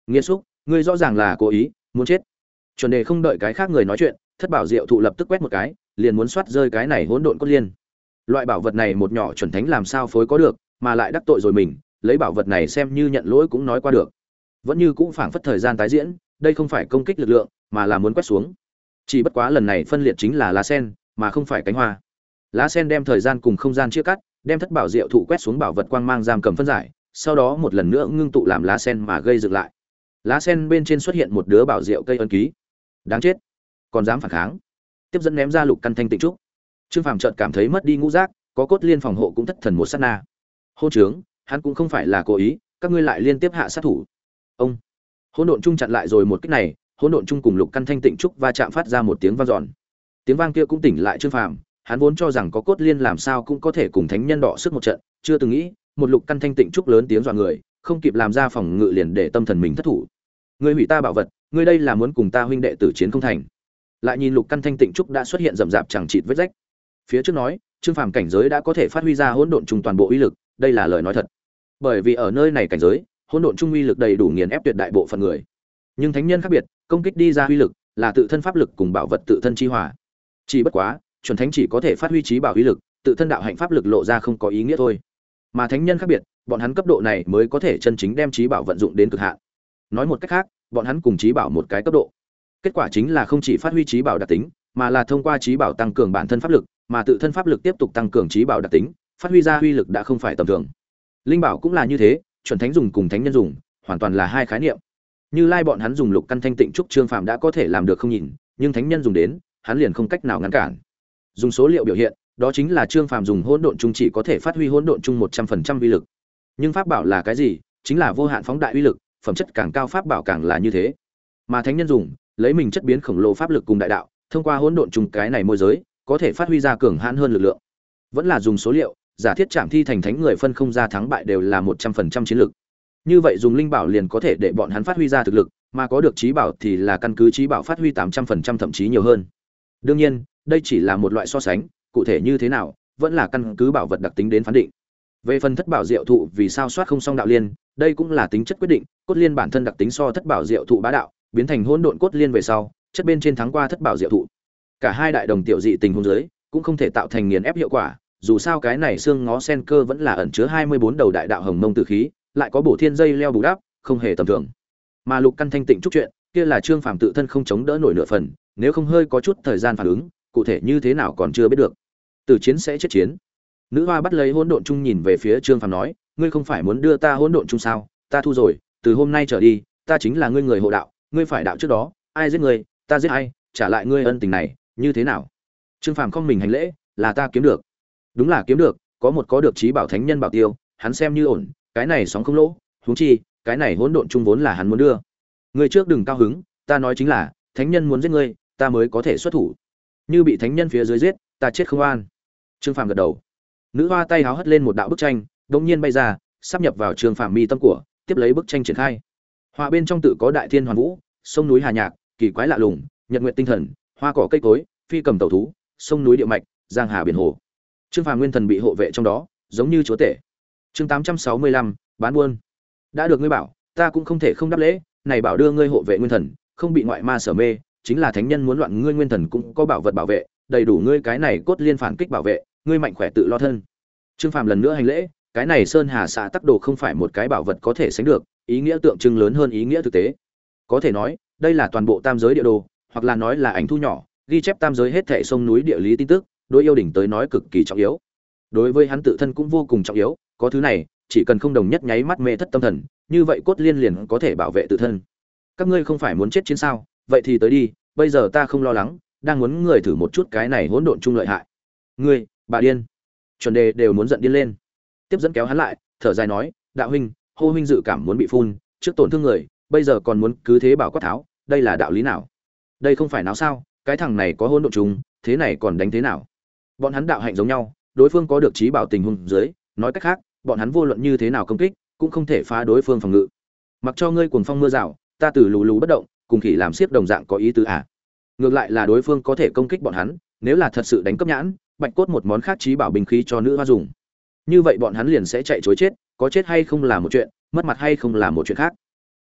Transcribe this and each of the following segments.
Nghiệt xúc, ngươi rõ ràng là cố ý muốn chết. Chuẩn đề không đợi cái khác người nói chuyện, thất bảo diệu thụ lập tức quét một cái, liền muốn xoát rơi cái này hỗn độn cốt liên. Loại bảo vật này một nhỏ chuẩn thánh làm sao phối có được, mà lại đắc tội rồi mình, lấy bảo vật này xem như nhận lỗi cũng nói qua được. Vẫn như cũng phảng phất thời gian tái diễn, đây không phải công kích lực lượng, mà là muốn quét xuống. Chỉ bất quá lần này phân liệt chính là lá sen, mà không phải cánh hoa. Lá sen đem thời gian cùng không gian chia cắt, đem thất bảo diệu thụ quét xuống bảo vật quang mang giam cầm phân giải, sau đó một lần nữa ngưng tụ làm lá sen mà gây dựng lại. Lá sen bên trên xuất hiện một đứa bảo diệu cây ấn ký. Đáng chết, còn dám phản kháng. Tiếp dẫn ném ra lục căn thanh tịnh trúc. Trương Phàm chợt cảm thấy mất đi ngũ giác, có cốt liên phòng hộ cũng thất thần một sát na. Hôn trướng, hắn cũng không phải là cố ý, các ngươi lại liên tiếp hạ sát thủ. Ông. Hỗn độn trung chặn lại rồi một kích này, hỗn độn trung cùng lục căn thanh tịnh trúc va chạm phát ra một tiếng vang dọn. Tiếng vang kia cũng tỉnh lại Trương Phàm, hắn vốn cho rằng có cốt liên làm sao cũng có thể cùng thánh nhân đọ sức một trận, chưa từng nghĩ, một lục căn thanh tịnh trúc lớn tiếng dọa người, không kịp làm ra phòng ngự liền để tâm thần mình thất thủ. Ngươi hủy ta bảo vật, ngươi đây là muốn cùng ta huynh đệ tử chiến không thành. Lại nhìn lục căn thanh tịnh trúc đã xuất hiện rậm rạp chẳng chịt vết rách. Phía trước nói, Trương Phàm cảnh giới đã có thể phát huy ra hỗn độn trung toàn bộ uy lực, đây là lời nói thật. Bởi vì ở nơi này cảnh giới, hỗn độn trung uy lực đầy đủ nghiền ép tuyệt đại bộ phận người. Nhưng thánh nhân khác biệt, công kích đi ra uy lực là tự thân pháp lực cùng bảo vật tự thân chi hòa. Chỉ bất quá, chuẩn thánh chỉ có thể phát huy trí bảo uy lực, tự thân đạo hạnh pháp lực lộ ra không có ý nghĩa thôi. Mà thánh nhân khác biệt, bọn hắn cấp độ này mới có thể chân chính đem trí bảo vận dụng đến cực hạn. Nói một cách khác, bọn hắn cùng trí bảo một cái cấp độ. Kết quả chính là không chỉ phát huy trí bảo đặc tính, mà là thông qua trí bảo tăng cường bản thân pháp lực, mà tự thân pháp lực tiếp tục tăng cường trí bảo đặc tính, phát huy ra uy lực đã không phải tầm thường. Linh bảo cũng là như thế, chuẩn thánh dùng cùng thánh nhân dùng, hoàn toàn là hai khái niệm. Như Lai bọn hắn dùng lục căn thanh tịnh trúc Trương Phàm đã có thể làm được không nhìn, nhưng thánh nhân dùng đến, hắn liền không cách nào ngăn cản. Dùng số liệu biểu hiện, đó chính là Trương Phàm dùng hỗn độn trung chỉ có thể phát huy hỗn độn trung 100% uy lực. Nhưng pháp bảo là cái gì? Chính là vô hạn phóng đại uy lực, phẩm chất càng cao pháp bảo càng là như thế. Mà thánh nhân dùng, lấy mình chất biến khổng lồ pháp lực cùng đại đạo, thông qua hỗn độn trung cái này môi giới, có thể phát huy ra cường hãn hơn lực lượng. Vẫn là dùng số liệu, giả thiết Trảm Thi thành thánh người phân không ra thắng bại đều là 100% chiến lực. Như vậy dùng linh bảo liền có thể để bọn hắn phát huy ra thực lực, mà có được trí bảo thì là căn cứ trí bảo phát huy 800% thậm chí nhiều hơn. Đương nhiên, đây chỉ là một loại so sánh, cụ thể như thế nào, vẫn là căn cứ bảo vật đặc tính đến phán định. Về phần thất bảo diệu thụ vì sao soát không xong đạo liên, đây cũng là tính chất quyết định, cốt liên bản thân đặc tính so thất bảo diệu thụ bá đạo, biến thành hỗn độn cốt liên về sau, chất bên trên thắng qua thất bảo diệu thụ. Cả hai đại đồng tiểu dị tình huống dưới, cũng không thể tạo thành nghiền ép hiệu quả, dù sao cái này xương ngó sen cơ vẫn là ẩn chứa 24 đầu đại đạo hồng mông tử khí, lại có bổ thiên dây leo bù đắp, không hề tầm thường. Mà lục căn thanh tịnh trúc chuyện, kia là Trương Phàm tự thân không chống đỡ nổi nửa phần, nếu không hơi có chút thời gian phản ứng, cụ thể như thế nào còn chưa biết được. Tử chiến sẽ chết chiến. Nữ hoa bắt lấy hỗn độn chung nhìn về phía Trương Phàm nói, ngươi không phải muốn đưa ta hỗn độn chung sao? Ta thu rồi, từ hôm nay trở đi, ta chính là ngươi người hộ đạo, ngươi phải đạo trước đó, ai giết ngươi, ta giết ai, trả lại ngươi ân tình này, như thế nào? Trương Phàm không mình hành lễ, là ta kiếm được. Đúng là kiếm được, có được trí bảo thánh nhân bảo tiêu, hắn xem như ổn, cái này sóng không lỗ, huống chi, cái này hỗn độn chung vốn là hắn muốn đưa. Ngươi trước đừng cao hứng, ta nói chính là, thánh nhân muốn giết ngươi, ta mới có thể xuất thủ. Như bị thánh nhân phía dưới giết, ta chết không an. Trương Phàm gật đầu. Nữ hoa tay háo hất lên một đạo bức tranh, đột nhiên bay ra, sắp nhập vào Trương Phàm mi tâm của, tiếp lấy bức tranh triển khai. Họa bên trong tự có đại thiên hoàn vũ, sông núi hà nhạc, kỳ quái lạ lùng, nhật nguyệt tinh thần, hoa cỏ cây cối, phi cầm tẩu thú, sông núi địa mạch, giang hà biển hồ. Trương Phàm nguyên thần bị hộ vệ trong đó, giống như chúa tể. Chương 865, bán buôn. Đã được ngươi bảo, ta cũng không thể không đáp lễ, này bảo đưa ngươi hộ vệ nguyên thần, không bị ngoại ma sở mê, chính là thánh nhân muốn loạn ngươi nguyên thần cũng có bảo vật bảo vệ, đầy đủ ngươi cái này cốt liên phản kích bảo vệ, ngươi mạnh khỏe tự lo thân. Trương Phàm lần nữa hành lễ, cái này sơn hà xã tắc đồ không phải một cái bảo vật có thể sánh được, ý nghĩa tượng trưng lớn hơn ý nghĩa thực tế. Có thể nói, đây là toàn bộ tam giới địa đồ, hoặc là nói là ảnh thu nhỏ, ghi chép tam giới hết thảy sông núi địa lý tin tức, đối yêu đỉnh tới nói cực kỳ trọng yếu. Đối với hắn tự thân cũng vô cùng trọng yếu, có thứ này, chỉ cần không đồng nhất nháy mắt mê thất tâm thần, như vậy cốt liên liền có thể bảo vệ tự thân. Các ngươi không phải muốn chết chiến sao? Vậy thì tới đi, bây giờ ta không lo lắng, đang muốn người thử một chút cái này hỗn độn chung lợi hại. Ngươi, bà điên. Chuẩn đề đều muốn giận điên lên. Tiếp dẫn kéo hắn lại, thở dài nói, đạo huynh, hô huynh dự cảm muốn bị phun, trước tổn thương người, bây giờ còn muốn cứ thế bảo quát tháo, đây là đạo lý nào? Đây không phải náo sao? Cái thằng này có hỗn độn chung, thế này còn đánh thế nào? Bọn hắn đạo hạnh giống nhau, đối phương có được trí bảo tình huống dưới, nói cách khác, bọn hắn vô luận như thế nào công kích, cũng không thể phá đối phương phòng ngự. Mặc cho ngươi cuồng phong mưa rào, ta từ lù lù bất động, cùng khỉ làm xiếc đồng dạng có ý tứ à? Ngược lại là đối phương có thể công kích bọn hắn, nếu là thật sự đánh cấp nhãn, bạch cốt một món khác trí bảo binh khí cho nữ hoa dùng. Như vậy bọn hắn liền sẽ chạy trối chết, có chết hay không là một chuyện, mất mặt hay không là một chuyện khác.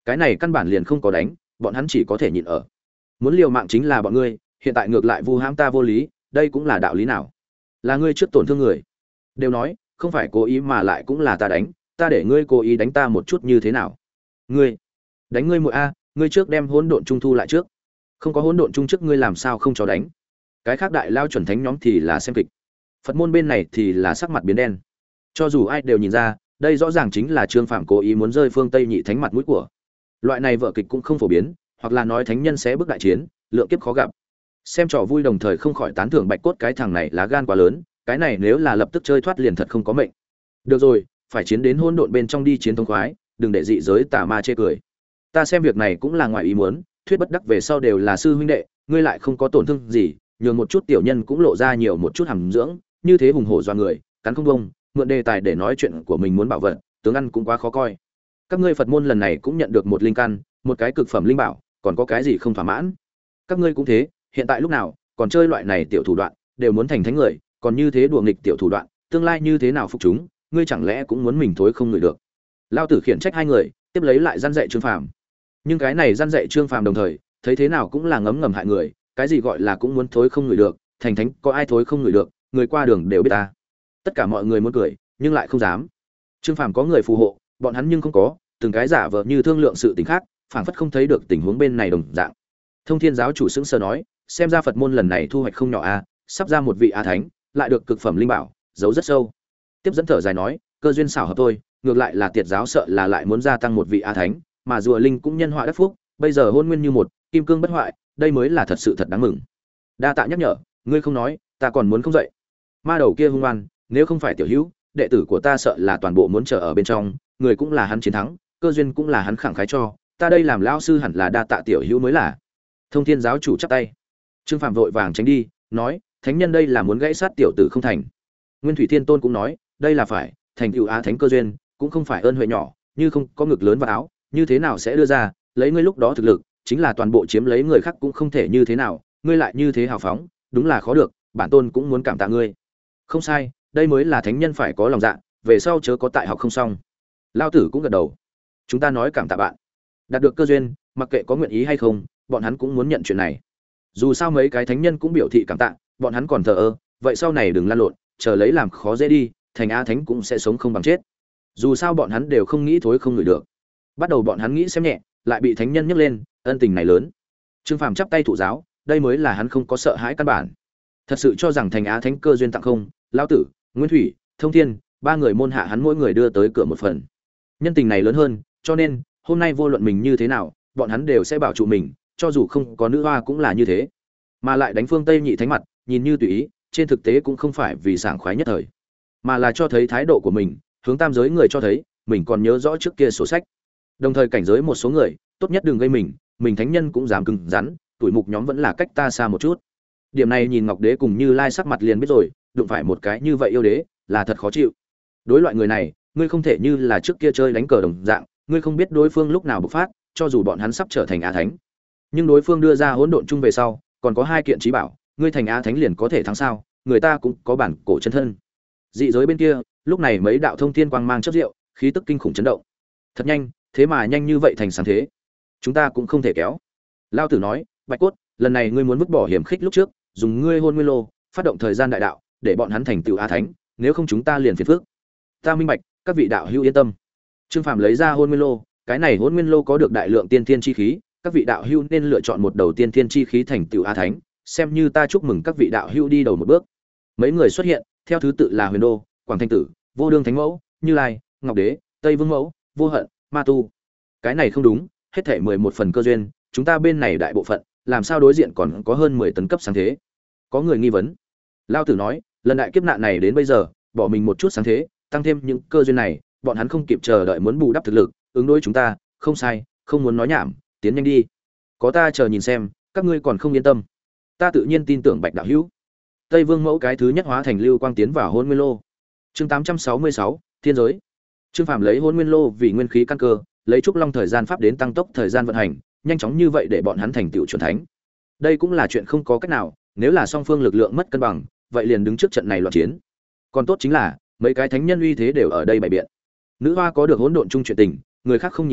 Cái này căn bản liền không có đánh, bọn hắn chỉ có thể nhịn ở. Muốn liều mạng chính là bọn ngươi, hiện tại ngược lại vu hãm ta vô lý, đây cũng là đạo lý nào? Là ngươi trước tổn thương người. Đều nói, không phải cố ý mà lại cũng là ta đánh, ta để ngươi cố ý đánh ta một chút như thế nào? Ngươi, đánh ngươi muội a, ngươi trước đem hỗn độn trung thu lại trước. Không có hỗn độn trung trước ngươi làm sao không cho đánh? Cái khác đại lao chuẩn thánh nhóm thì là xem kịch. Phật môn bên này thì là sắc mặt biến đen. Cho dù ai đều nhìn ra, đây rõ ràng chính là Trương Phạm cố ý muốn rơi phương Tây nhị thánh mặt mũi của. Loại này vở kịch cũng không phổ biến, hoặc là nói thánh nhân sẽ bước đại chiến, lượng kiếp khó gặp. Xem trò vui đồng thời không khỏi tán thưởng Bạch Cốt cái thằng này lá gan quá lớn, cái này nếu là lập tức chơi thoát liền thật không có mệnh. Được rồi, phải chiến đến hỗn độn bên trong đi chiến thông khoái, đừng để dị giới tà ma chê cười. Ta xem việc này cũng là ngoài ý muốn, thuyết bất đắc về sau đều là sư huynh đệ, ngươi lại không có tổn thương gì, nhường một chút tiểu nhân cũng lộ ra nhiều một chút hàm dưỡng, như thế hùng hổ do người, cắn không bông, mượn đề tài để nói chuyện của mình muốn bảo vật, tướng ăn cũng quá khó coi. Các ngươi Phật môn lần này cũng nhận được một linh căn, một cái cực phẩm linh bảo, còn có cái gì không thỏa mãn? Các ngươi cũng thế, hiện tại lúc nào còn chơi loại này tiểu thủ đoạn, đều muốn thành thánh người, còn như thế đùa nghịch tiểu thủ đoạn, tương lai như thế nào phục chúng, ngươi chẳng lẽ cũng muốn mình thối không ngửi được? Lao tử khiển trách hai người, tiếp lấy lại răn dạy Trương Phàm. Nhưng cái này răn dạy Trương Phàm đồng thời, thấy thế nào cũng là ngấm ngầm hại người, cái gì gọi là cũng muốn thối không ngửi được, thành thánh có ai thối không ngửi được, người qua đường đều biết ta. Tất cả mọi người muốn cười, nhưng lại không dám. Trương Phàm có người phù hộ, bọn hắn nhưng không có, từng cái giả vờ như thương lượng sự tình khác, phảng phất không thấy được tình huống bên này đồng dạng. Thông Thiên giáo chủ sững sờ nói, xem ra Phật môn lần này thu hoạch không nhỏ a, sắp ra một vị a thánh, lại được cực phẩm linh bảo, giấu rất sâu. Tiếp dẫn thở dài nói, cơ duyên xảo hợp thôi, ngược lại là Tiệt giáo sợ là lại muốn gia tăng một vị a thánh, mà rùa linh cũng nhân họa đắc phúc, bây giờ hôn nguyên như một, kim cương bất hoại, đây mới là thật sự thật đáng mừng. Đa tạ nhắc nhở, ngươi không nói, ta còn muốn không dậy. Ma đầu kia hung oan, nếu không phải tiểu hữu, đệ tử của ta sợ là toàn bộ muốn chờ ở bên trong, người cũng là hắn chiến thắng, cơ duyên cũng là hắn khẳng khái cho, ta đây làm lão sư hẳn là đa tạ tiểu hữu mới là. Thông Thiên giáo chủ chắp tay. Trương Phạm vội vàng tránh đi, nói, thánh nhân đây là muốn gãy sát tiểu tử không thành. Nguyên Thủy Thiên Tôn cũng nói, đây là phải, thành tựu á thánh cơ duyên, cũng không phải ơn huệ nhỏ, như không có ngực lớn và áo, như thế nào sẽ đưa ra, lấy ngươi lúc đó thực lực, chính là toàn bộ chiếm lấy người khác cũng không thể như thế nào, ngươi lại như thế hào phóng, đúng là khó được, bản tôn cũng muốn cảm tạ ngươi. Không sai, đây mới là thánh nhân phải có lòng dạ, về sau chớ có tại học không xong. Lao tử cũng gật đầu. Chúng ta nói cảm tạ bạn. Đạt được cơ duyên, mặc kệ có nguyện ý hay không, bọn hắn cũng muốn nhận chuyện này. Dù sao mấy cái thánh nhân cũng biểu thị cảm tạ, bọn hắn còn thờ ơ, vậy sau này đừng lan lộn, chờ lấy làm khó dễ đi, thành a thánh cũng sẽ sống không bằng chết. Dù sao bọn hắn đều không nghĩ thối không ngửi được. Bắt đầu bọn hắn nghĩ xem nhẹ, lại bị thánh nhân nhấc lên, ân tình này lớn. Trương Phàm chắp tay thụ giáo, đây mới là hắn không có sợ hãi căn bản. Thật sự cho rằng thành á thánh cơ duyên tặng không, lão tử, Nguyên Thủy, Thông Thiên, ba người môn hạ hắn mỗi người đưa tới cửa một phần. Nhân tình này lớn hơn, cho nên hôm nay vô luận mình như thế nào, bọn hắn đều sẽ bảo trụ mình, cho dù không có nữ hoa cũng là như thế. Mà lại đánh phương Tây nhị thánh mặt, nhìn như tùy ý, trên thực tế cũng không phải vì sảng khoái nhất thời, mà là cho thấy thái độ của mình, hướng tam giới người cho thấy, mình còn nhớ rõ trước kia sổ sách. Đồng thời cảnh giới một số người, tốt nhất đừng gây mình thánh nhân cũng dám cứng rắn, tuổi mục nhóm vẫn là cách ta xa một chút. Điểm này nhìn Ngọc Đế cùng Như Lai sắc mặt liền biết rồi, đụng phải một cái như vậy yêu đế, là thật khó chịu. Đối loại người này, ngươi không thể như là trước kia chơi đánh cờ đồng dạng, ngươi không biết đối phương lúc nào bộc phát, cho dù bọn hắn sắp trở thành á thánh. Nhưng đối phương đưa ra hỗn độn chung về sau, còn có hai kiện chí bảo, ngươi thành á thánh liền có thể thắng sao? Người ta cũng có bản cổ chân thân. Dị giới bên kia, lúc này mấy đạo thông thiên quang mang chớp rượu, khí tức kinh khủng chấn động. Thật nhanh, thế mà nhanh như vậy thành sáng thế. Chúng ta cũng không thể kéo. Lao tử nói, Bạch Cốt, lần này ngươi muốn vứt bỏ hiểm khích lúc trước, dùng ngươi hôn nguyên lô, phát động thời gian đại đạo, để bọn hắn thành tựu a thánh, nếu không chúng ta liền phiền phức. Ta minh bạch, các vị đạo hữu yên tâm. Trương Phàm lấy ra hôn nguyên lô, cái này hôn nguyên lô có được đại lượng tiên thiên chi khí, các vị đạo hữu nên lựa chọn một đầu tiên thiên chi khí thành tựu a thánh, xem như ta chúc mừng các vị đạo hữu đi đầu một bước. Mấy người xuất hiện, theo thứ tự là Huyền Đô, Quảng Thanh Tử, Vô Đương Thánh Mẫu, Như Lai, Ngọc Đế, Tây Vương Mẫu, Vô Hận, Ma Tu. Cái này không đúng, hết thảy 11 phần cơ duyên, chúng ta bên này đại bộ phận, làm sao đối diện còn có hơn 10 tấn cấp sáng thế? Có người nghi vấn. Lao tử nói, lần đại kiếp nạn này đến bây giờ, bỏ mình một chút sáng thế, tăng thêm những cơ duyên này, bọn hắn không kịp chờ đợi muốn bù đắp thực lực, ứng đối chúng ta, không sai, không muốn nói nhảm, tiến nhanh đi. Có ta chờ nhìn xem, các ngươi còn không yên tâm. Ta tự nhiên tin tưởng Bạch đạo hữu. Tây Vương Mẫu cái thứ nhất hóa thành lưu quang tiến vào Hỗn Nguyên Lô. Chương 866, Thiên giới. Trương Phàm lấy Hỗn Nguyên Lô vì nguyên khí căn cơ, lấy trúc long thời gian pháp đến tăng tốc thời gian vận hành, nhanh chóng như vậy để bọn hắn thành tựu chuẩn thánh. Đây cũng là chuyện không có cách nào, nếu là song phương lực lượng mất cân bằng, vậy liền đứng trước trận này loạn chiến. Còn tốt chính là, mấy cái thánh nhân uy thế đều ở đây bày biện. Nữ hoa có được hỗn độn chung chuyện tình, người khác không nhìn thấy,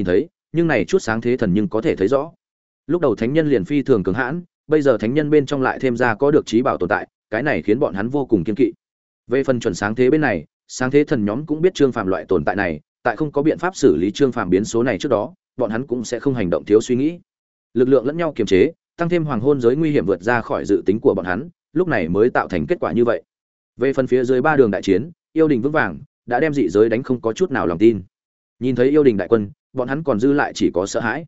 nhưng này chút sáng thế thần nhưng có thể thấy rõ. Lúc đầu thánh nhân liền phi thường cường hãn, bây giờ thánh nhân bên trong lại thêm ra có được trí bảo tồn tại, cái này khiến bọn hắn vô cùng kiên kỵ. Về phần chuẩn sáng thế bên này, sáng thế thần nhóm cũng biết Trương Phàm loại tồn tại này, tại không có biện pháp xử lý Trương Phàm biến số này trước đó, bọn hắn cũng sẽ không hành động thiếu suy nghĩ. Lực lượng lẫn nhau kiềm chế, tăng thêm hoàng hôn giới nguy hiểm vượt ra khỏi dự tính của bọn hắn, lúc này mới tạo thành kết quả như vậy. Về phần phía dưới ba đường đại chiến, yêu đình vững vàng, đã đem dị giới đánh không có chút nào lòng tin. Nhìn thấy yêu đình đại quân, bọn hắn còn dư lại chỉ có sợ hãi.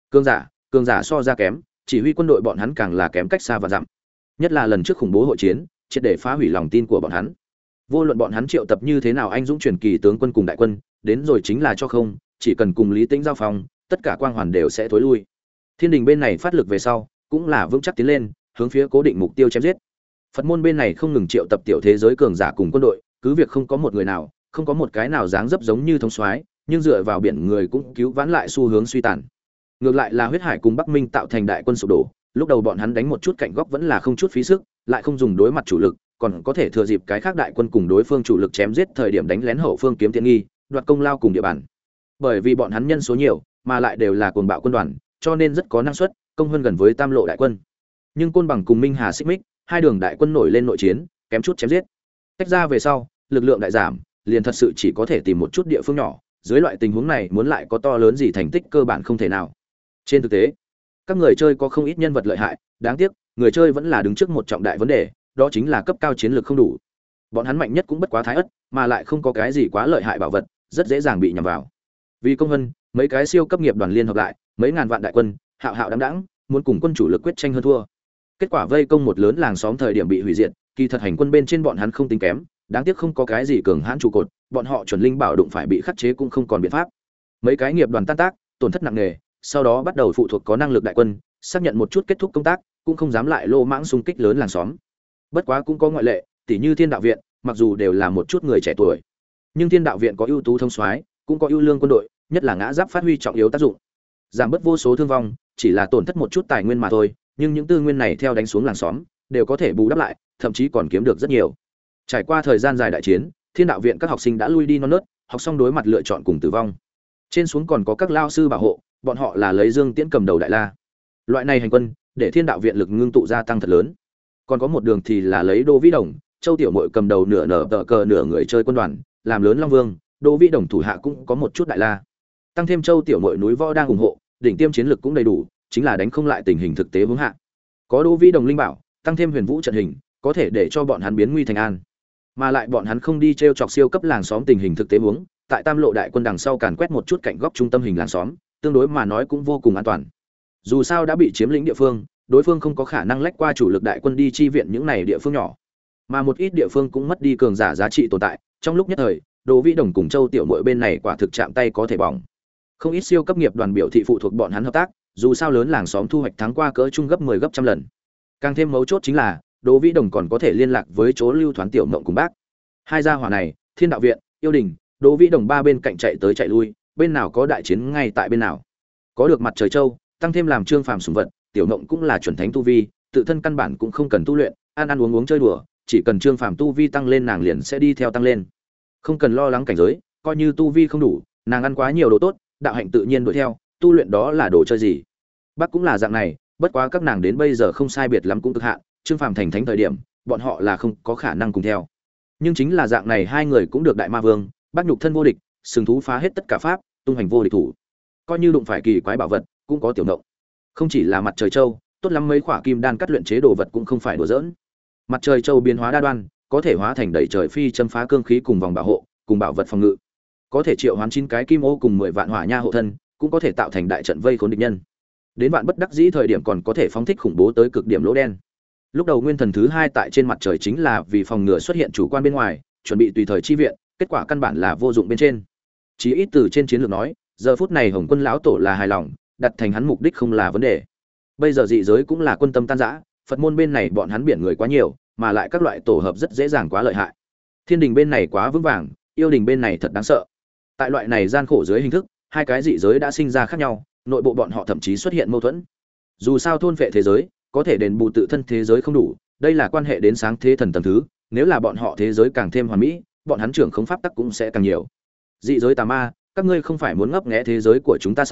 Cường giả so ra kém, chỉ huy quân đội bọn hắn càng là kém cách xa và dặm. Nhất là lần trước khủng bố hội chiến, triệt để phá hủy lòng tin của bọn hắn. Vô luận bọn hắn triệu tập như thế nào anh dũng truyền kỳ tướng quân cùng đại quân, đến rồi chính là cho không, chỉ cần cùng Lý Tĩnh giao phòng, tất cả quang hoàn đều sẽ thối lui. Thiên đình bên này phát lực về sau, cũng là vững chắc tiến lên, hướng phía cố định mục tiêu chém giết. Phật môn bên này không ngừng triệu tập tiểu thế giới cường giả cùng quân đội, cứ việc không có một người nào, không có một cái nào dáng dấp giống như thống soái, nhưng dựa vào biển người cũng cứu vãn lại xu hướng suy tàn. Ngược lại là huyết hải cùng Bắc Minh tạo thành đại quân sụp đổ, lúc đầu bọn hắn đánh một chút cạnh góc vẫn là không chút phí sức, lại không dùng đối mặt chủ lực, còn có thể thừa dịp cái khác đại quân cùng đối phương chủ lực chém giết thời điểm đánh lén hậu phương kiếm tiện nghi, đoạt công lao cùng địa bàn. Bởi vì bọn hắn nhân số nhiều, mà lại đều là cuồng bạo quân đoàn, cho nên rất có năng suất, công hơn gần với Tam Lộ đại quân. Nhưng Côn Bằng cùng Minh Hà xích mích, hai đường đại quân nổi lên nội chiến, kém chút chém giết. Tách ra về sau, lực lượng đại giảm, liền thật sự chỉ có thể tìm một chút địa phương nhỏ, dưới loại tình huống này muốn lại có to lớn gì thành tích cơ bản không thể nào. Trên thực tế, các người chơi có không ít nhân vật lợi hại, đáng tiếc, người chơi vẫn là đứng trước một trọng đại vấn đề, đó chính là cấp cao chiến lược không đủ. Bọn hắn mạnh nhất cũng bất quá thái ất, mà lại không có cái gì quá lợi hại bảo vật, rất dễ dàng bị nhằm vào. Vì công vân, mấy cái siêu cấp nghiệp đoàn liên hợp lại, mấy ngàn vạn đại quân, hạo hạo đãng đãng, muốn cùng quân chủ lực quyết tranh hơn thua. Kết quả vây công một lớn làng xóm thời điểm bị hủy diệt, kỳ thật hành quân bên trên bọn hắn không tính kém, đáng tiếc không có cái gì cường hãn trụ cột, bọn họ chuẩn linh bảo đụng phải bị khắc chế cũng không còn biện pháp. Mấy cái nghiệp đoàn tan tác, tổn thất nặng nề, sau đó bắt đầu phụ thuộc có năng lực đại quân, xác nhận một chút kết thúc công tác, cũng không dám lại lô mãng xung kích lớn làng xóm. Bất quá cũng có ngoại lệ, tỷ như Thiên Đạo viện, mặc dù đều là một chút người trẻ tuổi, nhưng Thiên Đạo viện có ưu tú thông soái, cũng có ưu lương quân đội, nhất là ngã giáp phát huy trọng yếu tác dụng. Giảm bớt vô số thương vong, chỉ là tổn thất một chút tài nguyên mà thôi, nhưng những tư nguyên này theo đánh xuống làng xóm, đều có thể bù đắp lại, thậm chí còn kiếm được rất nhiều. Trải qua thời gian dài đại chiến, Thiên Đạo viện các học sinh đã lui đi non nớt, học xong đối mặt lựa chọn cùng tử vong. Trên xuống còn có các lao sư bảo hộ, bọn họ là lấy Dương Tiễn cầm đầu đại la. Loại này hành quân, để Thiên Đạo viện lực ngưng tụ gia tăng thật lớn. Còn có một đường thì là lấy Đỗ Vĩ Đồng, Châu Tiểu Muội cầm đầu nửa nở tờ cờ nửa người chơi quân đoàn, làm lớn Long Vương, Đỗ Vĩ Đồng thủ hạ cũng có một chút đại la. Tăng thêm Châu Tiểu Muội núi võ đang ủng hộ, đỉnh tiêm chiến lực cũng đầy đủ, chính là đánh không lại tình hình thực tế hướng hạ. Có Đỗ Vĩ Đồng linh bảo, tăng thêm Huyền Vũ trận hình, có thể để cho bọn hắn biến nguy thành an. Mà lại bọn hắn không đi trêu chọc siêu cấp làng xóm tình hình thực tế hướng, tại Tam Lộ đại quân đằng sau càn quét một chút cạnh góc trung tâm hình làng xóm, tương đối mà nói cũng vô cùng an toàn. Dù sao đã bị chiếm lĩnh địa phương, đối phương không có khả năng lách qua chủ lực đại quân đi chi viện những này địa phương nhỏ, mà một ít địa phương cũng mất đi cường giả giá trị tồn tại. Trong lúc nhất thời, Đỗ Vĩ Đồng cùng Châu Tiểu Muội bên này quả thực chạm tay có thể bỏng. Không ít siêu cấp nghiệp đoàn biểu thị phụ thuộc bọn hắn hợp tác, dù sao lớn làng xóm thu hoạch thắng qua cỡ trung gấp 10 gấp trăm lần. Càng thêm mấu chốt chính là, Đỗ Vĩ Đồng còn có thể liên lạc với chỗ Lưu Thoán Tiểu Mộng cùng bác. Hai gia hỏa này, Thiên Đạo viện, Yêu Đình, Đỗ Vĩ Đồng ba bên cạnh chạy tới chạy lui, bên nào có đại chiến ngay tại bên nào. Có được mặt trời châu, tăng thêm làm Trương Phàm sủng vật, Tiểu Mộng cũng là chuẩn thánh tu vi, tự thân căn bản cũng không cần tu luyện, ăn ăn uống uống chơi đùa, chỉ cần Trương Phàm tu vi tăng lên nàng liền sẽ đi theo tăng lên. Không cần lo lắng cảnh giới, coi như tu vi không đủ, nàng ăn quá nhiều đồ tốt, đạo hạnh tự nhiên đuổi theo, tu luyện đó là đồ chơi gì. Bác cũng là dạng này, bất quá các nàng đến bây giờ không sai biệt lắm cũng cực hạn, Trương Phàm thành thánh thời điểm, bọn họ là không có khả năng cùng theo. Nhưng chính là dạng này hai người cũng được đại ma vương, Bác nhục thân vô địch, sừng thú phá hết tất cả pháp, tung hành vô địch thủ. Coi như đụng phải kỳ quái bảo vật, cũng có Tiểu Mộng. Không chỉ là mặt trời châu, tốt lắm mấy khỏa kim đan cắt luyện chế đồ vật cũng không phải đùa giỡn. Mặt trời châu biến hóa đa đoan, có thể hóa thành đầy trời phi châm phá cương khí cùng vòng bảo hộ, cùng bảo vật phòng ngự. Có thể triệu hoán 9 cái kim ô cùng 10 vạn hỏa nha hộ thân, cũng có thể tạo thành đại trận vây khốn địch nhân. Đến vạn bất đắc dĩ thời điểm còn có thể phóng thích khủng bố tới cực điểm lỗ đen. Lúc đầu nguyên thần thứ 2 tại trên mặt trời chính là vì phòng ngừa xuất hiện chủ quan bên ngoài, chuẩn bị tùy thời chi viện, kết quả căn bản là vô dụng bên trên. Chí ít từ trên chiến lược nói, giờ phút này Hồng Quân lão tổ là hài lòng, đặt thành hắn mục đích không là vấn đề. Bây giờ dị giới cũng là quân tâm tan rã, Phật môn bên này bọn hắn biển người quá nhiều, mà lại các loại tổ hợp rất dễ dàng quá lợi hại. Thiên đình bên này quá vững vàng, Yêu đình bên này thật đáng sợ. Tại loại này gian khổ dưới hình thức, hai cái dị giới đã sinh ra khác nhau, nội bộ bọn họ thậm chí xuất hiện mâu thuẫn. Dù sao thôn phệ thế giới, có thể đền bù tự thân thế giới không đủ, đây là quan hệ đến sáng thế thần tầng thứ, nếu là bọn họ thế giới càng thêm hoàn mỹ, bọn hắn trưởng không pháp tắc cũng sẽ càng nhiều. Dị giới tà ma, các ngươi không phải muốn ngấp nghé thế giới của chúng ta sao?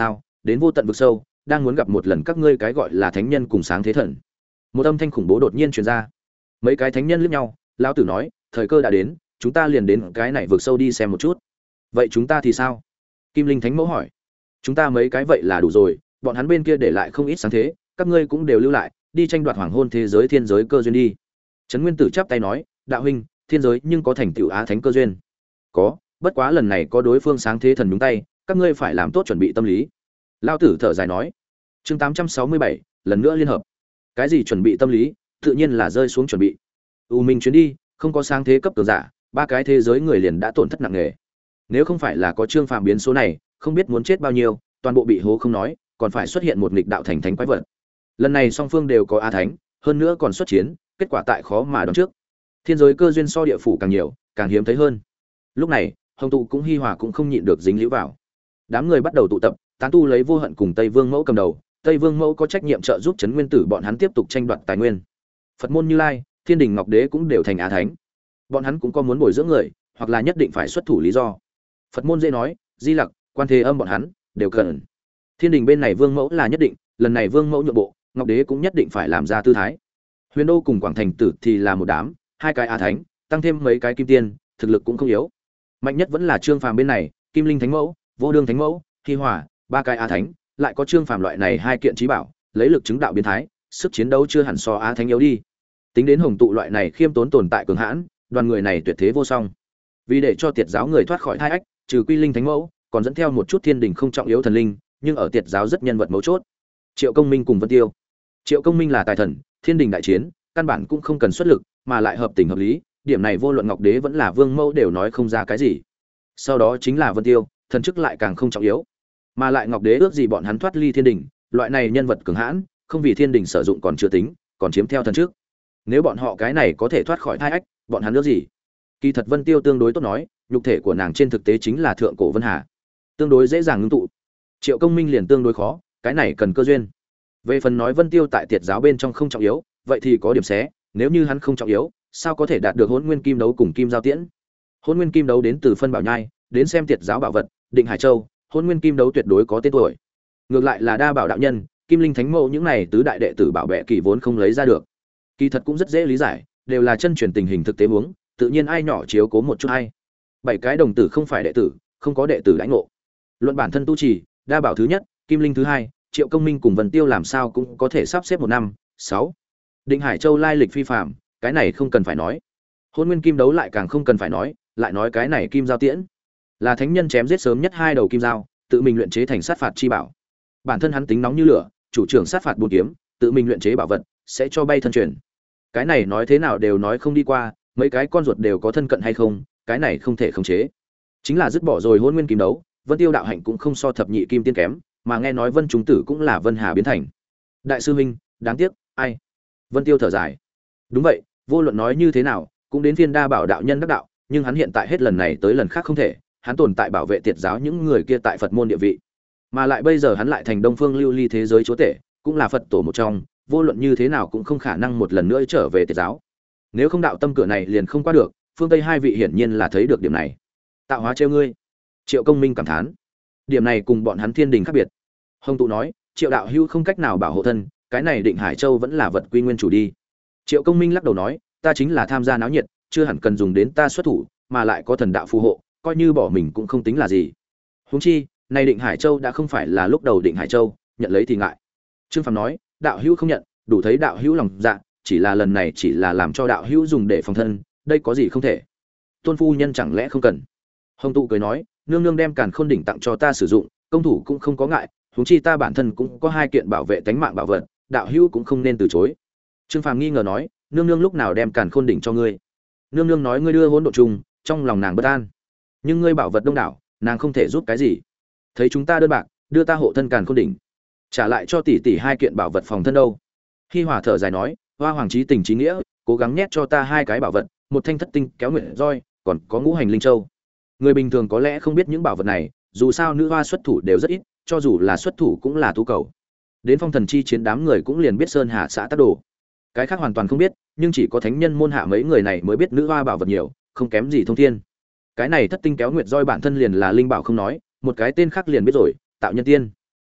đến vô tận vực sâu, đang muốn gặp một lần các ngươi cái gọi là thánh nhân cùng sáng thế thần. Một âm thanh khủng bố đột nhiên truyền ra. Mấy cái thánh nhân liếc nhau, lão tử nói, thời cơ đã đến, chúng ta liền đến cái này vực sâu đi xem một chút. Vậy chúng ta thì sao? Kim Linh Thánh Mẫu hỏi. Chúng ta mấy cái vậy là đủ rồi, bọn hắn bên kia để lại không ít sáng thế, các ngươi cũng đều lưu lại, đi tranh đoạt hoàng hôn thế giới thiên giới cơ duyên đi. Trấn Nguyên Tử chắp tay nói, đạo huynh, thiên giới nhưng có thành tựu á thánh cơ duyên. Có, bất quá lần này có đối phương sáng thế thần nhúng tay, các ngươi phải làm tốt chuẩn bị tâm lý. Lão tử thở dài nói. Chương 867, lần nữa liên hợp. Cái gì chuẩn bị tâm lý, tự nhiên là rơi xuống chuẩn bị. Minh chuyến đi, không có sáng thế cấp cường giả, ba cái thế giới người liền đã tổn thất nặng nề. Nếu không phải là có Trương Phàm biến số này, không biết muốn chết bao nhiêu, toàn bộ bị hố không nói, còn phải xuất hiện một nghịch đạo thành thánh quái vật. Lần này song phương đều có á thánh, hơn nữa còn xuất chiến, kết quả tại khó mà đoán trước. Thiên giới cơ duyên so địa phủ càng nhiều, càng hiếm thấy hơn. Lúc này, Hồng tụ cũng Hi Hòa cũng không nhịn được dính líu vào. Đám người bắt đầu tụ tập, tán tu lấy Vô Hận cùng Tây Vương Mẫu cầm đầu, Tây Vương Mẫu có trách nhiệm trợ giúp Trấn Nguyên Tử bọn hắn tiếp tục tranh đoạt tài nguyên. Phật môn Như Lai, Thiên Đình Ngọc Đế cũng đều thành á thánh. Bọn hắn cũng có muốn bồi dưỡng người, hoặc là nhất định phải xuất thủ lý do. Phật môn dễ nói, Di Lặc, Quan Thế Âm bọn hắn đều cần. Thiên Đình bên này Vương Mẫu là nhất định, lần này Vương Mẫu nhượng bộ, Ngọc Đế cũng nhất định phải làm ra tư thái. Huyền Đô cùng Quảng Thành Tử thì là một đám, hai cái á thánh, tăng thêm mấy cái kim tiên, thực lực cũng không yếu. Mạnh nhất vẫn là Trương Phàm bên này, Kim Linh Thánh Mẫu, Vô Đương Thánh Mẫu, Hi Hòa, ba cái á thánh, lại có Trương Phàm loại này hai kiện chí bảo, lấy lực chứng đạo biến thái, sức chiến đấu chưa hẳn so á thánh yếu đi. Tính đến Hồng tụ loại này khiêm tốn tồn tại cường hãn, đoàn người này tuyệt thế vô song. Vì để cho tiệt giáo người thoát khỏi hai ách, trừ Quy Linh Thánh Mẫu, còn dẫn theo một chút thiên đình không trọng yếu thần linh, nhưng ở tiệt giáo rất nhân vật mấu chốt. Triệu Công Minh cùng Vân Tiêu. Triệu Công Minh là tài thần, thiên đình đại chiến, căn bản cũng không cần xuất lực, mà lại hợp tình hợp lý, điểm này vô luận Ngọc Đế vẫn là Vương Mẫu đều nói không ra cái gì. Sau đó chính là Vân Tiêu, thần chức lại càng không trọng yếu, mà lại Ngọc Đế ước gì bọn hắn thoát ly thiên đình, loại này nhân vật cường hãn, không vì thiên đình sử dụng còn chưa tính, còn chiếm theo thần chức. Nếu bọn họ cái này có thể thoát khỏi thai ách, bọn hắn ước gì? Kỳ thật Vân Tiêu tương đối tốt nói, nhục thể của nàng trên thực tế chính là thượng cổ Vân Hà, tương đối dễ dàng ngưng tụ. Triệu Công Minh liền tương đối khó, cái này cần cơ duyên. Về phần nói Vân Tiêu tại tiệt giáo bên trong không trọng yếu, vậy thì có điểm xé, nếu như hắn không trọng yếu, sao có thể đạt được Hỗn Nguyên Kim Đấu cùng Kim Giao Tiễn? Hỗn Nguyên Kim Đấu đến từ phân bảo nhai, đến xem tiệt giáo bảo vật, Định Hải Châu, Hỗn Nguyên Kim Đấu tuyệt đối có tên tuổi. Ngược lại là Đa Bảo đạo nhân, Kim Linh Thánh Mẫu những này tứ đại đệ tử bảo vệ kỳ vốn không lấy ra được. Kỳ thật cũng rất dễ lý giải, đều là chân truyền tình hình thực tế huống, tự nhiên ai nhỏ chiếu cố một chút hay. Bảy cái đồng tử không phải đệ tử, không có đệ tử lãnh ngộ. Luận bản thân tu trì, Đa Bảo thứ nhất, Kim Linh thứ hai, Triệu Công Minh cùng Vân Tiêu làm sao cũng có thể sắp xếp một năm, 6. Định Hải Châu lai lịch phi phàm, cái này không cần phải nói. Hôn Nguyên Kim Đấu lại càng không cần phải nói, lại nói cái này Kim Giao Tiễn là thánh nhân chém giết sớm nhất hai đầu kim giao, tự mình luyện chế thành sát phạt chi bảo. Bản thân hắn tính nóng như lửa, chủ trưởng sát phạt bốn kiếm, tự mình luyện chế bảo vật, sẽ cho bay thân truyền. Cái này nói thế nào đều nói không đi qua, mấy cái con ruột đều có thân cận hay không, cái này không thể khống chế. Chính là dứt bỏ rồi Hôn Nguyên Kim Đấu, Vân Tiêu đạo hạnh cũng không so thập nhị kim tiên kém, mà nghe nói Vân Trung Tử cũng là Vân Hà biến thành. Đại sư huynh, đáng tiếc, ai? Vân Tiêu thở dài. Đúng vậy, vô luận nói như thế nào, cũng đến phiên Đa Bảo đạo nhân đắc đạo, nhưng hắn hiện tại hết lần này tới lần khác không thể, hắn tồn tại bảo vệ tiệt giáo những người kia tại Phật môn địa vị. Mà lại bây giờ hắn lại thành Đông Phương Lưu Ly thế giới chúa tể, cũng là Phật tổ một trong, vô luận như thế nào cũng không khả năng một lần nữa trở về tiệt giáo. Nếu không đạo tâm cửa này liền không qua được, phương Tây hai vị hiển nhiên là thấy được điểm này. Tạo hóa trêu ngươi. Triệu Công Minh cảm thán. Điểm này cùng bọn hắn Thiên Đình khác biệt. Hồng tụ nói, Triệu đạo hữu không cách nào bảo hộ thân, cái này Định Hải Châu vẫn là vật quy nguyên chủ đi. Triệu Công Minh lắc đầu nói, ta chính là tham gia náo nhiệt, chưa hẳn cần dùng đến ta xuất thủ, mà lại có thần đạo phù hộ, coi như bỏ mình cũng không tính là gì. Huống chi, này Định Hải Châu đã không phải là lúc đầu Định Hải Châu, nhận lấy thì ngại. Trương Phàm nói, đạo hữu không nhận, đủ thấy đạo hữu lòng dạ, chỉ là lần này chỉ là làm cho đạo hữu dùng để phòng thân, đây có gì không thể. Tôn phu nhân chẳng lẽ không cần? Hồng tụ cười nói, nương nương đem Càn Khôn đỉnh tặng cho ta sử dụng, công thủ cũng không có ngại, huống chi ta bản thân cũng có hai kiện bảo vệ tánh mạng bảo vật, đạo hữu cũng không nên từ chối. Trương Phàm nghi ngờ nói, nương nương lúc nào đem Càn Khôn đỉnh cho ngươi? Nương nương nói ngươi đưa hỗn độn trùng, trong lòng nàng bất an. Nhưng ngươi bảo vật đông đảo, nàng không thể giúp cái gì. Thấy chúng ta đơn bạc, đưa ta hộ thân Càn Khôn đỉnh, trả lại cho tỷ tỷ hai kiện bảo vật phòng thân đâu. Hi Hòa thở dài nói, Hoa Hoàng chí tình chí nghĩa, cố gắng nhét cho ta hai cái bảo vật, một thanh thất tinh kéo nguyệt roi, còn có ngũ hành linh châu. Người bình thường có lẽ không biết những bảo vật này, dù sao nữ hoa xuất thủ đều rất ít, cho dù là xuất thủ cũng là tú cầu. Đến phong thần chi chiến đám người cũng liền biết Sơn Hà xã tác đồ, cái khác hoàn toàn không biết, nhưng chỉ có thánh nhân môn hạ mấy người này mới biết nữ hoa bảo vật nhiều, không kém gì thông thiên. Cái này thất tinh kéo nguyệt roi bản thân liền là linh bảo không nói, một cái tên khác liền biết rồi, tạo nhân tiên.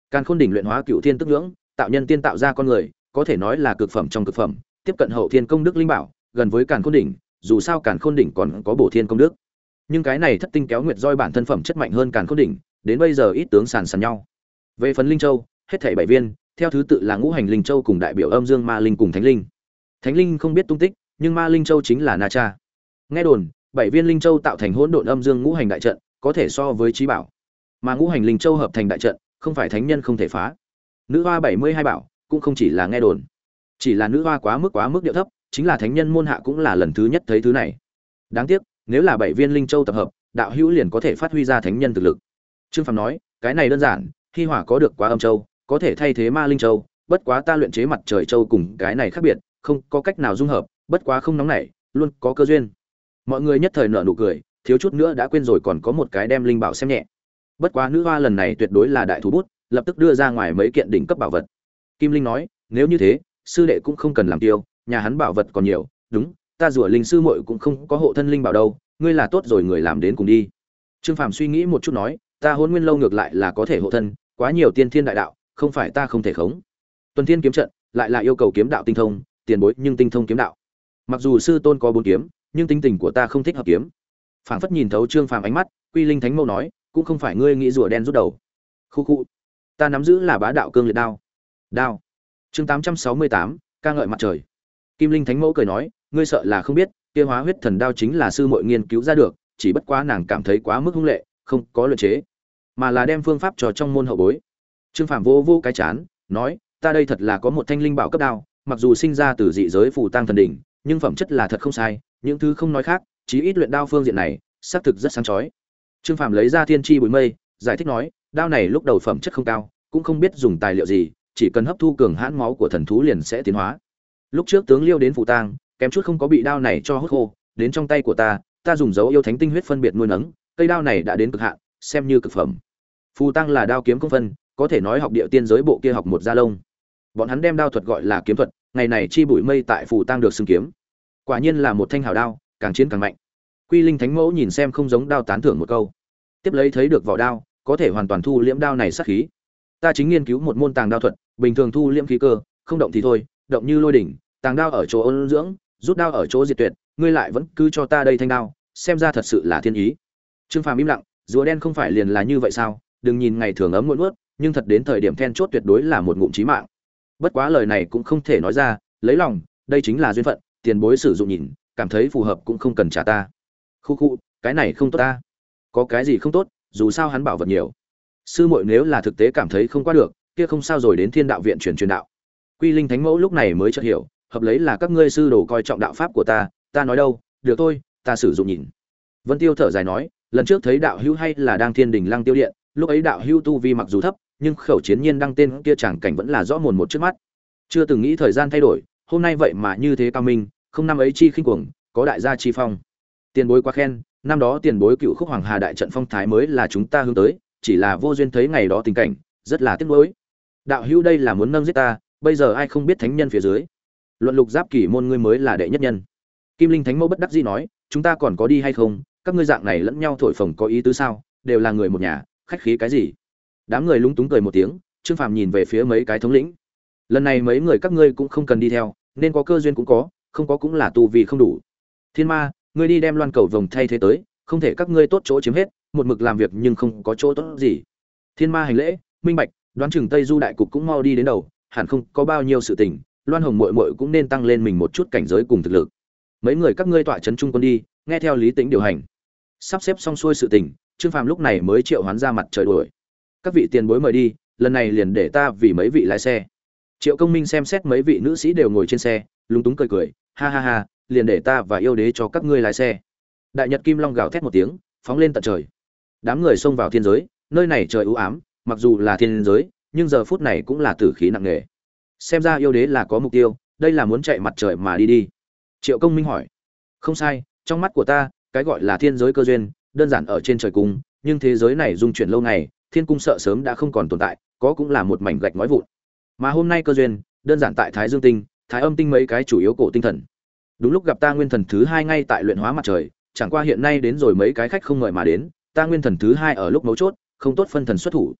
Càn Khôn đỉnh luyện hóa cựu thiên tức nhưỡng, tạo nhân tiên tạo ra con người, có thể nói là cực phẩm trong cực phẩm, tiếp cận hậu thiên công đức linh bảo, gần với Càn Khôn đỉnh, dù sao Càn Khôn đỉnh còn có bổ thiên công đức. Nhưng cái này thất tinh kéo nguyệt roi bản thân phẩm chất mạnh hơn Càn Khôn đỉnh, đến bây giờ ít tướng sàn sàn nhau. Về phần linh châu, hết thảy 7 viên, theo thứ tự là ngũ hành linh châu cùng đại biểu âm dương ma linh cùng thánh linh. Thánh linh không biết tung tích, nhưng ma linh châu chính là Na Cha. Nghe đồn, 7 viên linh châu tạo thành hỗn độn âm dương ngũ hành đại trận, có thể so với trí bảo. Mà ngũ hành linh châu hợp thành đại trận, không phải thánh nhân không thể phá. Nữ hoa 72 bảo, cũng không chỉ là nghe đồn. Chỉ là nữ hoa quá mức điệu thấp, chính là thánh nhân môn hạ cũng là lần thứ nhất thấy thứ này. Đáng tiếc, nếu là 7 viên linh châu tập hợp, đạo hữu liền có thể phát huy ra thánh nhân thực lực. Trương Phàm nói, cái này đơn giản, Hy Hỏa có được quá âm châu, có thể thay thế ma linh châu, bất quá ta luyện chế mặt trời châu cùng cái này khác biệt, không có cách nào dung hợp, bất quá không nóng nảy, luôn có cơ duyên. Mọi người nhất thời nở nụ cười, thiếu chút nữa đã quên rồi còn có một cái đem linh bảo xem nhẹ. Bất quá nữ hoa lần này tuyệt đối là đại thủ bút, lập tức đưa ra ngoài mấy kiện đỉnh cấp bảo vật. Kim Linh nói, nếu như thế, sư đệ cũng không cần làm tiêu, nhà hắn bảo vật còn nhiều, đúng, ta rủa linh sư muội cũng không có hộ thân linh bảo đâu, ngươi là tốt rồi người làm đến cùng đi. Trương Phàm suy nghĩ một chút nói, ta Hôn Nguyên lâu ngược lại là có thể hộ thân, quá nhiều tiên thiên đại đạo, không phải ta không thể khống. Tuần Thiên kiếm trận lại là yêu cầu kiếm đạo tinh thông, tiền bối nhưng tinh thông kiếm đạo. Mặc dù sư tôn có 4 kiếm, nhưng tính tình của ta không thích hợp kiếm. Phảng phất nhìn thấu Trương Phàm ánh mắt, Quy Linh Thánh Mâu nói, cũng không phải ngươi nghĩ rùa đen rút đầu. Khu khu, ta nắm giữ là bá đạo cương liệt đao. Đao. Chương 868, ca ngợi mặt trời. Kim Linh Thánh Mẫu cười nói, ngươi sợ là không biết, kia hóa huyết thần đao chính là sư muội nghiên cứu ra được, chỉ bất quá nàng cảm thấy quá mức hung lệ, không có luyện chế, mà là đem phương pháp cho trong môn hậu bối. Trương Phàm vô vô cái chán, nói, ta đây thật là có một thanh linh bảo cấp đao, mặc dù sinh ra từ dị giới phù tang thần đỉnh, nhưng phẩm chất là thật không sai, những thứ không nói khác, chí ít luyện đao phương diện này, xác thực rất sáng chói. Trương Phàm lấy ra thiên chi bụi mây, giải thích nói, đao này lúc đầu phẩm chất không cao, cũng không biết dùng tài liệu gì, chỉ cần hấp thu cường hãn máu của thần thú liền sẽ tiến hóa. Lúc trước tướng Liêu đến phù tang, kém chút không có bị đao này cho hút khô, đến trong tay của ta, ta dùng dấu yêu thánh tinh huyết phân biệt nuôi nấng, cây đao này đã đến cực hạn, xem như cực phẩm. Phù tang là đao kiếm công phân, có thể nói học địa tiên giới bộ kia học một gia lông. Bọn hắn đem đao thuật gọi là kiếm thuật, ngày này chi bụi mây tại phù tang được xưng kiếm. Quả nhiên là một thanh hảo đao, càng chiến càng mạnh. Quy Linh Thánh Mẫu nhìn xem không giống đao tán thưởng một câu. Tiếp lấy thấy được vỏ đao, có thể hoàn toàn thu liễm đao này sát khí. Ta chính nghiên cứu một môn tàng đao thuật, bình thường thu liễm khí cơ, không động thì thôi, động như lôi đỉnh, tàng đao ở chỗ ôn dưỡng, rút đao ở chỗ diệt tuyệt, ngươi lại vẫn cứ cho ta đây thanh đao, xem ra thật sự là thiên ý. Trương Phàm im lặng, rùa đen không phải liền là như vậy sao? Đừng nhìn ngày thường ấm muộn nuốt, nhưng thật đến thời điểm then chốt tuyệt đối là một ngụm chí mạng. Bất quá lời này cũng không thể nói ra, lấy lòng, đây chính là duyên phận, tiền bối sử dụng nhìn, cảm thấy phù hợp cũng không cần trả ta. Khu khu, cái này không tốt ta. Có cái gì không tốt, dù sao hắn bảo vật nhiều. Sư muội nếu là thực tế cảm thấy không qua được, kia không sao rồi đến Thiên Đạo viện truyền đạo. Quy Linh Thánh Mẫu lúc này mới chợt hiểu, hợp lấy là các ngươi sư đồ coi trọng đạo pháp của ta nói đâu, được thôi, ta sử dụng nhìn. Vân Tiêu thở dài nói, lần trước thấy đạo hữu hay là đang Thiên Đình Lăng Tiêu điện, lúc ấy đạo hữu tu vi mặc dù thấp, nhưng khẩu chiến nhiên đăng tên kia chẳng cảnh vẫn là rõ mồn một trước mắt. Chưa từng nghĩ thời gian thay đổi, hôm nay vậy mà như thế cao minh, không năm ấy chi khinh cuồng, có đại gia chi phong. Tiền bối quá khen, năm đó tiền bối cựu khúc hoàng hà đại trận phong thái mới là chúng ta hướng tới, chỉ là vô duyên thấy ngày đó tình cảnh, rất là tiếc nuối. Đạo hữu đây là muốn nâng giết ta, bây giờ ai không biết thánh nhân phía dưới. Luận lục giáp kỷ môn ngươi mới là đệ nhất nhân. Kim Linh Thánh Mẫu bất đắc dĩ nói, chúng ta còn có đi hay không, các ngươi dạng này lẫn nhau thổi phồng có ý tứ sao, đều là người một nhà, khách khí cái gì. Đám người lúng túng cười một tiếng, Trương Phàm nhìn về phía mấy cái thống lĩnh. Lần này mấy người các ngươi cũng không cần đi theo, nên có cơ duyên cũng có, không có cũng là tu vi không đủ. Thiên Ma, ngươi đi đem loan cầu vồng thay thế tới, không thể các ngươi tốt chỗ chiếm hết, một mực làm việc nhưng không có chỗ tốt gì. Thiên Ma hành lễ, minh bạch, đoán chừng Tây Du đại cục cũng mau đi đến đầu, hẳn không có bao nhiêu sự tình, Loan Hồng muội muội cũng nên tăng lên mình một chút cảnh giới cùng thực lực. Mấy người các ngươi tọa trấn trung quân đi, nghe theo Lý Tĩnh điều hành. Sắp xếp xong xuôi sự tình, Trương Phàm lúc này mới triệu hoán ra mặt trời đuổi. Các vị tiền bối mời đi, lần này liền để ta vì mấy vị lái xe. Triệu Công Minh xem xét mấy vị nữ sĩ đều ngồi trên xe, lúng túng cười cười, ha ha ha, liền để ta và yêu đế cho các ngươi lái xe. Đại Nhật Kim Long gào thét một tiếng, phóng lên tận trời. Đám người xông vào thiên giới, nơi này trời u ám, mặc dù là thiên giới, nhưng giờ phút này cũng là tử khí nặng nề. Xem ra yêu đế là có mục tiêu, đây là muốn chạy mặt trời mà đi đi. Triệu Công Minh hỏi. Không sai, trong mắt của ta, cái gọi là thiên giới cơ duyên, đơn giản ở trên trời cung, nhưng thế giới này dung chuyển lâu ngày, thiên cung sợ sớm đã không còn tồn tại, có cũng là một mảnh gạch ngói vụn. Mà hôm nay cơ duyên, đơn giản tại Thái Dương tinh, Thái Âm tinh mấy cái chủ yếu cổ tinh thần. Đúng lúc gặp ta nguyên thần thứ hai ngay tại luyện hóa mặt trời, chẳng qua hiện nay đến rồi mấy cái khách không mời mà đến, ta nguyên thần thứ hai ở lúc mấu chốt, không tốt phân thần xuất thủ.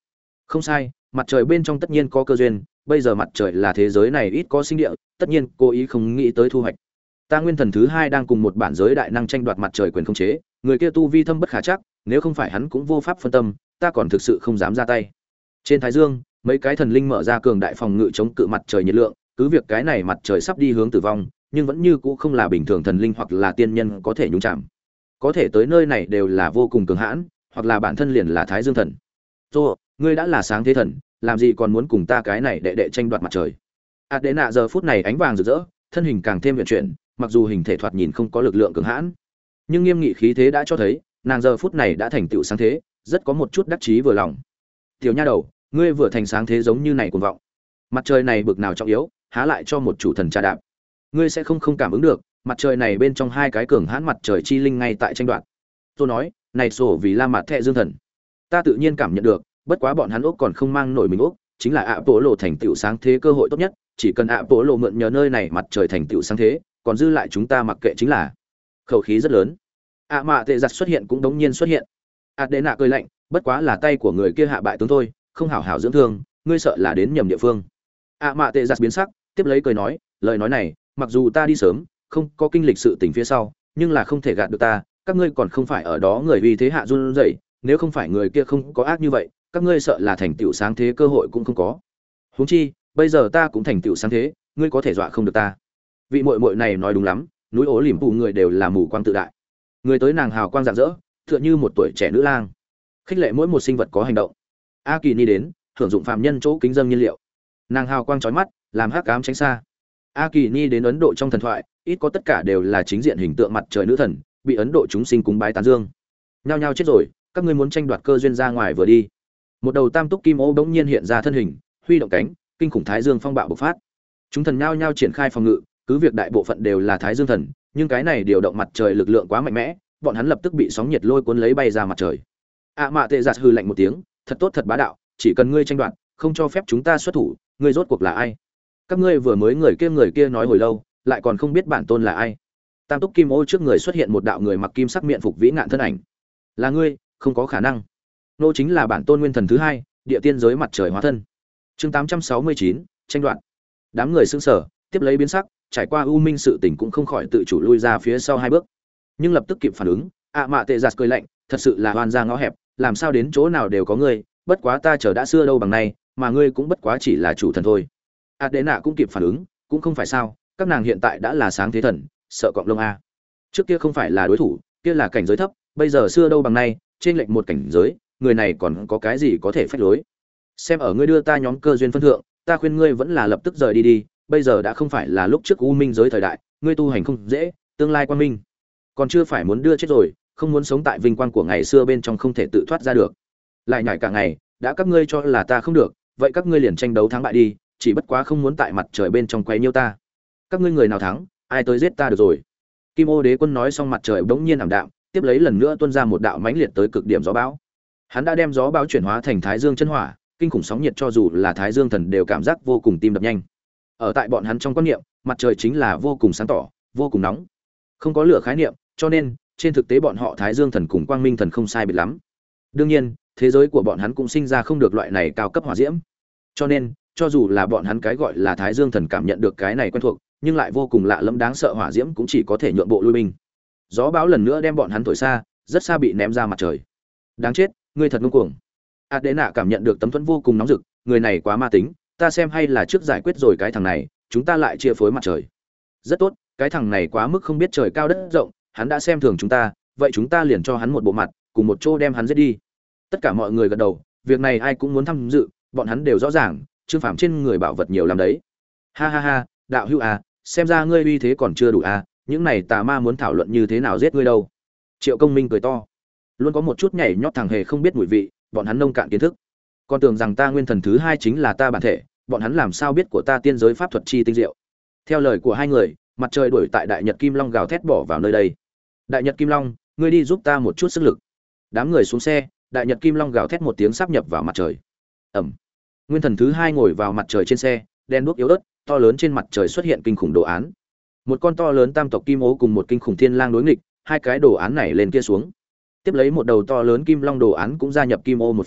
Không sai, mặt trời bên trong tất nhiên có cơ duyên, bây giờ mặt trời là thế giới này ít có sinh địa, tất nhiên cố ý không nghĩ tới thu hoạch. Ta nguyên thần thứ hai đang cùng một bản giới đại năng tranh đoạt mặt trời quyền khống chế, người kia tu vi thâm bất khả trắc, nếu không phải hắn cũng vô pháp phân tâm, ta còn thực sự không dám ra tay. Trên thái dương, mấy cái thần linh mở ra cường đại phòng ngự chống cự mặt trời nhiệt lượng, cứ việc cái này mặt trời sắp đi hướng tử vong, nhưng vẫn như cũ không là bình thường thần linh hoặc là tiên nhân có thể nhúng chạm. Có thể tới nơi này đều là vô cùng cường hãn, hoặc là bản thân liền là thái dương thần. Tô, ngươi đã là sáng thế thần, làm gì còn muốn cùng ta cái này đệ tranh đoạt mặt trời? Adena giờ phút này ánh vàng rực rỡ, thân hình càng thêm huyền chuyển, mặc dù hình thể thoạt nhìn không có lực lượng cường hãn, nhưng nghiêm nghị khí thế đã cho thấy, nàng giờ phút này đã thành tựu sáng thế, rất có một chút đắc chí vừa lòng. Tiểu nha đầu, ngươi vừa thành sáng thế giống như này cuồng vọng. Mặt trời này bực nào trọng yếu, há lại cho một chủ thần trà đạp. Ngươi sẽ không cảm ứng được, mặt trời này bên trong hai cái cường hãn mặt trời chi linh ngay tại tranh đoạt. Tôi nói, này sổ vì La Mạt Thệ Dương thần. Ta tự nhiên cảm nhận được, bất quá bọn hắn ốc còn không mang nổi mình ốc, chính là ạ bộ lộ thành tựu sáng thế cơ hội tốt nhất, chỉ cần ạ bộ lộ mượn nhờ nơi này mặt trời thành tựu sáng thế, còn dư lại chúng ta mặc kệ chính là. Khẩu khí rất lớn. ạ mạ tệ giặt xuất hiện cũng đống nhiên xuất hiện. Adena cười lạnh, bất quá là tay của người kia hạ bại tướng thôi, không hảo hảo dưỡng thương, ngươi sợ là đến nhầm địa phương. ạ mạ tệ giặt biến sắc, tiếp lấy cười nói, lời nói này, mặc dù ta đi sớm, không có kinh lịch sự tình phía sau, nhưng là không thể gạt được ta, các ngươi còn không phải ở đó người uy thế hạ run rẩy, nếu không phải người kia không có ác như vậy, các ngươi sợ là thành tựu sáng thế cơ hội cũng không có. Huống chi, bây giờ ta cũng thành tựu sáng thế, ngươi có thể dọa không được ta. Vị muội muội này nói đúng lắm, núi ố liềm phụ người đều là mù quang tự đại. Người tới nàng hào quang rạng rỡ, tựa như một tuổi trẻ nữ lang. Khích lệ mỗi một sinh vật có hành động. A Kỳ Ni đến, hưởng dụng phàm nhân chỗ kính dâng nhiên liệu. Nàng hào quang chói mắt, làm hắc ám tránh xa. A Kỳ Ni đến Ấn Độ trong thần thoại, ít có tất cả đều là chính diện hình tượng mặt trời nữ thần, bị Ấn Độ chúng sinh cúng bái tán dương. Nhao nhao chết rồi, các ngươi muốn tranh đoạt cơ duyên ra ngoài vừa đi. Một đầu tam túc kim ô bỗng nhiên hiện ra thân hình, huy động cánh, kinh khủng thái dương phong bạo bộc phát. Chúng thần nhao nhao triển khai phòng ngự, cứ việc đại bộ phận đều là thái dương thần, nhưng cái này điều động mặt trời lực lượng quá mạnh mẽ, bọn hắn lập tức bị sóng nhiệt lôi cuốn lấy bay ra mặt trời. Mạ Tệ Giạt hừ lạnh một tiếng, thật tốt thật bá đạo, chỉ cần ngươi tranh đoạt, không cho phép chúng ta xuất thủ, ngươi rốt cuộc là ai? Các ngươi vừa mới người kia nói hồi lâu, lại còn không biết bản tôn là ai? Tam túc kim ô trước người xuất hiện một đạo người mặc kim sắc miện phục vĩ ngạn thân ảnh. Là ngươi, không có khả năng. Nô chính là bản tôn nguyên thần thứ hai, địa tiên giới mặt trời hóa thân. Chương 869, tranh đoạt. Đám người sững sờ, tiếp lấy biến sắc, trải qua u minh sự tình cũng không khỏi tự chủ lui ra phía sau hai bước. Nhưng lập tức kịp phản ứng, Mạ Tệ Giạt cười lạnh, thật sự là oan ra ngõ hẹp, làm sao đến chỗ nào đều có ngươi, bất quá ta chờ đã xưa đâu bằng nay, mà ngươi cũng bất quá chỉ là chủ thần thôi. Adena cũng kịp phản ứng, cũng không phải sao, các nàng hiện tại đã là sáng thế thần, sợ cọp lông a. Trước kia không phải là đối thủ, kia là cảnh giới thấp, bây giờ xưa đâu bằng nay, trên lệnh một cảnh giới, người này còn có cái gì có thể phách lối. Xem ở ngươi đưa ta nhóm cơ duyên phân thượng, ta khuyên ngươi vẫn là lập tức rời đi đi, bây giờ đã không phải là lúc trước u minh giới thời đại, ngươi tu hành không dễ, tương lai quan minh còn chưa phải muốn đưa chết rồi, không muốn sống tại vinh quang của ngày xưa bên trong không thể tự thoát ra được. Lại nhảy cả ngày, đã các ngươi cho là ta không được, vậy các ngươi liền tranh đấu thắng bại đi, chỉ bất quá không muốn tại mặt trời bên trong quay nhiêu ta. Các ngươi người nào thắng, ai tới giết ta được rồi. Kim Ô Đế Quân nói xong mặt trời bỗng nhiên ảm đạm, tiếp lấy lần nữa tuôn ra một đạo mãnh liệt tới cực điểm gió bão. Hắn đã đem gió bão chuyển hóa thành thái dương chân hỏa, kinh khủng sóng nhiệt cho dù là thái dương thần đều cảm giác vô cùng tim đập nhanh. Ở tại bọn hắn trong quan niệm, mặt trời chính là vô cùng sáng tỏ, vô cùng nóng. Không có lửa khái niệm, cho nên trên thực tế bọn họ thái dương thần cùng quang minh thần không sai biệt lắm. Đương nhiên, thế giới của bọn hắn cũng sinh ra không được loại này cao cấp hỏa diễm. Cho nên, cho dù là bọn hắn cái gọi là thái dương thần cảm nhận được cái này quen thuộc, nhưng lại vô cùng lạ lẫm đáng sợ hỏa diễm cũng chỉ có thể nhượng bộ lui binh. Gió bão lần nữa đem bọn hắn thổi xa, rất xa bị ném ra mặt trời. Đáng chết, ngươi thật ngông cuồng. Adena cảm nhận được tấm thuẫn vô cùng nóng rực, người này quá ma tính, ta xem hay là trước giải quyết rồi cái thằng này, chúng ta lại chia phối mặt trời. Rất tốt, cái thằng này quá mức không biết trời cao đất rộng, hắn đã xem thường chúng ta, vậy chúng ta liền cho hắn một bộ mặt, cùng một chỗ đem hắn giết đi. Tất cả mọi người gật đầu, việc này ai cũng muốn tham dự, bọn hắn đều rõ ràng, Trương Phàm trên người bảo vật nhiều lắm đấy. Ha ha ha, đạo hữu à, xem ra ngươi uy thế còn chưa đủ à, những này tà ma muốn thảo luận như thế nào giết ngươi đâu. Triệu Công Minh cười to, luôn có một chút nhảy nhót thằng hề không biết mùi vị, bọn hắn nông cạn kiến thức. Còn tưởng rằng ta nguyên thần thứ hai chính là ta bản thể, bọn hắn làm sao biết của ta tiên giới pháp thuật chi tinh diệu. Theo lời của hai người, mặt trời đuổi tại Đại Nhật Kim Long gào thét bỏ vào nơi đây. Đại Nhật Kim Long, ngươi đi giúp ta một chút sức lực. Đám người xuống xe, Đại Nhật Kim Long gào thét một tiếng sáp nhập vào mặt trời. Ẩm. Nguyên thần thứ hai ngồi vào mặt trời trên xe, đen đuốc yếu ớt, to lớn trên mặt trời xuất hiện kinh khủng đồ án. Một con to lớn tam tộc kim ố cùng một kinh khủng thiên lang đối nghịch, hai cái đồ án này lên kia xuống. Tiếp lấy một đầu to lớn kim long đồ án cũng gia nhập kim ô một phương,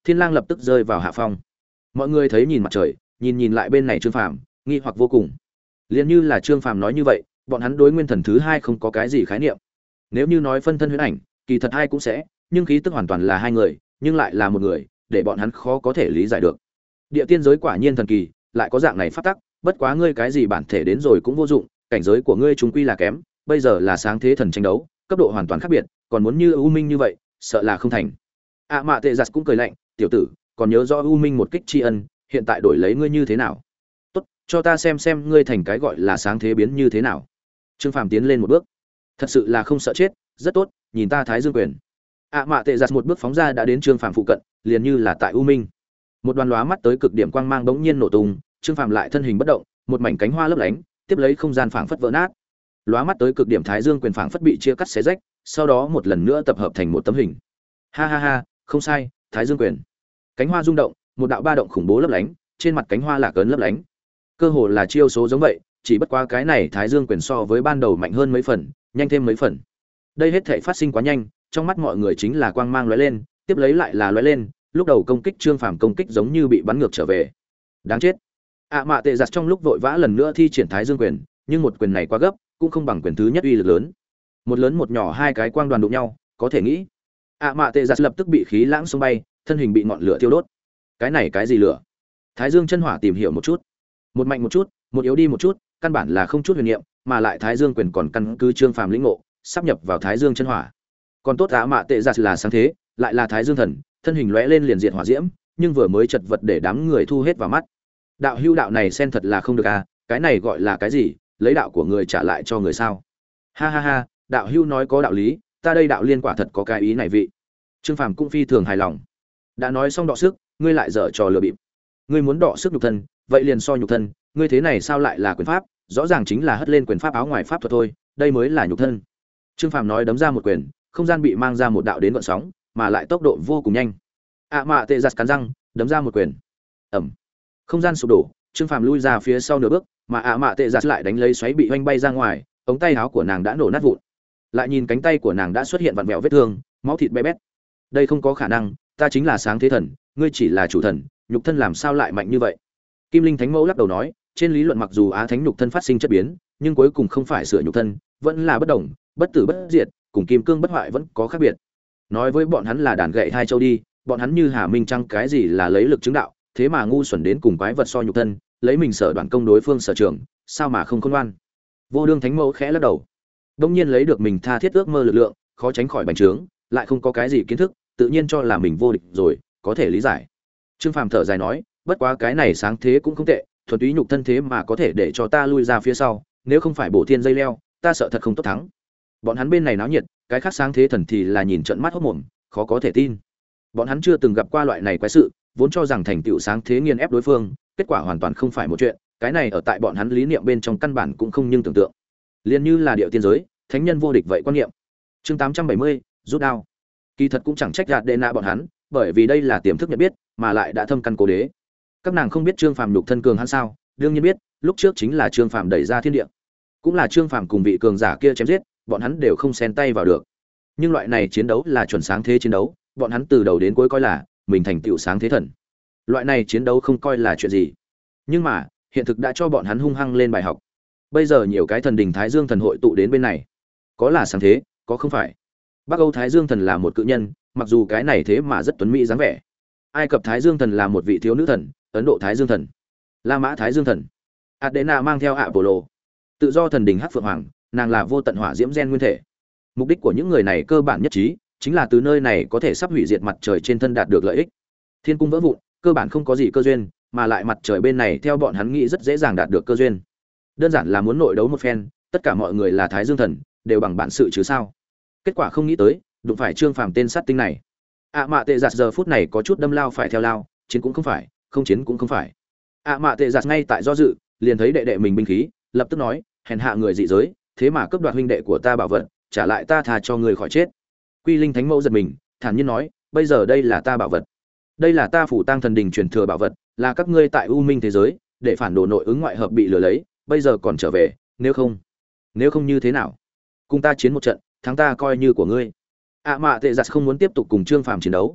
Thiên Lang lập tức rơi vào hạ phong. Mọi người thấy nhìn mặt trời, nhìn lại bên này Trương Phàm, nghi hoặc vô cùng. Liên như là Trương Phàm nói như vậy, bọn hắn đối nguyên thần thứ hai không có cái gì khái niệm. Nếu như nói phân thân huyễn ảnh, kỳ thật hai cũng sẽ, nhưng khí tức hoàn toàn là hai người, nhưng lại là một người, để bọn hắn khó có thể lý giải được. Địa tiên giới quả nhiên thần kỳ, lại có dạng này pháp tắc, bất quá ngươi cái gì bản thể đến rồi cũng vô dụng, cảnh giới của ngươi chúng quy là kém, bây giờ là sáng thế thần tranh đấu, cấp độ hoàn toàn khác biệt, còn muốn như U Minh như vậy, sợ là không thành. Mạ Tệ Giặt cũng cười lạnh, tiểu tử, còn nhớ rõ U Minh một kích tri ân, hiện tại đổi lấy ngươi như thế nào? Tốt, cho ta xem ngươi thành cái gọi là sáng thế biến như thế nào. Trương Phàm tiến lên một bước, thật sự là không sợ chết, rất tốt, nhìn ta Thái Dương quyền. Mạ Tệ Giặt một bước phóng ra đã đến Trương Phàm phụ cận, liền như là tại U Minh. Một đoàn lóa mắt tới cực điểm quang mang bỗng nhiên nổ tung, Trương Phàm lại thân hình bất động, một mảnh cánh hoa lấp lánh, tiếp lấy không gian phảng phất vỡ nát. Lóa mắt tới cực điểm Thái Dương quyền phảng phất bị chia cắt xé rách, sau đó một lần nữa tập hợp thành một tấm hình. Ha ha ha, không sai, Thái Dương quyền. Cánh hoa rung động, một đạo ba động khủng bố lấp lánh, trên mặt cánh hoa lạc ấn lấp lánh. Cơ hồ là chiêu số giống vậy, chỉ bất quá cái này Thái Dương quyền so với ban đầu mạnh hơn mấy phần, nhanh thêm mấy phần. Đây hết thảy phát sinh quá nhanh, trong mắt mọi người chính là quang mang lóe lên, tiếp lấy lại là lóe lên, lúc đầu công kích Trương Phàm công kích giống như bị bắn ngược trở về. Đáng chết. Mạ Tệ Giặt trong lúc vội vã lần nữa thi triển Thái Dương quyền, nhưng một quyền này quá gấp, cũng không bằng quyền thứ nhất uy lực lớn. Một lớn một nhỏ hai cái quang đoàn đụng nhau, có thể nghĩ. Mạ Tệ Giặt lập tức bị khí lãng xông bay, thân hình bị ngọn lửa thiêu đốt. Cái này cái gì lửa? Thái Dương chân hỏa tìm hiểu một chút. Một mạnh một chút, một yếu đi một chút, căn bản là không chút huyền niệm, mà lại Thái Dương quyền còn căn cứ Trương Phàm lĩnh ngộ, sắp nhập vào Thái Dương chân hỏa. Còn tốt Mạ Tệ Giặt là sáng thế, lại là Thái Dương thần, thân hình lóe lên liền diệt hỏa diễm, nhưng vừa mới chật vật để đám người thu hết vào mắt. Đạo hưu đạo này xen thật là không được à, cái này gọi là cái gì, lấy đạo của người trả lại cho người sao? Ha ha ha, đạo hưu nói có đạo lý, ta đây đạo liên quả thật có cái ý này vị. Trương Phàm cũng phi thường hài lòng. Đã nói xong đọ sức, ngươi lại dở trò lừa bịp. Ngươi muốn đọ sức nhục thân, vậy liền so nhục thân, ngươi thế này sao lại là quyền pháp, rõ ràng chính là hất lên quyền pháp áo ngoài pháp thuật thôi, đây mới là nhục thân. Trương Phàm nói đấm ra một quyền, không gian bị mang ra một đạo đến gợn sóng, mà lại tốc độ vô cùng nhanh. Mạ Tệ Giặt cắn răng, đấm ra một quyền. Ầm. Không gian sụp đổ, Trương Phàm lui ra phía sau nửa bước, mà Mạ Tệ Giặt lại đánh lấy xoáy bị hoanh bay ra ngoài, ống tay áo của nàng đã nổ nát vụn. Lại nhìn cánh tay của nàng đã xuất hiện vặn vẹo vết thương, máu thịt bé bét. Đây không có khả năng, ta chính là sáng thế thần, ngươi chỉ là chủ thần, nhục thân làm sao lại mạnh như vậy? Kim Linh Thánh Mẫu lắc đầu nói, trên lý luận mặc dù Á Thánh nhục thân phát sinh chất biến, nhưng cuối cùng không phải sửa nhục thân, vẫn là bất đồng, bất tử bất diệt, cùng kim cương bất hoại vẫn có khác biệt. Nói với bọn hắn là đàn gậy hai châu đi, bọn hắn như Hà Minh Trăng cái gì là lấy lực chứng đạo, thế mà ngu xuẩn đến cùng quái vật so nhục thân, lấy mình sở đoạn công đối phương sở trường, sao mà không khôn ngoan. Vô Đương Thánh Mẫu khẽ lắc đầu. Đông nhiên lấy được mình tha thiết ước mơ lực lượng, khó tránh khỏi bành trướng, lại không có cái gì kiến thức, tự nhiên cho là mình vô địch rồi, có thể lý giải. Trương Phàm thở dài nói, bất quá cái này sáng thế cũng không tệ, thuần túy nhục thân thế mà có thể để cho ta lui ra phía sau, nếu không phải bổ thiên dây leo, ta sợ thật không tốt thắng. Bọn hắn bên này náo nhiệt, cái khác sáng thế thần thì là nhìn trận mắt hốt mồm, khó có thể tin. Bọn hắn chưa từng gặp qua loại này quái sự, vốn cho rằng thành tựu sáng thế nghiền ép đối phương, kết quả hoàn toàn không phải một chuyện, cái này ở tại bọn hắn lý niệm bên trong căn bản cũng không nhưng tưởng tượng. Liên như là điệu tiên giới, thánh nhân vô địch vậy quan niệm. Chương 870, rút đao. Kỳ thật cũng chẳng trách gạt đệ nạ bọn hắn, bởi vì đây là tiềm thức nhận biết, mà lại đã thâm căn cố đế. Các nàng không biết Trương Phàm nhục thân cường hắn sao? Đương nhiên biết, lúc trước chính là Trương Phàm đẩy ra thiên địa, cũng là Trương Phàm cùng vị cường giả kia chém giết, bọn hắn đều không xen tay vào được. Nhưng loại này chiến đấu là chuẩn sáng thế chiến đấu, bọn hắn từ đầu đến cuối coi là mình thành tựu sáng thế thần. Loại này chiến đấu không coi là chuyện gì. Nhưng mà, hiện thực đã cho bọn hắn hung hăng lên bài học. Bây giờ nhiều cái thần đình Thái Dương thần hội tụ đến bên này, có là sáng thế, có không phải. Bắc Âu Thái Dương thần là một cự nhân, mặc dù cái này thế mà rất tuấn mỹ dáng vẻ. Ai Cập Thái Dương thần là một vị thiếu nữ thần, Ấn Độ Thái Dương thần, La Mã Thái Dương thần, Adena mang theo Apollo, tự do thần đình Hắc Phượng Hoàng, nàng là vô tận hỏa diễm gen nguyên thể. Mục đích của những người này cơ bản nhất trí, chính là từ nơi này có thể sắp hủy diệt mặt trời trên thân đạt được lợi ích. Thiên cung vỡ vụn, cơ bản không có gì cơ duyên, mà lại mặt trời bên này theo bọn hắn nghĩ rất dễ dàng đạt được cơ duyên. Đơn giản là muốn nội đấu một phen, tất cả mọi người là Thái Dương thần, đều bằng bản sự chứ sao. Kết quả không nghĩ tới, đụng phải Trương Phàm tên sát tinh này. Mạ Tệ Giặt giờ phút này có chút đâm lao phải theo lao, chiến cũng không phải, không chiến cũng không phải. Mạ Tệ Giặt ngay tại do dự, liền thấy đệ đệ mình binh khí, lập tức nói, hèn hạ người dị giới, thế mà cướp đoạt huynh đệ của ta bảo vật, trả lại ta thà cho người khỏi chết. Quy Linh Thánh Mẫu giật mình, thản nhiên nói, bây giờ đây là ta bảo vật, đây là ta phủ tang thần đình truyền thừa bảo vật, là các ngươi tại U Minh thế giới để phản đồ nội ứng ngoại hợp bị lừa lấy, bây giờ còn trở về, nếu không như thế nào? Cùng ta chiến một trận, thắng ta coi như của ngươi. Mạ Tệ Giặt không muốn tiếp tục cùng Trương Phàm chiến đấu.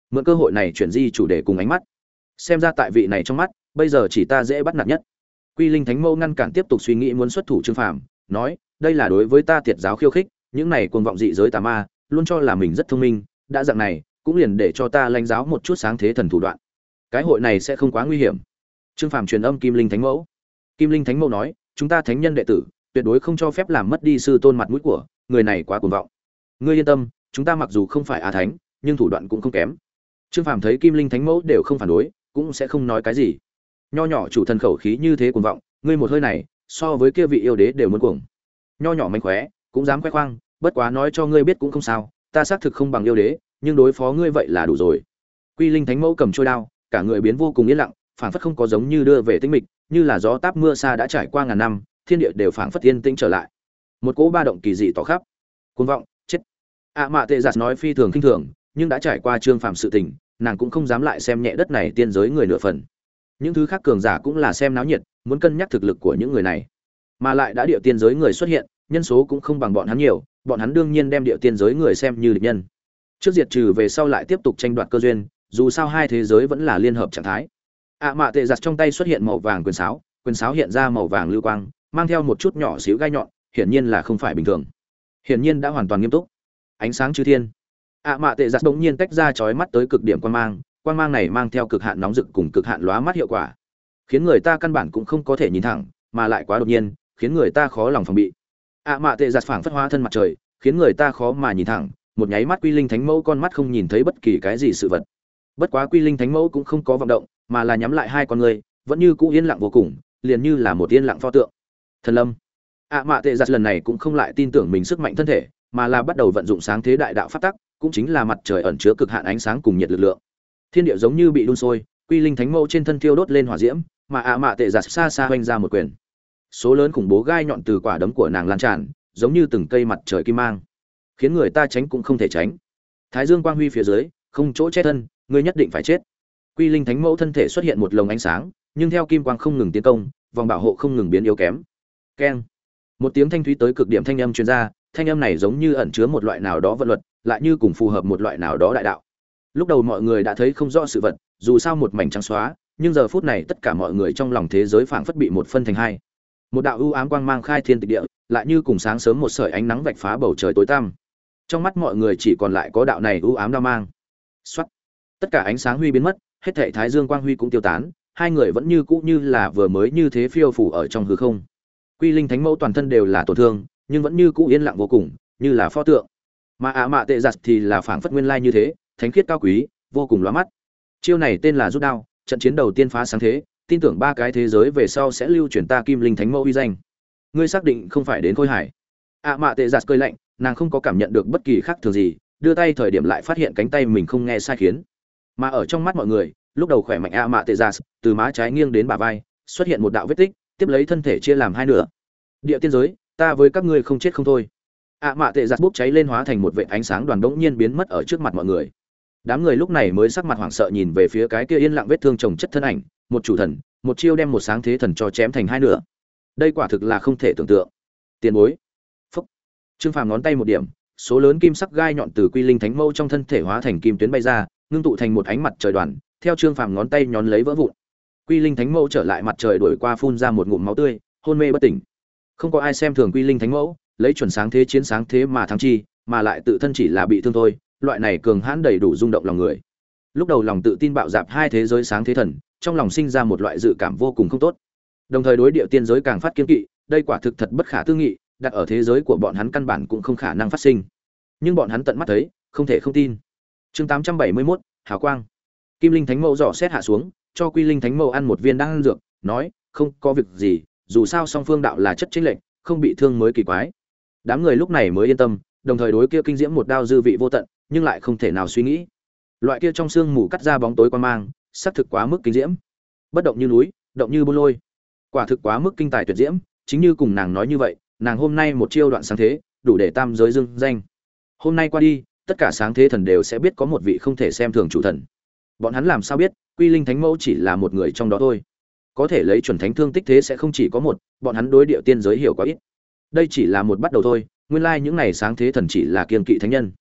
mượn cơ hội này chuyển di chủ đề cùng ánh mắt. Xem ra tại vị này trong mắt, bây giờ chỉ ta dễ bắt nạt nhất. Quy Linh Thánh Mẫu ngăn cản tiếp tục suy nghĩ muốn xuất thủ Trương Phàm, nói, đây là đối với ta tiệt giáo khiêu khích, những này cuồng vọng dị giới tà ma, luôn cho là mình rất thông minh, đã dạng này, cũng liền để cho ta lãnh giáo một chút sáng thế thần thủ đoạn. Cái hội này sẽ không quá nguy hiểm. Trương Phàm truyền âm Kim Linh Thánh Mẫu. Kim Linh Thánh Mẫu nói, chúng ta thánh nhân đệ tử, tuyệt đối không cho phép làm mất đi sư tôn mặt mũi của, người này quá cuồng vọng. Ngươi yên tâm, chúng ta mặc dù không phải a thánh, nhưng thủ đoạn cũng không kém. Trương Phàm thấy Kim Linh Thánh Mẫu đều không phản đối, cũng sẽ không nói cái gì. Nho nhỏ chủ thần khẩu khí như thế cuồng vọng, ngươi một hơi này, so với kia vị yêu đế đều muốn cuồng. Nho nhỏ mánh khóe, cũng dám khoe khoang, bất quá nói cho ngươi biết cũng không sao, ta xác thực không bằng yêu đế, nhưng đối phó ngươi vậy là đủ rồi. Quy Linh Thánh Mẫu cầm trôi đao, cả người biến vô cùng yên lặng, phảng phất không có giống như đưa về tĩnh mịch, như là gió táp mưa xa đã trải qua ngàn năm, thiên địa đều phảng phất yên tĩnh trở lại. Một cỗ ba động kỳ dị tỏ khắp. Cuồng vọng, chết. Mạ Tệ Giạt nói phi thường khinh thường, nhưng đã trải qua Trương Phàm sự tình, nàng cũng không dám lại xem nhẹ đất này tiên giới người nửa phần. Những thứ khác cường giả cũng là xem náo nhiệt, muốn cân nhắc thực lực của những người này. Mà lại đã địa tiên giới người xuất hiện, nhân số cũng không bằng bọn hắn nhiều, bọn hắn đương nhiên đem địa tiên giới người xem như địch nhân. Trước diệt trừ về sau lại tiếp tục tranh đoạt cơ duyên, dù sao hai thế giới vẫn là liên hợp trạng thái. Mạ Tệ Giặt trong tay xuất hiện màu vàng quyền sáo hiện ra màu vàng lưu quang, mang theo một chút nhỏ xíu gai nhọn, hiển nhiên là không phải bình thường. Hiển nhiên đã hoàn toàn nghiêm túc. Ánh sáng chư thiên. Mạ Tệ Giặt bỗng nhiên tách ra chói mắt tới cực điểm quang mang này mang theo cực hạn nóng rực cùng cực hạn lóa mắt hiệu quả, khiến người ta căn bản cũng không có thể nhìn thẳng, mà lại quá đột nhiên, khiến người ta khó lòng phòng bị. Mạ Tệ Giặt phảng phất hóa thân mặt trời, khiến người ta khó mà nhìn thẳng, một nháy mắt Quy Linh Thánh Mẫu con mắt không nhìn thấy bất kỳ cái gì sự vật. Bất quá Quy Linh Thánh Mẫu cũng không có vọng động, mà là nhắm lại hai con người, vẫn như cũ yên lặng vô cùng, liền như là một yên lặng pho tượng. Thần Lâm. Mạ Tệ Giặt lần này cũng không lại tin tưởng mình sức mạnh thân thể, mà là bắt đầu vận dụng sáng thế đại đạo pháp tắc, cũng chính là mặt trời ẩn chứa cực hạn ánh sáng cùng nhiệt lực lượng. Thiên địa giống như bị đun sôi, Quy Linh Thánh Mẫu trên thân thiêu đốt lên hỏa diễm, mà Mạ Tệ Giặt xa xa hoành ra một quyền. Số lớn khủng bố gai nhọn từ quả đấm của nàng lan tràn, giống như từng cây mặt trời kim mang, khiến người ta tránh cũng không thể tránh. Thái dương quang huy phía dưới, không chỗ che thân, ngươi nhất định phải chết. Quy Linh Thánh Mẫu thân thể xuất hiện một lồng ánh sáng, nhưng theo kim quang không ngừng tiến công, vòng bảo hộ không ngừng biến yếu kém. Keng. Một tiếng thanh thúy tới cực điểm thanh âm truyền ra, thanh âm này giống như ẩn chứa một loại nào đó vận luật, lại như cùng phù hợp một loại nào đó đại đạo. Lúc đầu mọi người đã thấy không rõ sự vật, dù sao một mảnh trắng xóa, nhưng giờ phút này tất cả mọi người trong lòng thế giới phảng phất bị một phân thành hai. Một đạo ưu ám quang mang khai thiên tịch địa, lại như cùng sáng sớm một sợi ánh nắng vạch phá bầu trời tối tăm. Trong mắt mọi người chỉ còn lại có đạo này ưu ám đao mang. Soát. Tất cả ánh sáng huy biến mất, hết thảy thái dương quang huy cũng tiêu tán, hai người vẫn như cũ như là vừa mới như thế phiêu phù ở trong hư không. Quy Linh Thánh Mẫu toàn thân đều là tổn thương, nhưng vẫn như cũ yên lặng vô cùng, như là pho tượng. Mà Mạ Tệ Giặt thì là phảng phất nguyên lai như thế, thánh khiết cao quý, vô cùng lóa mắt. Chiêu này tên là rút đao, trận chiến đầu tiên phá sáng thế, tin tưởng ba cái thế giới về sau sẽ lưu truyền ta Kim Linh Thánh Mẫu uy danh. Ngươi xác định không phải đến Khôi Hải? Mạ Tệ Giặt cười lạnh, nàng không có cảm nhận được bất kỳ khác thường gì, đưa tay thời điểm lại phát hiện cánh tay mình không nghe sai khiến. Mà ở trong mắt mọi người, lúc đầu khỏe mạnh Mạ Tệ Giặt, từ má trái nghiêng đến bả vai, xuất hiện một đạo vết tích, tiếp lấy thân thể chia làm hai nửa. Địa tiên giới, ta với các ngươi không chết không thôi. Mạ Tệ Giặt bốc cháy lên hóa thành một vệt ánh sáng đoàn đống nhiên biến mất ở trước mặt mọi người. Đám người lúc này mới sắc mặt hoảng sợ nhìn về phía cái kia yên lặng vết thương chồng chất thân ảnh, một chủ thần, một chiêu đem một sáng thế thần cho chém thành hai nửa. Đây quả thực là không thể tưởng tượng. Tiền bối. Phúc. Trương Phàm ngón tay một điểm, số lớn kim sắc gai nhọn từ Quy Linh Thánh Mẫu trong thân thể hóa thành kim tuyến bay ra, ngưng tụ thành một ánh mặt trời đoàn, theo Trương Phàm ngón tay nhón lấy vỡ vụn. Quy Linh Thánh Mẫu trở lại mặt trời đổi qua phun ra một ngụm máu tươi, hôn mê bất tỉnh. Không có ai xem thường Quy Linh Thánh Mẫu, lấy chuẩn sáng thế chiến sáng thế mà thắng chi, mà lại tự thân chỉ là bị thương thôi, loại này cường hãn đầy đủ rung động lòng người. Lúc đầu lòng tự tin bạo dạn hai thế giới sáng thế thần, trong lòng sinh ra một loại dự cảm vô cùng không tốt. Đồng thời đối địa tiên giới càng phát kiên kỵ, đây quả thực thật bất khả tư nghị, đặt ở thế giới của bọn hắn căn bản cũng không khả năng phát sinh. Nhưng bọn hắn tận mắt thấy, không thể không tin. Chương 871, hào quang. Kim Linh Thánh Mẫu dò xét hạ xuống, cho Quy Linh Thánh Mẫu ăn một viên đan dược, nói, không có việc gì, dù sao song phương đạo là chất chênh lệch, không bị thương mới kỳ quái. Đám người lúc này mới yên tâm, đồng thời đối kia kinh diễm một đao dư vị vô tận, nhưng lại không thể nào suy nghĩ. Loại kia trong xương mù cắt ra bóng tối quan mang, sắc thực quá mức kinh diễm. Bất động như núi, động như bôn lôi. Quả thực quá mức kinh tài tuyệt diễm, chính như cùng nàng nói như vậy, nàng hôm nay một chiêu đoạn sáng thế, đủ để tam giới dương danh. Hôm nay qua đi, tất cả sáng thế thần đều sẽ biết có một vị không thể xem thường chủ thần. Bọn hắn làm sao biết, Quy Linh Thánh Mẫu chỉ là một người trong đó thôi. Có thể lấy chuẩn thánh thương tích thế sẽ không chỉ có một, bọn hắn đối địa tiên giới hiểu quá ít. Đây chỉ là một bắt đầu thôi, nguyên lai những này sáng thế thần chỉ là kiên kỵ thánh nhân.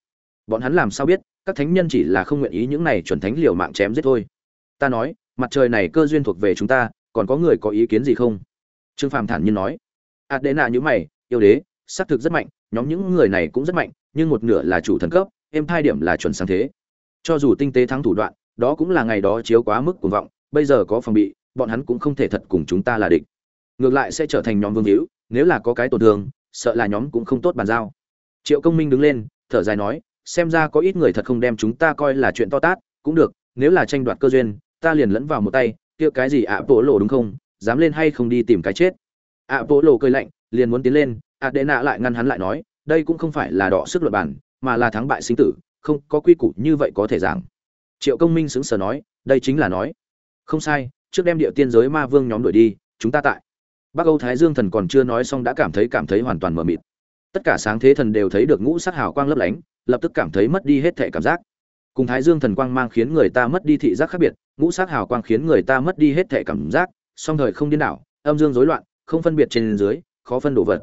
Bọn hắn làm sao biết, các thánh nhân chỉ là không nguyện ý những này chuẩn thánh liều mạng chém giết thôi. Ta nói, mặt trời này cơ duyên thuộc về chúng ta, còn có người có ý kiến gì không? Trương Phàm thản nhiên nói. Adena như mày, yêu đế, xác thực rất mạnh, nhóm những người này cũng rất mạnh, nhưng một nửa là chủ thần cấp, em hai điểm là chuẩn sáng thế. Cho dù tinh tế thắng thủ đoạn, đó cũng là ngày đó chiếu quá mức cuồng vọng, bây giờ có phòng bị, bọn hắn cũng không thể thật cùng chúng ta là địch. Ngược lại sẽ trở thành nhóm vương hữu, nếu là có cái tổn thương, sợ là nhóm cũng không tốt bàn giao. Triệu Công Minh đứng lên, thở dài nói, xem ra có ít người thật không đem chúng ta coi là chuyện to tát, cũng được, nếu là tranh đoạt cơ duyên, ta liền lẫn vào một tay, kia cái gì ạ Bộ Lộ đúng không, dám lên hay không đi tìm cái chết. ạ Bộ Lộ cười lạnh, liền muốn tiến lên, Adena lại ngăn hắn lại nói, đây cũng không phải là đọ sức luận bản, mà là thắng bại sinh tử, không có quy củ như vậy có thể giảng. Triệu Công Minh sững sờ nói, đây chính là nói, không sai, trước đem địa tiên giới ma vương nhóm đuổi đi, chúng ta tại. Bắc Âu Thái Dương thần còn chưa nói xong đã cảm thấy hoàn toàn mờ mịt. Tất cả sáng thế thần đều thấy được ngũ sắc hào quang lấp lánh, lập tức cảm thấy mất đi hết thể cảm giác. Cùng Thái Dương thần quang mang khiến người ta mất đi thị giác khác biệt, ngũ sắc hào quang khiến người ta mất đi hết thể cảm giác, song thời không điên đảo, âm dương rối loạn, không phân biệt trên dưới, khó phân độ vật.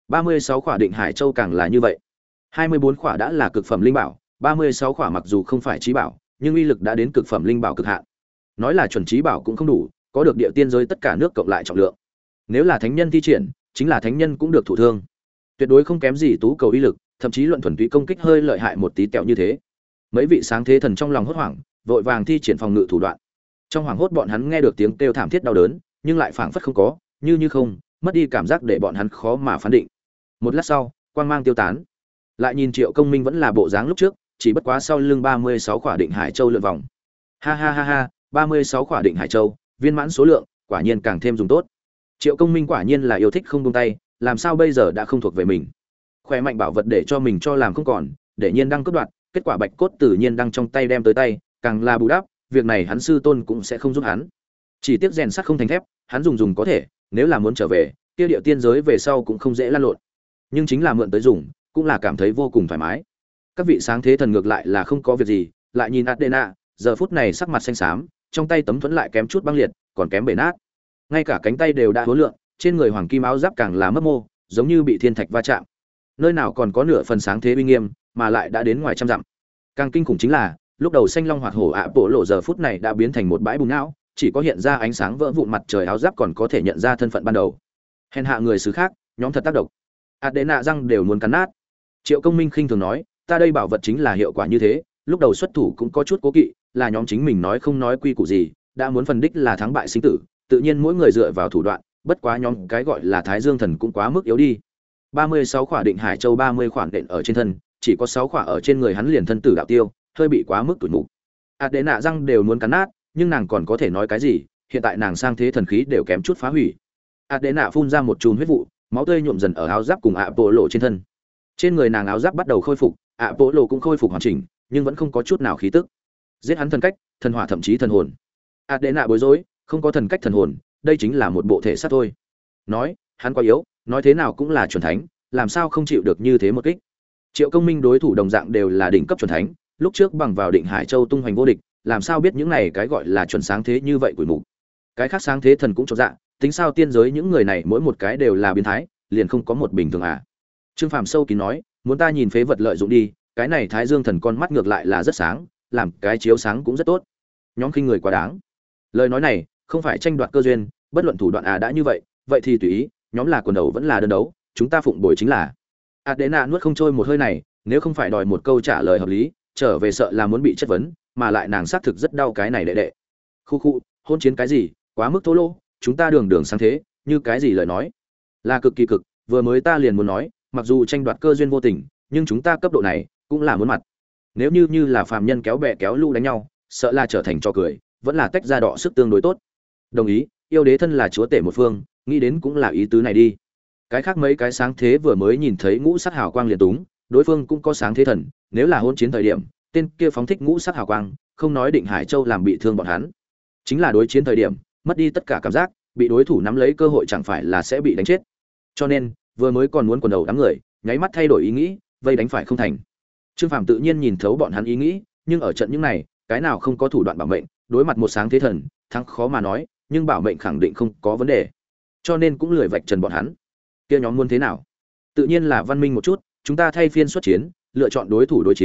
36 khỏa định hải châu càng là như vậy. 24 khỏa đã là cực phẩm linh bảo, 36 khỏa mặc dù không phải chí bảo, nhưng uy lực đã đến cực phẩm linh bảo cực hạn. Nói là chuẩn chí bảo cũng không đủ, có được địa tiên giới tất cả nước cộng lại trọng lượng. Nếu là thánh nhân thi triển, chính là thánh nhân cũng được thụ thương. Tuyệt đối không kém gì tú cầu uy lực, thậm chí luận thuần túy công kích hơi lợi hại một tí tẹo như thế. Mấy vị sáng thế thần trong lòng hốt hoảng, vội vàng thi triển phòng ngự thủ đoạn. Trong hoảng hốt bọn hắn nghe được tiếng kêu thảm thiết đau đớn, nhưng lại phảng phất không có, như không, mất đi cảm giác để bọn hắn khó mà phán định. Một lát sau, quang mang tiêu tán. Lại nhìn Triệu Công Minh vẫn là bộ dáng lúc trước, chỉ bất quá sau lưng 36 khỏa định hải châu lượn vòng. Ha ha ha ha, 36 khỏa định hải châu, viên mãn số lượng, quả nhiên càng thêm dùng tốt. Triệu Công Minh quả nhiên là yêu thích không buông tay, làm sao bây giờ đã không thuộc về mình. Khỏe mạnh bảo vật để cho mình cho làm không còn, để nhiên đăng cướp đoạt, kết quả bạch cốt tự nhiên đăng trong tay đem tới tay, càng là bù đắp, việc này hắn sư tôn cũng sẽ không giúp hắn. Chỉ tiếc rèn sắt không thành thép, hắn dùng có thể, nếu là muốn trở về, kia địa tiên giới về sau cũng không dễ lăn lộn. Nhưng chính là mượn tới dùng, cũng là cảm thấy vô cùng thoải mái. Các vị sáng thế thần ngược lại là không có việc gì, lại nhìn Adena, giờ phút này sắc mặt xanh xám, trong tay tấm thuẫn lại kém chút băng liệt, còn kém bể nát. Ngay cả cánh tay đều đã hối lượng, trên người hoàng kim áo giáp càng là mất mô, giống như bị thiên thạch va chạm. Nơi nào còn có nửa phần sáng thế uy nghiêm, mà lại đã đến ngoài trăm dặm. Càng kinh khủng chính là, lúc đầu xanh long hoạt hổ ạ bộ lộ giờ phút này đã biến thành một bãi bùn não, chỉ có hiện ra ánh sáng vỡ vụn mặt trời áo giáp còn có thể nhận ra thân phận ban đầu. Hèn hạ người xứ khác, nhóm thật tác động. Adena răng đều muốn cắn nát. Triệu Công Minh khinh thường nói, ta đây bảo vật chính là hiệu quả như thế, lúc đầu xuất thủ cũng có chút cố kỵ, là nhóm chính mình nói không nói quy củ gì, đã muốn phần đích là thắng bại sinh tử, tự nhiên mỗi người dựa vào thủ đoạn, bất quá nhóm cái gọi là Thái Dương thần cũng quá mức yếu đi. 36 khỏa định hải châu 30 khoản đện ở trên thân, chỉ có 6 khỏa ở trên người hắn liền thân tử đạo tiêu, hơi bị quá mức tủi mục. Adena răng đều muốn cắn nát, nhưng nàng còn có thể nói cái gì, hiện tại nàng sang thế thần khí đều kém chút phá hủy. Adena phun ra một chùm huyết vụ, máu tươi nhuộm dần ở áo giáp cùng ạ bộ lộ trên thân. Trên người nàng áo giáp bắt đầu khôi phục, ạ bộ lộ cũng khôi phục hoàn chỉnh, nhưng vẫn không có chút nào khí tức. Giết hắn thần cách, thần hỏa thậm chí thần hồn. Adena bối rối, không có thần cách thần hồn, đây chính là một bộ thể xác thôi. Nói, hắn quá yếu, nói thế nào cũng là chuẩn thánh, làm sao không chịu được như thế một kích. Triệu Công Minh đối thủ đồng dạng đều là đỉnh cấp chuẩn thánh, lúc trước bằng vào Định Hải Châu tung hoành vô địch, làm sao biết những này cái gọi là chuẩn sáng thế như vậy quỷ mục. Cái khác sáng thế thần cũng chột dạ, tính sao tiên giới những người này mỗi một cái đều là biến thái, liền không có một bình thường à. Trương Phàm sâu kín nói, muốn ta nhìn phế vật lợi dụng đi, cái này Thái Dương thần con mắt ngược lại là rất sáng, làm cái chiếu sáng cũng rất tốt. Nhóm khinh người quá đáng. Lời nói này, không phải tranh đoạt cơ duyên, bất luận thủ đoạn đã như vậy, vậy thì tùy ý, nhóm là quần đầu vẫn là đơn đấu, chúng ta phụng bồi chính là. Adena nuốt không trôi một hơi này, nếu không phải đòi một câu trả lời hợp lý, trở về sợ là muốn bị chất vấn, mà lại nàng xác thực rất đau cái này đệ đệ. Khu, hôn chiến cái gì, quá mức thô lỗ, chúng ta đường sang thế, như cái gì lời nói, là cực kỳ cực, vừa mới ta liền muốn nói, mặc dù tranh đoạt cơ duyên vô tình, nhưng chúng ta cấp độ này cũng là muốn mặt. Nếu như là phàm nhân kéo bè kéo lũ đánh nhau, sợ là trở thành trò cười, vẫn là tách ra đọ sức tương đối tốt. Đồng ý, yêu đế thân là chúa tể một phương, nghĩ đến cũng là ý tứ này đi. Cái khác mấy cái sáng thế vừa mới nhìn thấy ngũ sắc hào quang liền túng, đối phương cũng có sáng thế thần, nếu là hôn chiến thời điểm, tên kia phóng thích ngũ sắc hào quang, không nói Định Hải Châu làm bị thương bọn hắn, chính là đối chiến thời điểm, mất đi tất cả cảm giác, bị đối thủ nắm lấy cơ hội chẳng phải là sẽ bị đánh chết. Cho nên, vừa mới còn muốn quần đầu đám người, nháy mắt thay đổi ý nghĩ, vây đánh phải không thành. Trương Phàm tự nhiên nhìn thấu bọn hắn ý nghĩ, nhưng ở trận những này, cái nào không có thủ đoạn bảo mệnh, đối mặt một sáng thế thần, thắng khó mà nói, nhưng bảo mệnh khẳng định không có vấn đề. Cho nên cũng lười vạch trần bọn hắn. Kia nhóm muốn thế nào? Tự nhiên là văn minh một chút, chúng ta thay phiên xuất chiến, lựa chọn đối thủ đối chiến,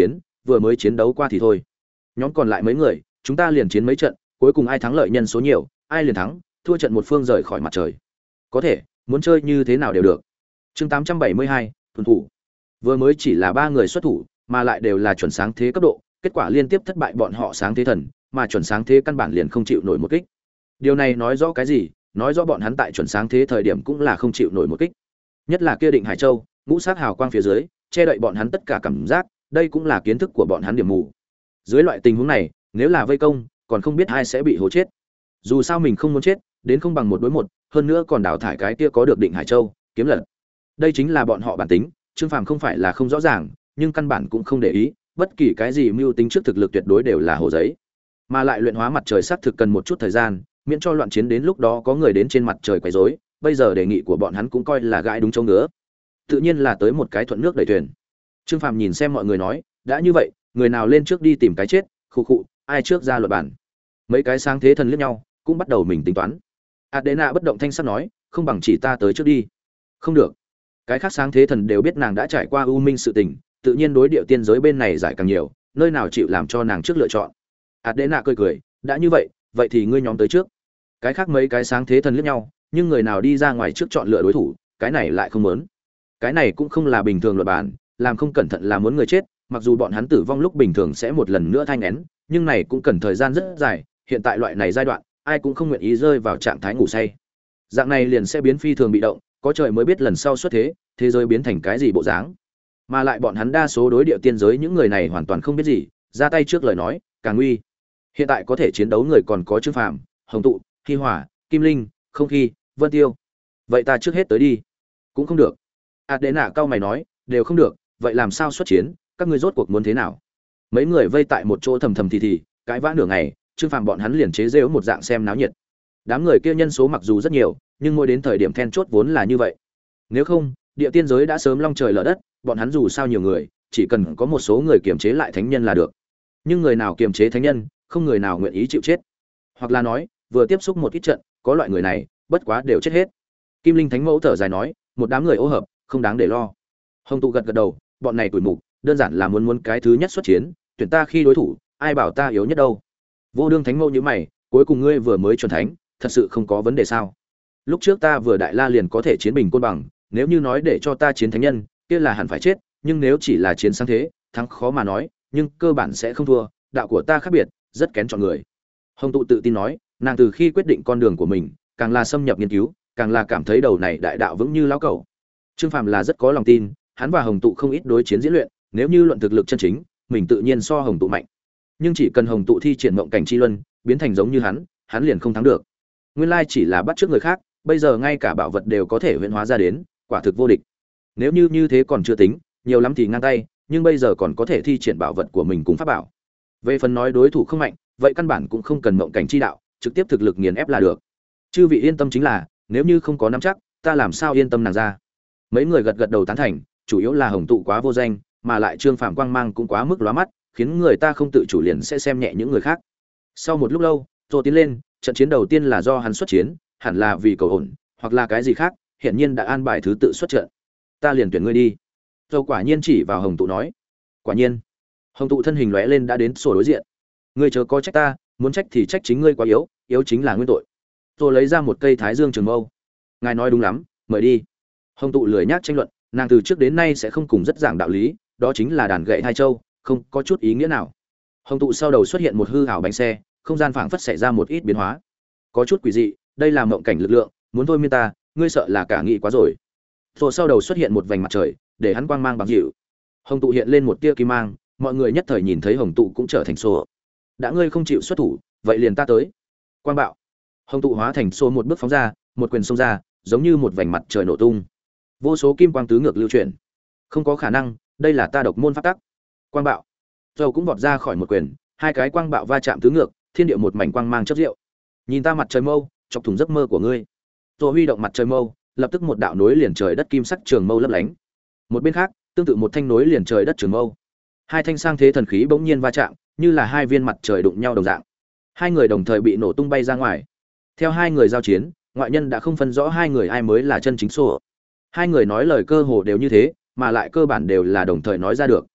vừa mới chiến đấu qua thì thôi. Nhóm còn lại mấy người, chúng ta liền chiến mấy trận, cuối cùng ai thắng lợi nhân số nhiều, ai liền thắng, thua trận một phương rời khỏi mặt trời. Có thể, muốn chơi như thế nào đều được. Chương 872, tuần thủ. Vừa mới chỉ là 3 người xuất thủ, mà lại đều là chuẩn sáng thế cấp độ, kết quả liên tiếp thất bại bọn họ sáng thế thần, mà chuẩn sáng thế căn bản liền không chịu nổi một kích. Điều này nói rõ cái gì? Nói rõ bọn hắn tại chuẩn sáng thế thời điểm cũng là không chịu nổi một kích. Nhất là kia Định Hải Châu, ngũ sắc hào quang phía dưới, che đậy bọn hắn tất cả cảm giác, đây cũng là kiến thức của bọn hắn điểm mù. Dưới loại tình huống này, nếu là vây công, còn không biết ai sẽ bị hố chết. Dù sao mình không muốn chết, đến không bằng 1 đối 1, hơn nữa còn đào thải cái kia có được Định Hải Châu, kiếm lật. Đây chính là bọn họ bản tính, Trương Phàm không phải là không rõ ràng, nhưng căn bản cũng không để ý, bất kỳ cái gì mưu tính trước thực lực tuyệt đối đều là hồ giấy. Mà lại luyện hóa mặt trời xác thực cần một chút thời gian, miễn cho loạn chiến đến lúc đó có người đến trên mặt trời quấy rối, bây giờ đề nghị của bọn hắn cũng coi là gãi đúng chỗ ngứa. Tự nhiên là tới một cái thuận nước đẩy thuyền. Trương Phàm nhìn xem mọi người nói, đã như vậy, người nào lên trước đi tìm cái chết, khụ khụ, ai trước ra luật bản. Mấy cái sáng thế thần liếc nhau, cũng bắt đầu mình tính toán. Adena bất động thanh sắc nói, không bằng chỉ ta tới trước đi. Không được. Cái khác sáng thế thần đều biết nàng đã trải qua u minh sự tình, tự nhiên đối điệu tiên giới bên này giải càng nhiều, nơi nào chịu làm cho nàng trước lựa chọn. Adena cười cười, đã như vậy, vậy thì ngươi nhóm tới trước. Cái khác mấy cái sáng thế thần liếc nhau, nhưng người nào đi ra ngoài trước chọn lựa đối thủ, cái này lại không muốn. Cái này cũng không là bình thường luật bản, làm không cẩn thận là muốn người chết, mặc dù bọn hắn tử vong lúc bình thường sẽ một lần nữa thanh nén, nhưng này cũng cần thời gian rất dài, hiện tại loại này giai đoạn, ai cũng không nguyện ý rơi vào trạng thái ngủ say. Dạng này liền sẽ biến phi thường bị động, có trời mới biết lần sau xuất thế, thế giới biến thành cái gì bộ dáng. Mà lại bọn hắn đa số đối địa tiên giới những người này hoàn toàn không biết gì, ra tay trước lời nói, càng nguy. Hiện tại có thể chiến đấu người còn có Trương Phàm, Hồng Tụ, Hi Hỏa, Kim Linh, Không Khí, Vân Tiêu. Vậy ta trước hết tới đi. Cũng không được. Adena cao mày nói, đều không được, vậy làm sao xuất chiến, các ngươi rốt cuộc muốn thế nào? Mấy người vây tại một chỗ thầm thầm thì, cãi vã nửa ngày, Trương Phàm bọn hắn liền chế giễu một dạng xem náo nhiệt. Đám người kia nhân số mặc dù rất nhiều, nhưng mỗi đến thời điểm then chốt vốn là như vậy. Nếu không, địa tiên giới đã sớm long trời lở đất, bọn hắn dù sao nhiều người, chỉ cần có một số người kiềm chế lại thánh nhân là được. Nhưng người nào kiềm chế thánh nhân, không người nào nguyện ý chịu chết. Hoặc là nói, vừa tiếp xúc một ít trận, có loại người này, bất quá đều chết hết. Kim Linh Thánh Mẫu thở dài nói, một đám người ô hợp, không đáng để lo. Hồng Tụ gật gật đầu, bọn này tuổi mục, đơn giản là muốn cái thứ nhất xuất chiến, tuyển ta khi đối thủ, ai bảo ta yếu nhất đâu. Vô Đương Thánh Mẫu như mày, cuối cùng ngươi vừa mới chuẩn thánh, thật sự không có vấn đề sao? Lúc trước ta vừa đại la liền có thể chiến bình côn bằng, nếu như nói để cho ta chiến thánh nhân, kia là hẳn phải chết, nhưng nếu chỉ là chiến sáng thế, thắng khó mà nói, nhưng cơ bản sẽ không thua, đạo của ta khác biệt, rất kén chọn người. Hồng Tụ tự tin nói, nàng từ khi quyết định con đường của mình, càng là xâm nhập nghiên cứu, càng là cảm thấy đầu này đại đạo vững như lão cẩu. Trương Phàm là rất có lòng tin, hắn và Hồng Tụ không ít đối chiến diễn luyện, nếu như luận thực lực chân chính, mình tự nhiên so Hồng Tụ mạnh. Nhưng chỉ cần Hồng Tụ thi triển mộng cảnh chi luân, biến thành giống như hắn liền không thắng được. Nguyên lai chỉ là bắt chước người khác, bây giờ ngay cả bảo vật đều có thể huyễn hóa ra đến, quả thực vô địch. Nếu như thế còn chưa tính, nhiều lắm thì ngang tay, nhưng bây giờ còn có thể thi triển bảo vật của mình cùng pháp bảo. Về phần nói đối thủ không mạnh, vậy căn bản cũng không cần mộng cảnh chi đạo, trực tiếp thực lực nghiền ép là được. Chư vị yên tâm chính là, nếu như không có nắm chắc, ta làm sao yên tâm nàng ra. Mấy người gật gật đầu tán thành, chủ yếu là Hồng Tụ quá vô danh, mà lại Trương Phàm quang mang cũng quá mức lóa mắt, khiến người ta không tự chủ liền sẽ xem nhẹ những người khác. Sau một lúc lâu, Tô tiến lên, trận chiến đầu tiên là do hắn xuất chiến, hẳn là vì cầu ổn, hoặc là cái gì khác, hiện nhiên đã an bài thứ tự xuất trận. Ta liền tuyển ngươi đi. Tô quả nhiên chỉ vào Hồng Tụ nói. Quả nhiên. Hồng Tụ thân hình lóe lên đã đến sổ đối diện. Ngươi chớ có trách ta, muốn trách thì trách chính ngươi quá yếu, yếu chính là nguyên tội. Tô lấy ra một cây Thái Dương Trường Mâu. Ngài nói đúng lắm, mời đi. Hồng Tụ lười nhác tranh luận, nàng từ trước đến nay sẽ không cùng rất giảng đạo lý, đó chính là đàn gậy hai châu, không có chút ý nghĩa nào. Hồng Tụ sau đầu xuất hiện một hư ảo bánh xe, không gian phảng phất xảy ra một ít biến hóa, có chút quỷ dị, đây là mộng cảnh lực lượng, muốn thôi miên ta, ngươi sợ là cả nghị quá rồi. Rồi sau đầu xuất hiện một vành mặt trời, để hắn quang mang bằng dịu. Hồng Tụ hiện lên một tia kim mang, mọi người nhất thời nhìn thấy Hồng Tụ cũng trở thành xô. Đã ngươi không chịu xuất thủ, vậy liền ta tới. Quang bạo. Hồng Tụ hóa thành xô một bước phóng ra, một quyền xông ra, giống như một vành mặt trời nổ tung. Vô số kim quang tứ ngược lưu chuyển. Không có khả năng, đây là ta độc môn pháp tắc. Quang bạo. Dầu cũng vọt ra khỏi một quyền, hai cái quang bạo va chạm tứ ngược, thiên địa một mảnh quang mang chớp rượu. Nhìn ta mặt trời mâu, chọc thủng giấc mơ của ngươi. Tôi huy động mặt trời mâu, lập tức một đạo nối liền trời đất kim sắc trường mâu lấp lánh. Một bên khác, tương tự một thanh nối liền trời đất trường mâu. Hai thanh sang thế thần khí bỗng nhiên va chạm, như là hai viên mặt trời đụng nhau đồng dạng. Hai người đồng thời bị nổ tung bay ra ngoài. Theo hai người giao chiến, ngoại nhân đã không phân rõ hai người ai mới là chân chính sổ. Hai người nói lời cơ hồ đều như thế, mà lại cơ bản đều là đồng thời nói ra được.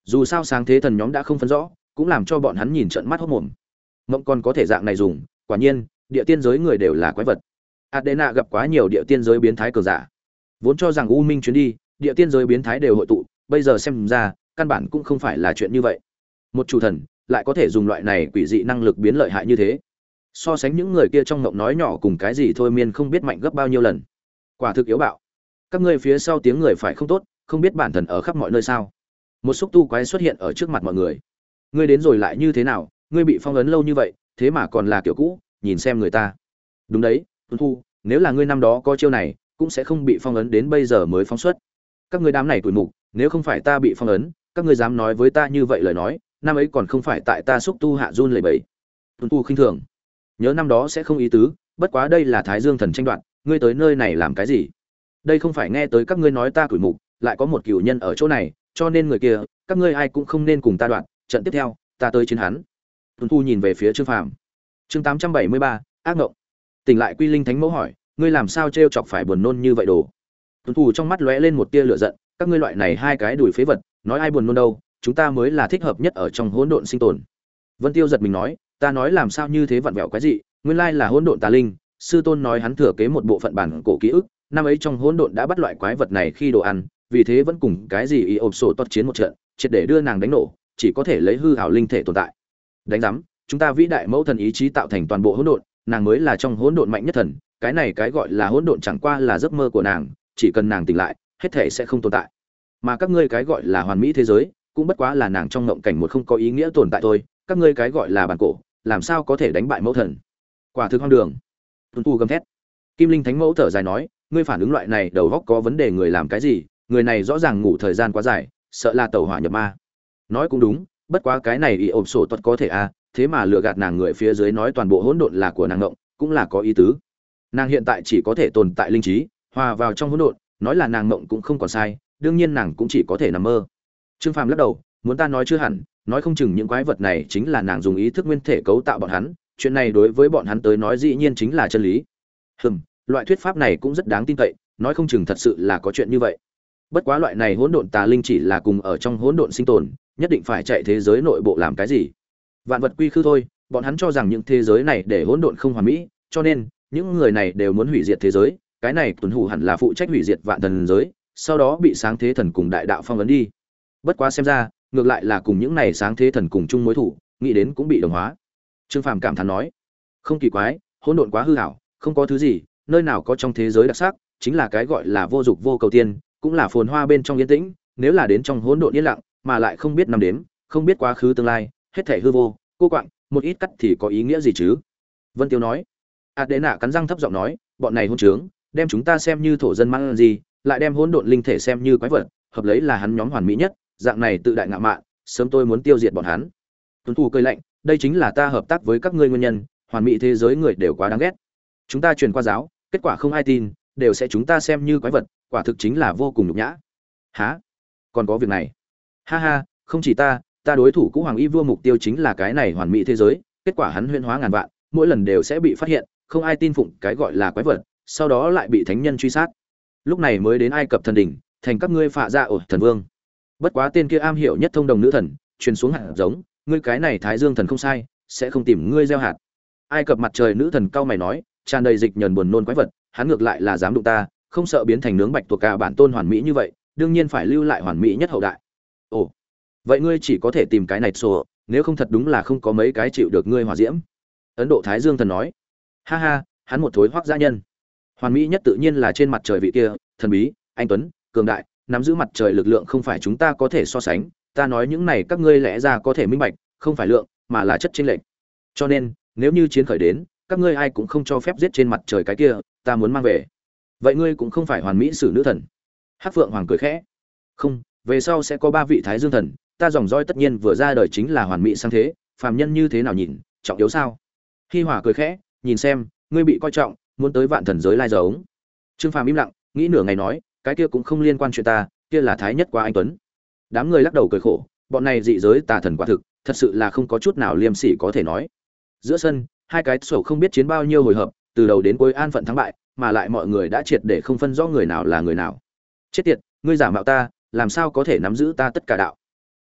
Dù sao sáng thế thần nhóm đã không phân rõ, cũng làm cho bọn hắn nhìn trận mắt hốt mồm. Mộng còn có thể dạng này dùng, quả nhiên, địa tiên giới người đều là quái vật. Adena gặp quá nhiều địa tiên giới biến thái cường giả. Vốn cho rằng U Minh chuyến đi, địa tiên giới biến thái đều hội tụ, bây giờ xem ra, căn bản cũng không phải là chuyện như vậy. Một chủ thần lại có thể dùng loại này quỷ dị năng lực biến lợi hại như thế. So sánh những người kia trong ngộng nói nhỏ cùng cái gì thôi miên không biết mạnh gấp bao nhiêu lần. Quả thực yếu bạo. Các ngươi phía sau tiếng người phải không tốt, không biết bản thần ở khắp mọi nơi sao? Một xúc tu quái xuất hiện ở trước mặt mọi người. Ngươi đến rồi lại như thế nào? Ngươi bị phong ấn lâu như vậy, thế mà còn là kiểu cũ, nhìn xem người ta. Đúng đấy, Tuấn Thu, nếu là ngươi năm đó có chiêu này, cũng sẽ không bị phong ấn đến bây giờ mới phóng xuất. Các ngươi đám này tuổi mục, nếu không phải ta bị phong ấn, các ngươi dám nói với ta như vậy lời nói, năm ấy còn không phải tại ta xúc tu hạ run lẩy bẩy. Tuấn Thu khinh thường. Nhớ năm đó sẽ không ý tứ, bất quá đây là Thái Dương thần tranh đoạt, ngươi tới nơi này làm cái gì? Đây không phải nghe tới các ngươi nói ta tuổi mục, lại có một cửu nhân ở chỗ này, cho nên người kia, các ngươi ai cũng không nên cùng ta đoạn, trận tiếp theo, ta tới chiến hắn. Tuấn Thu nhìn về phía Trương Phàm. Chương 873, ác ngộng. Tỉnh lại Quy Linh Thánh Mẫu hỏi, ngươi làm sao trêu chọc phải buồn nôn như vậy đồ? Tuấn Thu trong mắt lóe lên một tia lửa giận, các ngươi loại này hai cái đùi phế vật, nói ai buồn nôn đâu, chúng ta mới là thích hợp nhất ở trong hỗn độn sinh tồn. Vân Tiêu giật mình nói, ta nói làm sao như thế vặn vẹo cái gì, nguyên lai là hỗn độn tà linh, sư tôn nói hắn thừa kế một bộ phận bản cổ ký ức, năm ấy trong hỗn độn đã bắt loại quái vật này khi đồ ăn, vì thế vẫn cùng cái gì y ộp sổ toát chiến một trận, triệt để đưa nàng đánh nổ, chỉ có thể lấy hư ảo linh thể tồn tại. Đánh rắm, chúng ta vĩ đại mẫu thần ý chí tạo thành toàn bộ hỗn độn, nàng mới là trong hỗn độn mạnh nhất thần, cái này cái gọi là hỗn độn chẳng qua là giấc mơ của nàng, chỉ cần nàng tỉnh lại, hết thể sẽ không tồn tại. Mà các ngươi cái gọi là hoàn mỹ thế giới, cũng bất quá là nàng trong ngộng cảnh một không có ý nghĩa tồn tại thôi, các ngươi cái gọi là bản cổ, làm sao có thể đánh bại mẫu thần? Quả thực hoang đường. Tuấn Tu gầm thét. Kim Linh Thánh Mẫu thở dài nói, ngươi phản ứng loại này đầu óc có vấn đề, người làm cái gì? Người này rõ ràng ngủ thời gian quá dài, sợ là tẩu hỏa nhập ma. Nói cũng đúng, bất quá cái này y ộp sổ tuật có thể a, thế mà lừa gạt nàng người phía dưới nói toàn bộ hỗn độn là của nàng ngộng, cũng là có ý tứ. Nàng hiện tại chỉ có thể tồn tại linh trí, hòa vào trong hỗn độn, nói là nàng ngộng cũng không còn sai, đương nhiên nàng cũng chỉ có thể nằm mơ. Trương Phàm lắc đầu, muốn ta nói chưa hẳn, nói không chừng những quái vật này chính là nàng dùng ý thức nguyên thể cấu tạo bọn hắn, chuyện này đối với bọn hắn tới nói dĩ nhiên chính là chân lý. Loại thuyết pháp này cũng rất đáng tin cậy, nói không chừng thật sự là có chuyện như vậy. Bất quá loại này hỗn độn tà linh chỉ là cùng ở trong hỗn độn sinh tồn, nhất định phải chạy thế giới nội bộ làm cái gì? Vạn vật quy khư thôi, bọn hắn cho rằng những thế giới này để hỗn độn không hoàn mỹ, cho nên những người này đều muốn hủy diệt thế giới, cái này Tuấn Hủ hẳn là phụ trách hủy diệt vạn thần giới, sau đó bị sáng thế thần cùng đại đạo phong ấn đi. Bất quá xem ra, ngược lại là cùng những này sáng thế thần cùng chung mối thủ, nghĩ đến cũng bị đồng hóa. Trương Phàm cảm thán nói, không kỳ quái, hỗn độn quá hư ảo, không có thứ gì, nơi nào có trong thế giới đặc sắc, chính là cái gọi là vô dục vô cầu tiên, cũng là phồn hoa bên trong yên tĩnh, nếu là đến trong hỗn độn yên lặng, mà lại không biết năm đếm, không biết quá khứ tương lai, hết thảy hư vô, cô quạng, một ít cắt thì có ý nghĩa gì chứ? Vân Tiêu nói. Adena cắn răng thấp giọng nói, bọn này hỗn trướng, đem chúng ta xem như thổ dân mang gì, lại đem hỗn độn linh thể xem như quái vật, hợp lấy là hắn nhóm hoàn mỹ nhất, dạng này tự đại ngạo mạn, sớm tôi muốn tiêu diệt bọn hắn. Tuấn Thủ cười lạnh, đây chính là ta hợp tác với các ngươi nguyên nhân, hoàn mỹ thế giới người đều quá đáng ghét. Chúng ta truyền qua giáo, kết quả không ai tin, đều sẽ chúng ta xem như quái vật, quả thực chính là vô cùng nhục nhã. Hả? Còn có việc này? Ha ha, không chỉ ta đối thủ cũ Hoàng Y Vua mục tiêu chính là cái này hoàn mỹ thế giới, kết quả hắn huyễn hóa ngàn vạn, mỗi lần đều sẽ bị phát hiện, không ai tin phụng cái gọi là quái vật, sau đó lại bị thánh nhân truy sát. Lúc này mới đến Ai Cập thần đỉnh, thành các ngươi phạ ra ổ thần vương. Bất quá tên kia am hiểu nhất thông đồng nữ thần, truyền xuống hạt giống, ngươi cái này Thái Dương thần không sai, sẽ không tìm ngươi gieo hạt. Ai Cập mặt trời nữ thần cao mày nói, tràn đầy dịch nhờn buồn nôn quái vật, hắn ngược lại là dám đụng ta, không sợ biến thành nướng bạch tuộc cả bản tôn hoàn mỹ như vậy, đương nhiên phải lưu lại hoàn mỹ nhất hậu đại. Ồ, vậy ngươi chỉ có thể tìm cái này sổ, nếu không thật đúng là không có mấy cái chịu được ngươi hỏa diễm. Ấn Độ Thái Dương thần nói, ha ha, hắn một thối hoắc gia nhân. Hoàn mỹ nhất tự nhiên là trên mặt trời vị kia, thần bí, anh tuấn, cường đại, nắm giữ mặt trời lực lượng không phải chúng ta có thể so sánh, ta nói những này các ngươi lẽ ra có thể minh bạch, không phải lượng, mà là chất chênh lệch. Cho nên, nếu như chiến khởi đến, các ngươi ai cũng không cho phép giết trên mặt trời cái kia, ta muốn mang về. Vậy ngươi cũng không phải hoàn mỹ sử nữ thần. Hắc Phượng Hoàng cười khẽ. Không, về sau sẽ có 3 vị Thái Dương thần, ta dòng dõi tất nhiên vừa ra đời chính là hoàn mỹ sang thế, phàm nhân như thế nào nhìn, trọng yếu sao? Hi Hỏa cười khẽ, nhìn xem, ngươi bị coi trọng, muốn tới vạn thần giới lai giống. Trương Phàm im lặng, nghĩ nửa ngày nói, cái kia cũng không liên quan chuyện ta, kia là thái nhất quá anh tuấn. Đám người lắc đầu cười khổ, bọn này dị giới tà thần quả thực, thật sự là không có chút nào liêm sỉ có thể nói. Giữa sân, hai cái sổ không biết chiến bao nhiêu hồi hợp, từ đầu đến cuối an phận thắng bại, mà lại mọi người đã triệt để không phân rõ người nào là người nào. Chết tiệt, ngươi giả mạo ta, làm sao có thể nắm giữ ta tất cả đạo?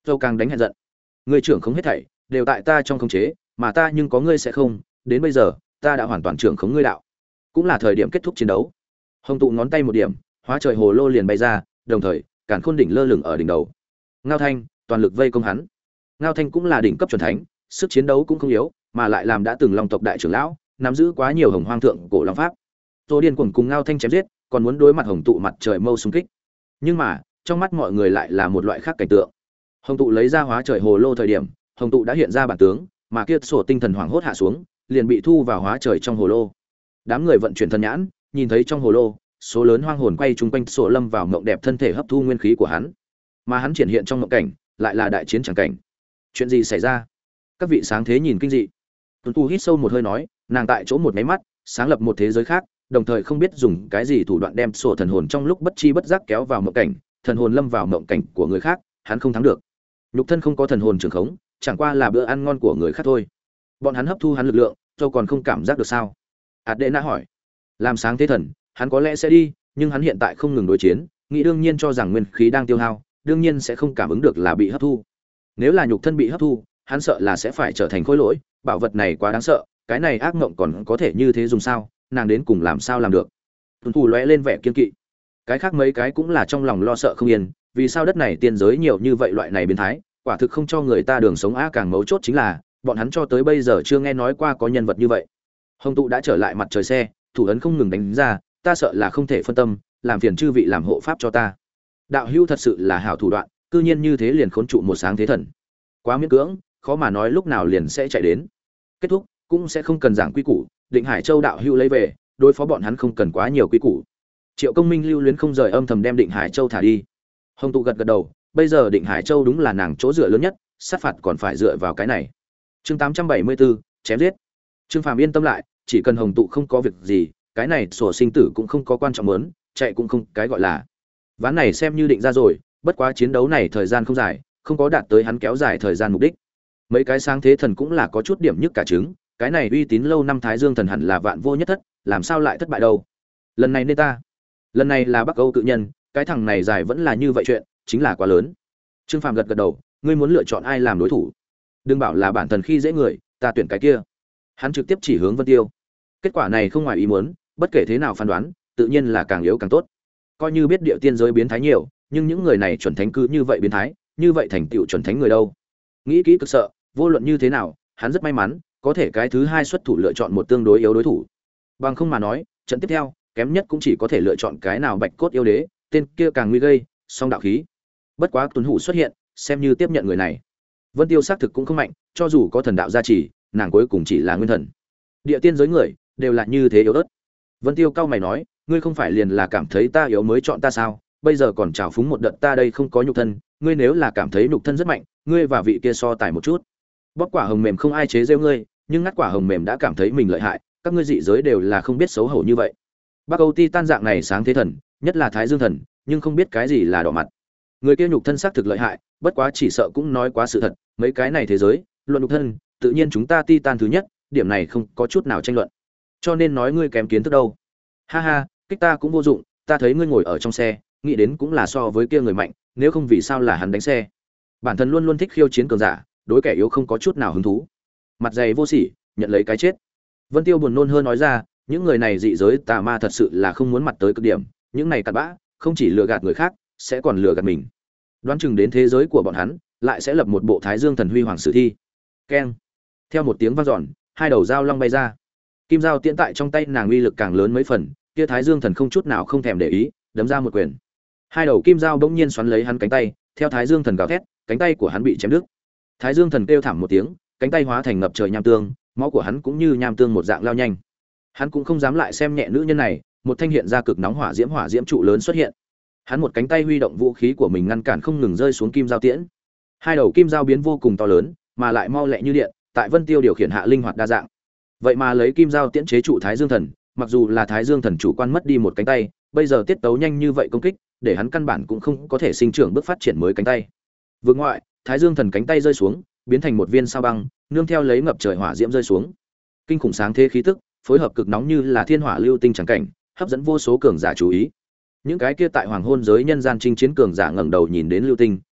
Châu càng đánh hẹn giận. Ngươi trưởng không hết thảy, đều tại ta trong khống chế, mà ta nhưng có ngươi sẽ không, đến bây giờ, ta đã hoàn toàn trưởng khống ngươi đạo. Cũng là thời điểm kết thúc chiến đấu. Hồng tụ ngón tay một điểm, hóa trời hồ lô liền bay ra, đồng thời, càn khôn đỉnh lơ lửng ở đỉnh đầu. Ngao Thanh toàn lực vây công hắn. Ngao Thanh cũng là đỉnh cấp chuẩn thánh, sức chiến đấu cũng không yếu, mà lại làm đã từng Long tộc đại trưởng lão, nắm giữ quá nhiều hồng hoang thượng cổ long pháp. Tô Điên cuồng cùng Ngao Thanh chém giết, còn muốn đối mặt Hồng tụ mặt trời mâu xung kích. Nhưng mà, trong mắt mọi người lại là một loại khác cảnh tượng. Hồng tụ lấy ra hóa trời hồ lô thời điểm, Hồng tụ đã hiện ra bản tướng, mà kia sổ tinh thần hoảng hốt hạ xuống, liền bị thu vào hóa trời trong hồ lô. Đám người vận chuyển thần nhãn, nhìn thấy trong hồ lô, số lớn hoang hồn quay chung quanh sổ lâm vào mộng đẹp thân thể hấp thu nguyên khí của hắn. Mà hắn triển hiện trong mộng cảnh, lại là đại chiến chẳng cảnh. Chuyện gì xảy ra? Các vị sáng thế nhìn kinh dị. Tuấn Tu hít sâu một hơi nói, nàng tại chỗ một máy mắt, sáng lập một thế giới khác, đồng thời không biết dùng cái gì thủ đoạn đem sổ thần hồn trong lúc bất chi bất giác kéo vào mộng cảnh, thần hồn lâm vào mộng cảnh của người khác, hắn không thắng được. Nhục thân không có thần hồn trường khống, chẳng qua là bữa ăn ngon của người khác thôi. Bọn hắn hấp thu hắn lực lượng, châu còn không cảm giác được sao? Adena hỏi. Làm sáng thế thần, hắn có lẽ sẽ đi, nhưng hắn hiện tại không ngừng đối chiến, nghĩ đương nhiên cho rằng nguyên khí đang tiêu hao, đương nhiên sẽ không cảm ứng được là bị hấp thu. Nếu là nhục thân bị hấp thu, hắn sợ là sẽ phải trở thành khối lỗi, bảo vật này quá đáng sợ, cái này ác mộng còn có thể như thế dùng sao, nàng đến cùng làm sao làm được. Tuấn Thủ lóe lên vẻ kiên kỵ. Cái khác mấy cái cũng là trong lòng lo sợ không yên, vì sao đất này tiên giới nhiều như vậy loại này biến thái, quả thực không cho người ta đường sống, càng mấu chốt chính là bọn hắn cho tới bây giờ chưa nghe nói qua có nhân vật như vậy. Hồng tụ đã trở lại mặt trời xe, thủ ấn không ngừng đánh ra, ta sợ là không thể phân tâm, làm phiền chư vị làm hộ pháp cho ta. Đạo hữu thật sự là hảo thủ đoạn, cư nhiên như thế liền khốn trụ một sáng thế thần, quá miễn cưỡng, khó mà nói lúc nào liền sẽ chạy đến. Kết thúc cũng sẽ không cần giảng quy củ, Định Hải Châu đạo hữu lấy về, đối phó bọn hắn không cần quá nhiều quy củ. Triệu Công Minh lưu luyến không rời âm thầm đem Định Hải Châu thả đi. Hồng tụ gật gật đầu, bây giờ Định Hải Châu đúng là nàng chỗ dựa lớn nhất, sát phạt còn phải dựa vào cái này. Chương 874, chém giết. Trương Phàm yên tâm lại, chỉ cần Hồng tụ không có việc gì, cái này sổ sinh tử cũng không có quan trọng muốn, chạy cũng không cái gọi là. Ván này xem như định ra rồi, bất quá chiến đấu này thời gian không dài, không có đạt tới hắn kéo dài thời gian mục đích. Mấy cái sáng thế thần cũng là có chút điểm nhức cả trứng, cái này uy tín lâu năm Thái Dương thần hẳn là vạn vô nhất thất, làm sao lại thất bại đâu? Lần này nên ta. Lần này là Bắc Âu cự nhân, cái thằng này dài vẫn là như vậy chuyện, chính là quá lớn. Trương Phàm gật gật đầu, ngươi muốn lựa chọn ai làm đối thủ? Đừng bảo là bản thần khi dễ người, ta tuyển cái kia. Hắn trực tiếp chỉ hướng Vân Tiêu. Kết quả này không ngoài ý muốn, bất kể thế nào phán đoán, tự nhiên là càng yếu càng tốt. Coi như biết địa tiên giới biến thái nhiều, nhưng những người này chuẩn thánh cứ như vậy biến thái, như vậy thành tựu chuẩn thánh người đâu? Nghĩ kỹ cực sợ, vô luận như thế nào, hắn rất may mắn, có thể cái thứ hai xuất thủ lựa chọn một tương đối yếu đối thủ. Bằng không mà nói, trận tiếp theo, kém nhất cũng chỉ có thể lựa chọn cái nào Bạch Cốt yêu đế, tên kia càng nguy gây, song đạo khí. Bất quá Tuấn Hủ xuất hiện, xem như tiếp nhận người này. Vân Tiêu xác thực cũng không mạnh, cho dù có thần đạo gia trì, nàng cuối cùng chỉ là nguyên thần. Địa tiên giới người đều là như thế yếu ớt. Vân Tiêu cao mày nói, ngươi không phải liền là cảm thấy ta yếu mới chọn ta sao? Bây giờ còn trào phúng một đợt ta đây không có nhục thân, ngươi nếu là cảm thấy nhục thân rất mạnh, ngươi và vị kia so tài một chút. Bóc quả hồng mềm không ai chế giễu ngươi, nhưng ngắt quả hồng mềm đã cảm thấy mình lợi hại, các ngươi dị giới đều là không biết xấu hổ như vậy. Bắc Âu Titan dạng này sáng thế thần, nhất là Thái Dương thần, nhưng không biết cái gì là đỏ mặt. Người kia nhục thân xác thực lợi hại, bất quá chỉ sợ cũng nói quá sự thật, mấy cái này thế giới, luận nhục thân, tự nhiên chúng ta Titan thứ nhất, điểm này không có chút nào tranh luận. Cho nên nói ngươi kém kiến thức đâu. Ha ha, kích ta cũng vô dụng, ta thấy ngươi ngồi ở trong xe, nghĩ đến cũng là so với kia người mạnh, nếu không vì sao là hắn đánh xe. Bản thân luôn luôn thích khiêu chiến cường giả, đối kẻ yếu không có chút nào hứng thú. Mặt dày vô sỉ, nhận lấy cái chết. Vân Tiêu buồn nôn hơn nói ra, những người này dị giới tà ma thật sự là không muốn mặt tới cực điểm, những này cặn bã, không chỉ lừa gạt người khác, sẽ còn lừa gạt mình. Đoán chừng đến thế giới của bọn hắn, lại sẽ lập một bộ Thái Dương thần huy hoàng sử thi. Keng. Theo một tiếng vang dọn, hai đầu dao long bay ra. Kim dao tiễn tại trong tay nàng uy lực càng lớn mấy phần, kia Thái Dương thần không chút nào không thèm để ý, đấm ra một quyền. Hai đầu kim dao bỗng nhiên xoắn lấy hắn cánh tay, theo Thái Dương thần gào thét, cánh tay của hắn bị chém đứt. Thái Dương thần kêu thảm một tiếng, cánh tay hóa thành ngập trời nham tương, máu của hắn cũng như nham tương một dạng lao nhanh. Hắn cũng không dám lại xem nhẹ nữ nhân này, một thanh hiện ra cực nóng hỏa diễm trụ lớn xuất hiện. Hắn một cánh tay huy động vũ khí của mình ngăn cản không ngừng rơi xuống kim dao tiễn. Hai đầu kim dao biến vô cùng to lớn, mà lại mau lẹ như điện, tại Vân Tiêu điều khiển hạ linh hoạt đa dạng. Vậy mà lấy kim dao tiễn chế trụ Thái Dương thần, mặc dù là Thái Dương thần chủ quan mất đi một cánh tay, bây giờ tiết tấu nhanh như vậy công kích, để hắn căn bản cũng không có thể sinh trưởng bước phát triển mới cánh tay. Vương ngoại, Thái Dương thần cánh tay rơi xuống, biến thành một viên sao băng, nương theo lấy ngập trời hỏa diễm rơi xuống. Kinh khủng sáng thế khí tức, phối hợp cực nóng như là thiên hỏa lưu tinh chẳng cảnh, hấp dẫn vô số cường giả chú ý. Những cái kia tại hoàng hôn giới nhân gian chinh chiến cường giả ngẩng đầu nhìn đến lưu tinh,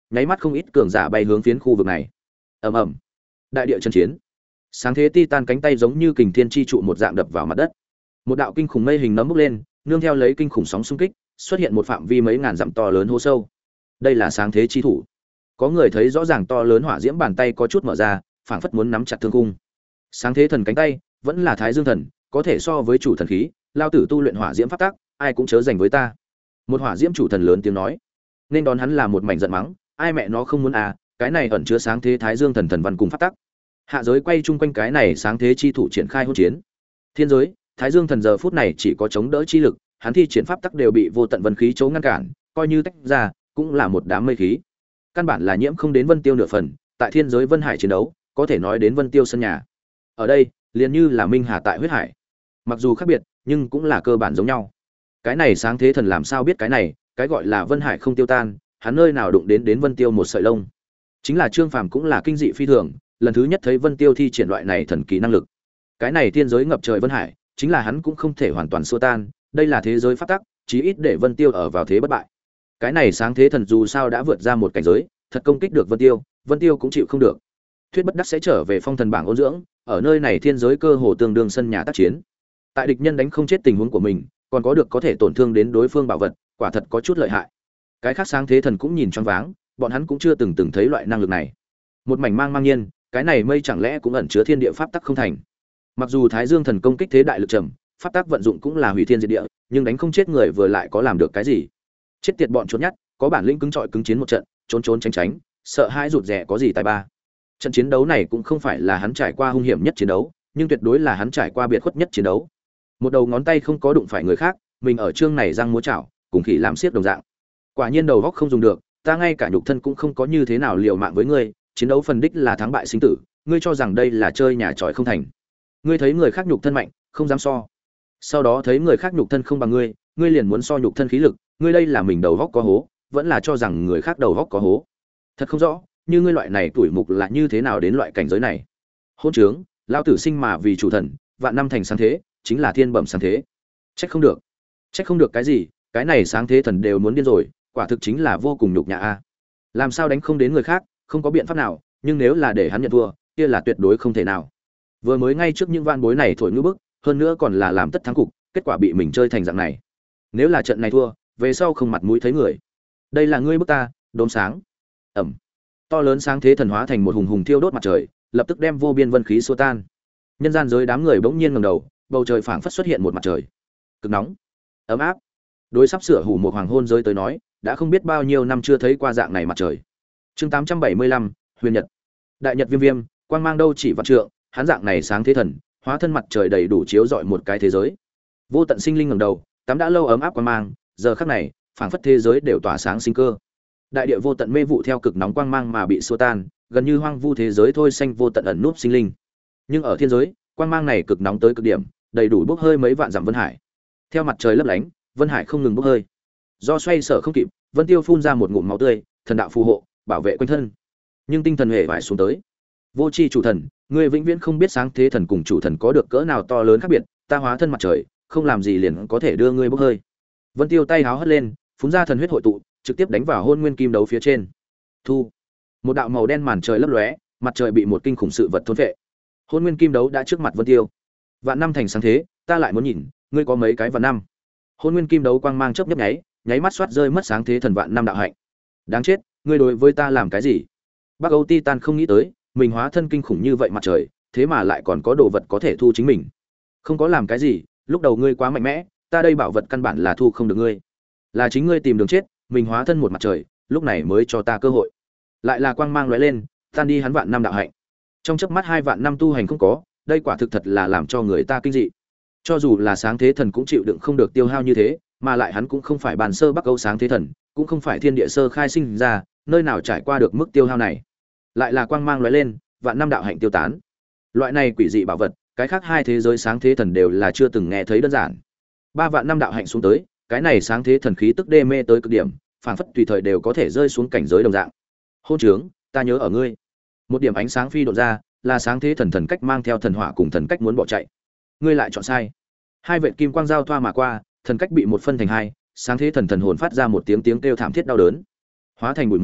nháy mắt không ít cường giả bay hướng phiến khu vực này. Ầm ầm. Đại địa chân chiến. Sáng thế Titan cánh tay giống như kình thiên chi trụ một dạng đập vào mặt đất. Một đạo kinh khủng mây hình nấm bốc lên, nương theo lấy kinh khủng sóng xung kích, xuất hiện một phạm vi mấy ngàn dặm to lớn hố sâu. Đây là sáng thế chi thủ. Có người thấy rõ ràng to lớn hỏa diễm bàn tay có chút mở ra, phảng phất muốn nắm chặt thương cung. Sáng thế thần cánh tay, vẫn là Thái Dương thần, có thể so với chủ thần khí, lao tử tu luyện hỏa diễm pháp tắc, ai cũng chớ giành với ta. Một hỏa diễm chủ thần lớn tiếng nói. Nên đón hắn là một mảnh giận mắng, ai mẹ nó không muốn à, cái này ẩn chứa sáng thế Thái Dương thần thần văn cùng pháp tắc. Hạ giới quay chung quanh cái này sáng thế chi thủ triển khai hỗn chiến. Thiên giới, Thái Dương thần giờ phút này chỉ có chống đỡ chi lực, hắn thi triển pháp tắc đều bị vô tận vân khí chấu ngăn cản, coi như tách ra, cũng là một đám mây khí. Căn bản là nhiễm không đến Vân Tiêu nửa phần, tại thiên giới Vân Hải chiến đấu, có thể nói đến Vân Tiêu sân nhà. Ở đây, liền như là Minh Hà tại huyết hải. Mặc dù khác biệt, nhưng cũng là cơ bản giống nhau. Cái này sáng thế thần làm sao biết cái này, cái gọi là Vân Hải không tiêu tan, hắn nơi nào đụng đến Vân Tiêu một sợi lông. Chính là Trương Phàm cũng là kinh dị phi thường, lần thứ nhất thấy Vân Tiêu thi triển loại này thần kỳ năng lực. Cái này thiên giới ngập trời Vân Hải, chính là hắn cũng không thể hoàn toàn xua tan, đây là thế giới pháp tắc, chí ít để Vân Tiêu ở vào thế bất bại. Cái này sáng thế thần dù sao đã vượt ra một cảnh giới, thật công kích được Vân Tiêu cũng chịu không được. Thuyết bất đắc sẽ trở về phong thần bảng ôn dưỡng, ở nơi này thiên giới cơ hồ tương đương sân nhà tác chiến. Tại địch nhân đánh không chết tình huống của mình, còn có được có thể tổn thương đến đối phương bảo vật, quả thật có chút lợi hại. Cái khác sáng thế thần cũng nhìn choáng váng, bọn hắn cũng chưa từng thấy loại năng lực này. Một mảnh mang nhiên, cái này mây chẳng lẽ cũng ẩn chứa thiên địa pháp tắc không thành. Mặc dù Thái Dương thần công kích thế đại lực trầm, pháp tắc vận dụng cũng là hủy thiên diệt địa, nhưng đánh không chết người vừa lại có làm được cái gì? Chết tiệt bọn trốn nhát, có bản lĩnh cứng trọi cứng chiến một trận, trốn tránh, sợ hãi rụt rè có gì tài ba. Trận chiến đấu này cũng không phải là hắn trải qua hung hiểm nhất chiến đấu, nhưng tuyệt đối là hắn trải qua biệt khuất nhất chiến đấu. Một đầu ngón tay không có đụng phải người khác, mình ở chương này răng múa chảo, cùng khỉ làm xiếc đồng dạng. Quả nhiên đầu góc không dùng được, ta ngay cả nhục thân cũng không có như thế nào liều mạng với ngươi, chiến đấu phần đích là thắng bại sinh tử, ngươi cho rằng đây là chơi nhà tròi không thành. Ngươi thấy người khác nhục thân mạnh, không dám so. Sau đó thấy người khác nhục thân không bằng ngươi, ngươi liền muốn so nhục thân khí lực, ngươi đây là mình đầu góc có hố, vẫn là cho rằng người khác đầu góc có hố. Thật không rõ, như ngươi loại này tuổi mục là như thế nào đến loại cảnh giới này. Hôn trướng, lão tử sinh mà vì chủ thần, vạn năm thành sáng thế, chính là thiên bẩm sáng thế. Trách không được. Trách không được cái gì, cái này sáng thế thần đều muốn điên rồi, quả thực chính là vô cùng nhục nhã a. Làm sao đánh không đến người khác, không có biện pháp nào, nhưng nếu là để hắn nhận thua, kia là tuyệt đối không thể nào. Vừa mới ngay trước những van bối này thổi ngữ bức, hơn nữa còn là làm tất thắng cục, kết quả bị mình chơi thành dạng này. Nếu là trận này thua, về sau không mặt mũi thấy người. Đây là ngươi bức ta, đốm sáng. Ẩm. To lớn sáng thế thần hóa thành một hùng hùng thiêu đốt mặt trời, lập tức đem vô biên vân khí xua tan. Nhân gian giới đám người bỗng nhiên ngẩng đầu, bầu trời phảng phất xuất hiện một mặt trời. Cực nóng, ấm áp. Đối sắp sửa hủ một hoàng hôn giới tới nói, đã không biết bao nhiêu năm chưa thấy qua dạng này mặt trời. Chương 875, Huyền Nhật. Đại Nhật Viêm Viêm, quang mang đâu chỉ vạn trượng, hắn dạng này sáng thế thần, hóa thân mặt trời đầy đủ chiếu rọi một cái thế giới. Vô tận sinh linh ngẩng đầu, tắm đã lâu ấm áp quang mang, giờ khắc này, phảng phất thế giới đều tỏa sáng sinh cơ. Đại địa vô tận mê vụ theo cực nóng quang mang mà bị xua tan, gần như hoang vu thế giới thôi xanh vô tận ẩn núp sinh linh. Nhưng ở thiên giới, quang mang này cực nóng tới cực điểm, đầy đủ bốc hơi mấy vạn dặm vân hải. Theo mặt trời lấp lánh, vân hải không ngừng bốc hơi. Do xoay sở không kịp, Vân Tiêu phun ra một ngụm máu tươi, thần đạo phù hộ, bảo vệ quanh thân. Nhưng tinh thần hề vải xuống tới. Vô tri chủ thần, ngươi vĩnh viễn không biết sáng thế thần cùng chủ thần có được cỡ nào to lớn khác biệt, ta hóa thân mặt trời, không làm gì liền có thể đưa ngươi bốc hơi. Vân Tiêu tay háo hất lên, phun ra thần huyết hội tụ, trực tiếp đánh vào hôn nguyên kim đấu phía trên. Thu. Một đạo màu đen màn trời lấp lóe, mặt trời bị một kinh khủng sự vật thôn phệ. Hôn nguyên kim đấu đã trước mặt Vân Tiêu. Vạn năm thành sáng thế, ta lại muốn nhìn, ngươi có mấy cái vạn năm. Hôn nguyên kim đấu quang mang chớp nhấp nháy, nháy mắt xoát rơi mất sáng thế thần vạn năm đạo hạnh. Đáng chết, ngươi đối với ta làm cái gì? Bắc Âu Titan không nghĩ tới, mình hóa thân kinh khủng như vậy mặt trời, thế mà lại còn có đồ vật có thể thu chính mình. Không có làm cái gì, lúc đầu ngươi quá mạnh mẽ, ta đây bảo vật căn bản là thu không được ngươi. Là chính ngươi tìm đường chết, mình hóa thân một mặt trời, lúc này mới cho ta cơ hội. Lại là quang mang lóe lên, tan đi hắn vạn năm đạo hạnh. Trong chớp mắt 2 vạn năm tu hành không có, đây quả thực thật là làm cho người ta kinh dị. Cho dù là sáng thế thần cũng chịu đựng không được tiêu hao như thế, mà lại hắn cũng không phải bàn sơ Bắc Âu sáng thế thần, cũng không phải thiên địa sơ khai sinh ra, nơi nào trải qua được mức tiêu hao này. Lại là quang mang lóe lên, vạn năm đạo hạnh tiêu tán. Loại này quỷ dị bảo vật, cái khác 2 thế giới sáng thế thần đều là chưa từng nghe thấy đơn giản. 3 vạn năm đạo hạnh xuống tới, cái này sáng thế thần khí tức đê mê tới cực điểm, phảng phất tùy thời đều có thể rơi xuống cảnh giới đồng dạng. Hôn trướng, ta nhớ ở ngươi. Một điểm ánh sáng phi độ ra, là sáng thế thần thần cách mang theo thần hỏa cùng thần cách muốn bỏ chạy. Ngươi lại chọn sai. 2 vệt kim quang giao thoa mà qua, thần cách bị một phân thành 2, sáng thế thần thần hồn phát ra một tiếng tiếng kêu thảm thiết đau đớn, hóa thành bụi mù,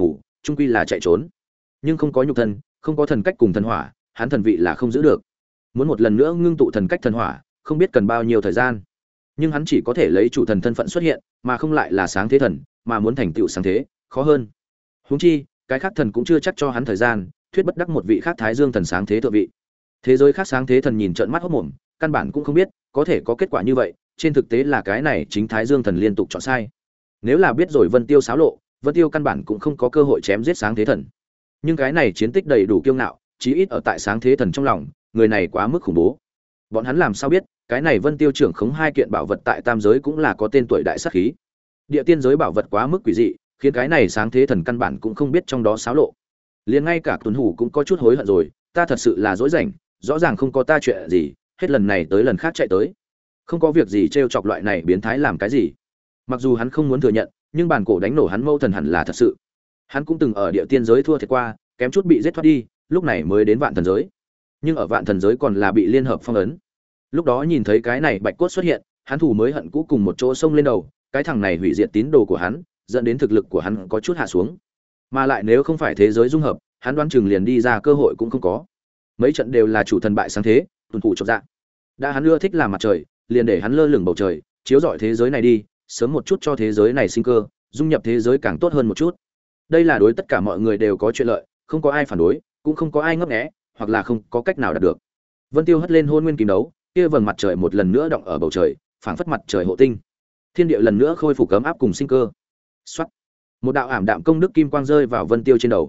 trung quy là chạy trốn. Nhưng không có nhục thân, không có thần cách cùng thần hỏa, hắn thần vị là không giữ được. Muốn một lần nữa ngưng tụ thần cách thần hỏa, không biết cần bao nhiêu thời gian. Nhưng hắn chỉ có thể lấy chủ thần thân phận xuất hiện, mà không lại là sáng thế thần, mà muốn thành tựu sáng thế, khó hơn. Huống chi, cái khác thần cũng chưa chắc cho hắn thời gian, thuyết bất đắc một vị khác Thái Dương thần sáng thế thượng vị. Thế giới khác sáng thế thần nhìn trợn mắt hốt mồm, căn bản cũng không biết có thể có kết quả như vậy, trên thực tế là cái này chính Thái Dương thần liên tục chọn sai. Nếu là biết rồi Vân Tiêu xáo lộ, Vân Tiêu căn bản cũng không có cơ hội chém giết sáng thế thần. Nhưng cái này chiến tích đầy đủ kiêu ngạo, chí ít ở tại sáng thế thần trong lòng, người này quá mức khủng bố. Bọn hắn làm sao biết, cái này Vân Tiêu trưởng khống hai kiện bảo vật tại tam giới cũng là có tên tuổi đại sát khí. Địa tiên giới bảo vật quá mức quỷ dị, khiến cái này sáng thế thần căn bản cũng không biết trong đó xáo lộ. Liền ngay cả Tuấn Hủ cũng có chút hối hận rồi, ta thật sự là dối rảnh, rõ ràng không có ta chuyện gì, hết lần này tới lần khác chạy tới. Không có việc gì trêu chọc loại này biến thái làm cái gì. Mặc dù hắn không muốn thừa nhận, nhưng bản cổ đánh nổ hắn mâu thần hẳn là thật sự. Hắn cũng từng ở địa tiên giới thua thiệt qua, kém chút bị giết thoát đi, lúc này mới đến vạn thần giới. Nhưng ở vạn thần giới còn là bị liên hợp phong ấn. Lúc đó nhìn thấy cái này bạch cốt xuất hiện, hắn thù mới hận cũ cùng một chỗ xông lên đầu, cái thằng này hủy diệt tín đồ của hắn, dẫn đến thực lực của hắn có chút hạ xuống. Mà lại nếu không phải thế giới dung hợp, hắn đoán chừng liền đi ra cơ hội cũng không có. Mấy trận đều là chủ thần bại sáng thế, tuần thủ chột dạ. Đã hắn ưa thích làm mặt trời, liền để hắn lơ lửng bầu trời, chiếu rọi thế giới này đi, sớm một chút cho thế giới này sinh cơ, dung nhập thế giới càng tốt hơn một chút. Đây là đối tất cả mọi người đều có chuyện lợi, không có ai phản đối, cũng không có ai ngấp nghé, hoặc là không có cách nào đạt được. Vân Tiêu hất lên hôn nguyên kim đấu, kia vầng mặt trời một lần nữa đọng ở bầu trời, phảng phất mặt trời hộ tinh. Thiên địa lần nữa khôi phục ấm áp cùng sinh cơ. Soát. Một đạo ảm đạm công đức kim quang rơi vào Vân Tiêu trên đầu.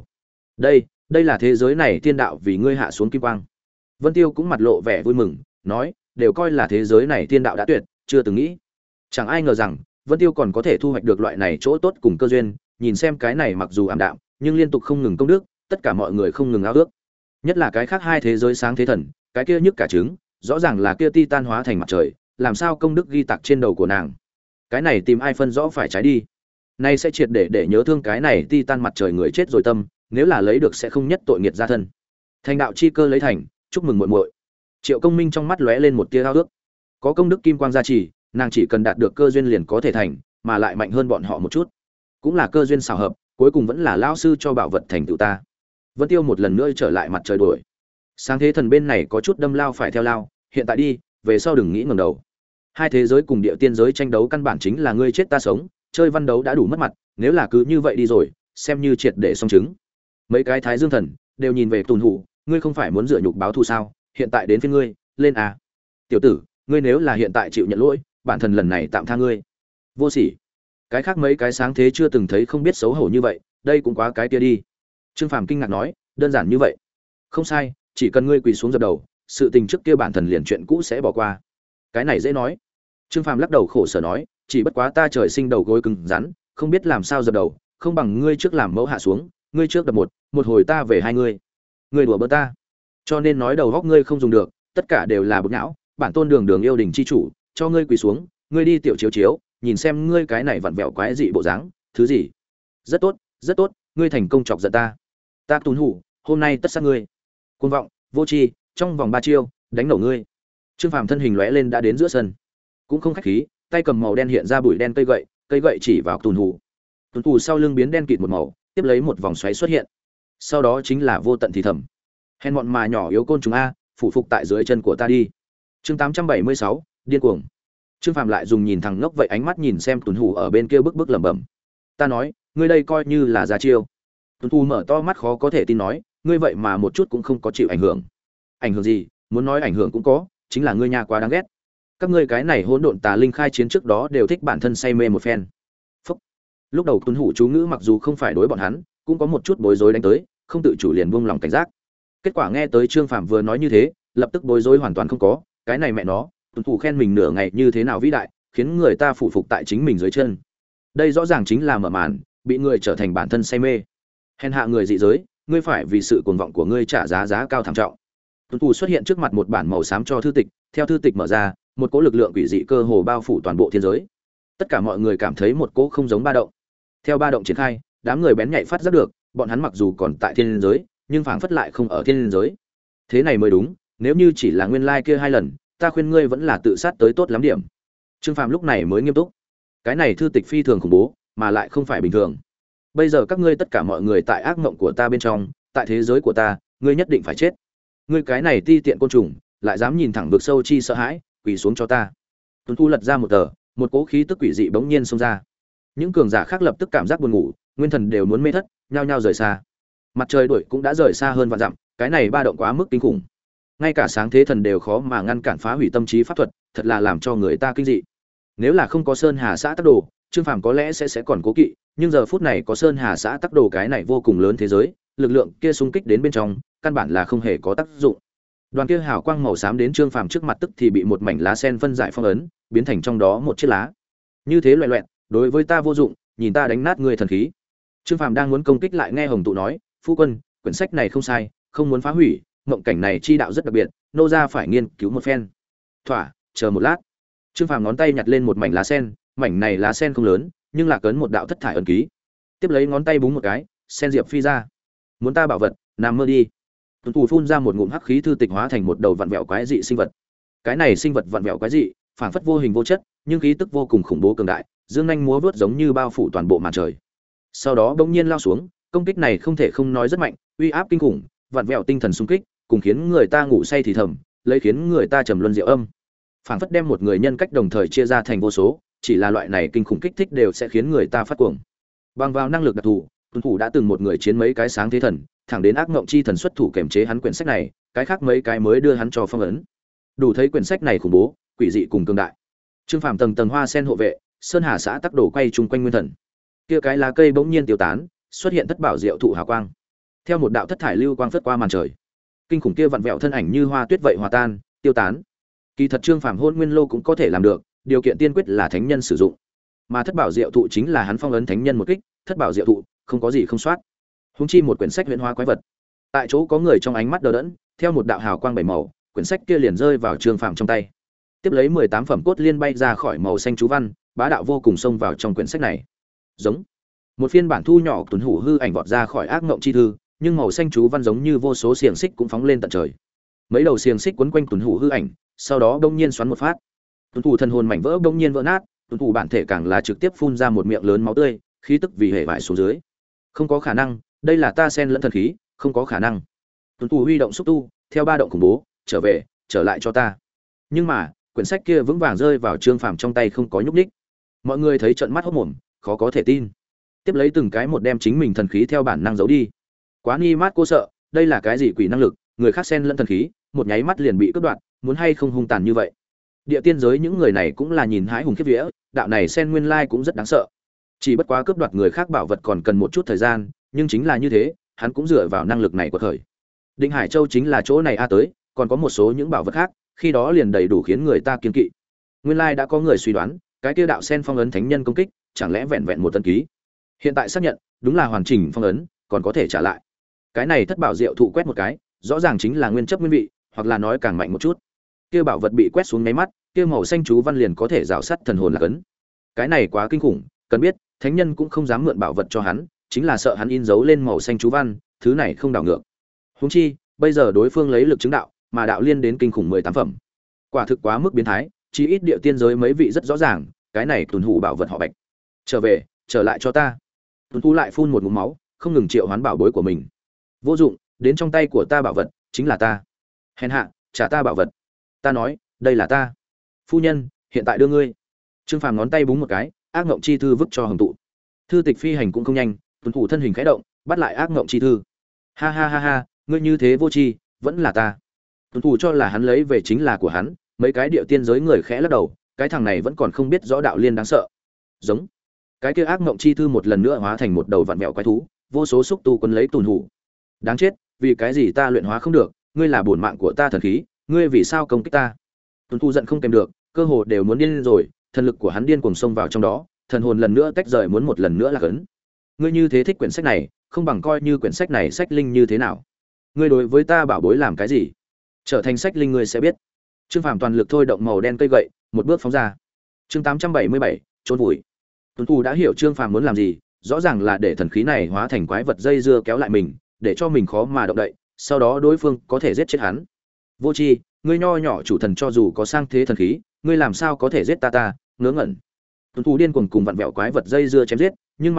Đây là thế giới này thiên đạo vì ngươi hạ xuống kim quang. Vân Tiêu cũng mặt lộ vẻ vui mừng, nói, đều coi là thế giới này thiên đạo đã tuyệt, chưa từng nghĩ. Chẳng ai ngờ rằng, Vân Tiêu còn có thể thu hoạch được loại này chỗ tốt cùng cơ duyên, nhìn xem cái này mặc dù ảm đạm, nhưng liên tục không ngừng công đức, tất cả mọi người không ngừng ao ước. Nhất là cái khác hai thế giới sáng thế thần, cái kia nhức cả trứng, rõ ràng là kia Titan hóa thành mặt trời, làm sao công đức ghi tạc trên đầu của nàng. Cái này tìm ai phân rõ phải trái đi. Nay sẽ triệt để nhớ thương cái này Titan mặt trời người chết rồi tâm, nếu là lấy được sẽ không nhất tội nghiệt ra thân. Thành đạo chi cơ lấy thành, chúc mừng muội muội. Triệu Công Minh trong mắt lóe lên một tia ao ước. Có công đức kim quang gia trì, nàng chỉ cần đạt được cơ duyên liền có thể thành, mà lại mạnh hơn bọn họ một chút. Cũng là cơ duyên xảo hợp, cuối cùng vẫn là lão sư cho bảo vật thành tựu ta. Vân Tiêu một lần nữa trở lại mặt trời đổi. Sáng thế thần bên này có chút đâm lao phải theo lao, hiện tại đi, về sau đừng nghĩ ngẩng đầu. Hai thế giới cùng địa tiên giới tranh đấu căn bản chính là ngươi chết ta sống, chơi văn đấu đã đủ mất mặt, nếu là cứ như vậy đi rồi, xem như triệt để xong chứng. Mấy cái Thái Dương thần đều nhìn về Tùn Hủ, ngươi không phải muốn rửa nhục báo thù sao? Hiện tại đến phiên ngươi, lên à. Tiểu tử, ngươi nếu là hiện tại chịu nhận lỗi, bản thần lần này tạm tha ngươi. Vô sỉ. Cái khác mấy cái sáng thế chưa từng thấy không biết xấu hổ như vậy, đây cũng quá cái kia đi. Trương Phàm kinh ngạc nói, đơn giản như vậy. Không sai, chỉ cần ngươi quỳ xuống dập đầu, sự tình trước kia bản thần liền chuyện cũ sẽ bỏ qua. Cái này dễ nói. Trương Phàm lắc đầu khổ sở nói, chỉ bất quá ta trời sinh đầu gối cứng rắn, không biết làm sao dập đầu, không bằng ngươi trước làm mẫu hạ xuống, ngươi trước đập một hồi ta về hai ngươi. Ngươi đùa bỡn ta. Cho nên nói đầu góc ngươi không dùng được, tất cả đều là bực não, bản tôn đường đường yêu đình chi chủ, cho ngươi quỳ xuống, ngươi đi tiểu chiếu chiếu, nhìn xem ngươi cái này vặn vẹo quái dị bộ dáng, thứ gì? Rất tốt, ngươi thành công chọc giận ta. Ta Tùn Hủ, hôm nay tất sát ngươi. Cuồng vọng, vô tri, trong vòng 3 chiêu, đánh nổ ngươi. Trương Phàm thân hình lóe lên đã đến giữa sân, cũng không khách khí, tay cầm màu đen hiện ra bụi đen cây gậy chỉ vào Tùn Hủ. Tùn Hủ sau lưng biến đen kịt một màu, tiếp lấy một vòng xoáy xuất hiện. Sau đó chính là vô tận thì thầm. Hèn mọn mà nhỏ yếu côn trùng a, phủ phục tại dưới chân của ta đi. Chương 876, điên cuồng. Trương Phàm lại dùng nhìn thằng ngốc vậy ánh mắt nhìn xem Tùn Hủ ở bên kia bức lẩm bẩm. Ta nói, ngươi đây coi như là ra chiêu. Tùn Hủ mở to mắt khó có thể tin nói, ngươi vậy mà một chút cũng không có chịu ảnh hưởng. Ảnh hưởng gì? Muốn nói ảnh hưởng cũng có, chính là ngươi nhà quá đáng ghét. Các ngươi cái này hỗn độn tà linh khai chiến trước đó đều thích bản thân say mê một phen. Phúc. Lúc đầu Tùn Hủ chú ngữ mặc dù không phải đối bọn hắn, cũng có một chút bối rối đánh tới, không tự chủ liền buông lòng cảnh giác. Kết quả nghe tới Trương Phàm vừa nói như thế, lập tức bối rối hoàn toàn không có, cái này mẹ nó, Tùn Hủ khen mình nửa ngày như thế nào vĩ đại, khiến người ta phụ phục tại chính mình dưới chân. Đây rõ ràng chính là mở màn, bị người trở thành bản thân say mê. Hèn hạ người dị giới, ngươi phải vì sự cuồng vọng của ngươi trả giá cao thảm trọng. Tùn Hủ xuất hiện trước mặt một bản màu xám cho thư tịch, theo thư tịch mở ra, một cỗ lực lượng quỷ dị cơ hồ bao phủ toàn bộ thiên giới. Tất cả mọi người cảm thấy một cỗ không giống ba động. Theo ba động triển khai, đám người bén nhạy phát giác được, bọn hắn mặc dù còn tại thiên giới, nhưng phảng phất lại không ở thiên giới. Thế này mới đúng, nếu như chỉ là nguyên lai kia 2 lần, ta khuyên ngươi vẫn là tự sát tới tốt lắm điểm. Trương Phàm lúc này mới nghiêm túc. Cái này thư tịch phi thường khủng bố, mà lại không phải bình thường. bây giờ các ngươi tất cả mọi người tại ác mộng của ta bên trong, tại thế giới của ta, ngươi nhất định phải chết. Ngươi cái này ti tiện côn trùng, lại dám nhìn thẳng vực sâu chi sợ hãi, quỳ xuống cho ta. Tuấn Thu lật ra một tờ, một cỗ khí tức quỷ dị bỗng nhiên xông ra. Những cường giả khác lập tức cảm giác buồn ngủ, nguyên thần đều muốn mê thất, nhao nhao rời xa. Mặt trời đuổi cũng đã rời xa hơn vạn dặm, cái này ba động quá mức kinh khủng. Ngay cả sáng thế thần đều khó mà ngăn cản phá hủy tâm trí pháp thuật, thật là làm cho người ta kinh dị. Nếu là không có Sơn Hà xã tác đồ, Trương Phàm có lẽ sẽ còn cố kỵ, nhưng giờ phút này có Sơn Hà xã tác đồ cái này vô cùng lớn thế giới, lực lượng kia xung kích đến bên trong, căn bản là không hề có tác dụng. Đoàn kia hào quang màu xám đến Trương Phàm trước mặt tức thì bị một mảnh lá sen phân giải phong ấn, biến thành trong đó một chiếc lá. Như thế loẹt loẹt, đối với ta vô dụng, nhìn ta đánh nát ngươi thần khí. Trương Phàm đang muốn công kích lại nghe Hồng Tụ nói, "Phu quân, quyển sách này không sai, không muốn phá hủy, mộng cảnh này chi đạo rất đặc biệt, nô gia phải nghiên cứu một phen." "Thỏa, chờ một lát." Trương Phàm ngón tay nhặt lên một mảnh lá sen, mảnh này lá sen không lớn, nhưng là cấn một đạo thất thải ấn ký. Tiếp lấy ngón tay búng một cái, sen diệp phi ra. "Muốn ta bảo vật, nằm mơ đi." Tuấn Tù phun ra một ngụm hắc khí thư tịch hóa thành một đầu vặn vẹo quái dị sinh vật. Cái này sinh vật vặn vẹo quái dị, phảng phất vô hình vô chất, nhưng khí tức vô cùng khủng bố cường đại, dương nhanh múa vuốt giống như bao phủ toàn bộ màn trời. Sau đó bỗng nhiên lao xuống, công kích này không thể không nói rất mạnh, uy áp kinh khủng, vặn vẹo tinh thần xung kích, cùng khiến người ta ngủ say thì thầm, lấy khiến người ta trầm luân diệu âm. Phảng phất đem một người nhân cách đồng thời chia ra thành vô số, chỉ là loại này kinh khủng kích thích đều sẽ khiến người ta phát cuồng. Bằng vào năng lực đặc thù, Tuấn Thủ đã từng một người chiến mấy cái sáng thế thần, thẳng đến ác ngộng chi thần xuất thủ kềm chế hắn quyển sách này, cái khác mấy cái mới đưa hắn cho phong ấn. Đủ thấy quyển sách này khủng bố, quỷ dị cùng cường đại. Trương Phàm tầng tầng hoa sen hộ vệ, Sơn Hà xã tắc đổ quay chung quanh nguyên thần. Kia cái lá cây bỗng nhiên tiêu tán, xuất hiện thất bảo diệu thụ hào quang. Theo một đạo thất thải lưu quang phất qua màn trời, kinh khủng kia vặn vẹo thân ảnh như hoa tuyết vậy hòa tan, tiêu tán. Kỳ thật Trương Phàm hôn nguyên lô cũng có thể làm được, điều kiện tiên quyết là thánh nhân sử dụng. Mà thất bảo diệu thụ chính là hắn phong ấn thánh nhân một kích, thất bảo diệu thụ, không có gì không soát. Huống chi một quyển sách huyễn hóa quái vật. Tại chỗ có người trong ánh mắt đờ đẫn, theo một đạo hào quang bảy màu, quyển sách kia liền rơi vào Trương Phàm trong tay. Tiếp lấy 18 phẩm cốt liên bay ra khỏi màu xanh chú văn, bá đạo vô cùng xông vào trong quyển sách này. Giống một phiên bản thu nhỏ tuấn hủ hư ảnh vọt ra khỏi ác ngộng chi thư, nhưng màu xanh chú văn giống như vô số xiềng xích cũng phóng lên tận trời. Mấy đầu xiềng xích quấn quanh tuấn hủ hư ảnh, sau đó bỗng nhiên xoắn một phát. Tuấn hủ thần hồn mảnh vỡ bỗng nhiên vỡ nát, tuấn hủ bản thể càng là trực tiếp phun ra một miệng lớn máu tươi, khí tức vì hệ bại xuống dưới. Không có khả năng, đây là ta sen lẫn thần khí, không có khả năng. Tuấn hủ huy động xúc tu, theo ba động khủng bố, trở lại cho ta. Nhưng mà, quyển sách kia vững vàng rơi vào Trương Phàm trong tay không có nhúc nhích. Mọi người thấy trợn mắt hốt mồm, khó có thể tin. Tiếp lấy từng cái một đem chính mình thần khí theo bản năng giấu đi. Quá nghi mát cô sợ, đây là cái gì quỷ năng lực, người khác xen lẫn thần khí, một nháy mắt liền bị cướp đoạt, muốn hay không hung tàn như vậy. Địa tiên giới những người này cũng là nhìn hãi hùng khiếp vía, đạo này xen nguyên lai cũng rất đáng sợ. Chỉ bất quá cướp đoạt người khác bảo vật còn cần một chút thời gian, nhưng chính là như thế, hắn cũng dựa vào năng lực này của thời. Định Hải Châu chính là chỗ này tới, còn có một số những bảo vật khác, khi đó liền đầy đủ khiến người ta kiêng kỵ. Nguyên lai đã có người suy đoán, cái kia đạo sen phong ấn thánh nhân công kích, chẳng lẽ vẹn vẹn một tân ký. Hiện tại xác nhận, đúng là hoàn chỉnh phong ấn, còn có thể trả lại. Cái này thất bảo diệu thụ quét một cái, rõ ràng chính là nguyên chấp nguyên vị, hoặc là nói càng mạnh một chút. Kia bảo vật bị quét xuống nháy mắt, kia màu xanh chú văn liền có thể rào sắt thần hồn là cấn. Cái này quá kinh khủng, cần biết, thánh nhân cũng không dám mượn bảo vật cho hắn, chính là sợ hắn in dấu lên màu xanh chú văn, thứ này không đảo ngược. Huống chi, bây giờ đối phương lấy lực chứng đạo, mà đạo liên đến kinh khủng 18 phẩm. Quả thực quá mức biến thái, chỉ ít địa tiên giới mấy vị rất rõ ràng, cái này tuần hủ bảo vật họ Bạch. Trở lại cho ta. Tuần hủ lại phun một ngụm máu, không ngừng triệu hoán bảo bối của mình. Vô dụng, đến trong tay của ta bảo vật, chính là ta. Hèn hạ, trả ta bảo vật. Ta nói, đây là ta. Phu nhân, hiện tại đưa ngươi. Trương Phàm ngón tay búng một cái, ác ngộng chi thư vứt cho Hồng Tụ. Thư tịch phi hành cũng không nhanh, tuần hủ thân hình khẽ động, bắt lại ác ngộng chi thư. Ha ha ha ha, ngươi như thế vô tri, vẫn là ta. Tuần thủ cho là hắn lấy về chính là của hắn, mấy cái địa tiên giới người khẽ lắc đầu, cái thằng này vẫn còn không biết rõ đạo liên đáng sợ. Giống cái kia ác ngộng chi thư một lần nữa hóa thành một đầu vặn vẹo quái thú, vô số xúc tu quân lấy Tuần thủ. Đáng chết, vì cái gì ta luyện hóa không được, ngươi là bổn mạng của ta thần khí, ngươi vì sao công kích ta? Tuần thủ giận không kèm được, cơ hồ đều muốn điên lên rồi, thần lực của hắn điên cuồng xông vào trong đó, thần hồn lần nữa tách rời muốn một lần nữa là cấn. Ngươi như thế thích quyển sách này, không bằng coi như quyển sách này sách linh như thế nào? Ngươi đối với ta bảo bối làm cái gì? Trở thành sách linh ngươi sẽ biết. Trương Phàm toàn lực thôi động màu đen cây gậy, một bước phóng ra. Chương 877, trốn vùi. Tuấn Thủ đã hiểu Trương Phàm muốn làm gì, rõ ràng là để thần khí này hóa thành quái vật dây dưa kéo lại mình, để cho mình khó mà động đậy, sau đó đối phương có thể giết chết hắn. Vô tri, ngươi nho nhỏ chủ thần cho dù có sang thế thần khí, ngươi làm sao có thể giết ta, ngớ ngẩn. Tuấn Thủ điên cuồng cùng vặn vẹo quái vật dây dưa chém giết, nhưng mà,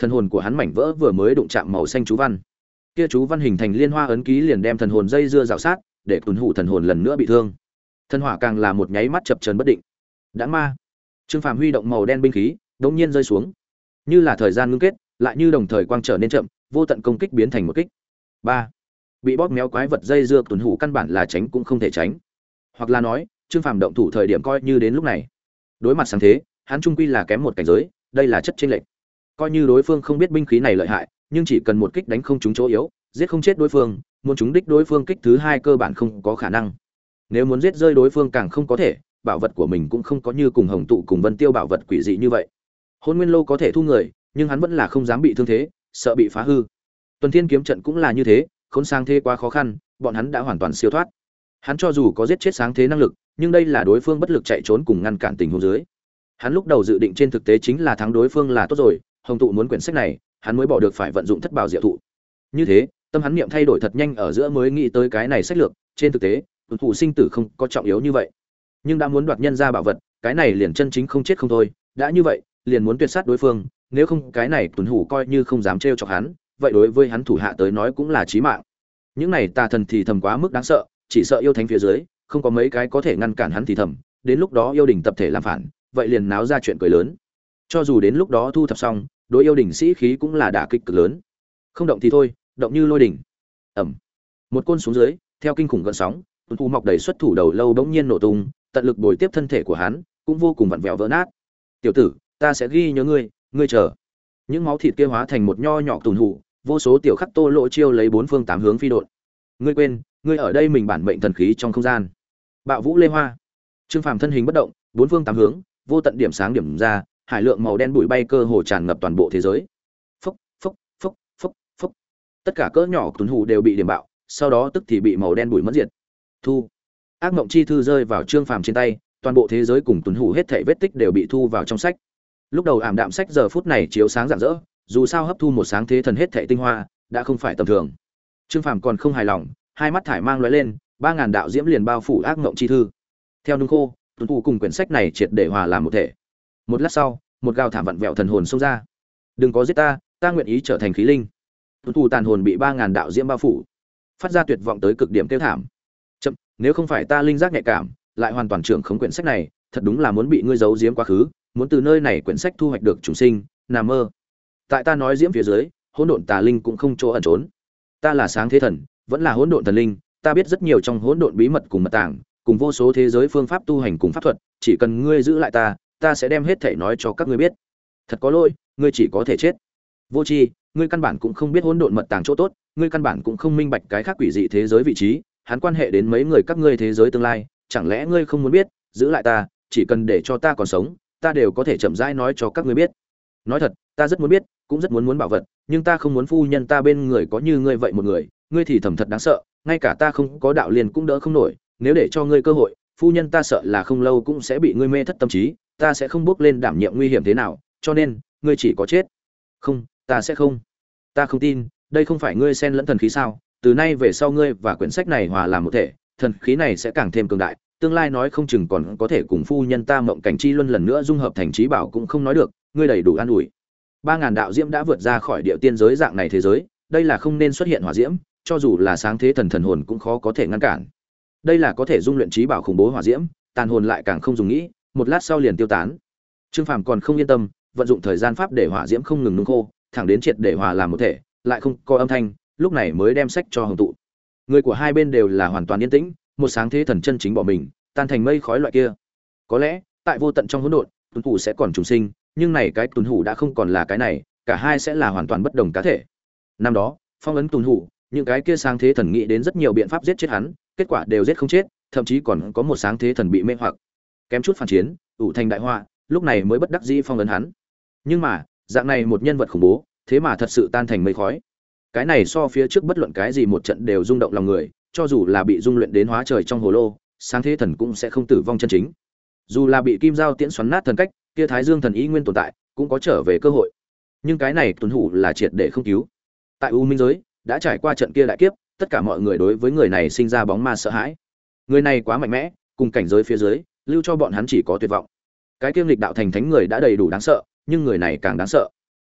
thần hồn của hắn mảnh vỡ vừa mới đụng chạm màu xanh chú văn. Kia chú văn hình thành liên hoa ấn ký liền đem thần hồn dây dưa rào sát, để tuần hủ thần hồn lần nữa bị thương. Thần hỏa càng là một nháy mắt chập chờn bất định. Đã ma. Trương Phàm huy động màu đen binh khí, đột nhiên rơi xuống. Như là thời gian ngưng kết, lại như đồng thời quang trở nên chậm, vô tận công kích biến thành một kích. 3. Bị bóp méo quái vật dây dưa tuần hủ căn bản là tránh cũng không thể tránh. Hoặc là nói, Trương Phàm động thủ thời điểm coi như đến lúc này. Đối mặt sáng thế, hắn trung quy là kém một cảnh giới, đây là chất chênh lệch. Coi như đối phương không biết binh khí này lợi hại, nhưng chỉ cần một kích đánh không trúng chỗ yếu, giết không chết đối phương, muốn trúng đích đối phương kích thứ hai cơ bản không có khả năng. Nếu muốn giết rơi đối phương càng không có thể, bảo vật của mình cũng không có như cùng Hồng tụ cùng Vân Tiêu bảo vật quỷ dị như vậy. Hôn Nguyên Lô có thể thu người, nhưng hắn vẫn là không dám bị thương thế, sợ bị phá hư. Tuần Thiên kiếm trận cũng là như thế, khốn sáng thế quá khó khăn, bọn hắn đã hoàn toàn siêu thoát. Hắn cho dù có giết chết sáng thế năng lực, nhưng đây là đối phương bất lực chạy trốn cùng ngăn cản tình huống dưới. Hắn lúc đầu dự định trên thực tế chính là thắng đối phương là tốt rồi, Hồng tụ muốn quyển sách này, hắn mới bỏ được phải vận dụng thất bảo diệu thụ. Như thế, tâm hắn niệm thay đổi thật nhanh ở giữa mới nghĩ tới cái này sách lược, trên thực tế, tuần thủ sinh tử không có trọng yếu như vậy. Nhưng đã muốn đoạt nhân ra bảo vật, cái này liền chân chính không chết không thôi, đã như vậy, liền muốn tuyệt sát đối phương, nếu không cái này tuần hủ coi như không dám trêu chọc hắn, vậy đối với hắn thủ hạ tới nói cũng là chí mạng. Những này tà thần thì thầm quá mức đáng sợ, chỉ sợ yêu thánh phía dưới, không có mấy cái có thể ngăn cản hắn thì thầm, đến lúc đó yêu đình tập thể làm phản, vậy liền náo ra chuyện cười lớn. Cho dù đến lúc đó thu thập xong, đối yêu đình sĩ khí cũng là đả kích cực lớn. Không động thì thôi, động như lôi đỉnh. Ầm. Một côn xuống dưới, theo kinh khủng gợn sóng, tuần thủ mọc đầy xuất thủ đầu lâu bỗng nhiên nổ tung, tận lực bồi tiếp thân thể của hắn, cũng vô cùng vặn vẹo vỡ nát. "Tiểu tử, ta sẽ ghi nhớ ngươi, ngươi chờ." Những máu thịt kia hóa thành một nho nhỏ tuần hủ, vô số tiểu khắc tô lộ chiêu lấy bốn phương tám hướng phi độn. "Ngươi quên, ngươi ở đây mình bản mệnh thần khí trong không gian." Bạo vũ lê hoa. Trương Phàm thân hình bất động, bốn phương tám hướng, vô tận điểm sáng điểm ra, hải lượng màu đen bụi bay cơ hồ tràn ngập toàn bộ thế giới. Phốc, phốc, phốc, phốc, phốc. Tất cả cỡ nhỏ tuần hủ đều bị điểm bạo, sau đó tức thì bị màu đen bụi mất diệt. Thu. Ác mộng chi thư rơi vào Trương Phàm trên tay, toàn bộ thế giới cùng tuần hủ hết thảy vết tích đều bị thu vào trong sách. Lúc đầu ảm đạm sách giờ phút này chiếu sáng rạng rỡ, dù sao hấp thu một sáng thế thần hết thảy tinh hoa, đã không phải tầm thường. Trương Phàm còn không hài lòng, hai mắt thải mang lóe lên, 3000 đạo diễm liền bao phủ ác mộng chi thư. Theo nung khô, tuần hủ cùng quyển sách này triệt để hòa làm một thể. Một lát sau, một gào thảm vặn vẹo thần hồn xông ra. "Đừng có giết ta, ta nguyện ý trở thành khí linh." Tuần hủ tàn hồn bị 3000 đạo diễm bao phủ, phát ra tuyệt vọng tới cực điểm kêu thảm. "Chậm, nếu không phải ta linh giác nhạy cảm, lại hoàn toàn trưởng khống quyển sách này, thật đúng là muốn bị ngươi giấu giếm quá khứ, muốn từ nơi này quyển sách thu hoạch được chủ sinh, nằm mơ." Tại ta nói diễm phía dưới, hỗn độn tà linh cũng không chỗ ẩn trốn. Ta là sáng thế thần, vẫn là hỗn độn thần linh, ta biết rất nhiều trong hỗn độn bí mật cùng mật tàng, cùng vô số thế giới phương pháp tu hành cùng pháp thuật, chỉ cần ngươi giữ lại ta sẽ đem hết thể nói cho các ngươi biết. Thật có lỗi, ngươi chỉ có thể chết. Vô tri, ngươi căn bản cũng không biết hỗn độn mật tàng chỗ tốt, ngươi căn bản cũng không minh bạch cái khác quỷ dị thế giới vị trí, hắn quan hệ đến mấy người các ngươi thế giới tương lai, chẳng lẽ ngươi không muốn biết? Giữ lại ta, chỉ cần để cho ta còn sống, ta đều có thể chậm rãi nói cho các ngươi biết. Nói thật, ta rất muốn biết, cũng rất muốn bảo vật, nhưng ta không muốn phu nhân ta bên người có như ngươi vậy một người, ngươi thì thầm thật đáng sợ, ngay cả ta không có đạo liền cũng đỡ không nổi, nếu để cho ngươi cơ hội, phu nhân ta sợ là không lâu cũng sẽ bị ngươi mê thất tâm trí, ta sẽ không bước lên đảm nhiệm nguy hiểm thế nào, cho nên, ngươi chỉ có chết. Không, ta sẽ không. Ta không tin, đây không phải ngươi xen lẫn thần khí sao? Từ nay về sau ngươi và quyển sách này hòa làm một thể, thần khí này sẽ càng thêm cường đại, tương lai nói không chừng còn có thể cùng phu nhân ta mộng cảnh chi luân lần nữa dung hợp thành trí bảo cũng không nói được, ngươi đầy đủ an ủi. 3000 đạo diễm đã vượt ra khỏi địa tiên giới dạng này thế giới, đây là không nên xuất hiện hỏa diễm, cho dù là sáng thế thần thần hồn cũng khó có thể ngăn cản. Đây là có thể dung luyện trí bảo khủng bố hỏa diễm, tàn hồn lại càng không dùng nghĩ, một lát sau liền tiêu tán. Trương Phàm còn không yên tâm, vận dụng thời gian pháp để hỏa diễm không ngừng nung khô, thẳng đến triệt để hòa làm một thể, lại không có âm thanh, lúc này mới đem sách cho Hồng tụ. Người của hai bên đều là hoàn toàn yên tĩnh, một sáng thế thần chân chính bỏ mình, tan thành mây khói loại kia. Có lẽ, tại vô tận trong hỗn độn, tuần hủ sẽ còn trùng sinh, nhưng này cái tuần hủ đã không còn là cái này, cả hai sẽ là hoàn toàn bất đồng cá thể. Năm đó, phong ấn tuần hủ, những cái kia sáng thế thần nghĩ đến rất nhiều biện pháp giết chết hắn, kết quả đều giết không chết, thậm chí còn có một sáng thế thần bị mê hoặc, kém chút phản chiến, ủ thành đại họa, lúc này mới bất đắc dĩ phong ấn hắn. Nhưng mà, dạng này một nhân vật khủng bố, thế mà thật sự tan thành mây khói. Cái này so phía trước bất luận cái gì một trận đều rung động lòng người, cho dù là bị dung luyện đến hóa trời trong hồ lô, sáng thế thần cũng sẽ không tử vong chân chính. Dù là bị kim dao tiễn xoắn nát thần cách, kia Thái Dương thần ý nguyên tồn tại, cũng có trở về cơ hội. Nhưng cái này tuần hủ là triệt để không cứu. Tại U Minh giới, đã trải qua trận kia đại kiếp, tất cả mọi người đối với người này sinh ra bóng ma sợ hãi. Người này quá mạnh mẽ, cùng cảnh giới phía dưới, lưu cho bọn hắn chỉ có tuyệt vọng. Cái kiêm lịch đạo thành thánh người đã đầy đủ đáng sợ, nhưng người này càng đáng sợ.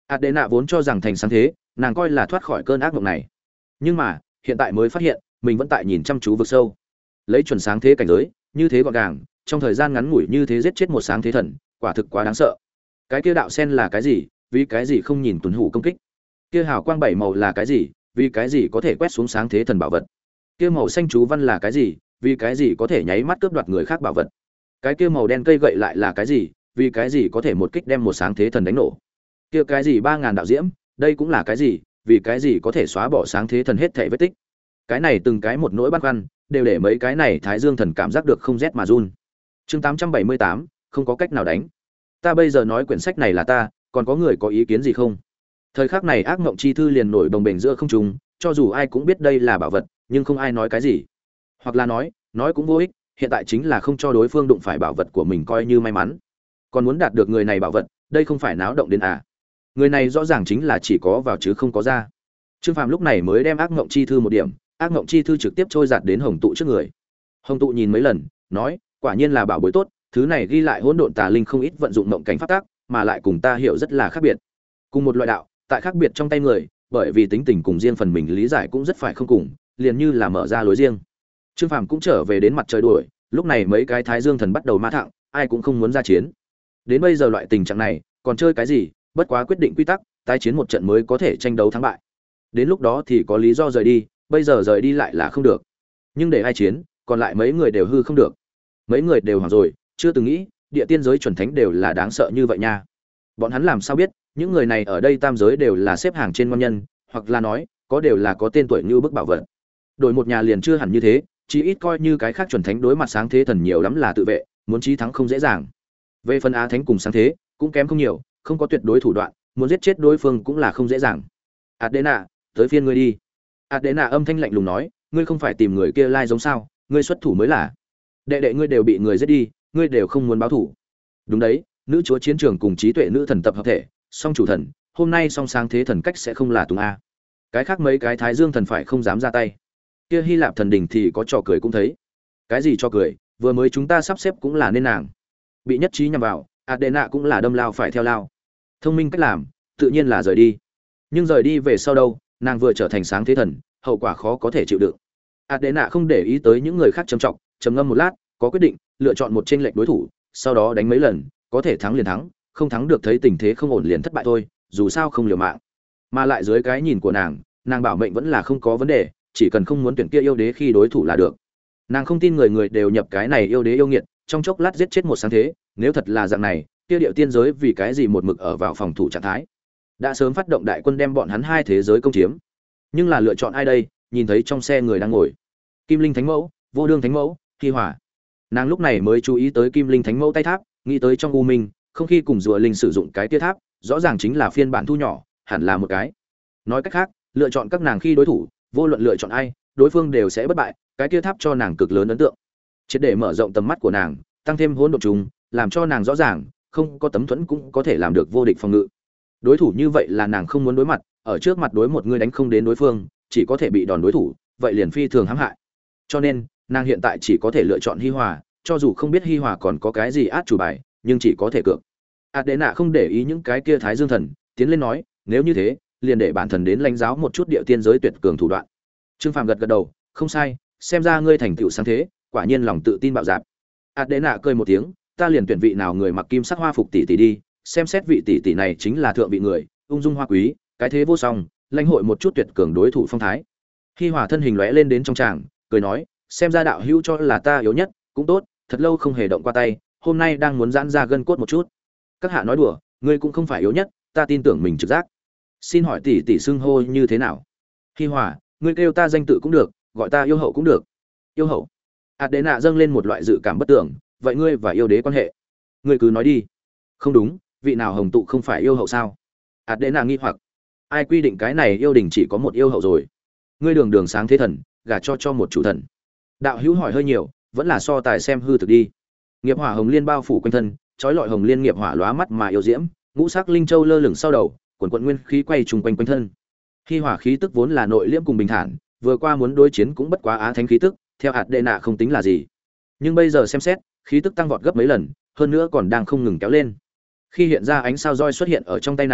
Adena vốn cho rằng thành sáng thế, nàng coi là thoát khỏi cơn ác mộng này. Nhưng mà, hiện tại mới phát hiện, mình vẫn tại nhìn chăm chú vực sâu. Lấy chuẩn sáng thế cảnh giới, như thế gọn gàng, trong thời gian ngắn ngủi như thế giết chết một sáng thế thần, quả thực quá đáng sợ. Cái kia đạo sen là cái gì, vì cái gì không nhìn tuần hủ công kích? Kia hào quang bảy màu là cái gì, vì cái gì có thể quét xuống sáng thế thần bảo vật? Kia màu xanh chú văn là cái gì, vì cái gì có thể nháy mắt cướp đoạt người khác bảo vật? Cái kia màu đen cây gậy lại là cái gì, vì cái gì có thể một kích đem một sáng thế thần đánh nổ? Kia cái gì 3000 đạo diễm, đây cũng là cái gì, vì cái gì có thể xóa bỏ sáng thế thần hết thảy vết tích? Cái này từng cái một nỗi băn khoăn, đều để mấy cái này Thái Dương thần cảm giác được không rét mà run. Chương 878, không có cách nào đánh. Ta bây giờ nói quyển sách này là ta, còn có người có ý kiến gì không? Thời khắc này ác ngộng chi thư liền nổi đồng bền giữa không trung, cho dù ai cũng biết đây là bảo vật, nhưng không ai nói cái gì. Hoặc là nói cũng vô ích, hiện tại chính là không cho đối phương đụng phải bảo vật của mình coi như may mắn. Còn muốn đạt được người này bảo vật, đây không phải náo động đến à? Người này rõ ràng chính là chỉ có vào chứ không có ra. Trương Phàm lúc này mới đem ác ngộng chi thư một điểm, ác ngộng chi thư trực tiếp trôi giạt đến Hồng tụ trước người. Hồng tụ nhìn mấy lần, nói, quả nhiên là bảo bối tốt, thứ này ghi lại hỗn độn tà linh không ít vận dụng mộng cảnh pháp tác, mà lại cùng ta hiểu rất là khác biệt. Cùng một loại đạo, tại khác biệt trong tay người, bởi vì tính tình cùng riêng phần mình lý giải cũng rất phải không cùng, liền như là mở ra lối riêng. Trương Phàm cũng trở về đến mặt trời đuổi, lúc này mấy cái Thái Dương thần bắt đầu ma thẳng, ai cũng không muốn ra chiến. Đến bây giờ loại tình trạng này, còn chơi cái gì, bất quá quyết định quy tắc, tái chiến một trận mới có thể tranh đấu thắng bại. Đến lúc đó thì có lý do rời đi, bây giờ rời đi lại là không được. Nhưng để ai chiến, còn lại mấy người đều hư không được. Mấy người đều hoảng rồi, chưa từng nghĩ, địa tiên giới chuẩn thánh đều là đáng sợ như vậy nha. Bọn hắn làm sao biết, những người này ở đây tam giới đều là xếp hàng trên ngon nhân, hoặc là nói, có đều là có tên tuổi như bức bảo vật. Đổi một nhà liền chưa hẳn như thế, chỉ ít coi như cái khác chuẩn thánh đối mặt sáng thế thần nhiều lắm là tự vệ, muốn chí thắng không dễ dàng. Về phần á thánh cùng sáng thế, cũng kém không nhiều, không có tuyệt đối thủ đoạn, muốn giết chết đối phương cũng là không dễ dàng. Adena, tới phiên ngươi đi. Adena âm thanh lạnh lùng nói, ngươi không phải tìm người kia lai giống sao, ngươi xuất thủ mới là. Đệ đệ ngươi đều bị người giết đi, ngươi đều không muốn báo thủ. Đúng đấy, nữ chúa chiến trường cùng trí tuệ nữ thần tập hợp thể, song chủ thần, hôm nay song sáng thế thần cách sẽ không là tùng a. Cái khác mấy cái Thái Dương thần phải không dám ra tay. Kia Hy Lạp thần đình thì có trò cười cũng thấy. Cái gì trò cười, vừa mới chúng ta sắp xếp cũng là nên nàng. Bị nhất trí nhằm vào, Adena cũng là đâm lao phải theo lao. Thông minh cách làm, tự nhiên là rời đi. Nhưng rời đi về sau đâu, nàng vừa trở thành sáng thế thần, hậu quả khó có thể chịu đựng. Adena không để ý tới những người khác trầm trọng, trầm ngâm một lát, có quyết định, lựa chọn một chênh lệch đối thủ, sau đó đánh mấy lần, có thể thắng liền thắng, không thắng được thấy tình thế không ổn liền thất bại thôi, dù sao không liều mạng. Mà lại dưới cái nhìn của nàng bảo mệnh vẫn là không có vấn đề, chỉ cần không muốn tuyển kia yêu đế khi đối thủ là được. Nàng không tin người người đều nhập cái này yêu đế yêu nghiệt, trong chốc lát giết chết một sáng thế, nếu thật là dạng này, kia điệu tiên giới vì cái gì một mực ở vào phòng thủ trạng thái? Đã sớm phát động đại quân đem bọn hắn hai thế giới công chiếm. Nhưng là lựa chọn ai đây? Nhìn thấy trong xe người đang ngồi, Kim Linh Thánh Mẫu, Vô Đương Thánh Mẫu, Hi Hỏa. Nàng lúc này mới chú ý tới Kim Linh Thánh Mẫu tay tháp, nghĩ tới trong u minh, không khi cùng rùa linh sử dụng cái tia tháp, rõ ràng chính là phiên bản thu nhỏ, hẳn là một cái. Nói cách khác, lựa chọn các nàng khi đối thủ, vô luận lựa chọn ai, đối phương đều sẽ bất bại, cái tia tháp cho nàng cực lớn ấn tượng. Triệt để mở rộng tầm mắt của nàng, tăng thêm hỗn độn trùng, làm cho nàng rõ ràng, không có tấm thuẫn cũng có thể làm được vô địch phòng ngự. Đối thủ như vậy là nàng không muốn đối mặt, ở trước mặt đối một người đánh không đến đối phương, chỉ có thể bị đòn đối thủ, vậy liền phi thường hãm hại. Cho nên, nàng hiện tại chỉ có thể lựa chọn Hi Hòa, cho dù không biết Hi Hòa còn có cái gì át chủ bài, nhưng chỉ có thể cược. Adena không để ý những cái kia Thái Dương thần, tiến lên nói, nếu như thế, liền để bản thần đến lãnh giáo một chút địa tiên giới tuyệt cường thủ đoạn. Trương Phàm gật gật đầu, không sai, xem ra ngươi thành tựu sáng thế, quả nhiên lòng tự tin bạo dạn. Adena cười một tiếng, ta liền tuyển vị nào người mặc kim sắc hoa phục tỷ tỷ đi, xem xét vị tỷ tỷ này chính là thượng vị người, ung dung hoa quý, cái thế vô song, lãnh hội một chút tuyệt cường đối thủ phong thái. Hi Hòa thân hình lóe lên đến trong tràng, cười nói, xem ra đạo hữu cho là ta yếu nhất, cũng tốt, thật lâu không hề động qua tay, hôm nay đang muốn giãn ra gân cốt một chút. Các hạ nói đùa, ngươi cũng không phải yếu nhất, ta tin tưởng mình trực giác. Xin hỏi tỷ tỷ xưng hô như thế nào? Hi Hòa, ngươi kêu ta danh tự cũng được, gọi ta yêu hậu cũng được. Yêu hậu? Adena dâng lên một loại dự cảm bất tưởng, vậy ngươi và yêu đế quan hệ? Ngươi cứ nói đi. Không đúng, vị nào hồng tụ không phải yêu hậu sao? Adena nghi hoặc, ai quy định cái này yêu đình chỉ có một yêu hậu rồi? Ngươi đường đường sáng thế thần, gả cho một chủ thần. Đạo hữu hỏi hơi nhiều, vẫn là so tài xem hư thực đi. Nghiệp hỏa hồng liên bao phủ quanh thân, chói lọi hồng liên nghiệp hỏa lóa mắt mà yêu diễm, ngũ sắc linh châu lơ lửng sau đầu, quần quần nguyên khí quay trùng quanh quanh thân. Khi hỏa khí tức vốn là nội liễm cùng bình thản, vừa qua muốn đối chiến cũng bất quá á thánh khí tức, theo Adena không tính là gì. Nhưng bây giờ xem xét, khí tức tăng vọt gấp mấy lần, hơn nữa còn đang không ngừng kéo lên. Khi hiện ra ánh sao roi xuất hiện ở trong tay nàng,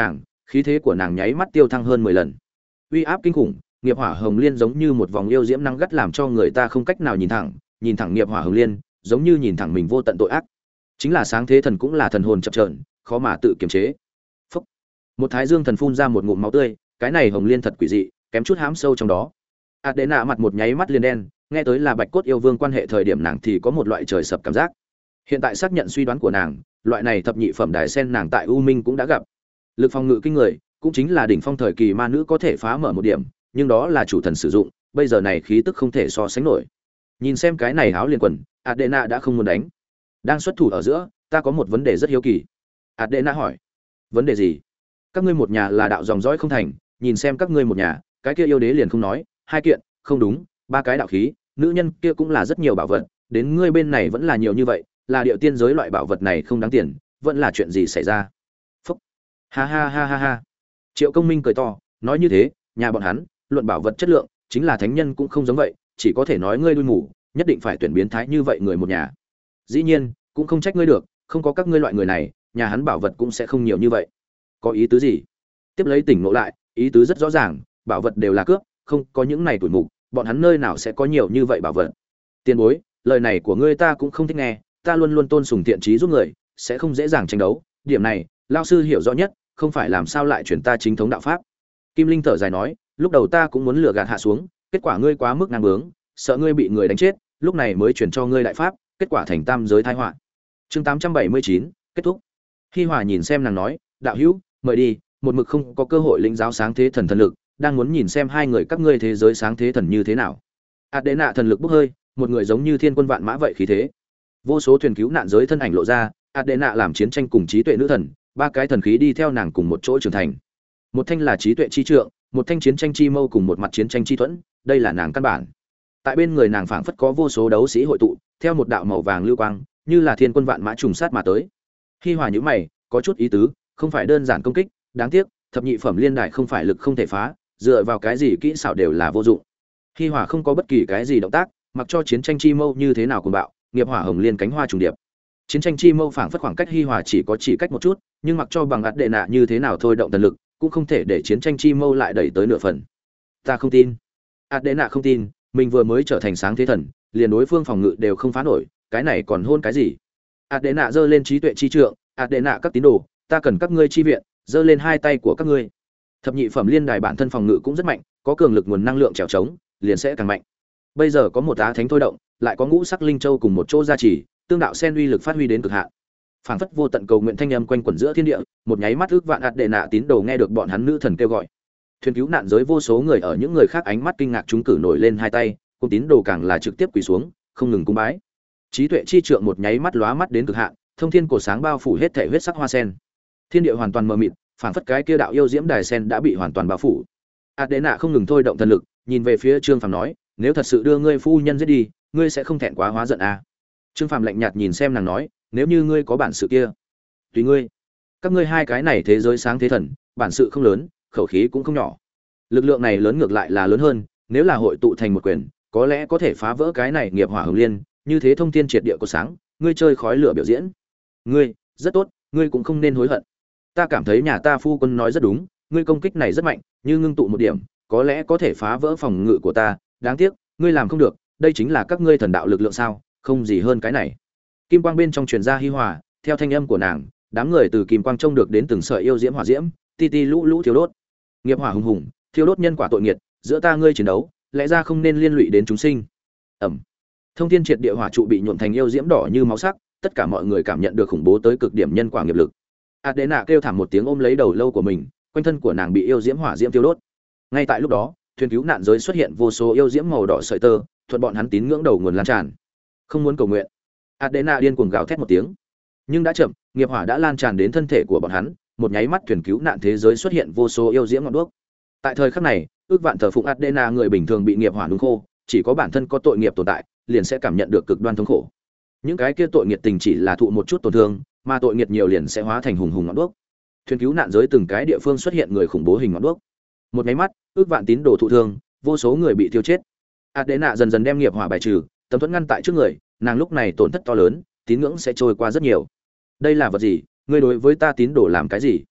khí thế của nàng nháy mắt tiêu thăng hơn 10 lần. Uy áp kinh khủng, nghiệp hỏa hồng liên giống như một vòng yêu diễm năng gắt làm cho người ta không cách nào nhìn thẳng nghiệp hỏa hồng liên, giống như nhìn thẳng mình vô tận tội ác. Chính là sáng thế thần cũng là thần hồn chập chờn, khó mà tự kiềm chế. Phốc. Một thái dương thần phun ra một ngụm máu tươi, cái này hồng liên thật quỷ dị, kém chút hãm sâu trong đó. Adena mặt một nháy mắt liền đen, nghe tới là bạch cốt yêu vương quan hệ thời điểm nàng thì có một loại trời sập cảm giác. Hiện tại xác nhận suy đoán của nàng, loại này thập nhị phẩm đài sen nàng tại U Minh cũng đã gặp. Lực phòng ngự kinh người, cũng chính là đỉnh phong thời kỳ ma nữ có thể phá mở một điểm, nhưng đó là chủ thần sử dụng, bây giờ này khí tức không thể so sánh nổi. Nhìn xem cái này áo liền quần, Adena đã không muốn đánh. Đang xuất thủ ở giữa, ta có một vấn đề rất hiếu kỳ. Adena hỏi. Vấn đề gì? Các ngươi một nhà là đạo dòng dõi không thành, nhìn xem các ngươi một nhà, cái kia yêu đế liền không nói, hai kiện, không đúng, ba cái đạo khí, nữ nhân kia cũng là rất nhiều bảo vật, đến ngươi bên này vẫn là nhiều như vậy, là điệu tiên giới loại bảo vật này không đáng tiền, vẫn là chuyện gì xảy ra? Phúc. Ha ha ha ha ha. Triệu Công Minh cười to, nói như thế, nhà bọn hắn, luận bảo vật chất lượng, chính là thánh nhân cũng không giống vậy, chỉ có thể nói ngươi đuôi mù, nhất định phải tuyển biến thái như vậy người một nhà. Dĩ nhiên, cũng không trách ngươi được, không có các ngươi loại người này, nhà hắn bảo vật cũng sẽ không nhiều như vậy. Có ý tứ gì? Tiếp lấy tỉnh ngộ lại, ý tứ rất rõ ràng, bảo vật đều là cướp, không có những này tuổi mục, bọn hắn nơi nào sẽ có nhiều như vậy bảo vật. Tiền bối, lời này của ngươi ta cũng không thích nghe, ta luôn luôn tôn sùng thiện trí giúp người, sẽ không dễ dàng tranh đấu, điểm này, lão sư hiểu rõ nhất, không phải làm sao lại chuyển ta chính thống đạo pháp. Kim Linh thở dài nói, lúc đầu ta cũng muốn lừa gạt hạ xuống, kết quả ngươi quá mức ngang bướng, sợ ngươi bị người đánh chết, lúc này mới chuyển cho ngươi đại pháp, kết quả thành tam giới tai họa. Chương 879, kết thúc. Hi Hòa nhìn xem nàng nói, đạo hữu, mời đi, một mực không có cơ hội lĩnh giáo sáng thế thần thần lực, đang muốn nhìn xem hai người các ngươi thế giới sáng thế thần như thế nào. Adena thần lực bốc hơi, một người giống như thiên quân vạn mã vậy khí thế. Vô số thuyền cứu nạn giới thân ảnh lộ ra, Adena làm chiến tranh cùng trí tuệ nữ thần, ba cái thần khí đi theo nàng cùng một chỗ trưởng thành. Một thanh là trí tuệ chi trượng, một thanh chiến tranh chi mâu cùng một mặt chiến tranh chi thuẫn, đây là nàng căn bản. Tại bên người nàng phảng phất có vô số đấu sĩ hội tụ, theo một đạo màu vàng lưu quang, như là thiên quân vạn mã trùng sát mà tới. Hi Hòa nhíu mày, có chút ý tứ, không phải đơn giản công kích, đáng tiếc, thập nhị phẩm liên đài không phải lực không thể phá, dựa vào cái gì kỹ xảo đều là vô dụng. Hi Hòa không có bất kỳ cái gì động tác, mặc cho chiến tranh chi mâu như thế nào cuồng bạo, nghiệp hỏa hồng liên cánh hoa trùng điệp. Chiến tranh chi mâu phảng phất khoảng cách Hi Hòa chỉ cách một chút, nhưng mặc cho bằng ạt đệ nạ như thế nào thôi động thần lực, cũng không thể để chiến tranh chi mâu lại đẩy tới nửa phần. Ta không tin. Ạt đệ nạ không tin, mình vừa mới trở thành sáng thế thần, liền đối phương phòng ngự đều không phá nổi, cái này còn hôn cái gì? Ạt đệ nạ giơ lên trí tuệ chi trượng, ạt đệ nạ các tín đồ, ta cần các ngươi chi viện, giơ lên hai tay của các ngươi. Thập nhị phẩm liên đài bản thân phòng ngự cũng rất mạnh, có cường lực nguồn năng lượng trèo trống, liền sẽ càng mạnh. Bây giờ có một á thánh thôi động, lại có ngũ sắc linh châu cùng một chỗ gia trì, tương đạo sen uy lực phát huy đến cực hạn. Phảng phất vô tận cầu nguyện thanh âm quanh quẩn giữa thiên địa, một nháy mắt ước vạn ạt đệ nạ tín đồ nghe được bọn hắn nữ thần kêu gọi. Thuyền cứu nạn giới vô số người ở những người khác ánh mắt kinh ngạc chúng cử nổi lên hai tay, cùng tín đồ càng là trực tiếp quỳ xuống, không ngừng cung bái. Trí tuệ chi trượng một nháy mắt lóa mắt đến cực hạn, thông thiên cổ sáng bao phủ hết thể huyết sắc hoa sen. Thiên địa hoàn toàn mờ mịt, phảng phất cái kia đạo yêu diễm đài sen đã bị hoàn toàn bao phủ. Adena không ngừng thôi động thần lực, nhìn về phía Trương Phàm nói, nếu thật sự đưa ngươi phu nhân giết đi, ngươi sẽ không thẹn quá hóa giận à? Trương Phàm lạnh nhạt nhìn xem nàng nói, nếu như ngươi có bản sự kia, tùy ngươi. Các ngươi hai cái này thế giới sáng thế thần, bản sự không lớn, khẩu khí cũng không nhỏ. Lực lượng này lớn ngược lại là lớn hơn, nếu là hội tụ thành một quyền, có lẽ có thể phá vỡ cái này nghiệp hỏa hồng liên, như thế thông thiên triệt địa của sáng, ngươi chơi khói lửa biểu diễn. Ngươi, rất tốt, ngươi cũng không nên hối hận. Ta cảm thấy nhà ta phu quân nói rất đúng, ngươi công kích này rất mạnh, như ngưng tụ một điểm, có lẽ có thể phá vỡ phòng ngự của ta, đáng tiếc, ngươi làm không được, đây chính là các ngươi thần đạo lực lượng sao, không gì hơn cái này. Kim quang bên trong truyền ra hi hòa, theo thanh âm của nàng, đám người từ kim quang trông được đến từng sợi yêu diễm hỏa diễm, ti ti lũ lũ thiêu đốt. Nghiệp hỏa hùng hùng, thiêu đốt nhân quả tội nghiệt, giữa ta ngươi chiến đấu, lẽ ra không nên liên lụy đến chúng sinh. Ẩm. Thông thiên triệt địa hỏa trụ bị nhuộm thành yêu diễm đỏ như máu sắc, tất cả mọi người cảm nhận được khủng bố tới cực điểm nhân quả nghiệp lực. Adena kêu thảm một tiếng ôm lấy đầu lâu của mình, quanh thân của nàng bị yêu diễm hỏa diễm tiêu đốt. Ngay tại lúc đó, thuyền cứu nạn giới xuất hiện vô số yêu diễm màu đỏ sợi tơ, thuận bọn hắn tín ngưỡng đầu nguồn lan tràn. Không muốn cầu nguyện. Adena điên cuồng gào thét một tiếng. Nhưng đã chậm, nghiệp hỏa đã lan tràn đến thân thể của bọn hắn, một nháy mắt thuyền cứu nạn thế giới xuất hiện vô số yêu diễm ngọn đuốc. Tại thời khắc này, ước vạn thờ phụng Adena người bình thường bị nghiệp hỏa nung khô, chỉ có bản thân có tội nghiệp tồn tại, liền sẽ cảm nhận được cực đoan thống khổ. Những cái kia tội nghiệp tình chỉ là thụ một chút tổn thương, mà tội nghiệp nhiều liền sẽ hóa thành hùng hùng ngọn đuốc. Thuyền cứu nạn giới từng cái địa phương xuất hiện người khủng bố hình ngọn đuốc. Một cái mắt, ước vạn tín đồ thụ thương, vô số người bị tiêu chết. Adena dần dần đem nghiệp hỏa bài trừ, tấm thuẫn ngăn tại trước người, nàng lúc này tổn thất to lớn, tín ngưỡng sẽ trôi qua rất nhiều. Đây là vật gì? Ngươi đối với ta tín đồ làm cái gì?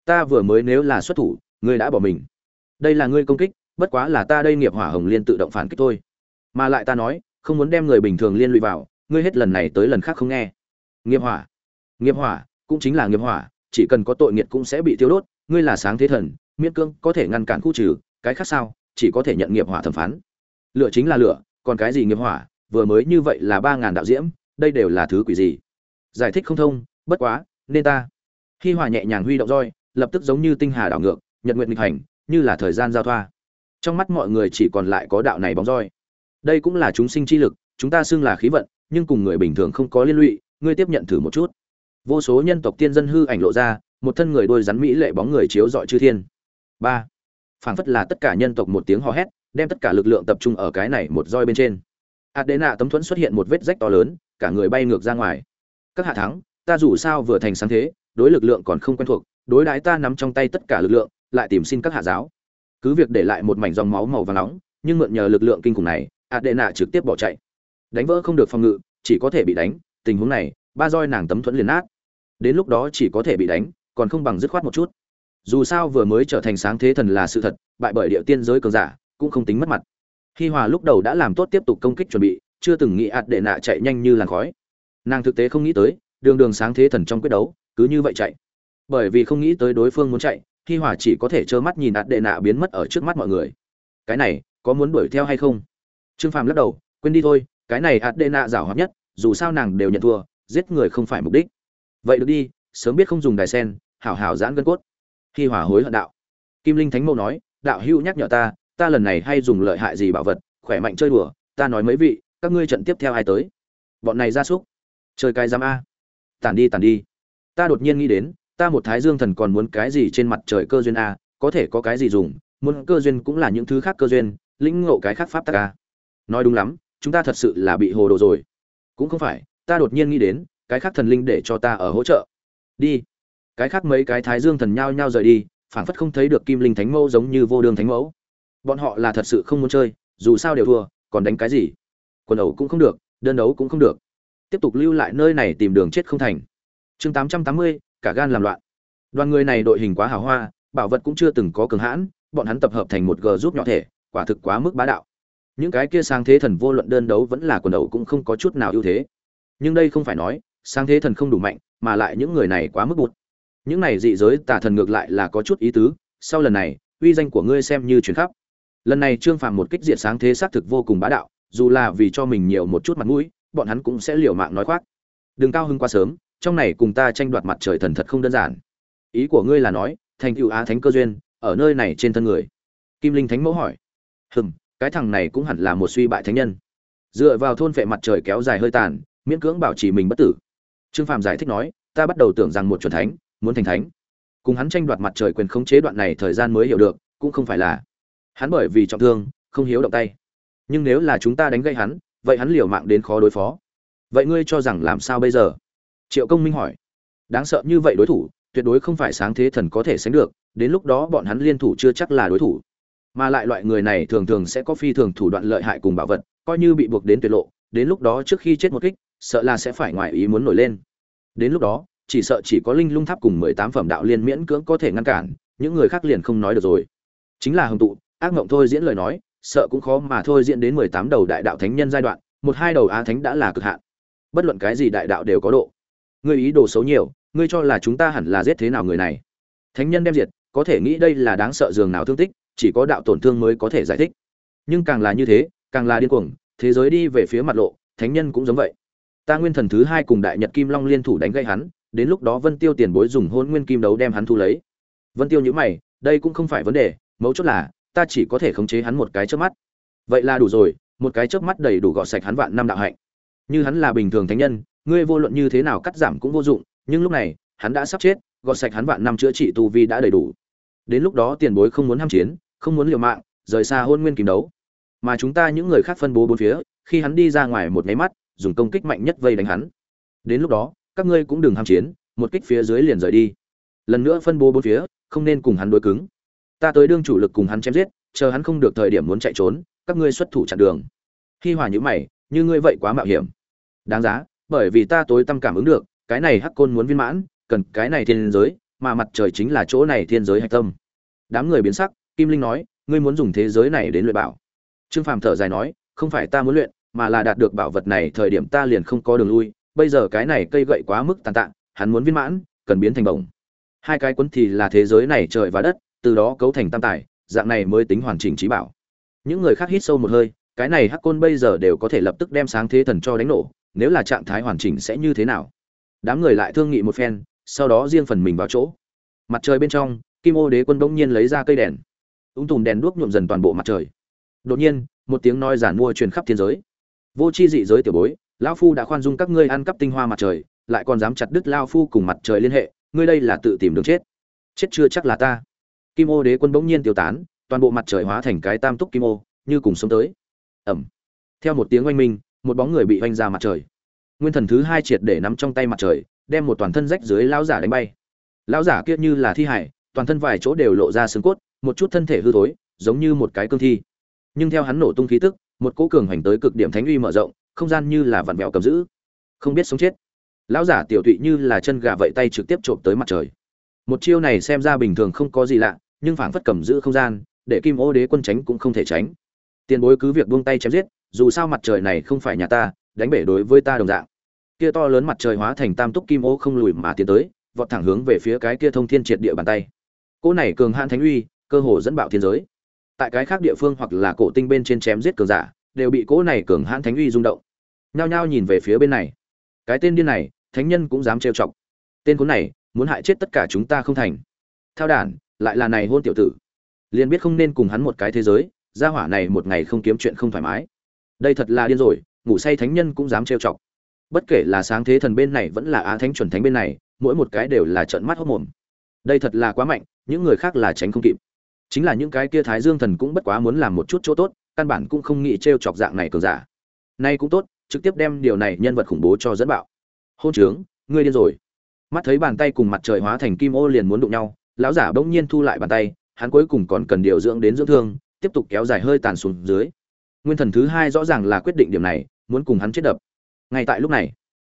Ta vừa mới nếu là xuất thủ, ngươi đã bỏ mình. Đây là ngươi công kích, bất quá là ta đây nghiệp hỏa hồng liên tự động phản kích thôi. Mà lại ta nói, không muốn đem người bình thường liên lụy vào, ngươi hết lần này tới lần khác không nghe. Nghiệp hỏa cũng chính là nghiệp hỏa, chỉ cần có tội nghiệt cũng sẽ bị tiêu đốt, ngươi là sáng thế thần, miễn cương có thể ngăn cản khu trừ, cái khác sao, chỉ có thể nhận nghiệp hỏa thẩm phán. Lửa chính là lửa, còn cái gì nghiệp hỏa, vừa mới như vậy là 3000 đạo diễm, đây đều là thứ quỷ gì? Giải thích không thông, bất quá, nên ta. Hi Hòa nhẹ nhàng huy động roi, lập tức giống như tinh hà đảo ngược, nhật nguyệt nghịch hành, như là thời gian giao thoa. Trong mắt mọi người chỉ còn lại có đạo này bóng roi. Đây cũng là chúng sinh chi lực, chúng ta xưng là khí vận, nhưng cùng người bình thường không có liên lụy, ngươi tiếp nhận thử một chút. Vô số nhân tộc tiên dân hư ảnh lộ ra, một thân người đôi rắn mỹ lệ bóng người chiếu rọi chư thiên. 3. Phảng phất là tất cả nhân tộc một tiếng hò hét, đem tất cả lực lượng tập trung ở cái này một roi bên trên. Adena tấm thuẫn xuất hiện một vết rách to lớn, cả người bay ngược ra ngoài. Các hạ thắng, ta dù sao vừa thành sáng thế, đối lực lượng còn không quen thuộc, đối đãi ta nắm trong tay tất cả lực lượng, lại tìm xin các hạ giáo. Cứ việc để lại một mảnh dòng máu màu vàng nóng, nhưng mượn nhờ lực lượng kinh khủng này, Adena trực tiếp bỏ chạy. Đánh vỡ không được phòng ngự, chỉ có thể bị đánh, tình huống này, ba roi nàng tấm thuẫn liền nát. Đến lúc đó chỉ có thể bị đánh, còn không bằng dứt khoát một chút. Dù sao vừa mới trở thành sáng thế thần là sự thật, bại bởi địa tiên giới cường giả, cũng không tính mất mặt. Hi Hòa lúc đầu đã làm tốt tiếp tục công kích chuẩn bị, chưa từng nghĩ Adena chạy nhanh như làn khói. Nàng thực tế không nghĩ tới, đường sáng thế thần trong quyết đấu, cứ như vậy chạy. Bởi vì không nghĩ tới đối phương muốn chạy, Hi Hòa chỉ có thể trơ mắt nhìn Adena biến mất ở trước mắt mọi người. Cái này, có muốn đuổi theo hay không? Trương Phàm lắc đầu, quên đi thôi, cái này Adena giàu hoạt nhất, dù sao nàng đều nhận thua, giết người không phải mục đích. Vậy được đi, sớm biết không dùng đài sen, hảo hảo giãn gân cốt. Hi Hòa hối hận đạo. Kim Linh Thánh Mâu nói, đạo hữu nhắc nhở ta lần này hay dùng lợi hại gì bảo vật, khỏe mạnh chơi đùa, ta nói mấy vị, các ngươi trận tiếp theo ai tới? Bọn này ra súc, chơi cái giám a. Tản đi. Ta đột nhiên nghĩ đến, ta một Thái Dương thần còn muốn cái gì trên mặt trời cơ duyên a, có thể có cái gì dùng, muốn cơ duyên cũng là những thứ khác cơ duyên, lĩnh ngộ cái khác pháp tắc a. Nói đúng lắm, chúng ta thật sự là bị hồ đồ rồi. Cũng không phải, ta đột nhiên nghĩ đến, cái khác thần linh để cho ta ở hỗ trợ. Đi. Cái khác mấy cái Thái Dương thần nhao nhao rời đi, phảng phất không thấy được Kim Linh Thánh Mẫu giống như vô đường thánh mẫu. Bọn họ là thật sự không muốn chơi, dù sao đều thua, còn đánh cái gì? Quần ẩu cũng không được, đơn đấu cũng không được. Tiếp tục lưu lại nơi này tìm đường chết không thành. Chương 880, cả gan làm loạn. Đoàn người này đội hình quá hào hoa, bảo vật cũng chưa từng có cường hãn, bọn hắn tập hợp thành một g giúp nhỏ thể, quả thực quá mức bá đạo. Những cái kia sang thế thần vô luận đơn đấu vẫn là quần ẩu cũng không có chút nào ưu thế. Nhưng đây không phải nói, sang thế thần không đủ mạnh, mà lại những người này quá mức bụt. Những này dị giới tà thần ngược lại là có chút ý tứ, sau lần này, uy danh của ngươi xem như truyền khắp. Lần này Trương Phàm một kích diệt sáng thế xác thực vô cùng bá đạo, dù là vì cho mình nhiều một chút mặt mũi, bọn hắn cũng sẽ liều mạng nói khoác. Đừng cao hứng quá sớm, trong này cùng ta tranh đoạt mặt trời thần thật không đơn giản. Ý của ngươi là nói, thành tựu á thánh cơ duyên ở nơi này trên thân người? Kim Linh Thánh Mẫu hỏi. Cái thằng này cũng hẳn là một suy bại thánh nhân. Dựa vào thôn phệ mặt trời kéo dài hơi tàn, miễn cưỡng bảo trì mình bất tử. Trương Phàm giải thích nói, ta bắt đầu tưởng rằng một chuẩn thánh, muốn thành thánh, cùng hắn tranh đoạt mặt trời quyền khống chế đoạn này thời gian mới hiểu được, cũng không phải là hắn bởi vì trọng thương, không hiếu động tay. Nhưng nếu là chúng ta đánh gây hắn, vậy hắn liều mạng đến khó đối phó. Vậy ngươi cho rằng làm sao bây giờ? Triệu Công Minh hỏi. Đáng sợ như vậy đối thủ, tuyệt đối không phải sáng thế thần có thể sánh được, đến lúc đó bọn hắn liên thủ chưa chắc là đối thủ. Mà lại loại người này thường thường sẽ có phi thường thủ đoạn lợi hại cùng bảo vật, coi như bị buộc đến tuyệt lộ, đến lúc đó trước khi chết một kích, sợ là sẽ phải ngoài ý muốn nổi lên. Đến lúc đó, chỉ sợ chỉ có Linh Lung Tháp cùng 18 phẩm đạo liên miễn cưỡng có thể ngăn cản, những người khác liền không nói được rồi. Chính là hồng tụ, ác ngộng thôi diễn lời nói, sợ cũng khó mà thôi diễn đến 18 đầu đại đạo thánh nhân giai đoạn, một hai đầu á thánh đã là cực hạn. Bất luận cái gì đại đạo đều có độ. Ngươi ý đồ xấu nhiều, ngươi cho là chúng ta hẳn là giết thế nào người này? Thánh nhân đem diệt, có thể nghĩ đây là đáng sợ dường nào thương tích, chỉ có đạo tổn thương mới có thể giải thích. Nhưng càng là như thế, càng là điên cuồng, thế giới đi về phía mặt lộ, thánh nhân cũng giống vậy. Ta nguyên thần thứ hai cùng đại nhật kim long liên thủ đánh gây hắn, đến lúc đó Vân Tiêu tiền bối dùng Hỗn Nguyên Kim đấu đem hắn thu lấy. Vân Tiêu nhíu mày, đây cũng không phải vấn đề, mấu chốt là ta chỉ có thể khống chế hắn một cái chớp mắt. Vậy là đủ rồi, một cái chớp mắt đầy đủ gọt sạch hắn vạn năm đạo hạnh. Như hắn là bình thường thánh nhân, ngươi vô luận như thế nào cắt giảm cũng vô dụng, nhưng lúc này, hắn đã sắp chết, gọt sạch hắn vạn năm chữa trị tu vi đã đầy đủ. Đến lúc đó tiền bối không muốn ham chiến, không muốn liều mạng, rời xa Hỗn Nguyên Kim đấu. Mà chúng ta những người khác phân bố bốn phía, khi hắn đi ra ngoài một cái mắt, dùng công kích mạnh nhất vây đánh hắn. Đến lúc đó, các ngươi cũng đừng ham chiến, một kích phía dưới liền rời đi. Lần nữa phân bố bốn phía, không nên cùng hắn đối cứng. Ta tới đương chủ lực cùng hắn chém giết, chờ hắn không được thời điểm muốn chạy trốn, các ngươi xuất thủ chặn đường. Hi Hòa nhíu mày, như ngươi vậy quá mạo hiểm. Đáng giá, bởi vì ta tối tâm cảm ứng được, cái này hắc côn muốn viên mãn, cần cái này thiên giới, mà mặt trời chính là chỗ này thiên giới hạch tâm. Đám người biến sắc, Kim Linh nói, ngươi muốn dùng thế giới này đến luyện bảo. Trương Phàm thở dài nói, không phải ta muốn luyện, mà là đạt được bảo vật này thời điểm ta liền không có đường lui, bây giờ cái này cây gậy quá mức tàn tạ, hắn muốn viên mãn, cần biến thành bổng. Hai cái cuốn thì là thế giới này trời và đất, từ đó cấu thành tam tài, dạng này mới tính hoàn chỉnh trí bảo. Những người khác hít sâu một hơi, cái này hắc côn bây giờ đều có thể lập tức đem sáng thế thần cho đánh nổ, nếu là trạng thái hoàn chỉnh sẽ như thế nào? Đám người lại thương nghị một phen, sau đó riêng phần mình vào chỗ. Mặt trời bên trong, Kim Ô Đế Quân bỗng nhiên lấy ra cây đèn. Tùm đèn đuốc nhuộm dần toàn bộ mặt trời. Đột nhiên, một tiếng nói giản mua truyền khắp thiên giới. Vô chi dị giới tiểu bối, lão phu đã khoan dung các ngươi ăn cắp tinh hoa mặt trời, lại còn dám chặt đứt lão phu cùng mặt trời liên hệ, ngươi đây là tự tìm đường chết. Chết chưa chắc là ta. Kim Ô Đế Quân bỗng nhiên tiêu tán, toàn bộ mặt trời hóa thành cái tam túc kim ô, như cùng sống tới. Ầm. Theo một tiếng oanh minh, một bóng người bị oanh ra mặt trời. Nguyên thần thứ hai triệt để nắm trong tay mặt trời, đem một toàn thân rách dưới lão giả đánh bay. Lão giả kia như là thi hải, toàn thân vài chỗ đều lộ ra xương cốt, một chút thân thể hư thối, giống như một cái cương thi. Nhưng theo hắn nổ tung khí tức, một cỗ cường hành tới cực điểm thánh uy mở rộng, không gian như là vặn vẹo cầm giữ, không biết sống chết. Lão giả tiểu tụy như là chân gà vậy tay trực tiếp chộp tới mặt trời. Một chiêu này xem ra bình thường không có gì lạ, nhưng phảng phất cầm giữ không gian, để Kim Ô Đế Quân tránh cũng không thể tránh. Tiền bối cứ việc buông tay chém giết, dù sao mặt trời này không phải nhà ta, đánh bể đối với ta đồng dạng. Kia to lớn mặt trời hóa thành tam túc kim ô không lùi mà tiến tới, vọt thẳng hướng về phía cái kia thông thiên triệt địa bàn tay. Cỗ này cường hãn thánh uy, cơ hồ dẫn bạo thiên giới. Tại cái khác địa phương hoặc là cổ tinh bên trên chém giết cường giả, đều bị cỗ này cường hãn thánh uy rung động. Nhao nhao nhìn về phía bên này. Cái tên điên này, thánh nhân cũng dám trêu chọc. Tên khốn này, muốn hại chết tất cả chúng ta không thành. Thao đản, lại là này hôn tiểu tử. Liền biết không nên cùng hắn một cái thế giới, gia hỏa này một ngày không kiếm chuyện không thoải mái. Đây thật là điên rồi, ngủ say thánh nhân cũng dám trêu chọc. Bất kể là sáng thế thần bên này vẫn là á thánh chuẩn thánh bên này, mỗi một cái đều là trợn mắt hốt mồm. Đây thật là quá mạnh, những người khác là tránh không kịp. Chính là những cái kia Thái Dương thần cũng bất quá muốn làm một chút chỗ tốt, căn bản cũng không nghĩ trêu chọc dạng này cường giả. Nay cũng tốt, trực tiếp đem điều này nhân vật khủng bố cho dẫn bạo. Hôn trướng, ngươi điên rồi. Mắt thấy bàn tay cùng mặt trời hóa thành kim ô liền muốn đụng nhau, lão giả bỗng nhiên thu lại bàn tay, hắn cuối cùng còn cần điều dưỡng đến dưỡng thương, tiếp tục kéo dài hơi tàn xuống dưới. Nguyên thần thứ hai rõ ràng là quyết định điểm này, muốn cùng hắn chết đập. Ngay tại lúc này,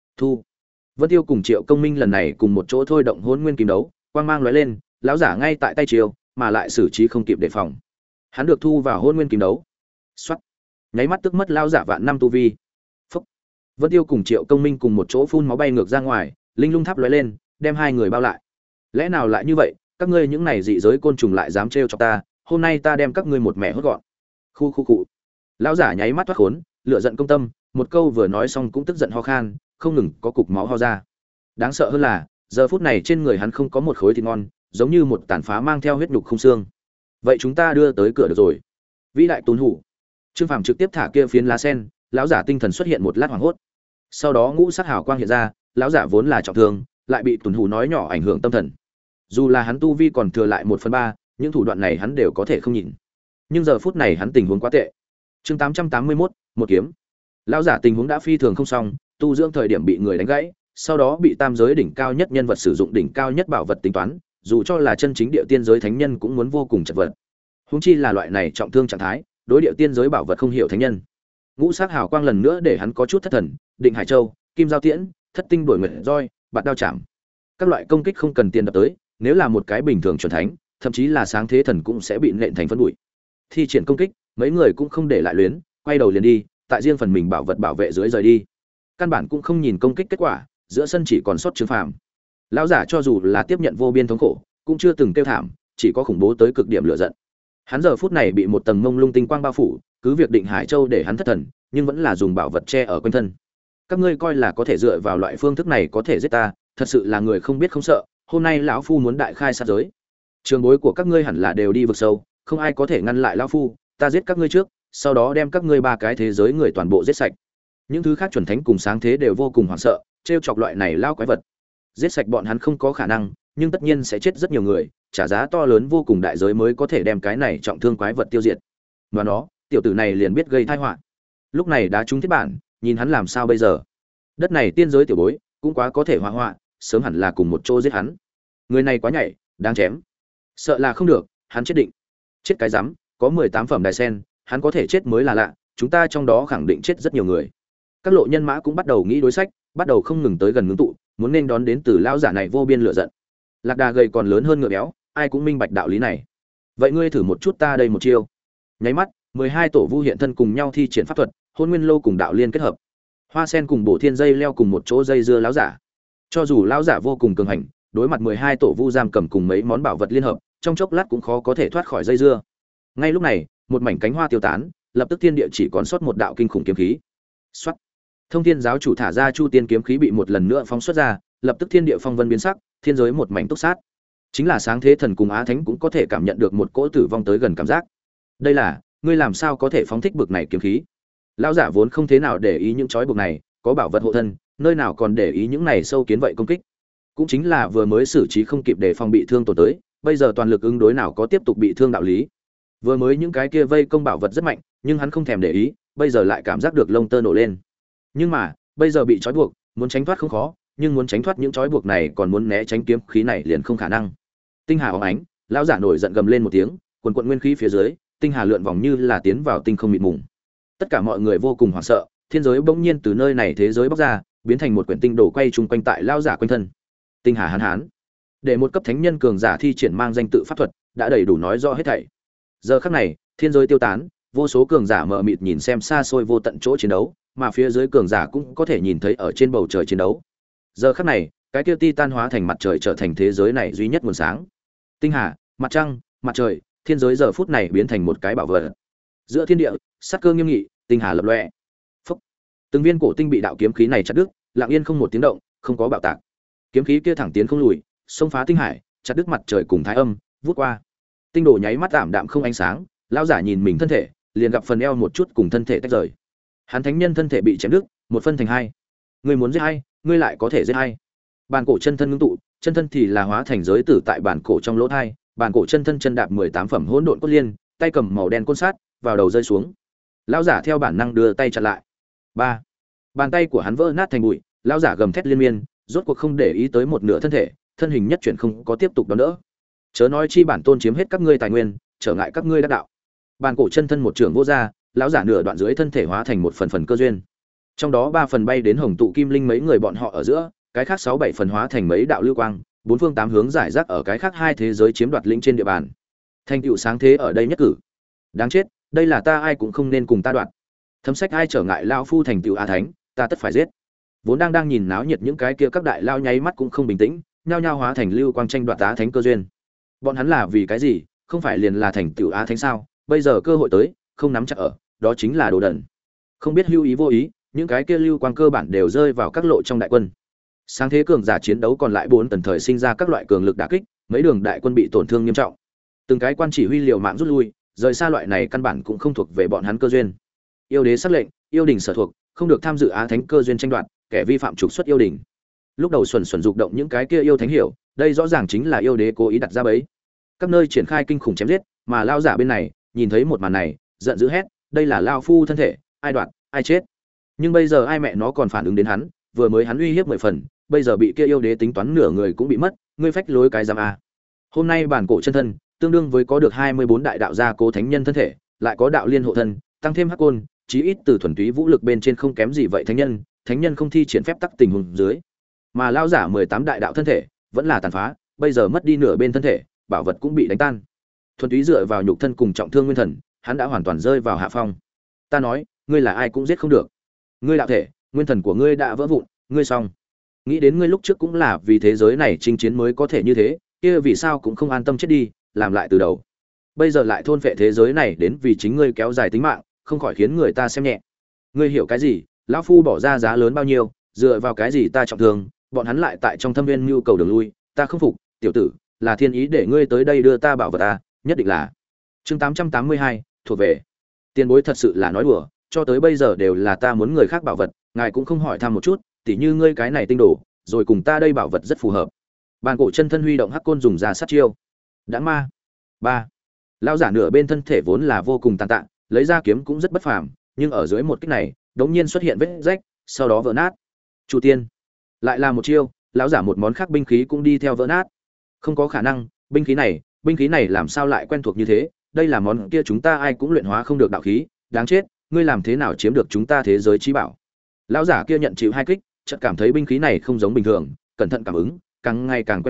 Vân Tiêu cùng Triệu Công Minh lần này cùng một chỗ thôi động Hỗn Nguyên Kim Đấu, quang mang lóe lên, lão giả ngay tại tay chiều, mà lại xử trí không kịp đề phòng. Hắn được thu vào Hỗn Nguyên Kim Đấu. Soát. Nháy mắt tức mất lão giả vạn năm tu vi. Phốc. Vân Tiêu cùng Triệu Công Minh cùng một chỗ phun máu bay ngược ra ngoài, linh lung tháp lóe lên, đem hai người bao lại. Lẽ nào lại như vậy, các ngươi những này dị giới côn trùng lại dám trêu chọc ta, hôm nay ta đem các ngươi một mẻ hốt gọn. Khu. Lão giả nháy mắt thoát khốn, lửa giận công tâm, một câu vừa nói xong cũng tức giận ho khan, không ngừng có cục máu ho ra. Đáng sợ hơn là, giờ phút này trên người hắn không có một khối thịt ngon, giống như một tàn phá mang theo huyết nhục không xương. Vậy chúng ta đưa tới cửa được rồi. Vĩ đại Tôn Hủ. Trương Phàm trực tiếp thả kia phiến lá sen, lão giả tinh thần xuất hiện một lát hoảng hốt. Sau đó ngũ sắc hào quang hiện ra, lão giả vốn là trọng thương, lại bị Tôn Hủ nói nhỏ ảnh hưởng tâm thần. Dù là hắn tu vi còn thừa lại 1/3, những thủ đoạn này hắn đều có thể không nhịn. Nhưng giờ phút này hắn tình huống quá tệ. Chương 881, một kiếm. Lão giả tình huống đã phi thường không xong, tu dưỡng thời điểm bị người đánh gãy, sau đó bị tam giới đỉnh cao nhất nhân vật sử dụng đỉnh cao nhất bảo vật tính toán, dù cho là chân chính địa tiên giới thánh nhân cũng muốn vô cùng chật vật. Huống chi là loại này trọng thương trạng thái, đối địa tiên giới bảo vật không hiểu thánh nhân. Ngũ sắc hào quang lần nữa để hắn có chút thất thần, Định Hải Châu, Kim Giao Tiễn, Thất Tinh Đuổi Nguyệt Roi, Bạt Đao Chạm. Các loại công kích không cần tiền đập tới, nếu là một cái bình thường chuẩn thánh, thậm chí là sáng thế thần cũng sẽ bị nện thành phân bụi. Thi triển công kích, mấy người cũng không để lại luyến, quay đầu liền đi, tại riêng phần mình bảo vật bảo vệ dưới rời đi. Căn bản cũng không nhìn công kích kết quả, giữa sân chỉ còn sót Trương Phàm. Lão giả cho dù là tiếp nhận vô biên thống khổ, cũng chưa từng kêu thảm, chỉ có khủng bố tới cực điểm lửa giận. Hắn giờ phút này bị một tầng mông lung tinh quang bao phủ, cứ việc Định Hải Châu để hắn thất thần, nhưng vẫn là dùng bảo vật che ở quanh thân. Các ngươi coi là có thể dựa vào loại phương thức này có thể giết ta, thật sự là người không biết không sợ, hôm nay lão phu muốn đại khai sát giới. Trường bối của các ngươi hẳn là đều đi vực sâu, không ai có thể ngăn lại lão phu, ta giết các ngươi trước, sau đó đem các ngươi ba cái thế giới người toàn bộ giết sạch. Những thứ khác chuẩn thánh cùng sáng thế đều vô cùng hoảng sợ, trêu chọc loại này lao quái vật. Giết sạch bọn hắn không có khả năng, nhưng tất nhiên sẽ chết rất nhiều người, trả giá to lớn vô cùng đại giới mới có thể đem cái này trọng thương quái vật tiêu diệt. Và nó, tiểu tử này liền biết gây tai họa. Lúc này đã trúng thiết bản, nhìn hắn làm sao bây giờ. Đất này tiên giới tiểu bối, cũng quá có thể họa họa, sớm hẳn là cùng một chỗ giết hắn. Người này quá nhảy, đáng chém. Sợ là không được, hắn chết định. Chết cái rắm, có 18 phẩm đài sen, hắn có thể chết mới là lạ, chúng ta trong đó khẳng định chết rất nhiều người. Các lộ nhân mã cũng bắt đầu nghĩ đối sách, bắt đầu không ngừng tới gần ngưng tụ, muốn nên đón đến từ lão giả này vô biên lửa giận. Lạc đà gầy còn lớn hơn ngựa béo, ai cũng minh bạch đạo lý này. Vậy ngươi thử một chút ta đây một chiêu. Nháy mắt, 12 tổ vu hiện thân cùng nhau thi triển pháp thuật, hôn nguyên lô cùng đạo liên kết hợp. Hoa sen cùng bổ thiên dây leo cùng một chỗ dây dưa lão giả. Cho dù lão giả vô cùng cường hành, đối mặt 12 tổ vu giam cầm cùng mấy món bảo vật liên hợp, trong chốc lát cũng khó có thể thoát khỏi dây dưa. Ngay lúc này, một mảnh cánh hoa tiêu tán, lập tức thiên địa chỉ còn sót một đạo kinh khủng kiếm khí. Soát. Thông Thiên giáo chủ thả ra Chu Tiên kiếm khí bị một lần nữa phóng xuất ra, lập tức thiên địa phong vân biến sắc, thiên giới một mảnh túc sát. Chính là Sáng Thế Thần cùng Á Thánh cũng có thể cảm nhận được một cỗ tử vong tới gần cảm giác. Đây là, ngươi làm sao có thể phóng thích bực này kiếm khí? Lão giả vốn không thế nào để ý những chói buộc này, có bảo vật hộ thân, nơi nào còn để ý những này sâu kiến vậy công kích. Cũng chính là vừa mới xử trí không kịp để phòng bị thương tổn tới, bây giờ toàn lực ứng đối nào có tiếp tục bị thương đạo lý. Vừa mới những cái kia vây công bảo vật rất mạnh, nhưng hắn không thèm để ý, bây giờ lại cảm giác được lông tơ nổ lên. Nhưng mà, bây giờ bị trói buộc, muốn tránh thoát không khó, nhưng muốn tránh thoát những trói buộc này còn muốn né tránh kiếm khí này liền không khả năng. Tinh hà óng ánh, lão giả nổi giận gầm lên một tiếng, quần quần nguyên khí phía dưới, tinh hà lượn vòng như là tiến vào tinh không mịt mùng. Tất cả mọi người vô cùng hoảng sợ, thiên giới bỗng nhiên từ nơi này thế giới bóc ra, biến thành một quyển tinh đồ quay chung quanh tại lão giả quanh thân. Tinh hà hán hán, để một cấp thánh nhân cường giả thi triển mang danh tự pháp thuật, đã đầy đủ nói rõ hết thảy. Giờ khắc này, thiên giới tiêu tán, vô số cường giả mờ mịt nhìn xem xa xôi vô tận chỗ chiến đấu, mà phía dưới cường giả cũng có thể nhìn thấy ở trên bầu trời chiến đấu. Giờ khắc này, cái kia titan hóa thành mặt trời trở thành thế giới này duy nhất nguồn sáng. Tinh hà, mặt trăng, mặt trời, thiên giới giờ phút này biến thành một cái bảo vật. Giữa thiên địa, sát cơ nghiêm nghị, tinh hà lập lòe. Phốc. Từng viên cổ tinh bị đạo kiếm khí này chặt đứt, lặng yên không một tiếng động, không có bạo tạc. Kiếm khí kia thẳng tiến không lùi, xông phá tinh hải, chặt đứt mặt trời cùng thái âm, vút qua. Tinh đồ nháy mắt tạm đạm không ánh sáng, lão giả nhìn mình thân thể, liền gặp phần eo một chút cùng thân thể tách rời. Hắn thánh nhân thân thể bị chém đứt, một phân thành hai. Ngươi muốn giết hay, ngươi lại có thể giết hay. Bàn cổ chân thân ngưng tụ, chân thân thì là hóa thành giới tử tại bàn cổ trong lỗ thai, bàn cổ chân thân chân đạp 18 phẩm hỗn độn cốt liên, tay cầm màu đen côn sát, vào đầu rơi xuống. Lão giả theo bản năng đưa tay chặn lại. Ba. Bàn tay của hắn vỡ nát thành bụi, lão giả gầm thét liên miên, rốt cuộc không để ý tới một nửa thân thể, thân hình nhất chuyển không có tiếp tục đón đỡ. Chớ nói chi bản tôn chiếm hết các ngươi tài nguyên, trở ngại các ngươi đắc đạo. Bàn cổ chân thân một trường vô ra, lão giả nửa đoạn dưới thân thể hóa thành một phần phần cơ duyên. Trong đó 3 phần bay đến Hồng tụ Kim Linh mấy người bọn họ ở giữa, cái khác 6 7 phần hóa thành mấy đạo lưu quang, bốn phương tám hướng giải rác ở cái khác hai thế giới chiếm đoạt lĩnh trên địa bàn. Thành tựu sáng thế ở đây nhất cử. Đáng chết, đây là ta ai cũng không nên cùng ta đoạt. Thấm sách ai trở ngại lão phu thành tựu a thánh, ta tất phải giết. Vốn đang nhìn náo nhiệt những cái kia các đại lao nháy mắt cũng không bình tĩnh, nhao nhao hóa thành lưu quang tranh đoạt á thánh cơ duyên. Bọn hắn là vì cái gì? Không phải liền là thành tựu á thánh sao? Bây giờ cơ hội tới, không nắm chặt ở, đó chính là đồ đần. Không biết hữu ý vô ý, những cái kia lưu quang cơ bản đều rơi vào các lộ trong đại quân. Sáng thế cường giả chiến đấu còn lại 4 tần thời sinh ra các loại cường lực đả kích, mấy đường đại quân bị tổn thương nghiêm trọng. Từng cái quan chỉ huy liều mạng rút lui, rời xa loại này căn bản cũng không thuộc về bọn hắn cơ duyên. Yêu đế sắc lệnh, yêu đình sở thuộc, không được tham dự á thánh cơ duyên tranh đoạt, kẻ vi phạm trục xuất yêu đình. Lúc đầu xuẩn xuẩn dục động những cái kia yêu thánh hiểu, đây rõ ràng chính là yêu đế cố ý đặt ra bẫy. Các nơi triển khai kinh khủng chém giết, mà lao giả bên này, nhìn thấy một màn này, giận dữ hét, đây là lao phu thân thể, ai đoạt, ai chết. Nhưng bây giờ ai mẹ nó còn phản ứng đến hắn, vừa mới hắn uy hiếp 10 phần, bây giờ bị kia yêu đế tính toán nửa người cũng bị mất, ngươi phách lối cái giam a. Hôm nay bản cổ chân thân, tương đương với có được 24 đại đạo gia cố thánh nhân thân thể, lại có đạo liên hộ thân, tăng thêm hắc côn, chí ít từ thuần túy vũ lực bên trên không kém gì vậy thánh nhân không thi triển phép tắc tình huống dưới. Mà lao giả 18 đại đạo thân thể, vẫn là tàn phá, bây giờ mất đi nửa bên thân thể, bảo vật cũng bị đánh tan. Thuần túy dựa vào nhục thân cùng trọng thương nguyên thần, hắn đã hoàn toàn rơi vào hạ phong. Ta nói, ngươi là ai cũng giết không được. Ngươi đạo thể, nguyên thần của ngươi đã vỡ vụn, ngươi xong. Nghĩ đến ngươi lúc trước cũng là vì thế giới này chinh chiến mới có thể như thế, kia vì sao cũng không an tâm chết đi, làm lại từ đầu. Bây giờ lại thôn phệ thế giới này đến vì chính ngươi kéo dài tính mạng, không khỏi khiến người ta xem nhẹ. Ngươi hiểu cái gì? Lão phu bỏ ra giá lớn bao nhiêu, dựa vào cái gì ta trọng thương, bọn hắn lại tại trong thâm viên nhu cầu đường lui, ta không phục, tiểu tử, là thiên ý để ngươi tới đây đưa ta bảo vật ta, nhất định là. Chương 882, thuộc về. Tiền bối thật sự là nói đùa, cho tới bây giờ đều là ta muốn người khác bảo vật, ngài cũng không hỏi thăm một chút, tỉ như ngươi cái này tinh đồ, rồi cùng ta đây bảo vật rất phù hợp. Bàn cổ chân thân huy động hắc côn dùng ra sát chiêu. Đã ma. 3. Lão giả nửa bên thân thể vốn là vô cùng tàn tạ, lấy ra kiếm cũng rất bất phàm, nhưng ở dưới một kích này, đột nhiên xuất hiện vết rách, sau đó vỡ nát. Chu tiên. Lại là một chiêu, lão giả một món khác binh khí cũng đi theo vỡ nát. Không có khả năng, binh khí này làm sao lại quen thuộc như thế, đây là món kia chúng ta ai cũng luyện hóa không được đạo khí, đáng chết, ngươi làm thế nào chiếm được chúng ta thế giới trí bảo. Lão giả kia nhận chịu hai kích, chợt cảm thấy binh khí này không giống bình thường, cẩn thận cảm ứng, càng ngày càng quen thuộc,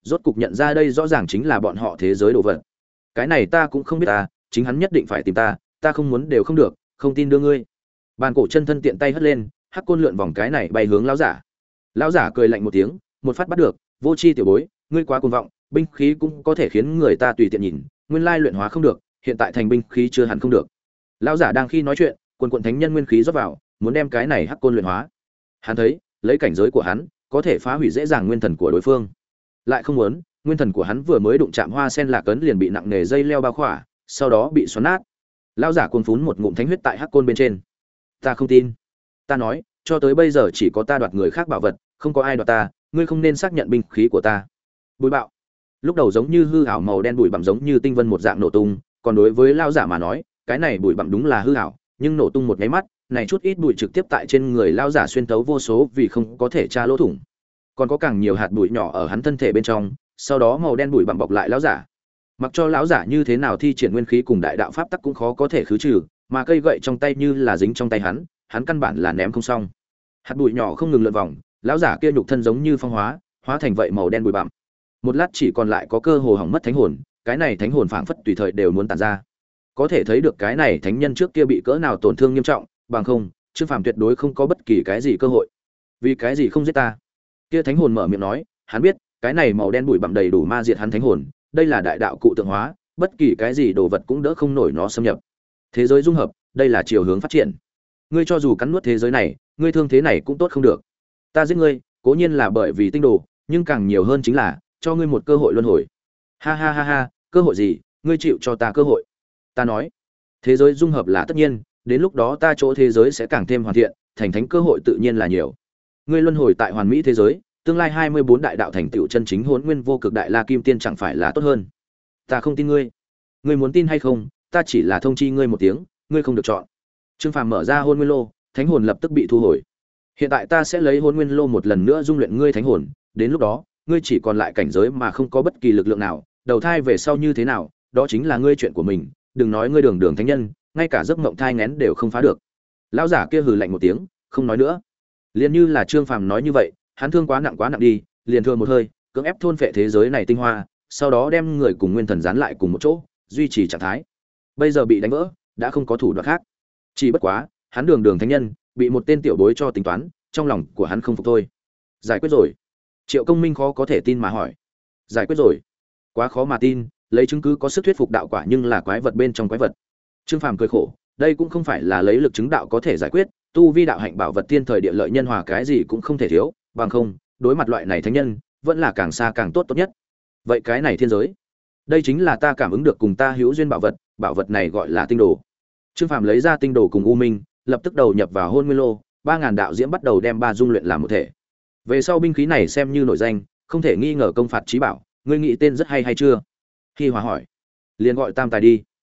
rốt cục nhận ra đây rõ ràng chính là bọn họ thế giới đồ vật. Cái này ta cũng không biết ta, chính hắn nhất định phải tìm ta không muốn đều không được, không tin đưa ngươi. Bàn cổ chân thân tiện tay hất lên, hắc côn lượn vòng cái này bay hướng lão giả. Lão giả cười lạnh một tiếng, một phát bắt được, vô chi tiểu bối, ngươi quá cuồng vọng, binh khí cũng có thể khiến người ta tùy tiện nhìn, nguyên lai luyện hóa không được, hiện tại thành binh khí chưa hẳn không được. Lão giả đang khi nói chuyện, quần thánh nhân nguyên khí rót vào, muốn đem cái này hắc côn luyện hóa. Hắn thấy, lấy cảnh giới của hắn, có thể phá hủy dễ dàng nguyên thần của đối phương. Lại không muốn, nguyên thần của hắn vừa mới đụng chạm hoa sen lạc ấn liền bị nặng nề dây leo bao khỏa, sau đó bị xoắn nát. Lão giả cuồng phún một ngụm thánh huyết tại hắc côn bên trên. Ta không tin. Ta nói, cho tới bây giờ chỉ có ta đoạt người khác bảo vật, không có ai đoạt ta, ngươi không nên xác nhận binh khí của ta. Bụi bạo. Lúc đầu giống như hư ảo màu đen bụi bặm giống như tinh vân một dạng nổ tung, còn đối với lão giả mà nói, cái này bụi bặm đúng là hư ảo, nhưng nổ tung một cái mắt, này chút ít bụi trực tiếp tại trên người lão giả xuyên tấu vô số vì không có thể tra lỗ thủng. Còn có càng nhiều hạt bụi nhỏ ở hắn thân thể bên trong, sau đó màu đen bụi bặm bọc lại lão giả. Mặc cho lão giả như thế nào thi triển nguyên khí cùng đại đạo pháp tắc cũng khó có thể khứ trừ, mà cây gậy trong tay như là dính trong tay hắn căn bản là ném không xong. Hạt bụi nhỏ không ngừng lượn vòng, lão giả kia nhục thân giống như phong hóa, hóa thành vậy màu đen bụi bặm. Một lát chỉ còn lại có cơ hồ hỏng mất thánh hồn, cái này thánh hồn phảng phất tùy thời đều muốn tản ra. Có thể thấy được cái này thánh nhân trước kia bị cỡ nào tổn thương nghiêm trọng, bằng không, Trương Phàm tuyệt đối không có bất kỳ cái gì cơ hội. Vì cái gì không giết ta? Kia thánh hồn mở miệng nói, hắn biết, cái này màu đen bụi bặm đầy đủ ma diệt hắn thánh hồn, đây là đại đạo cụ tượng hóa, bất kỳ cái gì đồ vật cũng đỡ không nổi nó xâm nhập. Thế giới dung hợp, đây là chiều hướng phát triển. Ngươi cho dù cắn nuốt thế giới này, ngươi thương thế này cũng tốt không được. Ta giết ngươi, cố nhiên là bởi vì tinh đồ, nhưng càng nhiều hơn chính là cho ngươi một cơ hội luân hồi. Ha ha ha ha, cơ hội gì? Ngươi chịu cho ta cơ hội. Ta nói, thế giới dung hợp là tất nhiên, đến lúc đó ta chỗ thế giới sẽ càng thêm hoàn thiện, thành thánh cơ hội tự nhiên là nhiều. Ngươi luân hồi tại hoàn mỹ thế giới, tương lai 24 đại đạo thành tựu chân chính Hỗn Nguyên vô cực đại la kim tiên chẳng phải là tốt hơn. Ta không tin ngươi. Ngươi muốn tin hay không, ta chỉ là thông chi ngươi một tiếng, ngươi không được chọn. Trương Phàm mở ra Hỗn Nguyên lô, thánh hồn lập tức bị thu hồi. Hiện tại ta sẽ lấy Hỗn Nguyên lô một lần nữa dung luyện ngươi thánh hồn, đến lúc đó, ngươi chỉ còn lại cảnh giới mà không có bất kỳ lực lượng nào, đầu thai về sau như thế nào, đó chính là ngươi chuyện của mình, đừng nói ngươi đường đường thánh nhân, ngay cả giấc mộng thai nghén đều không phá được. Lão giả kia hừ lạnh một tiếng, không nói nữa. Liền như là Trương Phàm nói như vậy, hắn thương quá nặng đi, liền thừa một hơi, cưỡng ép thôn phệ thế giới này tinh hoa, sau đó đem người cùng nguyên thần dán lại cùng một chỗ, duy trì trạng thái. Bây giờ bị đánh vỡ, đã không có thủ đoạn khác. Chỉ bất quá, hắn đường đường thánh nhân, bị một tên tiểu bối cho tính toán, trong lòng của hắn không phục thôi. Giải quyết rồi. Triệu Công Minh khó có thể tin mà hỏi. Giải quyết rồi? Quá khó mà tin, lấy chứng cứ có sức thuyết phục đạo quả nhưng là quái vật bên trong quái vật. Trương Phàm cười khổ, đây cũng không phải là lấy lực chứng đạo có thể giải quyết, tu vi đạo hạnh bảo vật tiên thời địa lợi nhân hòa cái gì cũng không thể thiếu, bằng không, đối mặt loại này thánh nhân, vẫn là càng xa càng tốt nhất. Vậy cái này thiên giới, đây chính là ta cảm ứng được cùng ta hữu duyên bảo vật này gọi là tinh đồ. Trương Phàm lấy ra tinh đồ cùng U Minh, lập tức đầu nhập vào Hôn Nguyên lô, 3000 đạo diễm bắt đầu đem ba dung luyện làm một thể. Về sau binh khí này xem như nổi danh, không thể nghi ngờ công phạt chí bảo, ngươi nghĩ tên rất hay chưa? Hi Hòa hỏi. Liền gọi Tam Tài đi.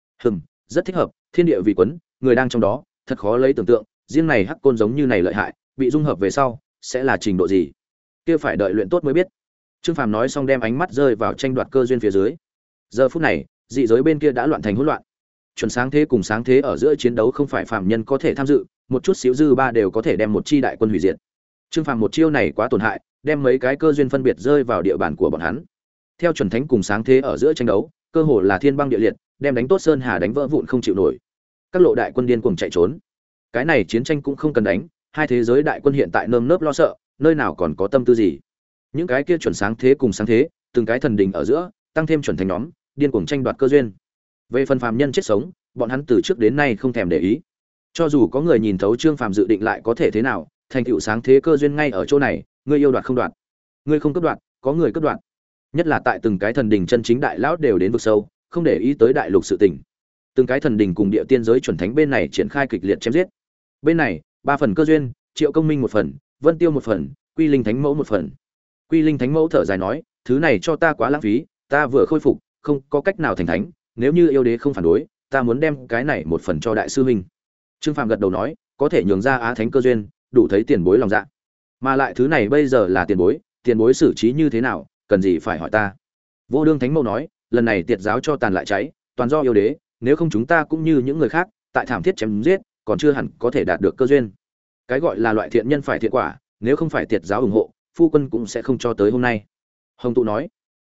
Rất thích hợp, thiên địa vì quấn, người đang trong đó, thật khó lấy tưởng tượng, riêng này hắc côn giống như này lợi hại, bị dung hợp về sau, sẽ là trình độ gì? Kia phải đợi luyện tốt mới biết. Trương Phàm nói xong đem ánh mắt rơi vào tranh đoạt cơ duyên phía dưới. Giờ phút này, dị giới bên kia đã loạn thành hỗn loạn. Chuẩn sáng thế cùng sáng thế ở giữa chiến đấu không phải phàm nhân có thể tham dự, một chút xíu dư ba đều có thể đem một chi đại quân hủy diệt. Trương Phàm một chiêu này quá tổn hại, đem mấy cái cơ duyên phân biệt rơi vào địa bàn của bọn hắn. Theo chuẩn thánh cùng sáng thế ở giữa tranh đấu, cơ hồ là thiên băng địa liệt, đem đánh tốt sơn hà đánh vỡ vụn không chịu nổi. Các lộ đại quân điên cuồng chạy trốn. Cái này chiến tranh cũng không cần đánh, hai thế giới đại quân hiện tại nơm nớp lo sợ, nơi nào còn có tâm tư gì. Những cái kia chuẩn sáng thế cùng sáng thế, từng cái thần đình ở giữa, tăng thêm chuẩn thánh nhóm, điên cuồng tranh đoạt cơ duyên. Về phần phàm nhân chết sống, bọn hắn từ trước đến nay không thèm để ý. Cho dù có người nhìn thấu Trương Phàm dự định lại có thể thế nào, thành tựu sáng thế cơ duyên ngay ở chỗ này, ngươi yêu đoạt không đoạt, ngươi không cướp đoạt, có người cướp đoạt. Nhất là tại từng cái thần đình chân chính đại lão đều đến vực sâu, không để ý tới đại lục sự tình. Từng cái thần đình cùng địa tiên giới chuẩn thánh bên này triển khai kịch liệt chém giết. Bên này, 3 phần cơ duyên, Triệu Công Minh 1 phần, Vân Tiêu 1 phần, Quy Linh Thánh Mẫu 1 phần. Quy Linh Thánh Mẫu thở dài nói, thứ này cho ta quá lãng phí, ta vừa khôi phục, không có cách nào thành thánh, nếu như yêu đế không phản đối, ta muốn đem cái này 1 phần cho đại sư huynh. Trương Phàm gật đầu nói, có thể nhường ra á thánh cơ duyên, đủ thấy tiền bối lòng dạ. Mà lại thứ này bây giờ là tiền bối xử trí như thế nào, cần gì phải hỏi ta. Vô Đương Thánh Mẫu nói, lần này tiệt giáo cho tàn lại cháy, toàn do yêu đế, nếu không chúng ta cũng như những người khác, tại thảm thiết chém giết, còn chưa hẳn có thể đạt được cơ duyên. Cái gọi là loại thiện nhân phải thiện quả, nếu không phải tiệt giáo ủng hộ, phu quân cũng sẽ không cho tới hôm nay. Hồng Tụ nói,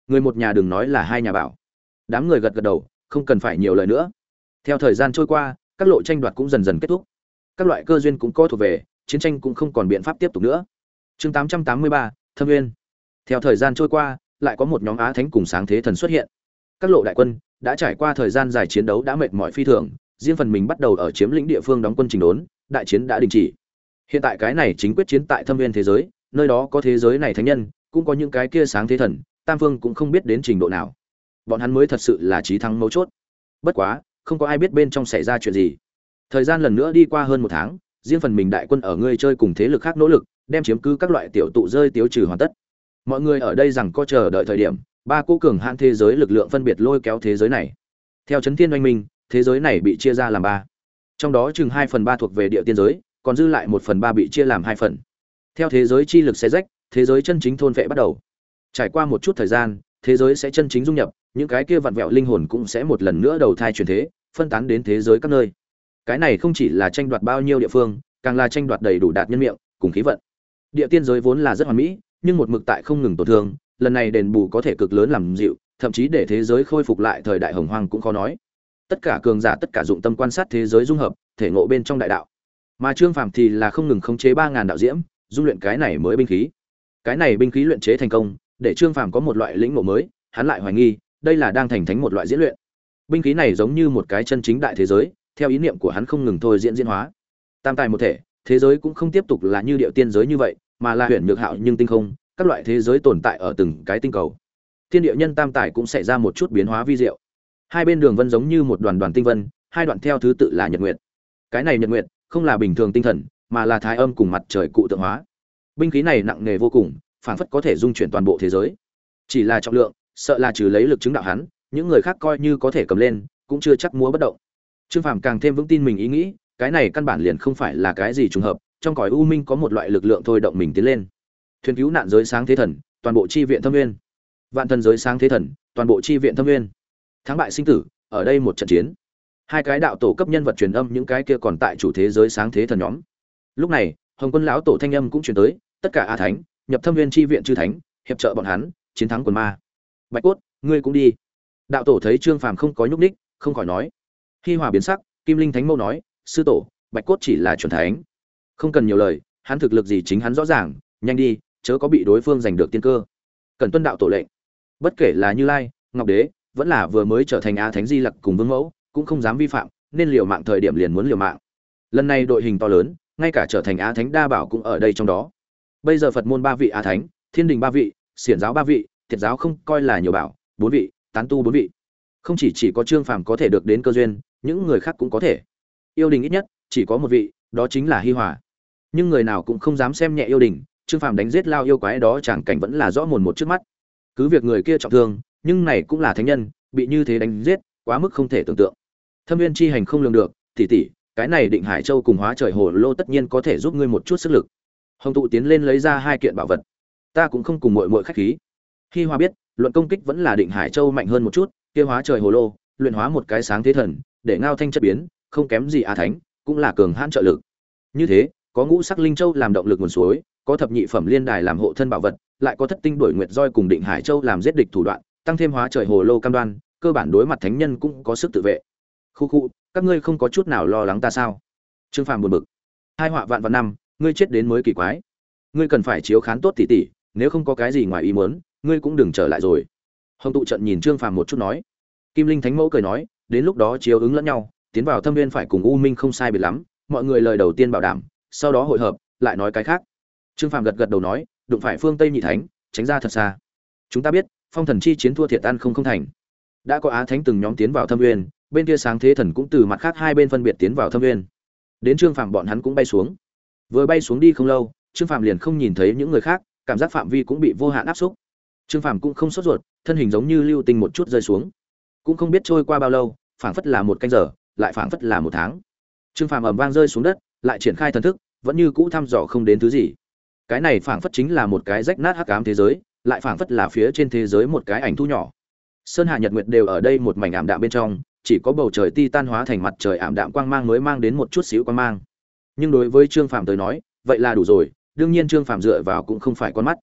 Người một nhà đừng nói là hai nhà bảo. Đám người gật gật đầu, không cần phải nhiều lời nữa. Theo thời gian trôi qua, các lộ tranh đoạt cũng dần dần kết thúc. Các loại cơ duyên cũng có thuộc về, chiến tranh cũng không còn biện pháp tiếp tục nữa. Chương 883, Thâm Nguyên. Theo thời gian trôi qua, lại có một nhóm Á Thánh cùng Sáng Thế Thần xuất hiện. Các lộ đại quân đã trải qua thời gian dài chiến đấu đã mệt mỏi phi thường, riêng phần mình bắt đầu ở chiếm lĩnh địa phương đóng quân chỉnh đốn, đại chiến đã đình chỉ. Hiện tại cái này chính quyết chiến tại Thâm Nguyên thế giới, nơi đó có thế giới này thánh nhân, cũng có những cái kia Sáng Thế Thần, Tam Vương cũng không biết đến trình độ nào. Bọn hắn mới thật sự là chí thắng mấu chốt. Bất quá, không có ai biết bên trong xảy ra chuyện gì. Thời gian lần nữa đi qua hơn một tháng, riêng phần mình đại quân ở ngươi chơi cùng thế lực khác nỗ lực, đem chiếm cứ các loại tiểu tụ rơi tiêu trừ hoàn tất. Mọi người ở đây rằng có chờ đợi thời điểm, ba cỗ cường hãn thế giới lực lượng phân biệt lôi kéo thế giới này. Theo chấn thiên oanh minh, thế giới này bị chia ra làm ba. Trong đó chừng 2/3 thuộc về địa tiên giới, còn dư lại 1/3 bị chia làm hai phần. Theo thế giới chi lực xé rách, thế giới chân chính thôn vệ bắt đầu. Trải qua một chút thời gian, thế giới sẽ chân chính dung nhập, những cái kia vặn vẹo linh hồn cũng sẽ một lần nữa đầu thai chuyển thế, phân tán đến thế giới các nơi. Cái này không chỉ là tranh đoạt bao nhiêu địa phương, càng là tranh đoạt đầy đủ đạt nhân miệng, cùng khí vận. Địa tiên giới vốn là rất hoàn mỹ, nhưng một mực tại không ngừng tổn thương, lần này đền bù có thể cực lớn làm dịu, thậm chí để thế giới khôi phục lại thời đại hồng hoang cũng khó nói. Tất cả cường giả tất cả dụng tâm quan sát thế giới dung hợp, thể ngộ bên trong đại đạo. Mà Trương Phàm thì là không ngừng khống chế 3000 đạo diễm, dung luyện cái này mới binh khí. Cái này binh khí luyện chế thành công, để Trương Phàm có một loại lĩnh ngộ mới, hắn lại hoài nghi, đây là đang thành thánh một loại diễn luyện. Binh khí này giống như một cái chân chính đại thế giới, theo ý niệm của hắn không ngừng thôi diễn hóa. Tam tài một thể, thế giới cũng không tiếp tục là như điệu tiên giới như vậy, mà là huyền nhược hạo nhưng tinh không, các loại thế giới tồn tại ở từng cái tinh cầu. Thiên địa nhân tam tài cũng xảy ra một chút biến hóa vi diệu. Hai bên đường vân giống như một đoàn đoàn tinh vân, hai đoạn theo thứ tự là nhật nguyệt. Cái này nhật nguyệt không là bình thường tinh thần, mà là thái âm cùng mặt trời cụ tượng hóa. Binh khí này nặng nề vô cùng, phảng phất có thể dung chuyển toàn bộ thế giới. Chỉ là trọng lượng, sợ là trừ lấy lực chứng đạo hắn, những người khác coi như có thể cầm lên, cũng chưa chắc múa bất động. Trương Phàm càng thêm vững tin mình ý nghĩ, cái này căn bản liền không phải là cái gì trùng hợp, trong cõi u minh có một loại lực lượng thôi động mình tiến lên. Thuyền cứu nạn giới sáng thế thần, toàn bộ chi viện Thâm Nguyên. Vạn thần giới sáng thế thần, toàn bộ chi viện Thâm Nguyên. Thắng bại sinh tử, ở đây một trận chiến. Hai cái đạo tổ cấp nhân vật truyền âm những cái kia còn tại chủ thế giới sáng thế thần nhóm. Lúc này, Hồng Quân lão tổ thanh âm cũng truyền tới, tất cả a thánh, nhập Thâm Nguyên chi viện chư thánh, hiệp trợ bọn hắn, chiến thắng quần ma. Bạch Cốt, ngươi cũng đi. Đạo tổ thấy Trương Phàm không có nhúc nhích, không khỏi nói. Hi Hòa biến sắc, Kim Linh Thánh Mâu nói, sư tổ, Bạch Cốt chỉ là chuẩn thánh, không cần nhiều lời, hắn thực lực gì chính hắn rõ ràng, nhanh đi, chớ có bị đối phương giành được tiên cơ. Cần tuân đạo tổ lệnh. Bất kể là Như Lai, Ngọc Đế, vẫn là vừa mới trở thành a thánh Di Lặc cùng Vương Mẫu, cũng không dám vi phạm, nên liều mạng thời điểm liền muốn liều mạng. Lần này đội hình to lớn, ngay cả trở thành á thánh đa bảo cũng ở đây trong đó. Bây giờ Phật môn 3 vị á thánh, Thiên đình 3 vị, Xiển giáo 3 vị, Tiệt giáo không coi là nhiều bảo, 4 vị, tán tu 4 vị. Không chỉ có Trương Phàm có thể được đến cơ duyên, những người khác cũng có thể. Yêu đình ít nhất chỉ có một vị, đó chính là Hi Hòa. Nhưng người nào cũng không dám xem nhẹ yêu đình, Trương Phàm đánh giết lao yêu quái đó chẳng cảnh vẫn là rõ mồn một trước mắt. Cứ việc người kia trọng thương, nhưng này cũng là thánh nhân, bị như thế đánh giết, quá mức không thể tưởng tượng. Thâm Nguyên chi hành không lường được, tỷ, cái này Định Hải Châu cùng Hóa Trời Hồ Lô tất nhiên có thể giúp ngươi một chút sức lực. Hồng tụ tiến lên lấy ra 2 kiện bảo vật. Ta cũng không cùng muội khách khí. Hi Hòa biết, luận công kích vẫn là Định Hải Châu mạnh hơn một chút, kia Hóa Trời Hồ Lô, luyện hóa một cái sáng thế thần, để ngao thanh chất biến, không kém gì a thánh, cũng là cường hãn trợ lực. Như thế, có ngũ sắc linh châu làm động lực nguồn suối, có thập nhị phẩm liên đài làm hộ thân bảo vật, lại có thất tinh đổi nguyệt roi cùng Định Hải Châu làm giết địch thủ đoạn, tăng thêm Hóa Trời Hồ Lô cam đoan, cơ bản đối mặt thánh nhân cũng có sức tự vệ. Khu, các ngươi không có chút nào lo lắng ta sao? Trương Phàm buồn bực. Hai họa vạn năm, ngươi chết đến mới kỳ quái. Ngươi cần phải chiếu khán tốt tỷ, nếu không có cái gì ngoài ý muốn, ngươi cũng đừng trở lại rồi. Hồng tụ trận nhìn Trương Phàm một chút nói. Kim Linh Thánh Mẫu cười nói, đến lúc đó chiếu ứng lẫn nhau, tiến vào Thâm Nguyên phải cùng U Minh không sai biệt lắm, mọi người lời đầu tiên bảo đảm, sau đó hội hợp, lại nói cái khác. Trương Phàm gật đầu nói, đụng phải phương Tây nhị thánh, tránh ra thật xa. Chúng ta biết, phong thần chi chiến thua thiệt ăn không thành. Đã có á thánh từng nhóm tiến vào Thâm Nguyên, bên kia sáng thế thần cũng từ mặt khác hai bên phân biệt tiến vào Thâm Nguyên. Đến Trương Phàm bọn hắn cũng bay xuống. Vừa bay xuống đi không lâu, Trương Phàm liền không nhìn thấy những người khác, cảm giác phạm vi cũng bị vô hạn áp xúc. Trương Phàm cũng không sốt ruột, thân hình giống như lưu tinh một chút rơi xuống. Cũng không biết trôi qua bao lâu, phảng phất là một canh giờ, lại phảng phất là một tháng. Trương Phàm ầm vang rơi xuống đất, lại triển khai thần thức, vẫn như cũ thăm dò không đến thứ gì. Cái này phảng phất chính là một cái rách nát hắc ám thế giới, lại phảng phất là phía trên thế giới một cái ảnh thu nhỏ. Sơn Hà Nhật Nguyệt đều ở đây một mảnh ảm đạm bên trong, chỉ có bầu trời titan hóa thành mặt trời ảm đạm quang mang mới mang đến một chút xíu quang mang. Nhưng đối với Trương Phàm tới nói, vậy là đủ rồi, đương nhiên Trương Phàm dựa vào cũng không phải con mắt.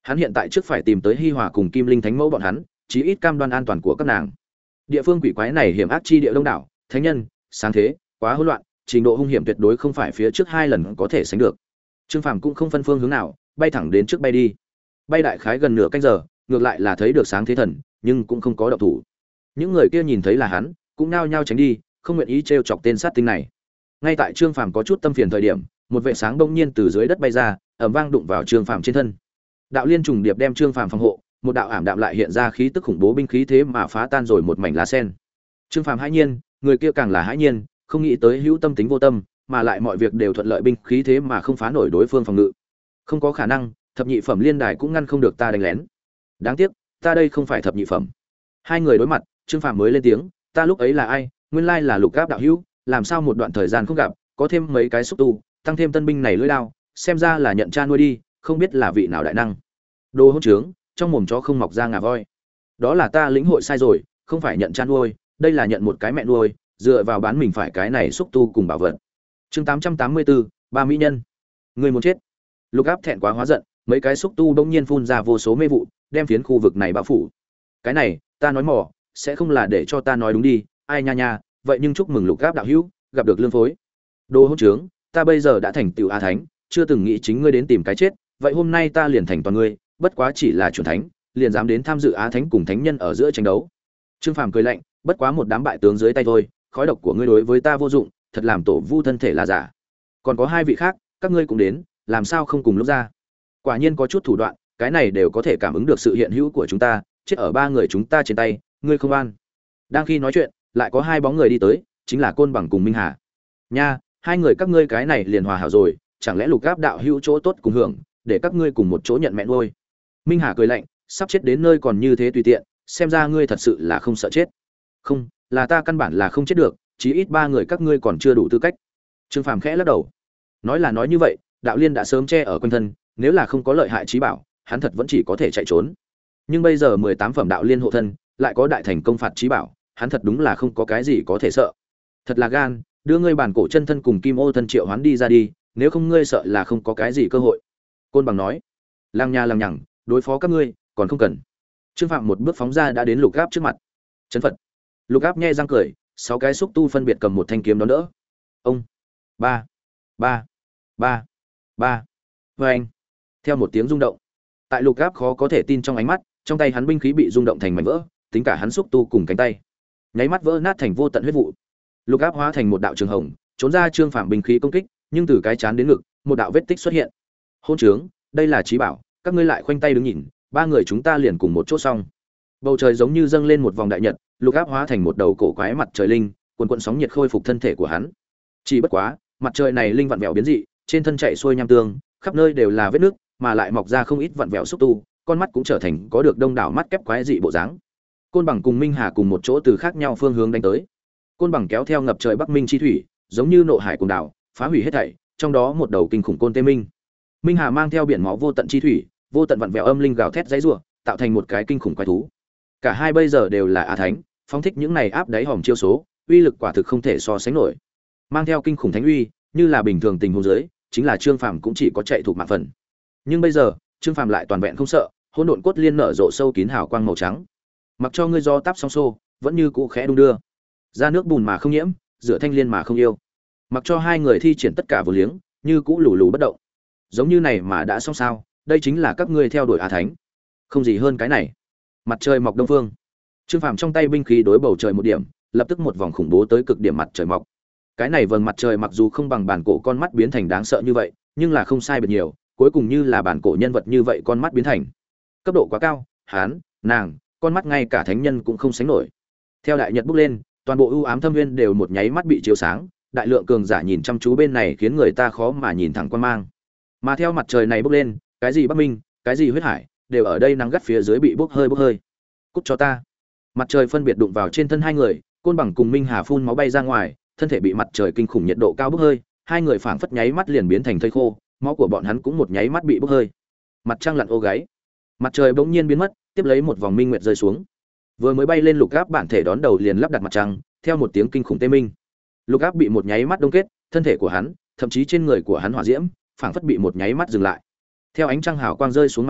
Hắn hiện tại trước phải tìm tới Hi Hòa cùng Kim Linh Thánh Mẫu bọn hắn, chí ít cam đoan an toàn của các nàng. Địa phương quỷ quái này hiểm ác chi địa đông đảo, thánh nhân, sáng thế, quá hỗn loạn, trình độ hung hiểm tuyệt đối không phải phía trước 2 lần có thể sánh được. Trương Phàm cũng không phân phương hướng nào, bay thẳng đến trước bay đi. Bay đại khái gần nửa canh giờ, ngược lại là thấy được sáng thế thần, nhưng cũng không có động thủ. Những người kia nhìn thấy là hắn, cũng nao nhao tránh đi, không nguyện ý trêu chọc tên sát tinh này. Ngay tại Trương Phàm có chút tâm phiền thời điểm, một vệt sáng bỗng nhiên từ dưới đất bay ra, ầm vang đụng vào Trương Phàm trên thân. Đạo liên trùng điệp đem Trương Phàm phòng hộ, một đạo ảm đạm lại hiện ra khí tức khủng bố binh khí thế mà phá tan rồi một mảnh lá sen. Trương Phàm hãi nhiên, người kia càng là hãi nhiên, không nghĩ tới hữu tâm tính vô tâm, mà lại mọi việc đều thuận lợi, binh khí thế mà không phá nổi đối phương phòng ngự. Không có khả năng, thập nhị phẩm liên đài cũng ngăn không được ta đánh lén. Đáng tiếc, ta đây không phải thập nhị phẩm. Hai người đối mặt, Trương Phàm mới lên tiếng, ta lúc ấy là ai? Nguyên lai là Lục Áp đạo hữu, làm sao một đoạn thời gian không gặp, có thêm mấy cái xúc tu, tăng thêm tân binh này lưỡi đao, xem ra là nhận cha nuôi đi, không biết là vị nào đại năng. Đồ hỗn trướng, trong mồm chó không mọc ra ngà voi. Đó là ta lĩnh hội sai rồi, không phải nhận cha nuôi, đây là nhận một cái mẹ nuôi, dựa vào bán mình phải cái này xúc tu cùng bảo vật. Chương 884, ba mỹ nhân. Người muốn chết. Lục Áp thẹn quá hóa giận, mấy cái xúc tu bỗng nhiên phun ra vô số mê vụ, đem phiến khu vực này bao phủ. Cái này, ta nói mỏ, sẽ không là để cho ta nói đúng đi, ai nha nha, vậy nhưng chúc mừng Lục Áp đạo hữu, gặp được lương phối. Đồ hỗn trướng, ta bây giờ đã thành tiểu a thánh, chưa từng nghĩ chính ngươi đến tìm cái chết, vậy hôm nay ta liền thành toàn ngươi, bất quá chỉ là chuẩn thánh, liền dám đến tham dự á thánh cùng thánh nhân ở giữa tranh đấu. Trương Phàm cười lạnh, bất quá một đám bại tướng dưới tay thôi, khói độc của ngươi đối với ta vô dụng, thật làm tổ vu thân thể là giả. Còn có 2 vị khác, các ngươi cũng đến, làm sao không cùng lúc ra? Quả nhiên có chút thủ đoạn, cái này đều có thể cảm ứng được sự hiện hữu của chúng ta, chết ở 3 người chúng ta trên tay, ngươi không an. Đang khi nói chuyện, lại có 2 bóng người đi tới, chính là Côn Bằng cùng Minh Hà. Nha, 2 người các ngươi cái này liền hòa hảo rồi, chẳng lẽ Lục Áp đạo hữu chỗ tốt cùng hưởng, để các ngươi cùng một chỗ nhận mẹ nuôi. Minh Hà cười lạnh, sắp chết đến nơi còn như thế tùy tiện, xem ra ngươi thật sự là không sợ chết. Không, là ta căn bản là không chết được, chí ít 3 người các ngươi còn chưa đủ tư cách. Trương Phàm khẽ lắc đầu. Nói là nói như vậy, đạo liên đã sớm che ở quanh thân, nếu là không có lợi hại chí bảo, hắn thật vẫn chỉ có thể chạy trốn. Nhưng bây giờ 18 phẩm đạo liên hộ thân, lại có đại thành công phạt chí bảo, hắn thật đúng là không có cái gì có thể sợ. Thật là gan, đưa ngươi bản cổ chân thân cùng Kim Ô thân triệu hoán đi ra đi, nếu không ngươi sợ là không có cái gì cơ hội. Côn Bằng nói. Lăng nha lăng nhằng, đối phó các ngươi, còn không cần. Trương Phạm một bước phóng ra đã đến Lục Áp trước mặt. Chấn Phật. Lục Áp nhe răng cười, 6 cái xúc tu phân biệt cầm một thanh kiếm đón đỡ. Ông. Ba. Ba. Ba. Ba. Và anh. Theo một tiếng rung động, tại Lục Áp khó có thể tin trong ánh mắt, trong tay hắn binh khí bị rung động thành mảnh vỡ, tính cả hắn xúc tu cùng cánh tay, nháy mắt vỡ nát thành vô tận huyết vụ. Lục Áp hóa thành một đạo trường hồng, trốn ra Trương Phạm binh khí công kích, nhưng từ cái chán đến ngực, một đạo vết tích xuất hiện. Hôn trướng, đây là chí bảo, các ngươi lại khoanh tay đứng nhìn, 3 người chúng ta liền cùng một chỗ xong. Bầu trời giống như dâng lên một vòng đại nhật, Lục Áp hóa thành một đầu cổ quái mặt trời linh, cuồn cuộn sóng nhiệt khôi phục thân thể của hắn. Chỉ bất quá, mặt trời này linh vặn vẹo biến dị, trên thân chạy xuôi nham tương, khắp nơi đều là vết nước, mà lại mọc ra không ít vặn vẹo xúc tu, con mắt cũng trở thành có được đông đảo mắt kép quái dị bộ dáng. Côn Bằng cùng Minh Hà cùng một chỗ từ khác nhau phương hướng đánh tới. Côn Bằng kéo theo ngập trời Bắc Minh chi thủy, giống như nộ hải cuồng đảo, phá hủy hết thảy, trong đó một đầu kinh khủng côn Tê Minh. Minh Hà mang theo biển máu vô tận chi thủy, vô tận vặn vẹo âm linh gào thét dãy rủa, tạo thành một cái kinh khủng quái thú. Cả hai bây giờ đều là a thánh, phóng thích những này áp đáy hòm chiêu số, uy lực quả thực không thể so sánh nổi. Mang theo kinh khủng thánh uy, như là bình thường tình huống dưới, chính là Trương Phàm cũng chỉ có chạy thuộc mạng phần. Nhưng bây giờ, Trương Phàm lại toàn vẹn không sợ, hỗn độn cốt liên nở rộ sâu kín hào quang màu trắng. Mặc cho ngươi do táp song xô, vẫn như cũ khẽ đung đưa. Ra nước bùn mà không nhiễm, rửa thanh liên mà không yêu. Mặc cho hai người thi triển tất cả vô liếng, như cũ lù lù bất động. Giống như này mà đã xong sao? Đây chính là các ngươi theo đuổi a thánh. Không gì hơn cái này. Mặt trời mọc đông phương. Trương Phàm trong tay binh khí đối bầu trời một điểm, lập tức một vòng khủng bố tới cực điểm mặt trời mọc. Cái này vầng mặt trời mặc dù không bằng bản cổ con mắt biến thành đáng sợ như vậy, nhưng là không sai biệt nhiều, cuối cùng như là bản cổ nhân vật như vậy con mắt biến thành. Cấp độ quá cao, hán, nàng, con mắt ngay cả thánh nhân cũng không sánh nổi. Theo đại nhật bốc lên, toàn bộ ưu ám thâm nguyên đều một nháy mắt bị chiếu sáng, đại lượng cường giả nhìn chăm chú bên này khiến người ta khó mà nhìn thẳng quan mang. Mà theo mặt trời này bốc lên, cái gì Bắc Minh, cái gì huyết hải, đều ở đây nắng gắt phía dưới bị bốc hơi. Cút cho ta. Mặt trời phân biệt đụng vào trên thân hai người, Côn Bằng cùng Minh Hà phun máu bay ra ngoài, thân thể bị mặt trời kinh khủng nhiệt độ cao bốc hơi, hai người phảng phất nháy mắt liền biến thành thây khô, máu của bọn hắn cũng một nháy mắt bị bốc hơi. Mặt trăng lặn ô gáy. Mặt trời bỗng nhiên biến mất, tiếp lấy một vòng minh nguyệt rơi xuống. Vừa mới bay lên Lục Áp bản thể đón đầu liền lắp đặt mặt trăng, theo một tiếng kinh khủng tê minh. Lục Áp bị một nháy mắt đông kết, thân thể của hắn, thậm chí trên người của hắn hỏa diễm, phảng phất bị một nháy mắt dừng lại. Theo ánh trăng hào quang rơi xuống mặt đất,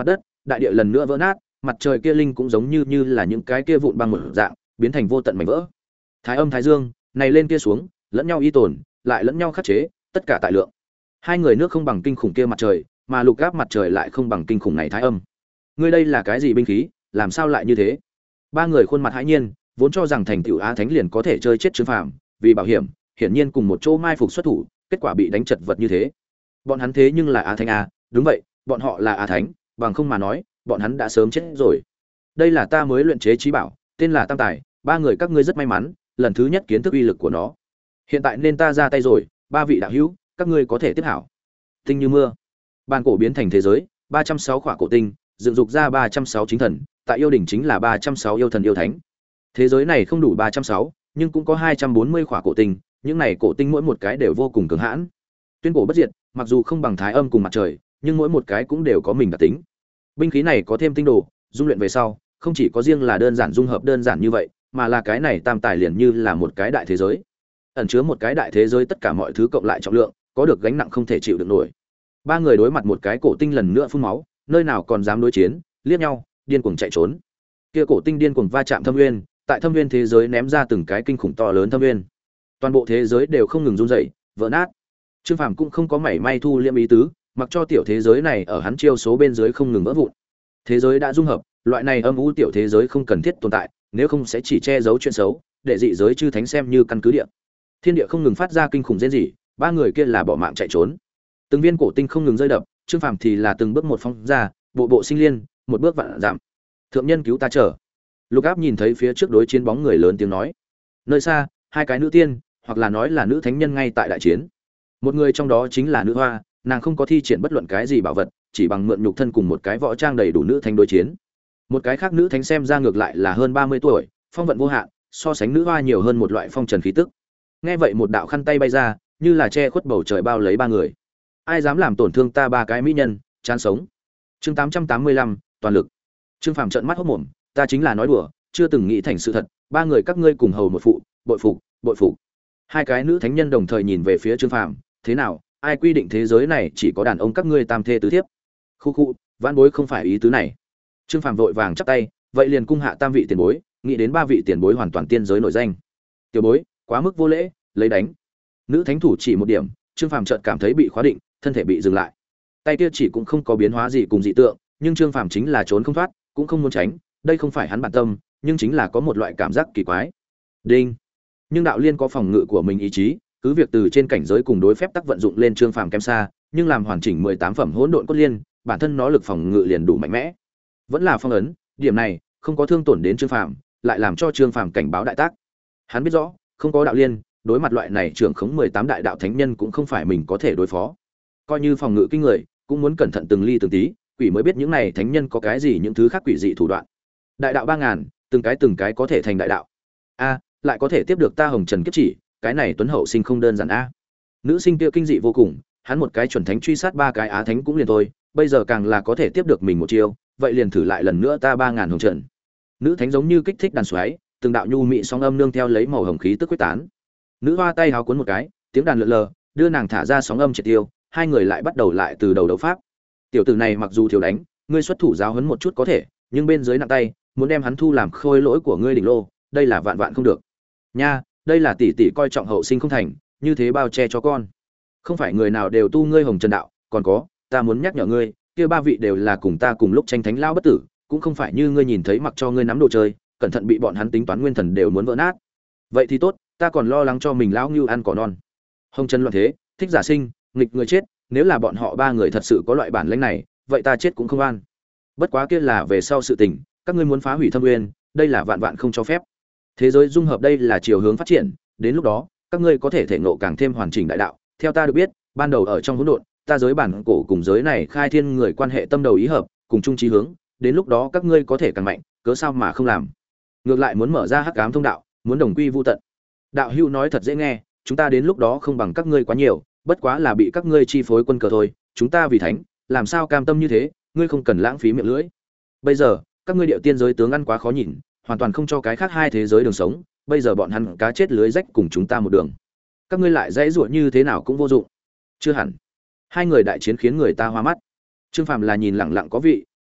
đại địa lần nữa vỡ nát, mặt trời kia linh cũng giống như là những cái kia vụn băng một dạng, biến thành vô tận mảnh vỡ. Thái âm thái dương, này lên kia xuống, lẫn nhau y tồn, lại lẫn nhau khắc chế, tất cả tại lượng. Hai người nước không bằng kinh khủng kia mặt trời, mà lục áp mặt trời lại không bằng kinh khủng này thái âm. Ngươi đây là cái gì binh khí, làm sao lại như thế? Ba người khuôn mặt hãi nhiên, vốn cho rằng thành tựu Á Thánh liền có thể chơi chết Trương Phàm, vì bảo hiểm, hiển nhiên cùng một chỗ mai phục xuất thủ, kết quả bị đánh chật vật như thế. Bọn hắn thế nhưng là Á Thánh a, đúng vậy, bọn họ là Á Thánh, bằng không mà nói, bọn hắn đã sớm chết rồi. Đây là ta mới luyện chế trí bảo, tên là Tam Tài, ba người các ngươi rất may mắn, lần thứ nhất kiến thức uy lực của nó. Hiện tại nên ta ra tay rồi, ba vị đạo hữu, các ngươi có thể tiếp hảo. Tinh như mưa. Bàn cổ biến thành thế giới, 306 khỏa cổ tinh, dựng dục ra 306 chính thần, tại yêu đỉnh chính là 306 yêu thần yêu thánh. Thế giới này không đủ 306, nhưng cũng có 240 khỏa cổ tinh, những này cổ tinh mỗi một cái đều vô cùng cường hãn. Tuyên cổ bất diệt, mặc dù không bằng thái âm cùng mặt trời, nhưng mỗi một cái cũng đều có mình đặc tính. Binh khí này có thêm tinh đồ, dung luyện về sau, không chỉ có riêng là đơn giản dung hợp đơn giản như vậy, mà là cái này tam tài liền như là một cái đại thế giới. Ẩn chứa một cái đại thế giới tất cả mọi thứ cộng lại trọng lượng, có được gánh nặng không thể chịu được nổi. Ba người đối mặt một cái cổ tinh lần nữa phun máu, nơi nào còn dám đối chiến, liếc nhau, điên cuồng chạy trốn. Kia cổ tinh điên cuồng va chạm thâm nguyên, tại thâm nguyên thế giới ném ra từng cái kinh khủng to lớn thâm nguyên. Toàn bộ thế giới đều không ngừng rung rẩy, vỡ nát. Trương Phàm cũng không có mảy may thu liễm ý tứ, mặc cho tiểu thế giới này ở hắn chiêu số bên dưới không ngừng vỡ vụn. Thế giới đã dung hợp, loại này âm u tiểu thế giới không cần thiết tồn tại, nếu không sẽ chỉ che giấu chuyện xấu, để dị giới chư thánh xem như căn cứ địa. Thiên địa không ngừng phát ra kinh khủng rên rỉ, ba người kia là bỏ mạng chạy trốn. Từng viên cổ tinh không ngừng rơi đập, Trương Phàm thì là từng bước một phóng ra, bộ bộ sinh liên, một bước vạn giảm. Thượng nhân cứu ta chờ. Lục Áp nhìn thấy phía trước đối chiến bóng người lớn tiếng nói. Nơi xa, hai cái nữ tiên, hoặc là nói là nữ thánh nhân ngay tại đại chiến. Một người trong đó chính là nữ hoa, nàng không có thi triển bất luận cái gì bảo vật, chỉ bằng mượn nhục thân cùng một cái võ trang đầy đủ nữ thánh đối chiến. Một cái khác nữ thánh xem ra ngược lại là hơn 30 tuổi, phong vận vô hạn, so sánh nữ hoa nhiều hơn một loại phong trần khí tức. Nghe vậy một đạo khăn tay bay ra, như là che khuất bầu trời bao lấy ba người. Ai dám làm tổn thương ta ba cái mỹ nhân, chán sống. Chương 885, toàn lực. Trương Phàm trợn mắt hốt mồm, ta chính là nói đùa, chưa từng nghĩ thành sự thật, ba người các ngươi cùng hầu một phụ, bội phục, bội phục. Hai cái nữ thánh nhân đồng thời nhìn về phía Trương Phàm, thế nào, ai quy định thế giới này chỉ có đàn ông các ngươi tam thê tứ thiếp? Khu khu, vãn bối không phải ý tứ này. Trương Phàm vội vàng chắp tay, vậy liền cung hạ tam vị tiền bối, nghĩ đến ba vị tiền bối hoàn toàn tiên giới nổi danh. Tiểu bối, quá mức vô lễ, lấy đánh. Nữ thánh thủ chỉ một điểm, Trương Phàm chợt cảm thấy bị khóa định, thân thể bị dừng lại. Tay kia chỉ cũng không có biến hóa gì cùng dị tượng, nhưng Trương Phàm chính là trốn không thoát, cũng không muốn tránh, đây không phải hắn bản tâm, nhưng chính là có một loại cảm giác kỳ quái. Đinh. Nhưng đạo liên có phòng ngự của mình ý chí, cứ việc từ trên cảnh giới cùng đối phép tắc vận dụng lên Trương Phàm kém xa, nhưng làm hoàn chỉnh 18 phẩm hỗn độn cốt liên, bản thân nó lực phòng ngự liền đủ mạnh mẽ. Vẫn là phong ấn, điểm này không có thương tổn đến Trương Phàm, lại làm cho Trương Phàm cảnh báo đại tác. Hắn biết rõ, không có đạo liên, đối mặt loại này trưởng khống 18 đại đạo thánh nhân cũng không phải mình có thể đối phó. Coi như phòng ngự kinh người, cũng muốn cẩn thận từng ly từng tí, quỷ mới biết những này thánh nhân có cái gì những thứ khác quỷ dị thủ đoạn. Đại đạo 3000, từng cái có thể thành đại đạo. A, lại có thể tiếp được ta hồng trần kiếp chỉ, cái này tuấn hậu sinh không đơn giản a. Nữ sinh kia kinh dị vô cùng, hắn một cái chuẩn thánh truy sát ba cái á thánh cũng liền thôi, bây giờ càng là có thể tiếp được mình một chiêu, vậy liền thử lại lần nữa ta 3000 hồng trần. Nữ thánh giống như kích thích đàn xoáy, từng đạo nhu mị sóng âm nương theo lấy màu hồng khí tức quyết tán. Nữ hoa tay háo cuốn một cái, tiếng đàn lượn lờ, đưa nàng thả ra sóng âm triệt tiêu, hai người lại bắt đầu lại từ đầu đấu pháp. Tiểu tử này mặc dù thiếu đánh, ngươi xuất thủ giáo huấn một chút có thể, nhưng bên dưới nặng tay, muốn đem hắn thu làm khôi lỗi của ngươi đỉnh lô, đây là vạn vạn không được. Nha, đây là tỷ tỷ coi trọng hậu sinh không thành, như thế bao che cho con. Không phải người nào đều tu ngươi hồng trần đạo, còn có, ta muốn nhắc nhở ngươi, kia ba vị đều là cùng ta cùng lúc tranh thánh lao bất tử, cũng không phải như ngươi nhìn thấy mặc cho ngươi nắm đồ chơi, cẩn thận bị bọn hắn tính toán nguyên thần đều muốn vỡ nát. Vậy thì tốt, ta còn lo lắng cho mình lão ngưu ăn cỏ non. Hồng trần loạn thế, thích giả sinh, nghịch người chết, nếu là bọn họ ba người thật sự có loại bản lĩnh này, vậy ta chết cũng không an. Bất quá kia là về sau sự tình, các ngươi muốn phá hủy thâm nguyên, đây là vạn vạn không cho phép. Thế giới dung hợp đây là chiều hướng phát triển, đến lúc đó, các ngươi có thể thể ngộ càng thêm hoàn chỉnh đại đạo. Theo ta được biết, ban đầu ở trong hỗn độn, ta giới bản cổ cùng giới này khai thiên người quan hệ tâm đầu ý hợp, cùng chung chí hướng, đến lúc đó các ngươi có thể càng mạnh, cớ sao mà không làm? Ngược lại muốn mở ra hắc ám thông đạo, muốn đồng quy vu tận. Đạo hữu nói thật dễ nghe, chúng ta đến lúc đó không bằng các ngươi quá nhiều, bất quá là bị các ngươi chi phối quân cờ thôi, chúng ta vì thánh, làm sao cam tâm như thế, ngươi không cần lãng phí miệng lưỡi. Bây giờ, các ngươi điệu tiên giới tướng ăn quá khó nhìn, hoàn toàn không cho cái khác hai thế giới đường sống, bây giờ bọn hắn cá chết lưới rách cùng chúng ta một đường. Các ngươi lại dãy rủa như thế nào cũng vô dụng. Chưa hẳn. Hai người đại chiến khiến người ta hoa mắt. Trương Phàm là nhìn lẳng lặng có vị,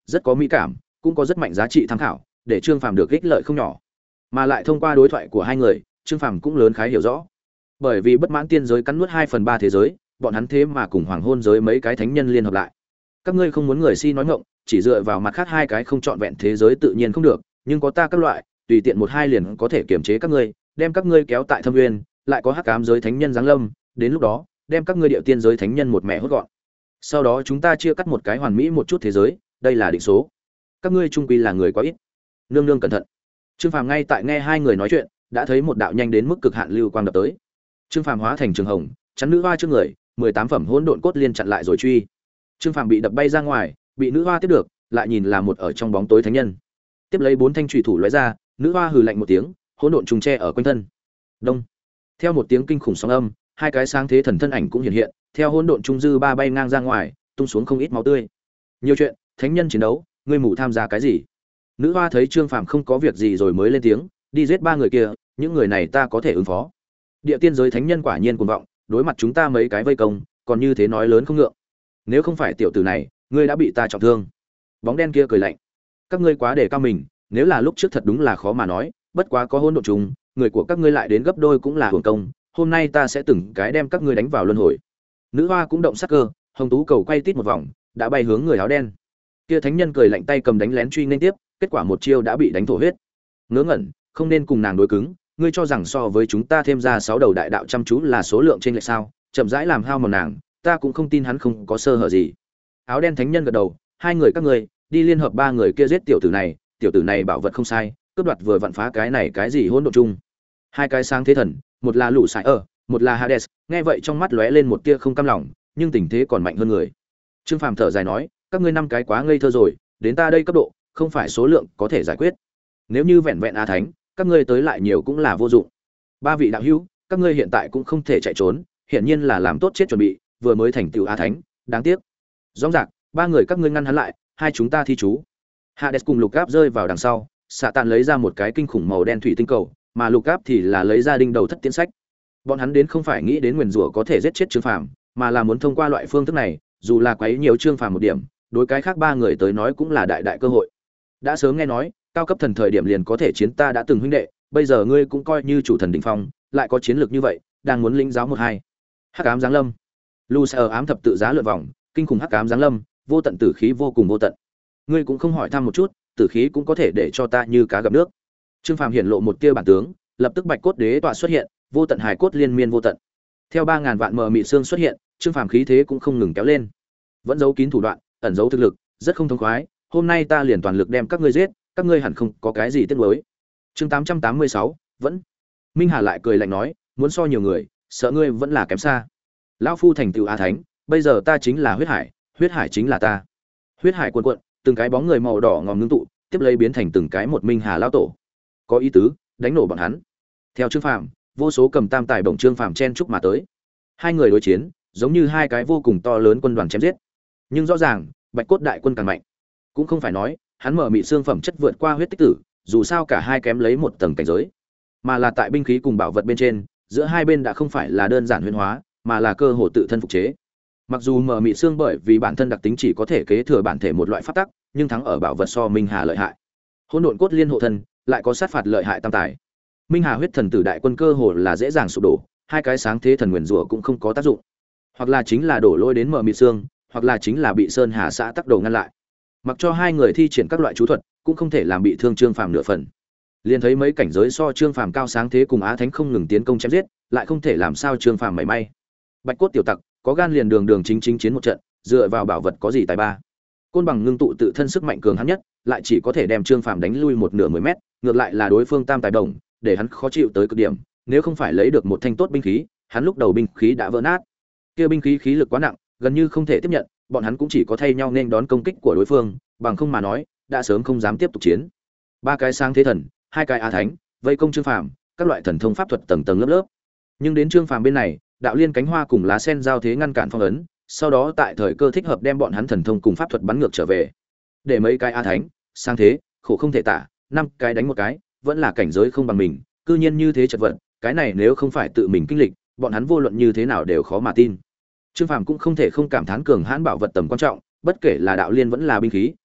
rất có mỹ cảm, cũng có rất mạnh giá trị tham khảo, để Trương Phàm được ích lợi không nhỏ. Mà lại thông qua đối thoại của hai người, Trương Phàm cũng lớn khái hiểu rõ. Bởi vì bất mãn tiên giới cắn nuốt 2/3 thế giới, bọn hắn thế mà cùng hoàng hôn giới mấy cái thánh nhân liên hợp lại. Các ngươi không muốn người si nói ngọng, chỉ dựa vào mặt khác hai cái không trọn vẹn thế giới tự nhiên không được, nhưng có ta các loại, tùy tiện một hai liền có thể kiềm chế các ngươi, đem các ngươi kéo tại thâm nguyên, lại có hắc ám giới thánh nhân giáng lâm, đến lúc đó, đem các ngươi điệu tiên giới thánh nhân một mẹ hốt gọn. Sau đó chúng ta chia cắt một cái hoàn mỹ một chút thế giới, đây là định số. Các ngươi trung quy là người quá ít. Nương nương cẩn thận. Trương Phàm ngay tại nghe hai người nói chuyện, đã thấy một đạo nhanh đến mức cực hạn lưu quang đập tới. Trương Phàm hóa thành trường hồng, chắn nữ hoa trước người, 18 phẩm hỗn độn cốt liên chặn lại rồi truy. Trương Phàm bị đập bay ra ngoài, bị nữ hoa tiếp được, lại nhìn là một ở trong bóng tối thánh nhân. Tiếp lấy 4 thanh chùy thủ lóe ra, nữ hoa hừ lạnh một tiếng, hỗn độn trùng tre ở quanh thân. Đông. Theo một tiếng kinh khủng sóng âm, hai cái sáng thế thần thân ảnh cũng hiện hiện, theo hỗn độn trung dư ba bay ngang ra ngoài, tung xuống không ít máu tươi. Nhiều chuyện, thánh nhân chiến đấu, ngươi mù tham gia cái gì? Nữ hoa thấy Trương Phàm không có việc gì rồi mới lên tiếng, đi giết 3 người kia, những người này ta có thể ứng phó. Địa tiên giới thánh nhân quả nhiên cuồng vọng, đối mặt chúng ta mấy cái vây công, còn như thế nói lớn không ngượng. Nếu không phải tiểu tử này, ngươi đã bị ta trọng thương. Bóng đen kia cười lạnh. Các ngươi quá để cao mình, nếu là lúc trước thật đúng là khó mà nói, bất quá có hỗn độn trùng, người của các ngươi lại đến gấp đôi cũng là hưởng công, hôm nay ta sẽ từng cái đem các ngươi đánh vào luân hồi. Nữ hoa cũng động sắc cơ, hồng tú cầu quay tít một vòng, đã bay hướng người áo đen. Kia thánh nhân cười lạnh tay cầm đánh lén truy nên tiếp, kết quả một chiêu đã bị đánh thổ huyết. Ngớ ngẩn, không nên cùng nàng đối cứng, ngươi cho rằng so với chúng ta thêm ra 6 đầu đại đạo chăm chú là số lượng trên lệch sao? Chậm rãi làm hao mòn nàng, ta cũng không tin hắn không có sơ hở gì. Áo đen thánh nhân gật đầu, hai người các ngươi đi liên hợp 3 người kia giết tiểu tử này bảo vật không sai, cướp đoạt vừa vặn phá cái này cái gì hỗn độn chung. Hai cái sáng thế thần, một là lũ sải ở, một là Hades, nghe vậy trong mắt lóe lên một tia không cam lòng, nhưng tình thế còn mạnh hơn người. Trương Phàm thở dài nói, các ngươi 5 cái quá ngây thơ rồi, đến ta đây cấp độ, không phải số lượng có thể giải quyết. Nếu như vẹn vẹn a thánh, các ngươi tới lại nhiều cũng là vô dụng. 3 vị đạo hữu, các ngươi hiện tại cũng không thể chạy trốn, hiển nhiên là làm tốt chết chuẩn bị, vừa mới thành tựu a thánh, đáng tiếc. Rõ ràng, 3 người các ngươi ngăn hắn lại, hai chúng ta thi chú. Hades cùng Lục Áp rơi vào đằng sau, Xạ Tàn lấy ra một cái kinh khủng màu đen thủy tinh cầu, mà Lục Áp thì là lấy ra đinh đầu thất tiến sách. Bọn hắn đến không phải nghĩ đến nguyền rủa có thể giết chết Trương Phàm, mà là muốn thông qua loại phương thức này, dù là quấy nhiều Trương Phàm một điểm, đối cái khác 3 người tới nói cũng là đại đại cơ hội. Đã sớm nghe nói, cao cấp thần thời điểm liền có thể chiến ta đã từng huynh đệ, bây giờ ngươi cũng coi như chủ thần đỉnh phong, lại có chiến lược như vậy, đang muốn lĩnh giáo một hai. Hắc ám giáng lâm. Lucifer ám thập tự giá lượn vòng, kinh khủng hắc ám giáng lâm, vô tận tử khí vô cùng vô tận. Ngươi cũng không hỏi thăm một chút, tử khí cũng có thể để cho ta như cá gặp nước. Trương Phàm hiển lộ một tia bản tướng, lập tức bạch cốt đế tọa xuất hiện, vô tận hải cốt liên miên vô tận. Theo 3000 vạn mờ mị xương xuất hiện, Trương Phàm khí thế cũng không ngừng kéo lên. Vẫn giấu kín thủ đoạn, ẩn giấu thực lực, rất không thông khoái, hôm nay ta liền toàn lực đem các ngươi giết, các ngươi hẳn không có cái gì tiếc nuối. Chương 886, vẫn. Minh Hà lại cười lạnh nói, muốn so nhiều người, sợ ngươi vẫn là kém xa. Lão phu thành tựu a thánh, bây giờ ta chính là huyết hải chính là ta. Huyết hải cuồn cuộn, từng cái bóng người màu đỏ ngòm ngưng tụ, tiếp lấy biến thành từng cái một Minh Hà lão tổ. Có ý tứ, đánh nổ bọn hắn. Theo Trương Phàm, vô số cầm tam tài bổng Trương Phàm chen chúc mà tới. Hai người đối chiến, giống như hai cái vô cùng to lớn quân đoàn chém giết. Nhưng rõ ràng, Bạch Cốt đại quân càng mạnh. Cũng không phải nói, hắn mở mị xương phẩm chất vượt qua huyết tích tử, dù sao cả hai kém lấy một tầng cảnh giới, mà là tại binh khí cùng bảo vật bên trên, giữa hai bên đã không phải là đơn giản huyễn hóa, mà là cơ hội tự thân phục chế. Mặc dù mở mị xương bởi vì bản thân đặc tính chỉ có thể kế thừa bản thể một loại pháp tắc, nhưng thắng ở bảo vật so Minh Hà lợi hại. Hỗn độn cốt liên hộ thân, lại có sát phạt lợi hại tam tài. Minh Hà huyết thần tử đại quân cơ hồ là dễ dàng sụp đổ, hai cái sáng thế thần nguyền rủa cũng không có tác dụng. Hoặc là chính là đổ lôi đến mở mị xương, hoặc là chính là bị Sơn Hà xã tác đồ ngăn lại. Mặc cho hai người thi triển các loại chú thuật, cũng không thể làm bị thương Trương Phàm nửa phần. Liền thấy mấy cảnh giới so Trương Phàm cao sáng thế cùng Á Thánh không ngừng tiến công chém giết, lại không thể làm sao Trương Phàm mảy may. Bạch cốt tiểu tặc, có gan liền đường chính chiến một trận, dựa vào bảo vật có gì tài ba. Côn bằng ngưng tụ tự thân sức mạnh cường hắn nhất, lại chỉ có thể đem Trương Phàm đánh lui một nửa 10 mét, ngược lại là đối phương tam tài đồng, để hắn khó chịu tới cực điểm, nếu không phải lấy được một thanh tốt binh khí, hắn lúc đầu binh khí đã vỡ nát. Kia binh khí khí lực quá nặng, gần như không thể tiếp nhận, bọn hắn cũng chỉ có thay nhau nên đón công kích của đối phương, bằng không mà nói, đã sớm không dám tiếp tục chiến. Ba cái sáng thế thần, hai cái á thánh, vây công Trương Phàm, các loại thần thông pháp thuật tầng tầng lớp lớp. Nhưng đến Trương Phàm bên này, đạo liên cánh hoa cùng lá sen giao thế ngăn cản phong ấn, sau đó tại thời cơ thích hợp đem bọn hắn thần thông cùng pháp thuật bắn ngược trở về. Để mấy cái á thánh, sáng thế, khổ không thể tả, 5 cái đánh một cái, vẫn là cảnh giới không bằng mình, cư nhiên như thế chật vật, cái này nếu không phải tự mình kinh lịch, bọn hắn vô luận như thế nào đều khó mà tin. Trương Phàm cũng không thể không cảm thán cường hãn bảo vật tầm quan trọng, bất kể là đạo liên vẫn là binh khí,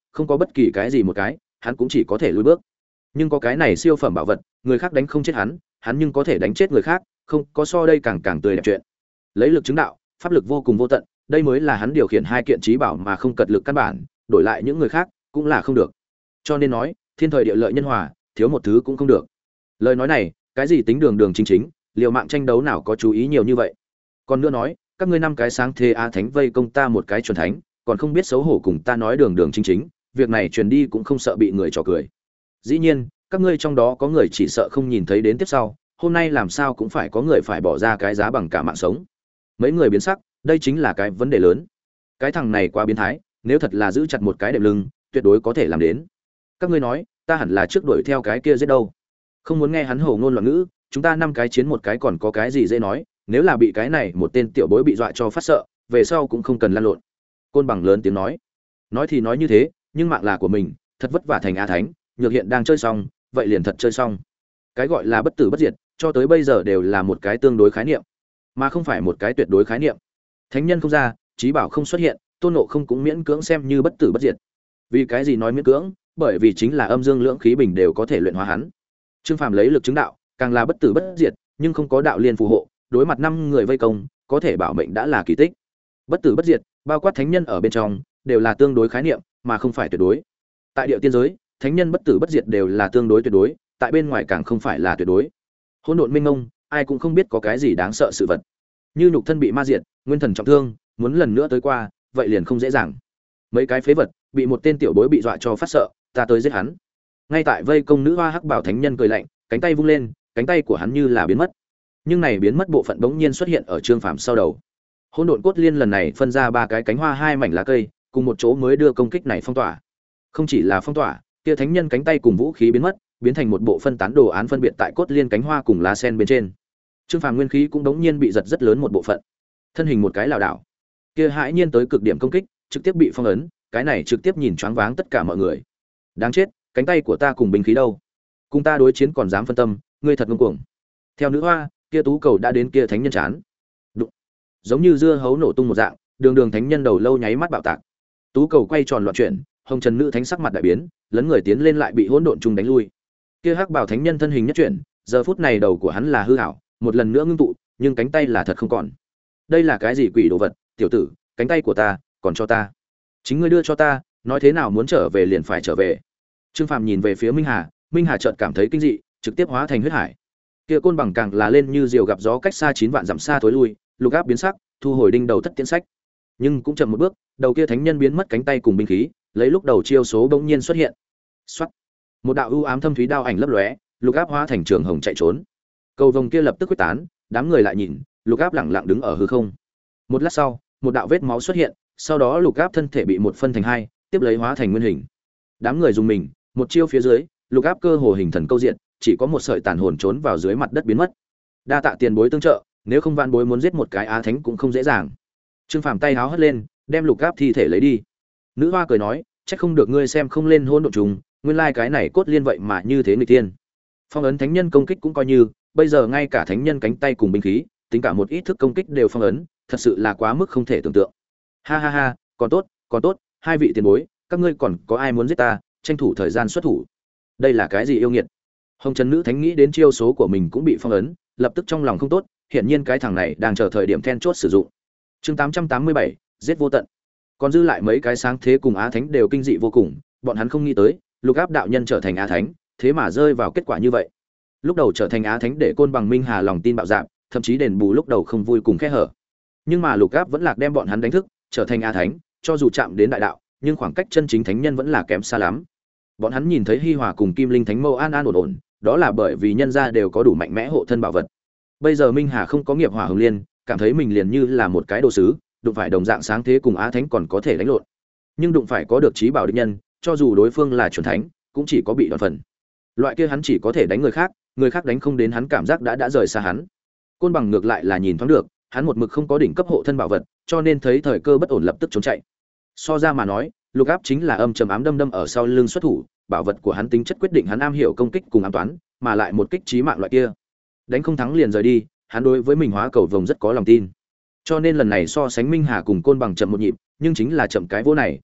không có bất kỳ cái gì một cái, hắn cũng chỉ có thể lùi bước. Nhưng có cái này siêu phẩm bảo vật, người khác đánh không chết hắn, hắn nhưng có thể đánh chết người khác, không có so đây càng tươi đẹp chuyện. Lấy lực chứng đạo, pháp lực vô cùng vô tận, đây mới là hắn điều khiển hai kiện trí bảo mà không cật lực căn bản, đổi lại những người khác cũng là không được. Cho nên nói, thiên thời địa lợi nhân hòa, thiếu một thứ cũng không được. Lời nói này, cái gì tính đường đường chính chính, liều mạng tranh đấu nào có chú ý nhiều như vậy. Còn nữa nói, các ngươi năm cái sáng thế á thánh vây công ta một cái chuẩn thánh, còn không biết xấu hổ cùng ta nói đường đường chính chính, việc này truyền đi cũng không sợ bị người trò cười. Dĩ nhiên, các ngươi trong đó có người chỉ sợ không nhìn thấy đến tiếp sau, hôm nay làm sao cũng phải có người phải bỏ ra cái giá bằng cả mạng sống. Mấy người biến sắc, đây chính là cái vấn đề lớn. Cái thằng này quá biến thái, nếu thật là giữ chặt một cái đệm lưng, tuyệt đối có thể làm đến. Các ngươi nói, ta hẳn là trước đuổi theo cái kia giết đâu? Không muốn nghe hắn hổ ngôn loạn ngữ, chúng ta năm cái chiến một cái còn có cái gì dễ nói, nếu là bị cái này một tên tiểu bối bị dọa cho phát sợ, về sau cũng không cần lăn lộn. Côn Bằng lớn tiếng nói thì nói như thế, nhưng mạng là của mình, thật vất vả thành a thánh, nhược hiện đang chơi xong, vậy liền thật chơi xong. Cái gọi là bất tử bất diệt, cho tới bây giờ đều là một cái tương đối khái niệm, mà không phải một cái tuyệt đối khái niệm. Thánh nhân không ra, trí bảo không xuất hiện, Tôn Ngộ Không cũng miễn cưỡng xem như bất tử bất diệt. Vì cái gì nói miễn cưỡng? Bởi vì chính là âm dương lưỡng khí bình đều có thể luyện hóa hắn. Trương Phàm lấy lực chứng đạo, càng là bất tử bất diệt, nhưng không có đạo liên phù hộ, đối mặt 5 người vây công, có thể bảo mệnh đã là kỳ tích. Bất tử bất diệt, bao quát thánh nhân ở bên trong, đều là tương đối khái niệm, mà không phải tuyệt đối. Tại địa tiên giới, thánh nhân bất tử bất diệt đều là tương đối tuyệt đối, tại bên ngoài càng không phải là tuyệt đối. Hỗn độn minh mông, ai cũng không biết có cái gì đáng sợ sự vật. Như nhục thân bị ma diệt, nguyên thần trọng thương, muốn lần nữa tới qua, vậy liền không dễ dàng. Mấy cái phế vật, bị một tên tiểu bối bị dọa cho phát sợ, ta tới giết hắn. Ngay tại vây công nữ hoa hắc bảo thánh nhân cười lạnh, cánh tay vung lên, cánh tay của hắn như là biến mất. Nhưng này biến mất bộ phận bỗng nhiên xuất hiện ở Trương Phàm sau đầu. Hỗn độn cốt liên lần này phân ra 3 cái cánh hoa 2 mảnh lá cây, cùng một chỗ mới đưa công kích này phong tỏa. Không chỉ là phong tỏa, kia thánh nhân cánh tay cùng vũ khí biến mất, biến thành một bộ phân tán đồ án phân biệt tại cốt liên cánh hoa cùng lá sen bên trên. Trương Phàm nguyên khí cũng đống nhiên bị giật rất lớn một bộ phận. Thân hình một cái lảo đảo. Kia hãi nhiên tới cực điểm công kích, trực tiếp bị phong ấn, cái này trực tiếp nhìn choáng váng tất cả mọi người. Đáng chết, cánh tay của ta cùng binh khí đâu? Cùng ta đối chiến còn dám phân tâm, ngươi thật ngông cuồng. Theo nữ hoa, kia tú cầu đã đến kia thánh nhân chán. Đụng. Giống như dưa hấu nổ tung một dạng, đường thánh nhân đầu lâu nháy mắt bạo tạc. Tú cầu quay tròn loạn chuyển, hồng trần nữ thánh sắc mặt đại biến, lấn người tiến lên lại bị hỗn độn trùng đánh lui. Kia hắc bảo thánh nhân thân hình nhất chuyển, giờ phút này đầu của hắn là hư ảo, một lần nữa ngưng tụ, nhưng cánh tay là thật không còn. Đây là cái gì quỷ đồ vật, tiểu tử, cánh tay của ta, còn cho ta. Chính ngươi đưa cho ta, nói thế nào muốn trở về liền phải trở về. Trương Phàm nhìn về phía Minh Hà chợt cảm thấy kinh dị, trực tiếp hóa thành huyết hải. Kia Côn Bằng càng là lên như diều gặp gió cách xa 9 vạn dặm xa tối lui, lục áp biến sắc, thu hồi đinh đầu thất tiễn sách. Nhưng cũng chậm một bước, đầu kia thánh nhân biến mất cánh tay cùng binh khí, lấy lúc đầu chiêu số bỗng nhiên xuất hiện. Soát. Một đạo ưu ám thâm thúy đao ảnh lấp lóe, lục áp hóa thành trường hồng chạy trốn. Cầu vồng kia lập tức quyết tán, đám người lại nhìn, lục áp lẳng lặng đứng ở hư không. Một lát sau, một đạo vết máu xuất hiện, sau đó lục áp thân thể bị một phân thành hai, tiếp lấy hóa thành nguyên hình. Đám người dùng mình, một chiêu phía dưới, lục áp cơ hồ hình thần câu diện, chỉ có một sợi tàn hồn trốn vào dưới mặt đất biến mất. Đa tạ tiền bối tương trợ, nếu không vạn bối muốn giết một cái á thánh cũng không dễ dàng. Trương Phàm tay háo hất lên, đem lục áp thi thể lấy đi. Nữ hoa cười nói, chắc không được ngươi xem không lên hôn độn trùng, nguyên lai cái này cốt liên vậy mà như thế người tiên. Phong ấn thánh nhân công kích cũng coi như, bây giờ ngay cả thánh nhân cánh tay cùng binh khí, tính cả một ít thức công kích đều phong ấn, thật sự là quá mức không thể tưởng tượng. Ha ha ha, còn tốt, hai vị tiền bối, các ngươi còn có ai muốn giết ta, tranh thủ thời gian xuất thủ. Đây là cái gì yêu nghiệt? Hồng Trần nữ thánh nghĩ đến chiêu số của mình cũng bị phong ấn, lập tức trong lòng không tốt, hiển nhiên cái thằng này đang chờ thời điểm then chốt sử dụng. Chương 887, giết vô tận. Còn dư lại mấy cái sáng thế cùng á thánh đều kinh dị vô cùng, bọn hắn không nghĩ tới, Lục Áp đạo nhân trở thành á thánh, thế mà rơi vào kết quả như vậy. Lúc đầu trở thành á thánh để Côn Bằng Minh Hà lòng tin bạo dạn, thậm chí đền bù lúc đầu không vui cùng khe hở. Nhưng mà Lục Áp vẫn lạc đem bọn hắn đánh thức, trở thành á thánh, cho dù chạm đến đại đạo, nhưng khoảng cách chân chính thánh nhân vẫn là kém xa lắm. Bọn hắn nhìn thấy Hi Hòa cùng Kim Linh Thánh Mâu an an ổn ổn, đó là bởi vì nhân gia đều có đủ mạnh mẽ hộ thân bảo vật. Bây giờ Minh Hà không có nghiệp hỏa hồng liên, cảm thấy mình liền như là một cái đồ sứ, đụng phải đồng dạng sáng thế cùng á thánh còn có thể đánh lộn. Nhưng đụng phải có được trí bảo địch nhân, cho dù đối phương là chuẩn thánh, cũng chỉ có bị đòn phần. Loại kia hắn chỉ có thể đánh người khác đánh không đến hắn cảm giác đã rời xa hắn. Côn Bằng ngược lại là nhìn thoáng được, hắn một mực không có đỉnh cấp hộ thân bảo vật, cho nên thấy thời cơ bất ổn lập tức trốn chạy. So ra mà nói, Lục Áp chính là âm trầm ám đâm ở sau lưng xuất thủ, bảo vật của hắn tính chất quyết định hắn am hiểu công kích cùng ám toán, mà lại một kích chí mạng loại kia. Đánh không thắng liền rời đi, hắn đối với mình hóa cầu vồng rất có lòng tin. Cho nên lần này so sánh Minh Hà cùng Côn Bằng chậm một nhịp, nhưng chính là chậm cái vô này,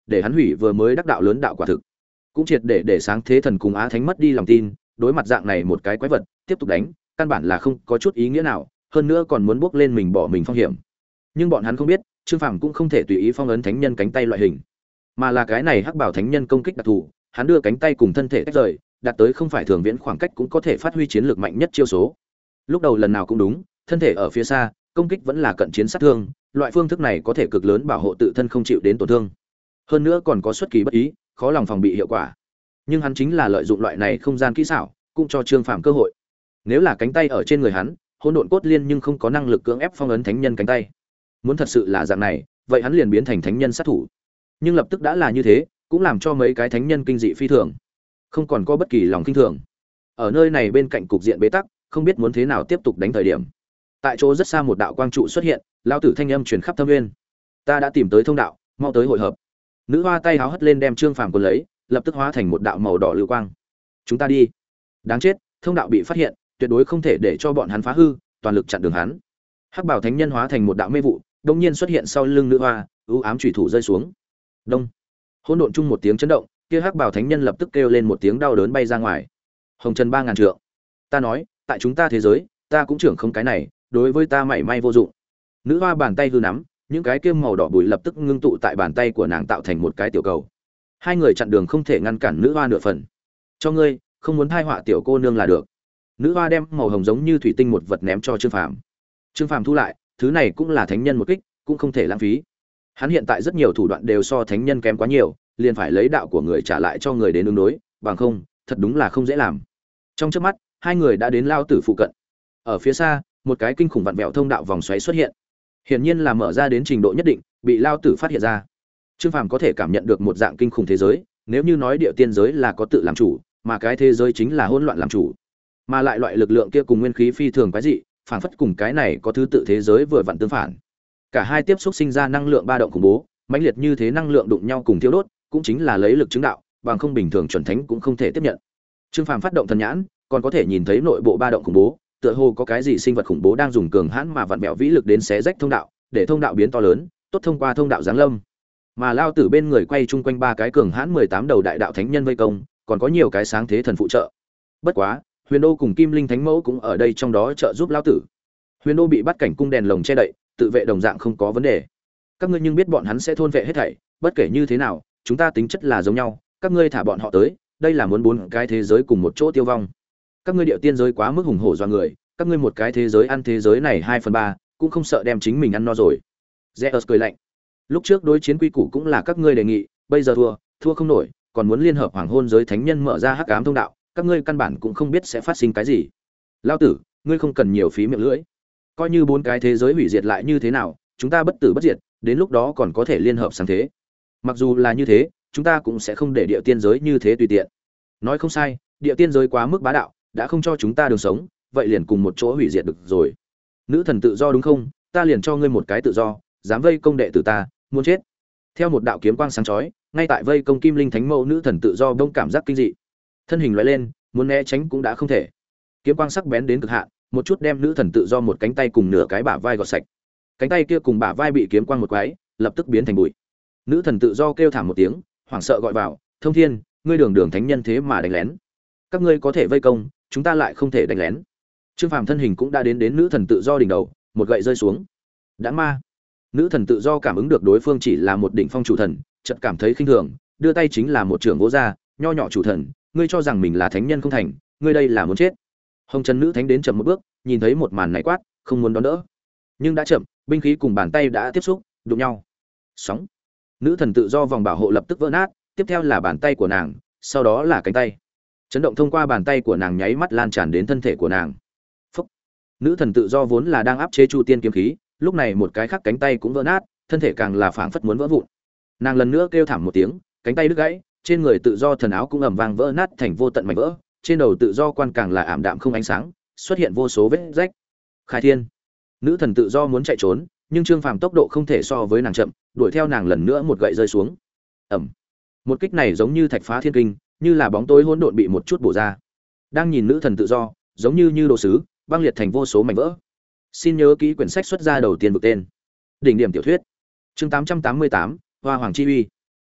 để hắn hủy vừa mới đắc đạo lớn đạo quả thực, cũng triệt để sáng thế thần cùng Á Thánh mất đi lòng tin, đối mặt dạng này một cái quái vật, tiếp tục đánh, căn bản là không có chút ý nghĩa nào, hơn nữa còn muốn bước lên mình bỏ mình phong hiểm. Nhưng bọn hắn không biết, Trương Phàm cũng không thể tùy ý phong ấn thánh nhân cánh tay loại hình, mà là cái này hắc bảo thánh nhân công kích đặc thù, hắn đưa cánh tay cùng thân thể tách rời, đạt tới không phải thường viễn khoảng cách cũng có thể phát huy chiến lược mạnh nhất chiêu số. Lúc đầu lần nào cũng đúng, thân thể ở phía xa, công kích vẫn là cận chiến sát thương, loại phương thức này có thể cực lớn bảo hộ tự thân không chịu đến tổn thương. Hơn nữa còn có xuất kỳ bất ý, khó lòng phòng bị hiệu quả. Nhưng hắn chính là lợi dụng loại này không gian kỹ xảo, cũng cho Trương Phàm cơ hội. Nếu là cánh tay ở trên người hắn, hỗn độn cốt liên nhưng không có năng lực cưỡng ép phong ấn thánh nhân cánh tay. Muốn thật sự là dạng này, vậy hắn liền biến thành thánh nhân sát thủ. Nhưng lập tức đã là như thế, cũng làm cho mấy cái thánh nhân kinh dị phi thường, không còn có bất kỳ lòng kinh thường. Ở nơi này bên cạnh cục diện bế tắc, không biết muốn thế nào tiếp tục đánh thời điểm. Tại chỗ rất xa một đạo quang trụ xuất hiện, lão tử thanh âm truyền khắp thâm nguyên. Ta đã tìm tới thông đạo, mau tới hội hợp. Nữ hoa tay háo hất lên đem Trương Phàm cuốn lấy, lập tức hóa thành một đạo màu đỏ lưu quang. Chúng ta đi. Đáng chết, thông đạo bị phát hiện, tuyệt đối không thể để cho bọn hắn phá hư, toàn lực chặn đường hắn. Hắc bảo thánh nhân hóa thành một đạo mê vụ, đột nhiên xuất hiện sau lưng nữ hoa, ưu ám chủy thủ rơi xuống. Đông. Hỗn độn chung một tiếng chấn động, kia hắc bảo thánh nhân lập tức kêu lên một tiếng đau đớn bay ra ngoài. Hồng trần 3000 trượng. Ta nói, tại chúng ta thế giới, ta cũng trưởng không cái này, đối với ta mảy may vô dụng. Nữ hoa bàn tay hư nắm, những cái kia màu đỏ bụi lập tức ngưng tụ tại bàn tay của nàng tạo thành một cái tiểu cầu. Hai người chặn đường không thể ngăn cản nữ hoa nửa phần. Cho ngươi, không muốn thai họa tiểu cô nương là được. Nữ hoa đem màu hồng giống như thủy tinh một vật ném cho Trương Phàm. Trương Phàm thu lại, thứ này cũng là thánh nhân một kích, cũng không thể lãng phí. Hắn hiện tại rất nhiều thủ đoạn đều so thánh nhân kém quá nhiều, liền phải lấy đạo của người trả lại cho người đến ứng đối, bằng không, thật đúng là không dễ làm. Trong chớp mắt, hai người đã đến lao tử phụ cận. Ở phía xa, một cái kinh khủng vặn vẹo thông đạo vòng xoáy xuất hiện. Hiển nhiên là mở ra đến trình độ nhất định, bị lao tử phát hiện ra. Trương Phàm có thể cảm nhận được một dạng kinh khủng thế giới, nếu như nói địa tiên giới là có tự làm chủ, mà cái thế giới chính là hỗn loạn làm chủ. Mà lại loại lực lượng kia cùng nguyên khí phi thường quái dị, phản phất cùng cái này có thứ tự thế giới vừa vặn tương phản. Cả hai tiếp xúc sinh ra năng lượng ba động khủng bố, mãnh liệt như thế năng lượng đụng nhau cùng thiêu đốt, cũng chính là lấy lực chứng đạo, bằng không bình thường chuẩn thánh cũng không thể tiếp nhận. Trương Phàm phát động thần nhãn, còn có thể nhìn thấy nội bộ ba động khủng bố, tựa hồ có cái gì sinh vật khủng bố đang dùng cường hãn mà vặn vẹo vĩ lực đến xé rách thông đạo, để thông đạo biến to lớn, tốt thông qua thông đạo giáng lâm. Mà lao tử bên người quay chung quanh ba cái cường hãn 18 đầu đại đạo thánh nhân vây công, còn có nhiều cái sáng thế thần phụ trợ. Bất quá, Huyền Đô cùng Kim Linh Thánh Mẫu cũng ở đây trong đó trợ giúp lao tử. Huyền Đô bị bắt cảnh cung đèn lồng che đậy, tự vệ đồng dạng không có vấn đề. Các ngươi nhưng biết bọn hắn sẽ thôn vệ hết thảy, bất kể như thế nào, chúng ta tính chất là giống nhau, các ngươi thả bọn họ tới, đây là muốn bốn cái thế giới cùng một chỗ tiêu vong. Các ngươi điệu tiên giới quá mức hùng hổ do người, các ngươi một cái thế giới ăn thế giới này 2/3, cũng không sợ đem chính mình ăn no rồi. Zeus cười lạnh. Lúc trước đối chiến quy củ cũng là các ngươi đề nghị, bây giờ thua không nổi, còn muốn liên hợp hoàng hôn giới thánh nhân mở ra hắc ám thông đạo, các ngươi căn bản cũng không biết sẽ phát sinh cái gì. Lão tử, ngươi không cần nhiều phí miệng lưỡi. Coi như bốn cái thế giới hủy diệt lại như thế nào, chúng ta bất tử bất diệt, đến lúc đó còn có thể liên hợp sáng thế. Mặc dù là như thế, chúng ta cũng sẽ không để địa tiên giới như thế tùy tiện. Nói không sai, địa tiên giới quá mức bá đạo, đã không cho chúng ta đường sống, vậy liền cùng một chỗ hủy diệt được rồi. Nữ thần tự do đúng không? Ta liền cho ngươi một cái tự do, dám vây công đệ tử ta, muốn chết. Theo một đạo kiếm quang sáng chói, ngay tại vây công Kim Linh Thánh Mẫu nữ thần tự do bỗng cảm giác kinh dị. Thân hình lóe lên, muốn né tránh cũng đã không thể. Kiếm quang sắc bén đến cực hạn, một chút đem nữ thần tự do một cánh tay cùng nửa cái bả vai gọt sạch. Cánh tay kia cùng bả vai bị kiếm quang một quái, lập tức biến thành bụi. Nữ thần tự do kêu thảm một tiếng, hoảng sợ gọi vào, "Thông Thiên, ngươi đường thánh nhân thế mà đánh lén. Các ngươi có thể vây công, chúng ta lại không thể đánh lén." Trương Phàm thân hình cũng đã đến nữ thần tự do đỉnh đầu, một gậy rơi xuống. Đã ma. Nữ thần tự do cảm ứng được đối phương chỉ là một đỉnh phong chủ thần, chợt cảm thấy khinh thường, đưa tay chính là một trường vỗ ra, nho nhỏ chủ thần, ngươi cho rằng mình là thánh nhân không thành, ngươi đây là muốn chết. Hồng Trần nữ thánh đến chậm một bước, nhìn thấy một màn này quát, không muốn đón đỡ. Nhưng đã chậm, binh khí cùng bàn tay đã tiếp xúc, đụng nhau. Sóng. Nữ thần tự do vòng bảo hộ lập tức vỡ nát, tiếp theo là bàn tay của nàng, sau đó là cánh tay. Chấn động thông qua bàn tay của nàng nháy mắt lan tràn đến thân thể của nàng. Phúc. Nữ thần tự do vốn là đang áp chế Chu Tiên kiếm khí, lúc này một cái khác cánh tay cũng vỡ nát, thân thể càng là phảng phất muốn vỡ vụn. Nàng lần nữa kêu thảm một tiếng, cánh tay đứt gãy, trên người tự do thần áo cũng ầm vang vỡ nát thành vô tận mảnh vỡ, trên đầu tự do quan càng là ảm đạm không ánh sáng, xuất hiện vô số vết rách. Khai Thiên. Nữ thần tự do muốn chạy trốn, nhưng Trương Phàm tốc độ không thể so với nàng chậm, đuổi theo nàng lần nữa một gậy rơi xuống. Ầm. Một kích này giống như thạch phá thiên kinh, như là bóng tối hỗn độn bị một chút bổ ra. Đang nhìn nữ thần tự do, giống như đồ sứ, băng liệt thành vô số mảnh vỡ. Xin nhớ kỹ quyển sách xuất ra đầu tiên vực tên. Đỉnh điểm tiểu thuyết. Chương 888, Hoa Hoàng chi uy.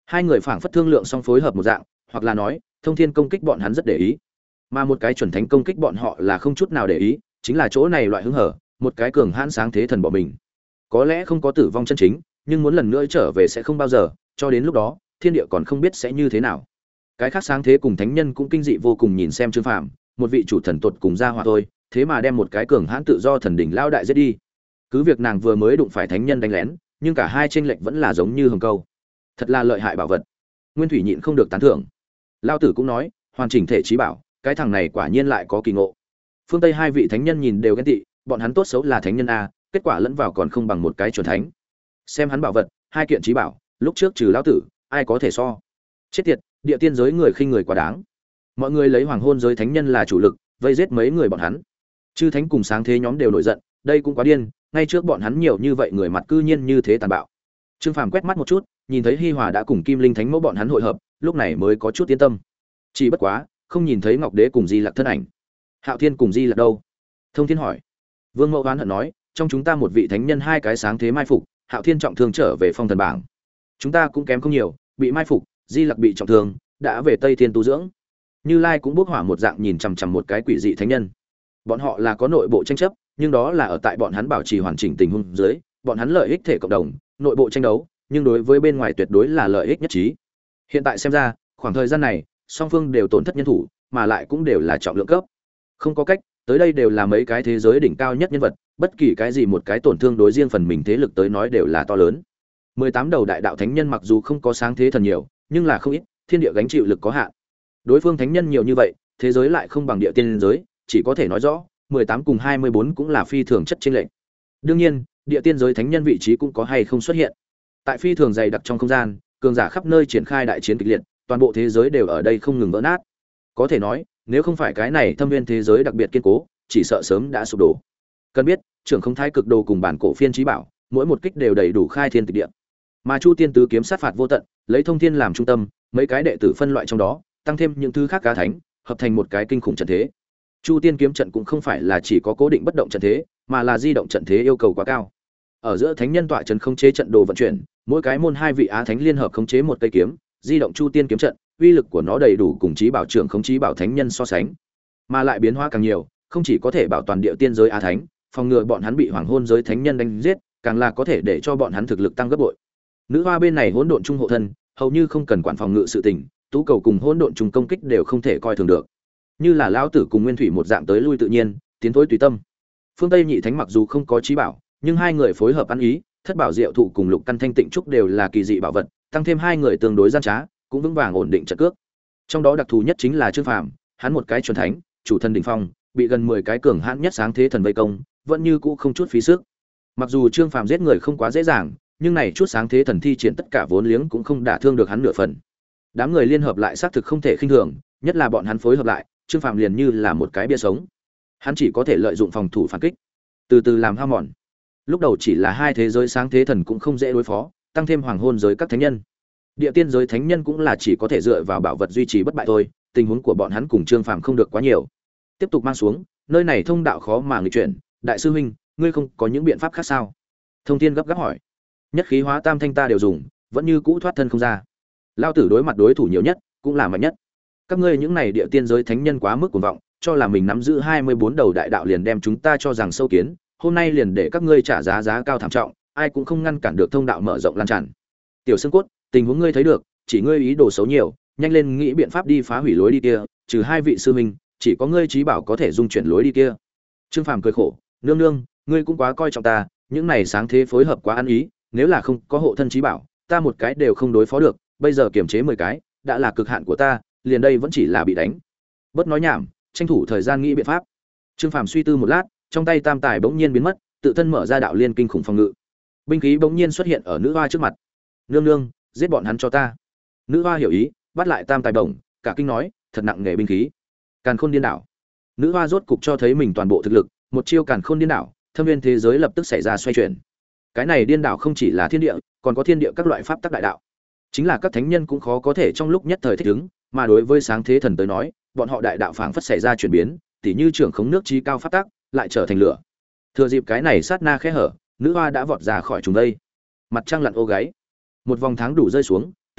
Hai người phảng phất thương lượng xong phối hợp một dạng, hoặc là nói thông thiên công kích bọn hắn rất để ý, mà một cái chuẩn thánh công kích bọn họ là không chút nào để ý, chính là chỗ này loại hứng hở, một cái cường hãn sáng thế thần bỏ mình. Có lẽ không có tử vong chân chính, nhưng muốn lần nữa trở về sẽ không bao giờ, cho đến lúc đó thiên địa còn không biết sẽ như thế nào. Cái khác sáng thế cùng thánh nhân cũng kinh dị vô cùng nhìn xem Trương Phàm, một vị chủ thần tuột cùng ra hỏa thôi, thế mà đem một cái cường hãn tự do thần đỉnh lao đại giết đi. Cứ việc nàng vừa mới đụng phải thánh nhân đánh lén, nhưng cả hai chênh lệch vẫn là giống như hồng câu. Thật là lợi hại bảo vật. Nguyên Thủy nhịn không được tán thưởng. Lao tử cũng nói, hoàn chỉnh thể trí bảo, cái thằng này quả nhiên lại có kỳ ngộ. Phương Tây hai vị thánh nhân nhìn đều ghen tị, bọn hắn tốt xấu là thánh nhân a, kết quả lẫn vào còn không bằng một cái chuẩn thánh. Xem hắn bảo vật, hai kiện trí bảo, lúc trước trừ lão tử, ai có thể so. Chết tiệt, địa tiên giới người khinh người quá đáng. Mọi người lấy hoàng hôn giới thánh nhân là chủ lực, vây giết mấy người bọn hắn. Chư thánh cùng sáng thế nhóm đều nổi giận, đây cũng quá điên, ngay trước bọn hắn nhiều như vậy người mặt cư nhiên như thế tàn bạo. Trương Phàm quét mắt một chút, nhìn thấy Hi Hòa đã cùng Kim Linh Thánh Mẫu bọn hắn hội hợp, lúc này mới có chút yên tâm. Chỉ bất quá, không nhìn thấy Ngọc Đế cùng Di Lặc thân ảnh. Hạo Thiên cùng Di Lặc đâu? Thông Thiên hỏi. Vương Mẫu oán hận nói, trong chúng ta một vị thánh nhân hai cái sáng thế mai phục, Hạo Thiên trọng thương trở về phong thần bảng. Chúng ta cũng kém không nhiều, bị mai phục, Di Lặc bị trọng thương, đã về Tây Thiên tu dưỡng. Như Lai cũng bốc hỏa một dạng nhìn chằm chằm một cái quỷ dị thánh nhân. Bọn họ là có nội bộ tranh chấp, nhưng đó là ở tại bọn hắn bảo trì hoàn chỉnh tình huống dưới, bọn hắn lợi ích thể cộng đồng, nội bộ tranh đấu, nhưng đối với bên ngoài tuyệt đối là lợi ích nhất trí. Hiện tại xem ra, khoảng thời gian này, song phương đều tổn thất nhân thủ, mà lại cũng đều là trọng lượng cấp. Không có cách, tới đây đều là mấy cái thế giới đỉnh cao nhất nhân vật, bất kỳ cái gì một cái tổn thương đối riêng phần mình thế lực tới nói đều là to lớn. 18 đầu đại đạo thánh nhân mặc dù không có sáng thế thần nhiều, nhưng là không ít, thiên địa gánh chịu lực có hạn. Đối phương thánh nhân nhiều như vậy, thế giới lại không bằng địa tiên giới, chỉ có thể nói rõ, 18 cùng 24 cũng là phi thường chất chênh lệch. Đương nhiên, địa tiên giới thánh nhân vị trí cũng có hay không xuất hiện. Tại phi thường dày đặc trong không gian, cường giả khắp nơi triển khai đại chiến kịch liệt, toàn bộ thế giới đều ở đây không ngừng vỡ nát. Có thể nói, nếu không phải cái này thâm viên thế giới đặc biệt kiên cố, chỉ sợ sớm đã sụp đổ. Cần biết, trưởng không thái cực đồ cùng bản cổ phiên chí bảo, mỗi một kích đều đầy đủ khai thiên tịch địa. Mà Chu Tiên tứ kiếm sát phạt vô tận, lấy thông thiên làm trung tâm, mấy cái đệ tử phân loại trong đó, tăng thêm những thứ khác cá thánh, hợp thành một cái kinh khủng trận thế. Chu Tiên kiếm trận cũng không phải là chỉ có cố định bất động trận thế, mà là di động trận thế yêu cầu quá cao. Ở giữa thánh nhân tọa trấn khống chế trận đồ vận chuyển, mỗi cái môn hai vị á thánh liên hợp khống chế một cây kiếm, di động Chu Tiên kiếm trận, uy lực của nó đầy đủ cùng chí bảo trưởng khống chí bảo thánh nhân so sánh, mà lại biến hóa càng nhiều, không chỉ có thể bảo toàn địa tiên giới á thánh, phòng ngừa bọn hắn bị hoàng hôn giới thánh nhân đánh giết, càng là có thể để cho bọn hắn thực lực tăng gấp bội. Nữ hoa bên này hỗn độn trung hộ thân, hầu như không cần quản phòng ngự sự tình, tú cầu cùng hỗn độn trung công kích đều không thể coi thường được. Như là lão tử cùng Nguyên Thủy một dạng tới lui tự nhiên, tiến thối tùy tâm. Phương Tây nhị thánh mặc dù không có chí bảo, nhưng hai người phối hợp ăn ý, thất bảo diệu thụ cùng lục căn thanh tịnh trúc đều là kỳ dị bảo vật, tăng thêm hai người tương đối gian trá, cũng vững vàng ổn định trận cước. Trong đó đặc thù nhất chính là Trương Phàm, hắn một cái chuẩn thánh, chủ thân đỉnh phong, bị gần 10 cái cường hãn nhất sáng thế thần vây công, vẫn như cũ không chút phí sức. Mặc dù Trương Phàm giết người không quá dễ dàng, nhưng này chút sáng thế thần thi triển tất cả vốn liếng cũng không đả thương được hắn nửa phần. Đám người liên hợp lại xác thực không thể khinh thường, nhất là bọn hắn phối hợp lại, Trương Phàm liền như là một cái bia sống. Hắn chỉ có thể lợi dụng phòng thủ phản kích, từ từ làm hao mòn. Lúc đầu chỉ là hai thế giới sáng thế thần cũng không dễ đối phó, tăng thêm hoàng hôn giới các thánh nhân. Địa tiên giới thánh nhân cũng là chỉ có thể dựa vào bảo vật duy trì bất bại thôi, tình huống của bọn hắn cùng Trương Phàm không được quá nhiều. Tiếp tục mang xuống, nơi này thông đạo khó mà nghịch chuyển, đại sư huynh, ngươi không có những biện pháp khác sao? Thông Thiên gấp gáp hỏi. Nhất khí hóa tam thanh ta đều dùng, vẫn như cũ thoát thân không ra. Lao tử đối mặt đối thủ nhiều nhất, cũng là mạnh nhất. Các ngươi những này địa tiên giới thánh nhân quá mức cuồng vọng, cho là mình nắm giữ 24 đầu đại đạo liền đem chúng ta cho rằng sâu kiến, hôm nay liền để các ngươi trả giá cao thảm trọng, ai cũng không ngăn cản được thông đạo mở rộng lan tràn. Tiểu Xương Cốt, tình huống ngươi thấy được, chỉ ngươi ý đồ xấu nhiều, nhanh lên nghĩ biện pháp đi phá hủy lối đi kia, trừ hai vị sư huynh, chỉ có ngươi trí bảo có thể dung chuyển lối đi kia. Trương Phàm cười khổ, nương nương, ngươi cũng quá coi trọng ta, những này sáng thế phối hợp quá ăn ý, nếu là không có hộ thân trí bảo, ta một cái đều không đối phó được, bây giờ kiềm chế 10 cái, đã là cực hạn của ta, liền đây vẫn chỉ là bị đánh. Bớt nói nhảm, tranh thủ thời gian nghĩ biện pháp. Trương Phàm suy tư một lát, trong tay tam tài bỗng nhiên biến mất, tự thân mở ra đạo liên kinh khủng phòng ngự. Binh khí bỗng nhiên xuất hiện ở nữ hoa trước mặt. Nương nương, giết bọn hắn cho ta. Nữ hoa hiểu ý, bắt lại tam tài bổng, cả kinh nói, thật nặng nghề binh khí. Càn Khôn điên đảo. Nữ hoa rốt cục cho thấy mình toàn bộ thực lực, một chiêu Càn Khôn điên đảo, thâm viên thế giới lập tức xảy ra xoay chuyển. Cái này điên đảo không chỉ là thiên địa, còn có thiên địa các loại pháp tắc đại đạo. Chính là các thánh nhân cũng khó có thể trong lúc nhất thời thích ứng, mà đối với sáng thế thần tới nói, bọn họ đại đạo phảng phất xảy ra chuyển biến, tỉ như trưởng khống nước trí cao pháp tắc, lại trở thành lửa. Thừa dịp cái này sát na khẽ hở, nữ hoa đã vọt ra khỏi chúng đây. Mặt trăng lặn ô gáy, một vòng tháng đủ rơi xuống,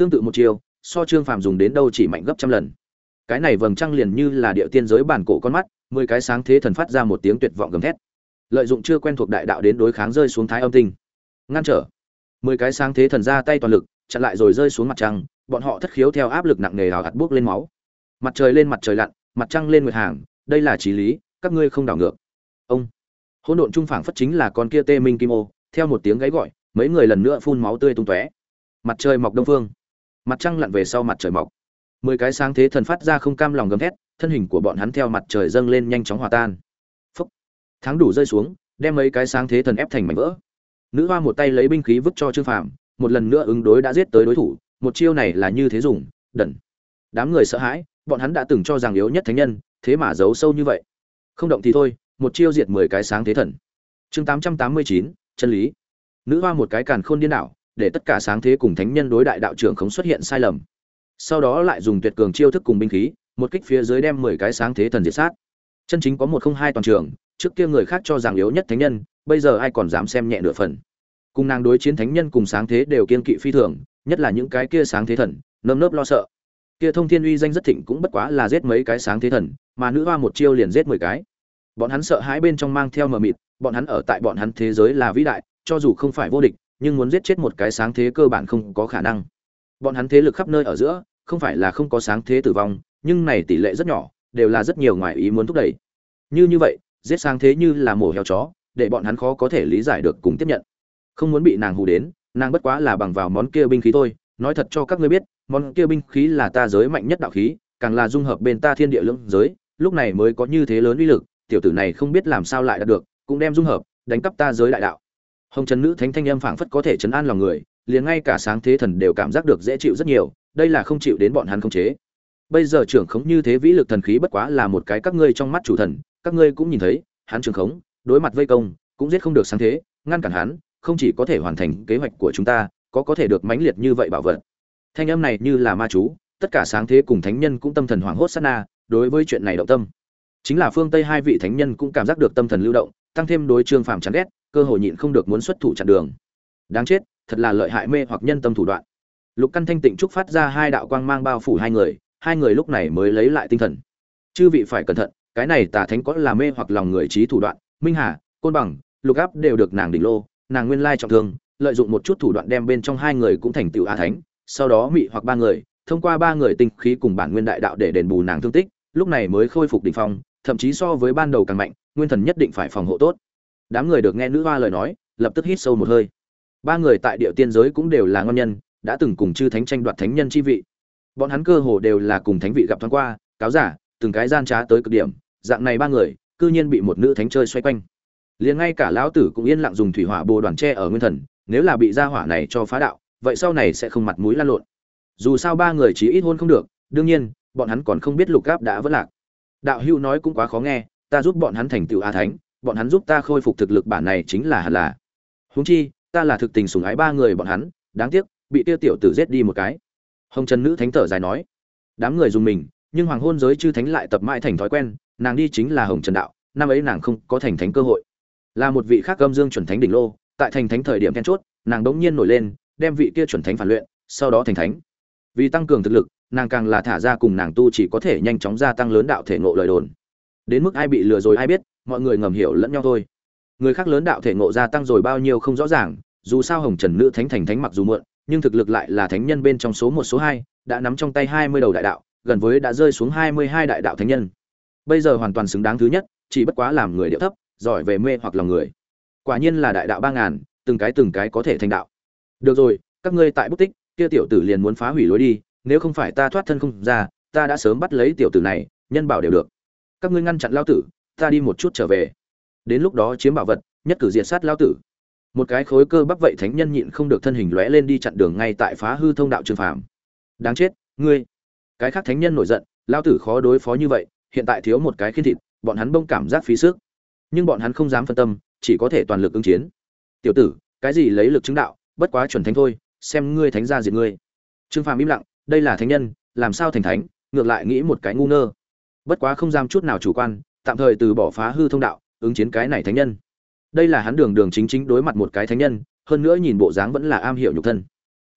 Tương tự một chiêu, so Trương Phàm dùng đến đâu chỉ mạnh gấp trăm lần. Cái này vầng trăng liền như là địa tiên giới bản cổ con mắt, 10 cái sáng thế thần phát ra một tiếng tuyệt vọng gầm thét. Lợi dụng chưa quen thuộc đại đạo đến đối kháng rơi xuống thái âm tinh. Ngăn trở. 10 cái sáng thế thần ra tay toàn lực, chặn lại rồi rơi xuống mặt trăng, bọn họ thất khiếu theo áp lực nặng nề hào hạt bước lên máu. Mặt trời lên mặt trời lặn, mặt trăng lên nguyệt hàng, đây là chí lý, các ngươi không đảo ngược. Ông. Hỗn độn trung phảng phất chính là con kia tê minh kim ô, theo một tiếng gáy gọi, mấy người lần nữa phun máu tươi tung tóe. Mặt trời mọc đông phương, mặt trăng lặn về sau mặt trời mọc. 10 cái sáng thế thần phát ra không cam lòng gầm thét, thân hình của bọn hắn theo mặt trời dâng lên nhanh chóng hòa tan. Phốc. Tháng đủ rơi xuống, đem mấy cái sáng thế thần ép thành mảnh vỡ. Nữ hoa một tay lấy binh khí vứt cho Trương Phàm, một lần nữa ứng đối đã giết tới đối thủ, một chiêu này là như thế dùng, đần. Đám người sợ hãi, bọn hắn đã từng cho rằng yếu nhất thánh nhân, thế mà giấu sâu như vậy. Không động thì thôi, một chiêu diệt 10 cái sáng thế thần. Chương 889, chân lý. Nữ hoa một cái càn khôn điên đảo, để tất cả sáng thế cùng thánh nhân đối đại đạo trưởng không xuất hiện sai lầm. Sau đó lại dùng tuyệt cường chiêu thức cùng binh khí, một kích phía dưới đem 10 cái sáng thế thần diệt sát. Chân chính có 102 toàn trường, trước kia người khác cho rằng yếu nhất thánh nhân, bây giờ ai còn dám xem nhẹ nửa phần. Cùng nàng đối chiến thánh nhân cùng sáng thế đều kiên kỵ phi thường, nhất là những cái kia sáng thế thần, nơm nớp lo sợ. Kia Thông Thiên uy danh rất thịnh cũng bất quá là giết mấy cái sáng thế thần, mà nữ hoa một chiêu liền giết 10 cái. Bọn hắn sợ hãi bên trong mang theo mờ mịt, bọn hắn ở tại bọn hắn thế giới là vĩ đại, cho dù không phải vô địch, nhưng muốn giết chết một cái sáng thế cơ bản không có khả năng. Bọn hắn thế lực khắp nơi ở giữa, không phải là không có sáng thế tử vong, nhưng này tỷ lệ rất nhỏ, đều là rất nhiều ngoại ý muốn thúc đẩy. Như vậy, giết sáng thế như là mổ heo chó, để bọn hắn khó có thể lý giải được cùng tiếp nhận. Không muốn bị nàng hù đến, nàng bất quá là bằng vào món kia binh khí thôi, nói thật cho các ngươi biết, món kia binh khí là ta giới mạnh nhất đạo khí, càng là dung hợp bên ta thiên địa lưỡng giới, lúc này mới có như thế lớn uy lực, tiểu tử này không biết làm sao lại đạt được, cũng đem dung hợp, đánh cắp ta giới đại đạo. Hồng Trần nữ thánh thanh âm phảng phất có thể trấn an lòng người, liền ngay cả sáng thế thần đều cảm giác được dễ chịu rất nhiều, đây là không chịu đến bọn hắn khống chế. Bây giờ trưởng khống như thế vĩ lực thần khí bất quá là một cái các ngươi trong mắt chủ thần, các ngươi cũng nhìn thấy, hắn trưởng khống, đối mặt vây công, cũng giết không được sáng thế, ngăn cản hắn, không chỉ có thể hoàn thành kế hoạch của chúng ta, có thể được mãnh liệt như vậy bảo vật. Thanh âm này như là ma chú, tất cả sáng thế cùng thánh nhân cũng tâm thần hoảng hốt sát na, đối với chuyện này động tâm. Chính là phương Tây hai vị thánh nhân cũng cảm giác được tâm thần lưu động, tăng thêm đối Trương Phàm chán ghét, cơ hội nhịn không được muốn xuất thủ chặn đường. Đáng chết, thật là lợi hại mê hoặc nhân tâm thủ đoạn. Lục Căn Thanh Tịnh trúc phát ra hai đạo quang mang bao phủ hai người lúc này mới lấy lại tinh thần. Chư vị phải cẩn thận, cái này tà thánh có là mê hoặc lòng người trí thủ đoạn, Minh Hà, Côn Bằng, Lục Áp đều được nàng đỉnh lô, nàng nguyên lai trọng thương, lợi dụng một chút thủ đoạn đem bên trong hai người cũng thành tựu a thánh, sau đó mị hoặc ba người, thông qua ba người tinh khí cùng bản nguyên đại đạo để đền bù nàng thương tích, lúc này mới khôi phục đỉnh phong, thậm chí so với ban đầu càng mạnh, nguyên thần nhất định phải phòng hộ tốt. Đám người được nghe nữ hoa lời nói, lập tức hít sâu một hơi. Ba người tại địa tiên giới cũng đều là ngon nhân, đã từng cùng chư thánh tranh đoạt thánh nhân chi vị. Bọn hắn cơ hồ đều là cùng thánh vị gặp thoáng qua, cáo giả, từng cái gian trá tới cực điểm, dạng này ba người, cư nhiên bị một nữ thánh chơi xoay quanh. Liền ngay cả lão tử cũng yên lặng dùng thủy hỏa bồ đoàn tre ở nguyên thần, nếu là bị gia hỏa này cho phá đạo, vậy sau này sẽ không mặt mũi lan lộn. Dù sao ba người chí ít hôn không được, đương nhiên, bọn hắn còn không biết Lục Áp đã vỡ lạc. Đạo hữu nói cũng quá khó nghe, ta giúp bọn hắn thành tựu a thánh, bọn hắn giúp ta khôi phục thực lực bản này chính là hẳn là. Huống chi, ta là thực tình sủng ái ba người bọn hắn, đáng tiếc, bị tiêu tiểu tử giết đi một cái. Hồng Trần nữ thánh thở dài nói. Đám người dùng mình, nhưng hoàng hôn giới chư thánh lại tập mãi thành thói quen, nàng đi chính là Hồng Trần đạo, năm ấy nàng không có thành thánh cơ hội. Là một vị khác âm dương chuẩn thánh đỉnh lô, tại thành thánh thời điểm then chốt, nàng đống nhiên nổi lên, đem vị kia chuẩn thánh phản luyện, sau đó thành thánh. Vì tăng cường thực lực, nàng càng là thả ra cùng nàng tu chỉ có thể nhanh chóng gia tăng lớn đạo thể ngộ lời đồn. Đến mức ai bị lừa rồi ai biết, mọi người ngầm hiểu lẫn nhau thôi. Người khác lớn đạo thể ngộ gia tăng rồi bao nhiêu không rõ ràng, dù sao Hồng Trần nữ thánh thành thánh mặc dù muộn, nhưng thực lực lại là thánh nhân bên trong số một số hai, đã nắm trong tay 20 đầu đại đạo, gần với đã rơi xuống 22 đại đạo thánh nhân. Bây giờ hoàn toàn xứng đáng thứ nhất, chỉ bất quá làm người điệu thấp, giỏi về mê hoặc lòng người. Quả nhiên là đại đạo 3000, từng cái có thể thành đạo. Được rồi, các ngươi tại bút tích, kia tiểu tử liền muốn phá hủy lối đi, nếu không phải ta thoát thân không ra, ta đã sớm bắt lấy tiểu tử này, nhân bảo đều được. Các ngươi ngăn chặn lão tử, ta đi một chút trở về. Đến lúc đó chiếm bảo vật, nhất cử diệt sát lão tử. Một cái khối cơ bắp vậy thánh nhân nhịn không được thân hình lóe lên đi chặn đường ngay tại phá hư thông đạo Trương Phàm. Đáng chết, ngươi! Cái khác thánh nhân nổi giận, lão tử khó đối phó như vậy, hiện tại thiếu một cái khiên thịt, bọn hắn bông cảm giác phí sức. Nhưng bọn hắn không dám phân tâm, chỉ có thể toàn lực ứng chiến. Tiểu tử, cái gì lấy lực chứng đạo, bất quá chuẩn thánh thôi, xem ngươi thánh gia diệt ngươi. Trương Phàm im lặng, đây là thánh nhân, làm sao thành thánh, ngược lại nghĩ một cái ngu ngơ. Bất quá không dám chút nào chủ quan, tạm thời từ bỏ phá hư thông đạo, ứng chiến cái này thánh nhân. Đây là hắn đường chính đối mặt một cái thánh nhân, hơn nữa nhìn bộ dáng vẫn là am hiểu nhục thân.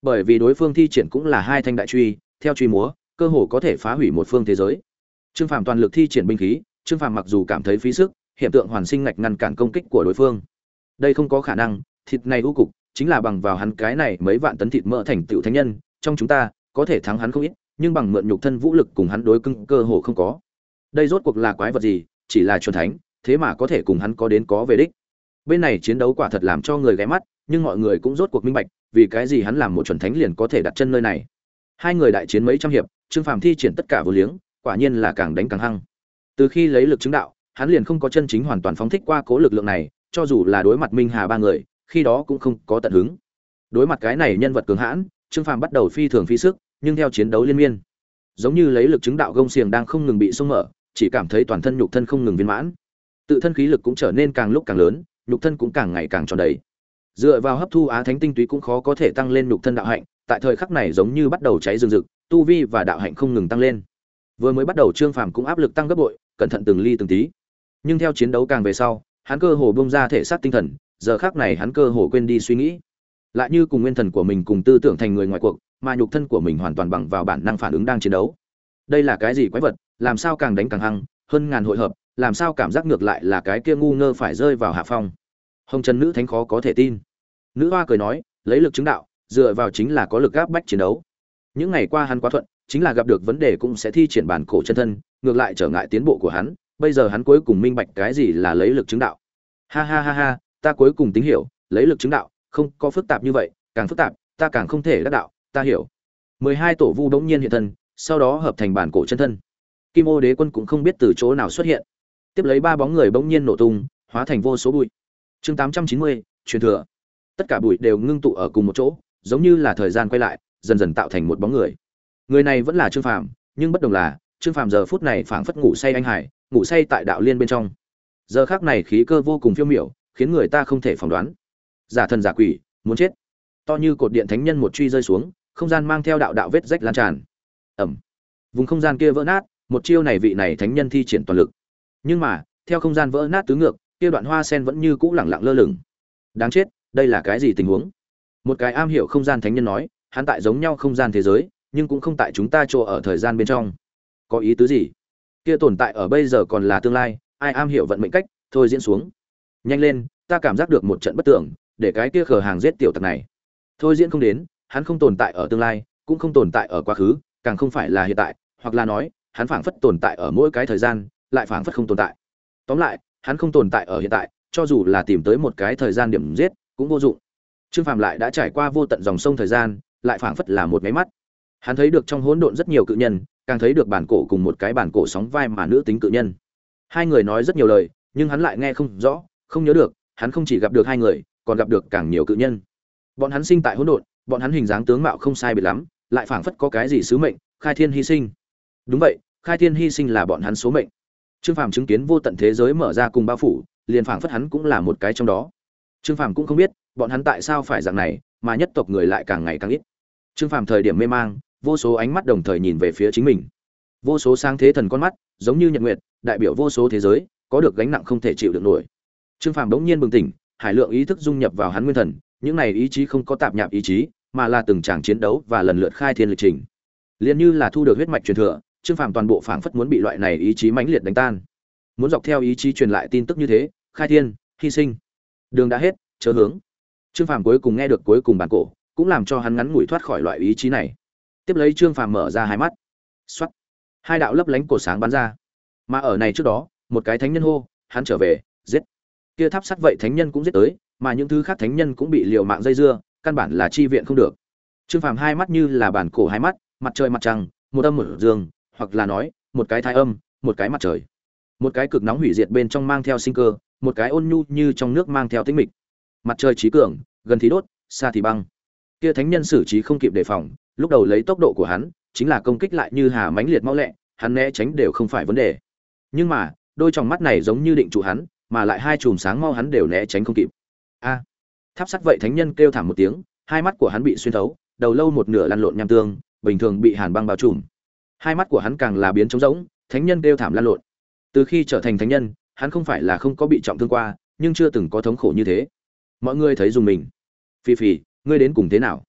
bởi vì đối phương thi triển cũng là hai thanh đại truy, theo truy múa cơ hồ có thể phá hủy một phương thế giới. Trương Phàm toàn lực thi triển binh khí, Trương Phàm mặc dù cảm thấy phí sức, hiện tượng hoàn sinh ngạch ngăn cản công kích của đối phương. Đây không có khả năng, thịt này u cục, chính là bằng vào hắn cái này mấy vạn tấn thịt mỡ thành tựu thánh nhân, trong chúng ta có thể thắng hắn không ít, nhưng bằng mượn nhục thân vũ lực cùng hắn đối cứng cơ hồ không có. Đây rốt cuộc là quái vật gì, chỉ là chuẩn thánh, thế mà có thể cùng hắn có đến có về đích. Bên này chiến đấu quả thật làm cho người ghé mắt, nhưng mọi người cũng rốt cuộc minh bạch, vì cái gì hắn làm một chuẩn thánh liền có thể đặt chân nơi này. Hai người đại chiến mấy trăm hiệp, Trương Phàm thi triển tất cả vô liếng, quả nhiên là càng đánh càng hăng. Từ khi lấy lực chứng đạo, hắn liền không có chân chính hoàn toàn phóng thích qua cố lực lượng này, cho dù là đối mặt Minh Hà ba người, khi đó cũng không có tận hứng. Đối mặt cái này nhân vật cường hãn, Trương Phàm bắt đầu phi thường phí sức, nhưng theo chiến đấu liên miên, giống như lấy lực chứng đạo gông xiềng đang không ngừng bị xông mở, chỉ cảm thấy toàn thân nhục thân không ngừng viên mãn. Tự thân khí lực cũng trở nên càng lúc càng lớn, nhục thân cũng càng ngày càng tròn đầy. Dựa vào hấp thu á thánh tinh túy cũng khó có thể tăng lên nhục thân đạo hạnh, tại thời khắc này giống như bắt đầu cháy rừng rực, tu vi và đạo hạnh không ngừng tăng lên. Vừa mới bắt đầu Trương Phàm cũng áp lực tăng gấp bội, cẩn thận từng ly từng tí. Nhưng theo chiến đấu càng về sau, hắn cơ hồ bung ra thể xác tinh thần, giờ khắc này hắn cơ hồ quên đi suy nghĩ, lại như cùng nguyên thần của mình cùng tư tưởng thành người ngoài cuộc, mà nhục thân của mình hoàn toàn bằng vào bản năng phản ứng đang chiến đấu. Đây là cái gì quái vật, làm sao càng đánh càng hăng, hơn ngàn hội hợp, làm sao cảm giác ngược lại là cái kia ngu ngơ phải rơi vào hạ phong. Hồng Trần nữ thánh khó có thể tin. Nữ hoa cười nói, lấy lực chứng đạo, dựa vào chính là có lực áp bách chiến đấu. Những ngày qua hắn quá thuận, chính là gặp được vấn đề cũng sẽ thi triển bản cổ chân thân, ngược lại trở ngại tiến bộ của hắn, bây giờ hắn cuối cùng minh bạch cái gì là lấy lực chứng đạo. Ha ha ha ha, ta cuối cùng tính hiểu, lấy lực chứng đạo, không có phức tạp như vậy, càng phức tạp, ta càng không thể đắc đạo, ta hiểu. 12 tổ vu đống nhiên hiện thân, sau đó hợp thành bản cổ chân thân. Kim Ô Đế Quân cũng không biết từ chỗ nào xuất hiện. Tiếp lấy ba bóng người bỗng nhiên nổ tung, hóa thành vô số bụi. Chương 890, truyền thừa. Tất cả bụi đều ngưng tụ ở cùng một chỗ, giống như là thời gian quay lại, dần dần tạo thành một bóng người. Người này vẫn là Trương Phàm, nhưng bất đồng là, Trương Phàm giờ phút này phảng phất ngủ say anh hải, ngủ say tại đạo liên bên trong. Giờ khắc này khí cơ vô cùng phiêu miểu, khiến người ta không thể phỏng đoán. Giả thần giả quỷ, muốn chết. To như cột điện thánh nhân một truy rơi xuống, không gian mang theo đạo đạo vết rách lan tràn. Ầm. Vùng không gian kia vỡ nát, một chiêu này vị này thánh nhân thi triển toàn lực. Nhưng mà, theo không gian vỡ nát tứ ngược, kia đoạn hoa sen vẫn như cũ lẳng lặng lơ lửng. Đáng chết, đây là cái gì tình huống? Một cái am hiểu không gian thánh nhân nói, hắn tại giống nhau không gian thế giới, nhưng cũng không tại chúng ta chỗ ở thời gian bên trong. Có ý tứ gì? Kia tồn tại ở bây giờ còn là tương lai, ai am hiểu vận mệnh cách, thôi diễn xuống. Nhanh lên, ta cảm giác được một trận bất tưởng, để cái kia khờ hàng giết tiểu tặc này. Thôi diễn không đến, hắn không tồn tại ở tương lai, cũng không tồn tại ở quá khứ, càng không phải là hiện tại, hoặc là nói, hắn phảng phất tồn tại ở mỗi cái thời gian, lại phảng phất không tồn tại. Tóm lại, hắn không tồn tại ở hiện tại, cho dù là tìm tới một cái thời gian điểm giết, cũng vô dụng. Trương Phàm lại đã trải qua vô tận dòng sông thời gian, lại phảng phất là một cái mắt. Hắn thấy được trong hỗn độn rất nhiều cự nhân, càng thấy được bản cổ cùng một cái bản cổ sóng vai mà nữ tính cự nhân. Hai người nói rất nhiều lời, nhưng hắn lại nghe không rõ, không nhớ được, hắn không chỉ gặp được hai người, còn gặp được càng nhiều cự nhân. Bọn hắn sinh tại hỗn độn, bọn hắn hình dáng tướng mạo không sai biệt lắm, lại phảng phất có cái gì sứ mệnh, khai thiên hy sinh. Đúng vậy, khai thiên hy sinh là bọn hắn số mệnh. Trương Phàm chứng kiến vô tận thế giới mở ra cùng bao phủ, liền phảng phất hắn cũng là một cái trong đó. Trương Phàm cũng không biết, bọn hắn tại sao phải dạng này, mà nhất tộc người lại càng ngày càng ít. Trương Phàm thời điểm mê mang, vô số ánh mắt đồng thời nhìn về phía chính mình. Vô số sáng thế thần con mắt, giống như nhật nguyệt, đại biểu vô số thế giới, có được gánh nặng không thể chịu được nổi. Trương Phàm bỗng nhiên bừng tỉnh, hải lượng ý thức dung nhập vào hắn nguyên thần, những này ý chí không có tạp nhạp ý chí, mà là từng tràng chiến đấu và lần lượt khai thiên lịch trình. Liên như là thu được huyết mạch truyền thừa, Trương Phàm toàn bộ phảng phất muốn bị loại này ý chí mãnh liệt đánh tan. Muốn dọc theo ý chí truyền lại tin tức như thế, khai thiên, hy sinh. Đường đã hết, chớ hướng. Trương Phàm cuối cùng nghe được cuối cùng bản cổ, cũng làm cho hắn ngắn ngủi thoát khỏi loại ý chí này. Tiếp lấy Trương Phàm mở ra hai mắt. Soát. Hai đạo lấp lánh cổ sáng bắn ra. Mà ở này trước đó, một cái thánh nhân hô, hắn trở về, giết. Kia tháp sắt vậy thánh nhân cũng giết tới, mà những thứ khác thánh nhân cũng bị liều mạng dây dưa, căn bản là chi viện không được. Trương Phàm hai mắt như là bản cổ hai mắt, mặt trời mặt trăng, một âm một dương, hoặc là nói, một cái thái âm, một cái mặt trời. Một cái cực nóng hủy diệt bên trong mang theo sinh cơ, một cái ôn nhu như trong nước mang theo tĩnh mịch. Mặt trời trí cường, gần thì đốt, xa thì băng. Kia thánh nhân xử trí không kịp đề phòng, lúc đầu lấy tốc độ của hắn, chính là công kích lại như hà mãnh liệt mau lẹ, hắn né tránh đều không phải vấn đề. Nhưng mà, đôi tròng mắt này giống như định trụ hắn, mà lại hai chùm sáng mau hắn đều né tránh không kịp. A! Tháp sắt vậy thánh nhân kêu thảm một tiếng, hai mắt của hắn bị xuyên thấu, đầu lâu một nửa lăn lộn nham tương, bình thường bị hàn băng bao trùm. Hai mắt của hắn càng là biến trống rỗng, thánh nhân kêu thảm lăn lộn. Từ khi trở thành thánh nhân, hắn không phải là không có bị trọng thương qua, nhưng chưa từng có thống khổ như thế. Mọi người thấy dùng mình. Phi Phi, ngươi đến cùng thế nào?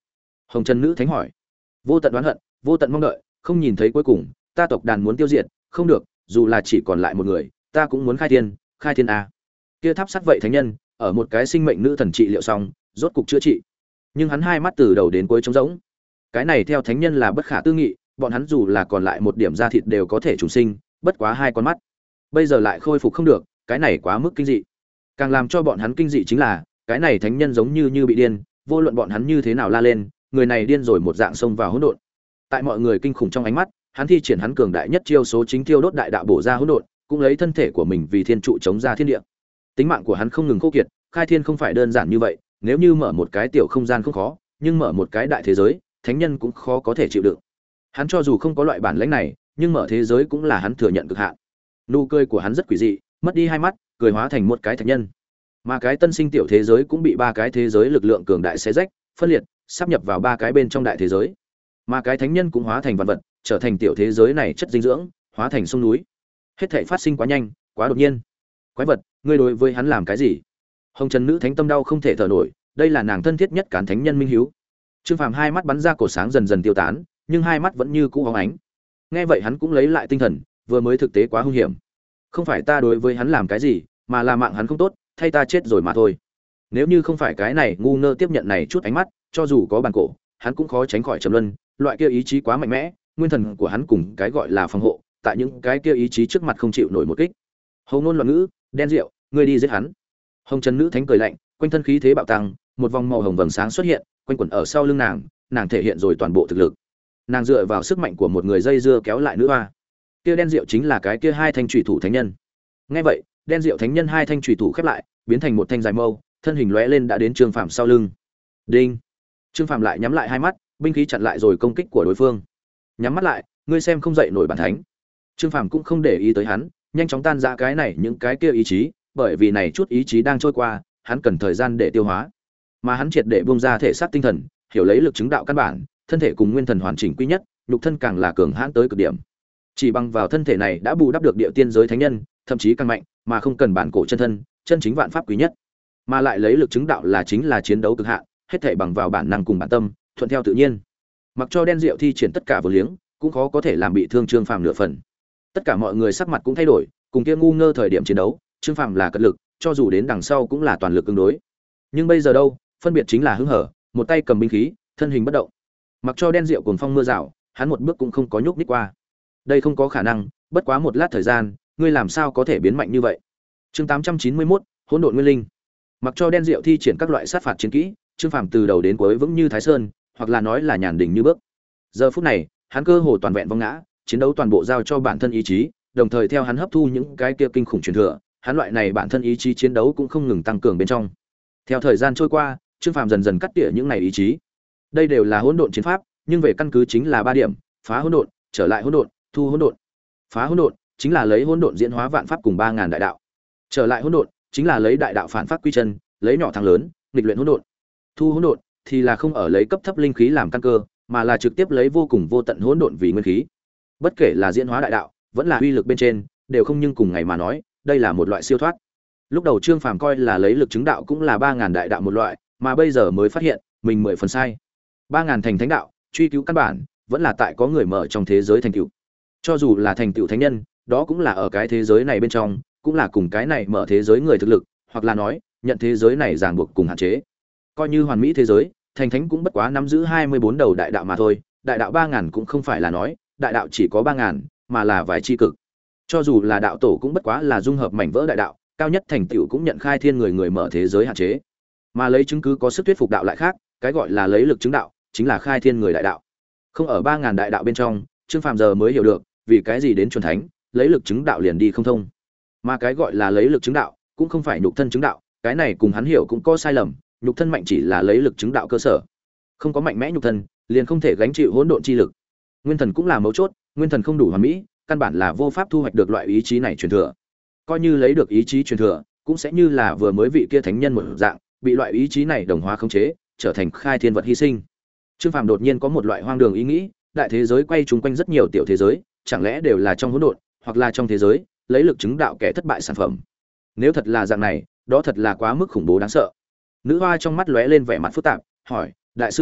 Hồng Trần nữ thánh hỏi. Vô tận đoán hận, vô tận mong đợi, không nhìn thấy cuối cùng, ta tộc đàn muốn tiêu diệt, không được, dù là chỉ còn lại một người, ta cũng muốn khai thiên a. Kia tháp sắt vậy thánh nhân, ở một cái sinh mệnh nữ thần trị liệu xong, rốt cục chữa trị. Nhưng hắn hai mắt từ đầu đến cuối trống rỗng. Cái này theo thánh nhân là bất khả tư nghị, bọn hắn dù là còn lại một điểm da thịt đều có thể trùng sinh, bất quá hai con mắt. Bây giờ lại khôi phục không được, cái này quá mức kinh dị. Càng làm cho bọn hắn kinh dị chính là, cái này thánh nhân giống như bị điên, vô luận bọn hắn như thế nào la lên, người này điên rồi một dạng xông vào hỗn độn. Tại mọi người kinh khủng trong ánh mắt, hắn thi triển hắn cường đại nhất chiêu số chính thiêu đốt đại đạo bổ ra hỗn độn, cũng lấy thân thể của mình vì thiên trụ chống ra thiên địa. Tính mạng của hắn không ngừng khô kiệt, khai thiên không phải đơn giản như vậy, nếu như mở một cái tiểu không gian không khó, nhưng mở một cái đại thế giới, thánh nhân cũng khó có thể chịu đựng. Hắn cho dù không có loại bản lĩnh này, nhưng mở thế giới cũng là hắn thừa nhận cực hạn. Nụ cười của hắn rất quỷ dị, mất đi hai mắt, cười hóa thành một cái thạch nhân. Mà cái tân sinh tiểu thế giới cũng bị ba cái thế giới lực lượng cường đại xé rách, phân liệt, sáp nhập vào ba cái bên trong đại thế giới. Mà cái thánh nhân cũng hóa thành vạn vật, trở thành tiểu thế giới này chất dinh dưỡng, hóa thành sông núi. Hết thảy phát sinh quá nhanh, quá đột nhiên. Quái vật, ngươi đối với hắn làm cái gì? Hồng Trần nữ thánh tâm đau không thể thở nổi, đây là nàng thân thiết nhất cán thánh nhân minh hiếu. Trương Phàm hai mắt bắn ra cổ sáng dần dần tiêu tán, nhưng hai mắt vẫn như cũ óng ánh. Nghe vậy hắn cũng lấy lại tinh thần, vừa mới thực tế quá hung hiểm. Không phải ta đối với hắn làm cái gì, mà là mạng hắn không tốt, thay ta chết rồi mà thôi. Nếu như không phải cái này ngu ngơ tiếp nhận này chút ánh mắt, cho dù có bàn cổ, hắn cũng khó tránh khỏi trầm luân, loại kia ý chí quá mạnh mẽ, nguyên thần của hắn cùng cái gọi là phòng hộ, tại những cái kia ý chí trước mặt không chịu nổi một kích. Hồng Nôn loạn ngữ, đen rượu, ngươi đi giết hắn. Hồng Trần nữ thánh cười lạnh, quanh thân khí thế bạo tăng, một vòng màu hồng vầng sáng xuất hiện, quanh quẩn ở sau lưng nàng, nàng thể hiện rồi toàn bộ thực lực. Nàng dựa vào sức mạnh của một người dây dưa kéo lại nữ hoa. Kia đen rượu chính là cái kia hai thanh chủy thủ thánh nhân. Nghe vậy, đen rượu thánh nhân hai thanh chủy thủ khép lại, biến thành một thanh dài mâu, thân hình lóe lên đã đến Trương Phàm sau lưng. Đinh. Trương Phàm lại nhắm lại hai mắt, binh khí chặn lại rồi công kích của đối phương. Nhắm mắt lại, ngươi xem không dậy nổi bản thánh. Trương Phàm cũng không để ý tới hắn, nhanh chóng tan ra cái này những cái kia ý chí, bởi vì này chút ý chí đang trôi qua, hắn cần thời gian để tiêu hóa. Mà hắn triệt để buông ra thể xác tinh thần, hiểu lấy lực chứng đạo căn bản, thân thể cùng nguyên thần hoàn chỉnh quy nhất, nhục thân càng là cường hãn tới cực điểm. Chỉ bằng vào thân thể này đã bù đắp được địa tiên giới thánh nhân, thậm chí càng mạnh, mà không cần bản cổ chân thân, chân chính vạn pháp quý nhất. Mà lại lấy lực chứng đạo là chính là chiến đấu cực hạn, hết thảy bằng vào bản năng cùng bản tâm, thuận theo tự nhiên. Mặc cho đen rượu thi triển tất cả vô liếng, cũng khó có thể làm bị thương Trương Phàm nửa phần. Tất cả mọi người sắc mặt cũng thay đổi, cùng kia ngu ngơ thời điểm chiến đấu, Trương Phàm là cật lực, cho dù đến đằng sau cũng là toàn lực ứng đối. Nhưng bây giờ đâu, phân biệt chính là hứng hở, một tay cầm binh khí, thân hình bất động. Mặc cho đen rượu cuồng phong mưa rào, hắn một bước cũng không có nhúc nhích qua. Đây không có khả năng, bất quá một lát thời gian, ngươi làm sao có thể biến mạnh như vậy? Chương 891, Hỗn độn nguyên linh. Mặc cho đen rượu thi triển các loại sát phạt chiến kỹ, Trương Phàm từ đầu đến cuối vững như Thái Sơn, hoặc là nói là nhàn đỉnh như bước. Giờ phút này, hắn cơ hồ toàn vẹn vong ngã, chiến đấu toàn bộ giao cho bản thân ý chí, đồng thời theo hắn hấp thu những cái kia kinh khủng truyền thừa, hắn loại này bản thân ý chí chiến đấu cũng không ngừng tăng cường bên trong. Theo thời gian trôi qua, Trương Phàm dần dần cắt tỉa những này ý chí. Đây đều là hỗn độn chiến pháp, nhưng về căn cứ chính là 3 điểm: phá hỗn độn, trở lại hỗn độn, thu hỗn độn. Phá hỗn độn chính là lấy hỗn độn diễn hóa vạn pháp cùng 3000 đại đạo. Trở lại hỗn độn chính là lấy đại đạo phản pháp quy chân, lấy nhỏ thắng lớn, nghịch luyện hỗn độn. Thu hỗn độn thì là không ở lấy cấp thấp linh khí làm căn cơ, mà là trực tiếp lấy vô cùng vô tận hỗn độn vì nguyên khí. Bất kể là diễn hóa đại đạo, vẫn là uy lực bên trên, đều không nhưng cùng ngày mà nói, đây là một loại siêu thoát. Lúc đầu Trương Phàm coi là lấy lực chứng đạo cũng là 3000 đại đạo một loại, mà bây giờ mới phát hiện, mình 10 phần sai. 3000 thành thánh đạo, truy cứu căn bản, vẫn là tại có người mở trong thế giới thành tựu. Cho dù là thành tựu thánh nhân, đó cũng là ở cái thế giới này bên trong, cũng là cùng cái này mở thế giới người thực lực, hoặc là nói, nhận thế giới này ràng buộc cùng hạn chế. Coi như hoàn mỹ thế giới, thành thánh cũng bất quá nắm giữ 24 đầu đại đạo mà thôi, đại đạo 3000 cũng không phải là nói, đại đạo chỉ có 3000, mà là vài chi cực. Cho dù là đạo tổ cũng bất quá là dung hợp mảnh vỡ đại đạo, cao nhất thành tựu cũng nhận khai thiên người mở thế giới hạn chế. Mà lấy chứng cứ có sức thuyết phục đạo lại khác, cái gọi là lấy lực chứng đạo, chính là khai thiên người đại đạo. Không ở 3000 đại đạo bên trong, Trương Phàm giờ mới hiểu được, vì cái gì đến chuẩn thánh, lấy lực chứng đạo liền đi không thông. Mà cái gọi là lấy lực chứng đạo, cũng không phải nhục thân chứng đạo, cái này cùng hắn hiểu cũng có sai lầm, nhục thân mạnh chỉ là lấy lực chứng đạo cơ sở. Không có mạnh mẽ nhục thân, liền không thể gánh chịu hỗn độn chi lực. Nguyên thần cũng là mấu chốt, nguyên thần không đủ hoàn mỹ, căn bản là vô pháp thu hoạch được loại ý chí này truyền thừa. Coi như lấy được ý chí truyền thừa, cũng sẽ như là vừa mới vị kia thánh nhân một dạng, bị loại ý chí này đồng hóa khống chế, trở thành khai thiên vật hy sinh. Trương Phàm đột nhiên có một loại hoang đường ý nghĩ, đại thế giới quay chung quanh rất nhiều tiểu thế giới, chẳng lẽ đều là trong hỗn độn, hoặc là trong thế giới, lấy lực chứng đạo kẻ thất bại sản phẩm. Nếu thật là dạng này, đó thật là quá mức khủng bố đáng sợ. Nữ hoa trong mắt lóe lên vẻ mặt phức tạp, hỏi: "Đại sư huynh,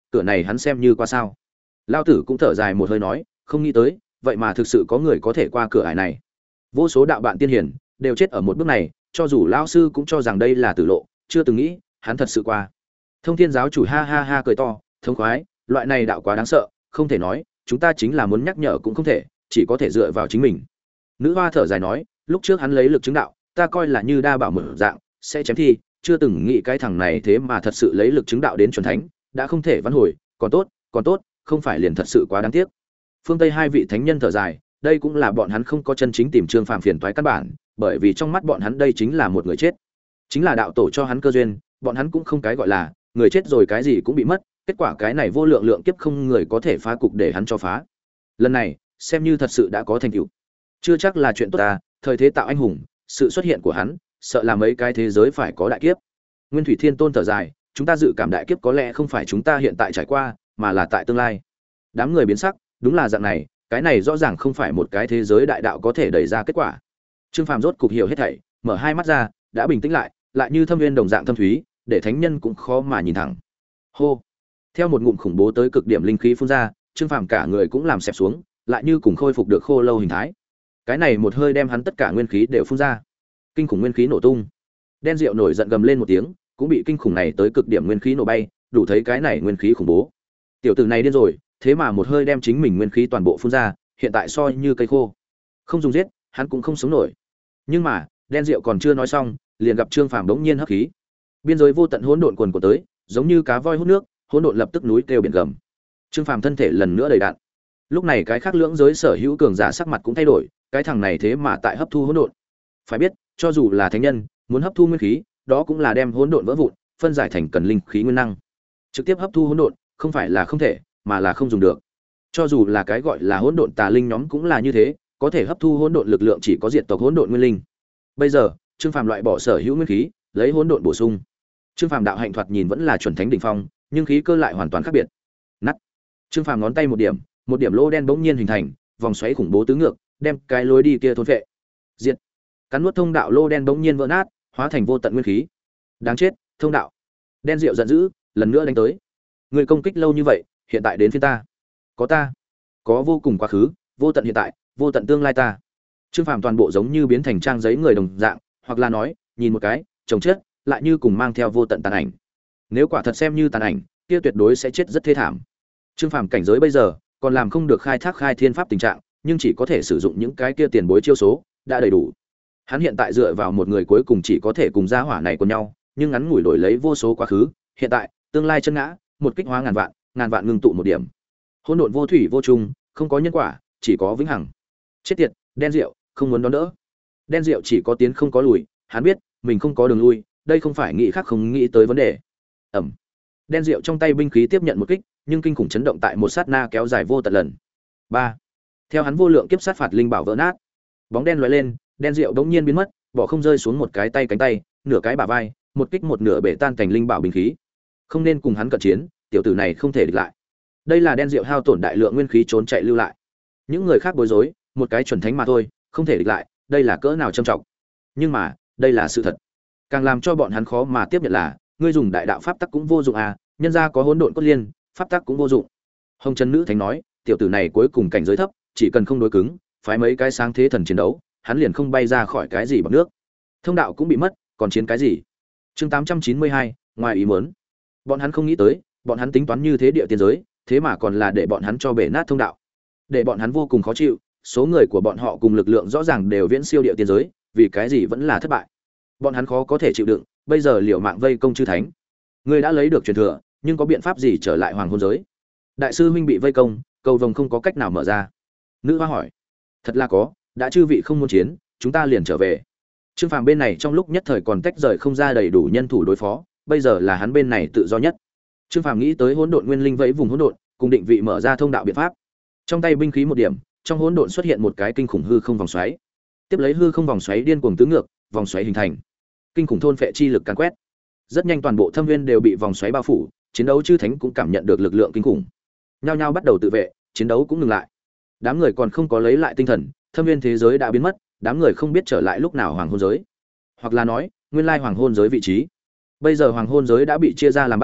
cửa này hắn xem như qua sao. Lao tử cũng thở dài một hơi nói, không nghĩ tới, vậy mà thực sự có người có thể qua cửa ải này. Vô số đạo bạn tiên hiển đều chết ở một bước này, cho dù lão sư cũng cho rằng đây là tử lộ, chưa từng nghĩ hắn thật sự qua. Thông Thiên giáo chủ ha ha ha cười to, thống khoái, loại này đạo quá đáng sợ, không thể nói, chúng ta chính là muốn nhắc nhở cũng không thể, chỉ có thể dựa vào chính mình. Nữ hoa thở dài nói, lúc trước hắn lấy lực chứng đạo, ta coi là như đa bảo mở dạng, sẽ chém thi, chưa từng nghĩ cái thằng này thế mà thật sự lấy lực chứng đạo đến chuẩn thánh, đã không thể vãn hồi, còn tốt, không phải liền thật sự quá đáng tiếc. Phương Tây hai vị thánh nhân thở dài, đây cũng là bọn hắn không có chân chính tìm Trương Phàm phiền toái căn bản, bởi vì trong mắt bọn hắn đây chính là một người chết. Chính là đạo tổ cho hắn cơ duyên, bọn hắn cũng không cái gọi là người chết rồi cái gì cũng bị mất, kết quả cái này vô lượng lượng kiếp không người có thể phá cục để hắn cho phá. Lần này, xem như thật sự đã có thành tựu. Chưa chắc là chuyện tốt ta, thời thế tạo anh hùng, sự xuất hiện của hắn, sợ là mấy cái thế giới phải có đại kiếp. Nguyên Thủy Thiên Tôn thở dài, chúng ta dự cảm đại kiếp có lẽ không phải chúng ta hiện tại trải qua, mà là tại tương lai. Đám người biến sắc, đúng là dạng này, cái này rõ ràng không phải một cái thế giới đại đạo có thể đẩy ra kết quả. Trương Phàm rốt cục hiểu hết thảy, mở hai mắt ra, đã bình tĩnh lại, lại như thâm viên đồng dạng thâm thúy, để thánh nhân cũng khó mà nhìn thẳng. Hô. Theo một ngụm khủng bố tới cực điểm linh khí phun ra, Trương Phàm cả người cũng làm xẹp xuống, lại như cùng khôi phục được khô lâu hình thái. Cái này một hơi đem hắn tất cả nguyên khí đều phun ra. Kinh khủng nguyên khí nổ tung. Đen Diệu nổi giận gầm lên một tiếng, cũng bị kinh khủng này tới cực điểm nguyên khí nổ bay, đủ thấy cái này nguyên khí khủng bố. Tiểu tử này điên rồi, thế mà một hơi đem chính mình nguyên khí toàn bộ phun ra, hiện tại soi như cây khô. Không dùng giết, hắn cũng không sống nổi. Nhưng mà, Đen Diệu còn chưa nói xong, liền gặp Trương Phàm bỗng nhiên hấp khí. Biên giới vô tận hỗn độn quần của tới, giống như cá voi hút nước, hỗn độn lập tức núi kêu biển gầm. Trương Phàm thân thể lần nữa đầy đạn. Lúc này cái khác lưỡng giới sở hữu cường giả sắc mặt cũng thay đổi, cái thằng này thế mà tại hấp thu hỗn độn. Phải biết, cho dù là thánh nhân, muốn hấp thu nguyên khí, đó cũng là đem hỗn độn vỡ vụn, phân giải thành cần linh khí nguyên năng. Trực tiếp hấp thu hỗn độn, không phải là không thể, mà là không dùng được. Cho dù là cái gọi là hỗn độn tà linh nhóm cũng là như thế, có thể hấp thu hỗn độn lực lượng chỉ có diệt tộc hỗn độn nguyên linh. Bây giờ, Trương Phàm loại bỏ sở hữu nguyên khí, lấy hỗn độn bổ sung. Trương Phàm đạo hạnh thoạt nhìn vẫn là chuẩn thánh đỉnh phong, nhưng khí cơ lại hoàn toàn khác biệt. Nắt. Trương Phàm ngón tay một điểm lỗ đen bỗng nhiên hình thành, vòng xoáy khủng bố tứ ngược, đem cái lối đi kia thôn phệ. Diệt. Cắn nuốt thông đạo lỗ đen bỗng nhiên vỡ nát, hóa thành vô tận nguyên khí. Đáng chết, thông đạo. Đen Diệu giận dữ, lần nữa đánh tới. Người công kích lâu như vậy, hiện tại đến phiên ta. Ta, có vô cùng quá khứ, vô tận hiện tại, vô tận tương lai ta. Trương Phàm toàn bộ giống như biến thành trang giấy người đồng dạng, hoặc là nói, nhìn một cái, chồng chết, lại như cùng mang theo vô tận tàn ảnh. Nếu quả thật xem như tàn ảnh, kia tuyệt đối sẽ chết rất thê thảm. Trương Phàm cảnh giới bây giờ, còn làm không được khai thác khai thiên pháp tình trạng, nhưng chỉ có thể sử dụng những cái kia tiền bối chiêu số, đã đầy đủ. Hắn hiện tại dựa vào một người cuối cùng chỉ có thể cùng gia hỏa này cùng nhau, nhưng ngắn ngủi đổi lấy vô số quá khứ, hiện tại, tương lai chân ngã, một kích hóa ngàn vạn ngưng tụ một điểm. Hỗn độn vô thủy vô chung, không có nhân quả, chỉ có vĩnh hằng. Chết tiệt, Đen Diệu, không muốn đón đỡ. Đen Diệu chỉ có tiến không có lùi, hắn biết, mình không có đường lui, đây không phải nghĩ khác không nghĩ tới vấn đề. Ẩm. Đen Diệu trong tay binh khí tiếp nhận một kích, nhưng kinh khủng chấn động tại một sát na kéo dài vô tận lần. 3. Theo hắn vô lượng kiếp sát phạt linh bảo vỡ nát, bóng đen lóe lên, Đen Diệu đống nhiên biến mất, bỏ không rơi xuống một cái tay cánh tay, nửa cái bả vai, một kích một nửa bể tan thành linh bảo binh khí. Không nên cùng hắn cận chiến, tiểu tử này không thể địch lại. Đây là Đen Diệu hao tổn đại lượng nguyên khí trốn chạy lưu lại. Những người khác bối rối, một cái chuẩn thánh mà thôi, không thể địch lại, đây là cỡ nào trầm trọng. Nhưng mà, đây là sự thật. Càng làm cho bọn hắn khó mà tiếp nhận là, ngươi dùng đại đạo pháp tắc cũng vô dụng à, nhân ra có hỗn độn cốt liên, pháp tắc cũng vô dụng. Hồng Chân Nữ Thánh nói, tiểu tử này cuối cùng cảnh giới thấp, chỉ cần không đối cứng, phái mấy cái sáng thế thần chiến đấu, hắn liền không bay ra khỏi cái gì bằng nước. Thông đạo cũng bị mất, còn chiến cái gì? Chương 892, ngoài ý muốn. Bọn hắn không nghĩ tới, bọn hắn tính toán như thế địa tiên giới, thế mà còn là để bọn hắn cho bể nát thông đạo. Để bọn hắn vô cùng khó chịu, số người của bọn họ cùng lực lượng rõ ràng đều viễn siêu địa tiên giới, vì cái gì vẫn là thất bại. Bọn hắn khó có thể chịu đựng, bây giờ liều mạng vây công chư thánh. Ngươi đã lấy được truyền thừa, nhưng có biện pháp gì trở lại hoàng hôn giới? Đại sư huynh bị vây công, cầu vồng không có cách nào mở ra. Nữ hoa hỏi. Thật là có, đã chư vị không muốn chiến, chúng ta liền trở về. Trương Phàm bên này trong lúc nhất thời còn tách rời không ra đầy đủ nhân thủ đối phó, bây giờ là hắn bên này tự do nhất. Trương Phàm nghĩ tới hỗn độn nguyên linh vẫy vùng hỗn độn, cùng định vị mở ra thông đạo biện pháp. Trong tay binh khí một điểm, trong hỗn độn xuất hiện một cái kinh khủng hư không vòng xoáy. Tiếp lấy hư không vòng xoáy điên cuồng tứ ngược, vòng xoáy hình thành. Kinh khủng thôn phệ chi lực càn quét. Rất nhanh toàn bộ thâm viên đều bị vòng xoáy bao phủ, chiến đấu chư thánh cũng cảm nhận được lực lượng kinh khủng. Nhao nhao bắt đầu tự vệ, chiến đấu cũng ngừng lại. Đám người còn không có lấy lại tinh thần, thâm viên thế giới đã biến mất, đám người không biết trở lại lúc nào hoàng hôn giới. Hoặc là nói, nguyên lai hoàng hôn giới vị trí. Bây giờ hoàng hôn giới đã bị chia ra làm ba,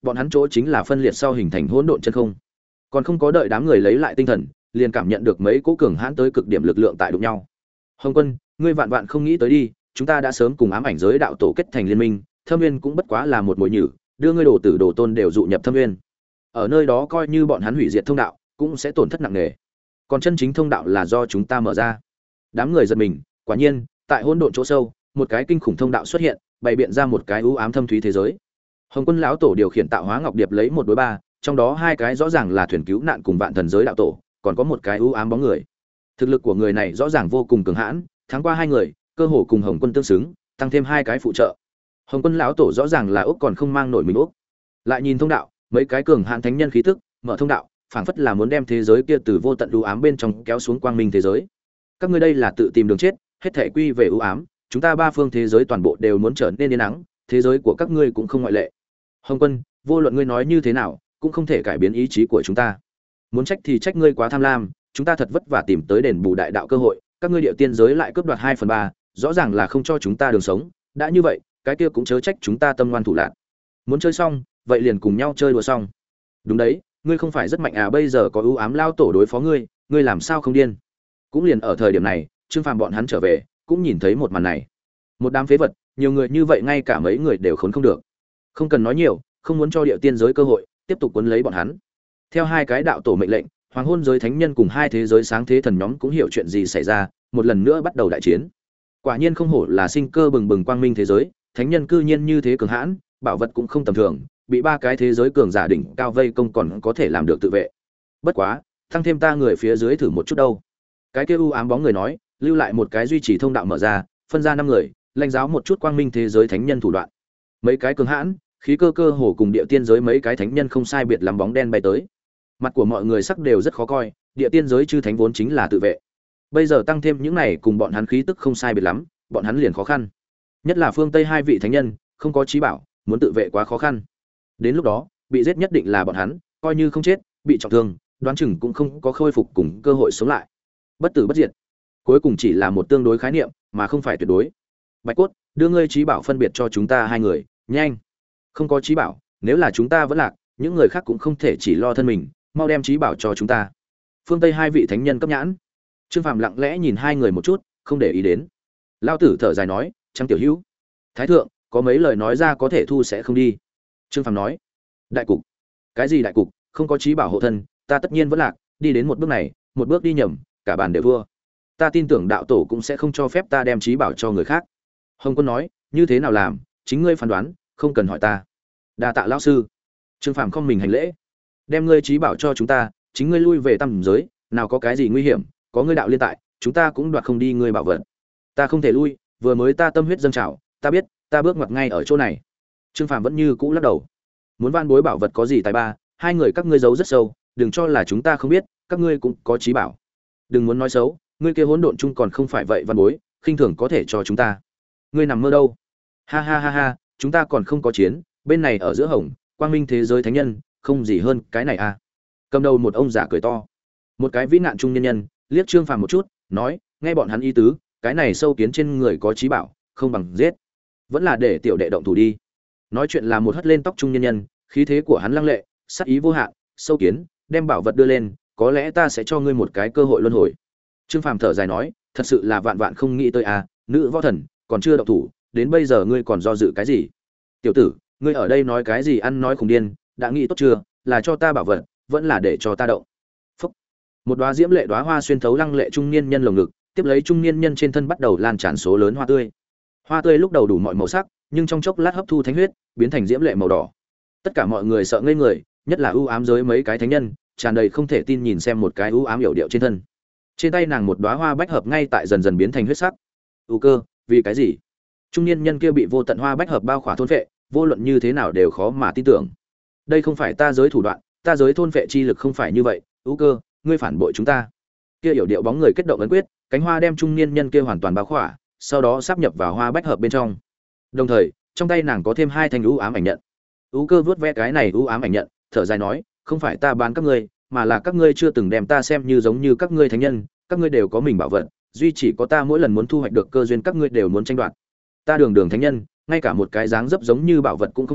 bọn hắn chỗ chính là phân liệt sau hình thành hỗn độn chân không. Còn không có đợi đám người lấy lại tinh thần, liền cảm nhận được mấy cỗ cường hãn tới cực điểm lực lượng tại đụng nhau. Hồng Quân, ngươi vạn vạn không nghĩ tới đi, chúng ta đã sớm cùng ám ảnh giới đạo tổ kết thành liên minh, Thâm Nguyên cũng bất quá là một mồi nhử, đưa ngươi đồ tử đồ tôn đều dụ nhập Thâm Nguyên. Ở nơi đó coi như bọn hắn hủy diệt thông đạo, cũng sẽ tổn thất nặng nề. Còn chân chính thông đạo là do chúng ta mở ra. Đám người giật mình, quả nhiên, tại hỗn độn chỗ sâu, một cái kinh khủng thông đạo xuất hiện, bày biện ra một cái u ám thâm thúy thế giới. Hồng Quân lão tổ điều khiển tạo hóa ngọc điệp lấy 1 đối 3, trong đó 2 cái rõ ràng là thuyền cứu nạn cùng vạn thần giới đạo tổ, còn có một cái u ám bóng người. Thực lực của người này rõ ràng vô cùng cường hãn, thắng qua 2 người, cơ hồ cùng Hồng Quân tương xứng, tăng thêm 2 cái phụ trợ. Hồng Quân lão tổ rõ ràng là ốc còn không mang nổi mình ốc. Lại nhìn thông đạo, mấy cái cường hãn thánh nhân khí tức, mở thông đạo, phảng phất là muốn đem thế giới kia từ vô tận u ám bên trong kéo xuống quang minh thế giới. Các ngươi đây là tự tìm đường chết, hết thảy quy về u ám, chúng ta 3 phương thế giới toàn bộ đều muốn trở nên yên nắng, thế giới của các ngươi cũng không ngoại lệ. Hồng Quân, vô luận ngươi nói như thế nào, cũng không thể cải biến ý chí của chúng ta. Muốn trách thì trách ngươi quá tham lam, chúng ta thật vất vả tìm tới đền bù đại đạo cơ hội, các ngươi địa tiên giới lại cướp đoạt 2/3, rõ ràng là không cho chúng ta đường sống, đã như vậy, cái kia cũng chớ trách chúng ta tâm ngoan thủ lạn. Muốn chơi xong, vậy liền cùng nhau chơi đùa xong. Đúng đấy, ngươi không phải rất mạnh à, bây giờ có ưu ám lao tổ đối phó ngươi, ngươi làm sao không điên? Cũng liền ở thời điểm này, Trương Phàm bọn hắn trở về, cũng nhìn thấy một màn này. Một đám phế vật, nhiều người như vậy ngay cả mấy người đều khốn không được. Không cần nói nhiều, không muốn cho địa tiên giới cơ hội, tiếp tục cuốn lấy bọn hắn. Theo 2 cái đạo tổ mệnh lệnh, hoàng hôn giới thánh nhân cùng 2 thế giới sáng thế thần nhóm cũng hiểu chuyện gì xảy ra, một lần nữa bắt đầu đại chiến. Quả nhiên không hổ là sinh cơ bừng bừng quang minh thế giới, thánh nhân cư nhiên như thế cường hãn, bảo vật cũng không tầm thường, bị 3 cái thế giới cường giả đỉnh cao vây công còn có thể làm được tự vệ. Bất quá, tăng thêm ta người phía dưới thử một chút đâu. Cái kia u ám bóng người nói, lưu lại một cái duy trì thông đạo mở ra, phân ra 5 người, lãnh giáo một chút quang minh thế giới thánh nhân thủ đoạn. Mấy cái cường hãn, khí cơ hồ cùng địa tiên giới mấy cái thánh nhân không sai biệt lắm bóng đen bay tới. Mặt của mọi người sắc đều rất khó coi, địa tiên giới chư thánh vốn chính là tự vệ. Bây giờ tăng thêm những này cùng bọn hắn khí tức không sai biệt lắm, bọn hắn liền khó khăn. Nhất là phương Tây 2 vị thánh nhân, không có trí bảo, muốn tự vệ quá khó khăn. Đến lúc đó, bị giết nhất định là bọn hắn, coi như không chết, bị trọng thương, đoán chừng cũng không có khôi phục cùng cơ hội sống lại. Bất tử bất diệt, cuối cùng chỉ là một tương đối khái niệm, mà không phải tuyệt đối. Bạch Cốt, đưa ngươi trí bảo phân biệt cho chúng ta 2 người, nhanh. Không có trí bảo, nếu là chúng ta vẫn lạc, những người khác cũng không thể chỉ lo thân mình, mau đem trí bảo cho chúng ta. Phương Tây 2 vị thánh nhân cấp nhãn. Trương Phàm lặng lẽ nhìn 2 người một chút, không để ý đến. Lão tử thở dài nói, "Trang tiểu hữu, thái thượng, có mấy lời nói ra có thể thu sẽ không đi." Trương Phàm nói, "Đại cục? Cái gì đại cục, không có trí bảo hộ thân, ta tất nhiên vẫn lạc, đi đến một bước này, một bước đi nhầm, cả bàn đều thua. Ta tin tưởng đạo tổ cũng sẽ không cho phép ta đem trí bảo cho người khác." Hồng Quân nói, "Như thế nào làm, chính ngươi phán đoán, không cần hỏi ta." Đa tạ lão sư. Trương Phàm không mình hành lễ. "Đem ngươi trí bảo cho chúng ta, chính ngươi lui về tam giới, nào có cái gì nguy hiểm, có ngươi đạo liên tại, chúng ta cũng đoạt không đi ngươi bảo vật." "Ta không thể lui, vừa mới ta tâm huyết dâng trào, ta biết, ta bước ngoặt ngay ở chỗ này." Trương Phàm vẫn như cũ lắc đầu. "Muốn van bối bảo vật có gì tài ba, 2 người các ngươi giấu rất sâu, đừng cho là chúng ta không biết, các ngươi cũng có trí bảo. Đừng muốn nói xấu, ngươi kia hỗn độn chung còn không phải vậy van bối, khinh thường có thể cho chúng ta. Ngươi nằm mơ đâu? Ha ha ha ha, chúng ta còn không có chiến, bên này ở giữa hồng, quang minh thế giới thánh nhân, không gì hơn cái này à." Cầm đầu một ông già cười to. Một cái vĩ nạn trung nhân nhân liếc Trương Phàm một chút, nói, nghe bọn hắn ý tứ, cái này sâu kiến trên người có trí bảo, không bằng giết, vẫn là để tiểu đệ động thủ đi. Nói chuyện là một hất lên tóc trung nhân nhân, khí thế của hắn lăng lệ, sát ý vô hạn. Sâu kiến, đem bảo vật đưa lên, có lẽ ta sẽ cho ngươi một cái cơ hội luân hồi. Trương Phàm thở dài nói, thật sự là vạn vạn không nghĩ tới à, nữ võ thần còn chưa động thủ, đến bây giờ ngươi còn do dự cái gì? Tiểu tử, ngươi ở đây nói cái gì ăn nói khùng điên, đã nghĩ tốt chưa, là cho ta bảo vật, vẫn là để cho ta động. Phúc. Một đóa diễm lệ đóa hoa xuyên thấu lăng lệ trung niên nhân lồng ngực, tiếp lấy trung niên nhân trên thân bắt đầu lan tràn số lớn hoa tươi. Hoa tươi lúc đầu đủ mọi màu sắc, nhưng trong chốc lát hấp thu thánh huyết, biến thành diễm lệ màu đỏ. Tất cả mọi người sợ ngây người, nhất là ưu ám giới mấy cái thánh nhân, tràn đầy không thể tin nhìn xem một cái ưu ám yểu điệu trên thân. Trên tay nàng một đóa hoa bách hợp ngay tại dần dần biến thành huyết sắc. "Ưu cơ, vì cái gì?" Trung niên nhân kia bị vô tận hoa bách hợp bao khỏa thôn phệ, vô luận như thế nào đều khó mà tin tưởng. "Đây không phải ta giới thủ đoạn, ta giới thôn phệ chi lực không phải như vậy, Ưu cơ, ngươi phản bội chúng ta." Kia yểu điệu bóng người kết động ấn quyết, cánh hoa đem trung niên nhân kia hoàn toàn bao khỏa, sau đó sáp nhập vào hoa bách hợp bên trong. Đồng thời, trong tay nàng có thêm 2 thanh ưu ám ảnh nhận. Ưu cơ vớt ve cái này ưu ám ảnh nhận, thở dài nói, "Không phải ta bán các ngươi, mà là các ngươi chưa từng đem ta xem như giống như các ngươi thánh nhân, các ngươi đều có mình bảo vật, duy chỉ có ta mỗi lần muốn thu hoạch được cơ duyên các ngươi đều muốn tranh đoạt. Ta đường đường thánh nhân, ngay cả một cái dáng dấp giống như bảo vật cũng không có,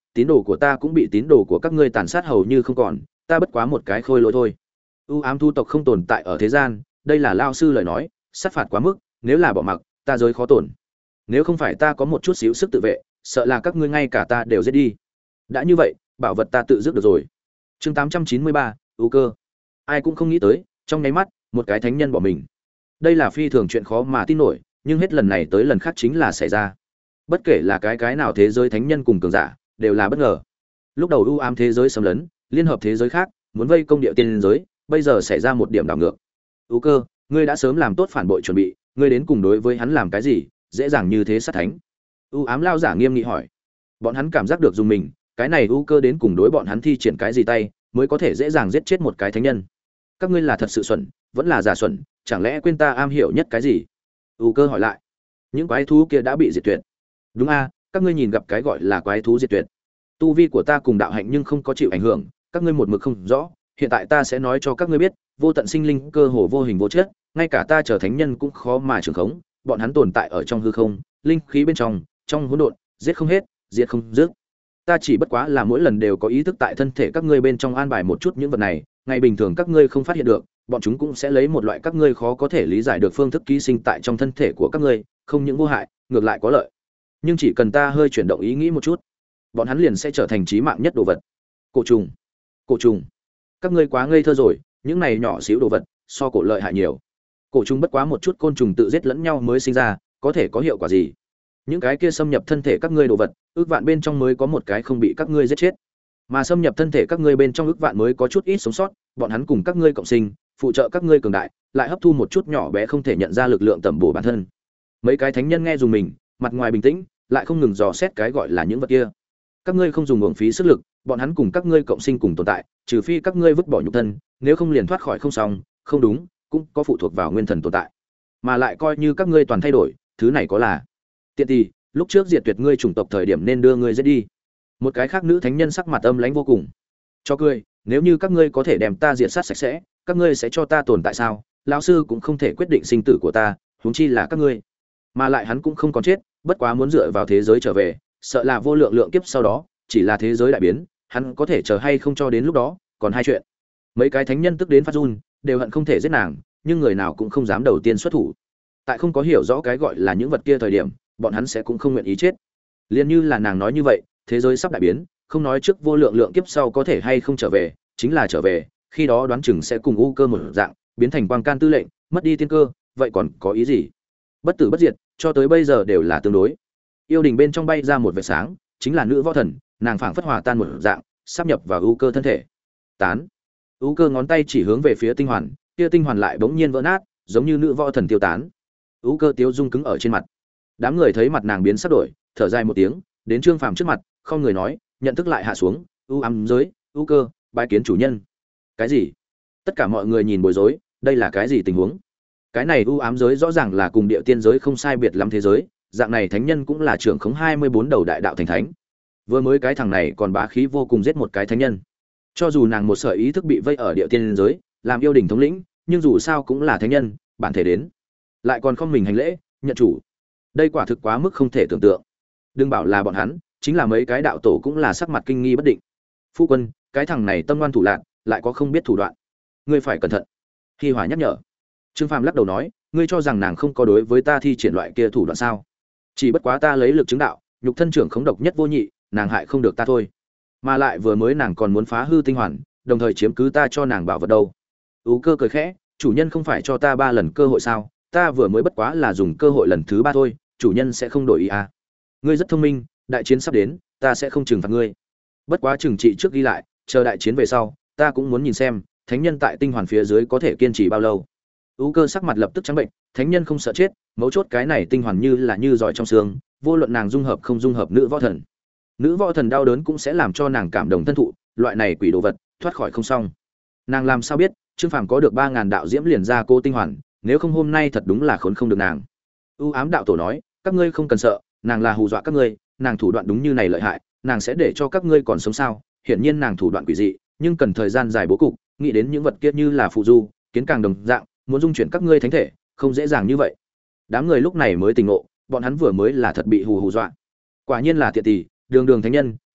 tín đồ của ta cũng bị tín đồ của các ngươi tàn sát hầu như không còn, ta bất quá một cái khôi lỗi thôi. U ám thu tộc không tồn tại ở thế gian, đây là lao sư lời nói, sát phạt quá mức, nếu là bỏ mặc, ta giới khó tổn. Nếu không phải ta có một chút xíu sức tự vệ, sợ là các ngươi ngay cả ta đều giết đi. Đã như vậy, bảo vật ta tự dứt được rồi. Chương 893, ưu cơ. Ai cũng không nghĩ tới, trong nháy mắt, một cái thánh nhân bỏ mình. Đây là phi thường chuyện khó mà tin nổi, nhưng hết lần này tới lần khác chính là xảy ra. Bất kể là cái nào thế giới thánh nhân cùng cường giả, đều là bất ngờ. Lúc đầu u ám thế giới xâm lấn, liên hợp thế giới khác, muốn vây công địa tiên giới, bây giờ xảy ra một điểm đảo ngược. Ưu cơ, ngươi đã sớm làm tốt phản bội chuẩn bị, ngươi đến cùng đối với hắn làm cái gì, dễ dàng như thế sát thánh? U ám lao giả nghiêm nghị hỏi. Bọn hắn cảm giác được dùng mình, cái này ưu cơ đến cùng đối bọn hắn thi triển cái gì tay, mới có thể dễ dàng giết chết một cái thánh nhân? Các ngươi là thật sự xuẩn, vẫn là giả xuẩn, chẳng lẽ quên ta am hiểu nhất cái gì? Ưu cơ hỏi lại. Những quái thú kia đã bị diệt tuyệt. Đúng a, các ngươi nhìn gặp cái gọi là quái thú diệt tuyệt. Tu vi của ta cùng đạo hạnh nhưng không có chịu ảnh hưởng, các ngươi một mực không rõ, hiện tại ta sẽ nói cho các ngươi biết, vô tận sinh linh cơ hồ vô hình vô chất, ngay cả ta trở thánh nhân cũng khó mà trường khống, bọn hắn tồn tại ở trong hư không, linh khí bên trong hỗn độn, giết không hết, diệt không dứt. Ta chỉ bất quá là mỗi lần đều có ý thức tại thân thể các ngươi bên trong an bài một chút những vật này, ngày bình thường các ngươi không phát hiện được, bọn chúng cũng sẽ lấy một loại các ngươi khó có thể lý giải được phương thức ký sinh tại trong thân thể của các ngươi, không những vô hại, ngược lại có lợi. Nhưng chỉ cần ta hơi chuyển động ý nghĩ một chút, bọn hắn liền sẽ trở thành chí mạng nhất đồ vật. Cổ trùng, các ngươi quá ngây thơ rồi, những này nhỏ xíu đồ vật, so cổ lợi hại nhiều. Cổ trùng bất quá một chút côn trùng tự giết lẫn nhau mới sinh ra, có thể có hiệu quả gì? Những cái kia xâm nhập thân thể các ngươi đồ vật, ước vạn bên trong mới có một cái không bị các ngươi giết chết. Mà xâm nhập thân thể các ngươi bên trong ước vạn mới có chút ít sống sót, bọn hắn cùng các ngươi cộng sinh, phụ trợ các ngươi cường đại, lại hấp thu một chút nhỏ bé không thể nhận ra lực lượng tầm bổ bản thân. Mấy cái thánh nhân nghe dùng mình, mặt ngoài bình tĩnh, lại không ngừng dò xét cái gọi là những vật kia. Các ngươi không dùng uổng phí sức lực, bọn hắn cùng các ngươi cộng sinh cùng tồn tại, trừ phi các ngươi vứt bỏ nhục thân, nếu không liền thoát khỏi không xong, không đúng, cũng có phụ thuộc vào nguyên thần tồn tại. Mà lại coi như các ngươi toàn thay đổi, thứ này có là tiện tì, lúc trước diệt tuyệt ngươi chủng tộc thời điểm nên đưa ngươi giết đi. Một cái khác nữ thánh nhân sắc mặt âm lãnh vô cùng. Cho cười, nếu như các ngươi có thể đem ta diệt sát sạch sẽ, các ngươi sẽ cho ta tồn tại sao? Lão sư cũng không thể quyết định sinh tử của ta, huống chi là các ngươi. Mà lại hắn cũng không còn chết, bất quá muốn dựa vào thế giới trở về, sợ là vô lượng lượng kiếp sau đó, chỉ là thế giới đại biến, hắn có thể chờ hay không cho đến lúc đó, còn hai chuyện. Mấy cái thánh nhân tức đến phát run, đều hận không thể giết nàng, nhưng người nào cũng không dám đầu tiên xuất thủ. Tại không có hiểu rõ cái gọi là những vật kia thời điểm, bọn hắn sẽ cũng không nguyện ý chết. Liên như là nàng nói như vậy, thế giới sắp đại biến, không nói trước vô lượng lượng kiếp sau có thể hay không trở về, chính là trở về, khi đó đoán chừng sẽ cùng u cơ một dạng, biến thành quang can tư lệnh, mất đi tiên cơ, vậy còn có ý gì? Bất tử bất diệt, cho tới bây giờ đều là tương đối. Yêu đình bên trong bay ra một vệt sáng, chính là nữ võ thần, nàng phảng phất hòa tan một dạng, sắp nhập vào u cơ thân thể. Tán. U cơ ngón tay chỉ hướng về phía tinh hoàn, kia tinh hoàn lại bỗng nhiên vỡ nát, giống như nữ võ thần tiêu tán. U cơ tiêu dung cứng ở trên mặt. Đám người thấy mặt nàng biến sắc đổi, thở dài một tiếng, đến Trương Phàm trước mặt, không người nói, nhận thức lại hạ xuống, u ám giới, u cơ, bái kiến chủ nhân. Cái gì? Tất cả mọi người nhìn bối rối, đây là cái gì tình huống? Cái này u ám giới rõ ràng là cùng địa tiên giới không sai biệt lắm thế giới, dạng này thánh nhân cũng là trưởng khống 24 đầu đại đạo thành thánh. Vừa mới cái thằng này còn bá khí vô cùng giết một cái thánh nhân. Cho dù nàng một sợi ý thức bị vây ở địa tiên giới, làm yêu đình thống lĩnh, nhưng dù sao cũng là thánh nhân, bản thể đến, lại còn không mình hành lễ, nhận chủ. Đây quả thực quá mức không thể tưởng tượng. Đừng bảo là bọn hắn, chính là mấy cái đạo tổ cũng là sắc mặt kinh nghi bất định. Phu quân, cái thằng này tâm ngoan thủ lạn, lại có không biết thủ đoạn, ngươi phải cẩn thận. Hi Hòa nhắc nhở. Trương Phàm lắc đầu nói, ngươi cho rằng nàng không có đối với ta thi triển loại kia thủ đoạn sao? Chỉ bất quá ta lấy lực chứng đạo, nhục thân trưởng khống độc nhất vô nhị, nàng hại không được ta thôi. Mà lại vừa mới nàng còn muốn phá hư tinh hoàn, đồng thời chiếm cứ ta cho nàng bảo vật đâu. Ú cơ cười khẽ, chủ nhân không phải cho ta 3 lần cơ hội sao? Ta vừa mới bất quá là dùng cơ hội lần thứ 3 thôi, chủ nhân sẽ không đổi ý à? Ngươi rất thông minh, đại chiến sắp đến, ta sẽ không trừng phạt ngươi. Bất quá trừng trị trước ghi lại, chờ đại chiến về sau, ta cũng muốn nhìn xem, thánh nhân tại tinh hoàn phía dưới có thể kiên trì bao lâu. Ú cơ sắc mặt lập tức trắng bệnh, thánh nhân không sợ chết, mấu chốt cái này tinh hoàn như là như giỏi trong xương, vô luận nàng dung hợp không dung hợp nữ võ thần. Nữ võ thần đau đớn cũng sẽ làm cho nàng cảm động thân thụ, loại này quỷ đồ vật, thoát khỏi không xong. Nàng làm sao biết, Trương Phàm có được 3000 đạo diễm liền ra cô tinh hoàn, nếu không hôm nay thật đúng là khốn không được nàng. U ám đạo tổ nói, các ngươi không cần sợ, nàng là hù dọa các ngươi, nàng thủ đoạn đúng như này lợi hại, nàng sẽ để cho các ngươi còn sống sao? Hiển nhiên nàng thủ đoạn quỷ dị, nhưng cần thời gian dài bố cục, nghĩ đến những vật kia như là phù du, kiến càng đồng dạng, muốn dung chuyển các ngươi thánh thể, không dễ dàng như vậy. Đám người lúc này mới tỉnh ngộ, bọn hắn vừa mới là thật bị hù dọa. Quả nhiên là tiện tỷ, đường đường thánh nhân,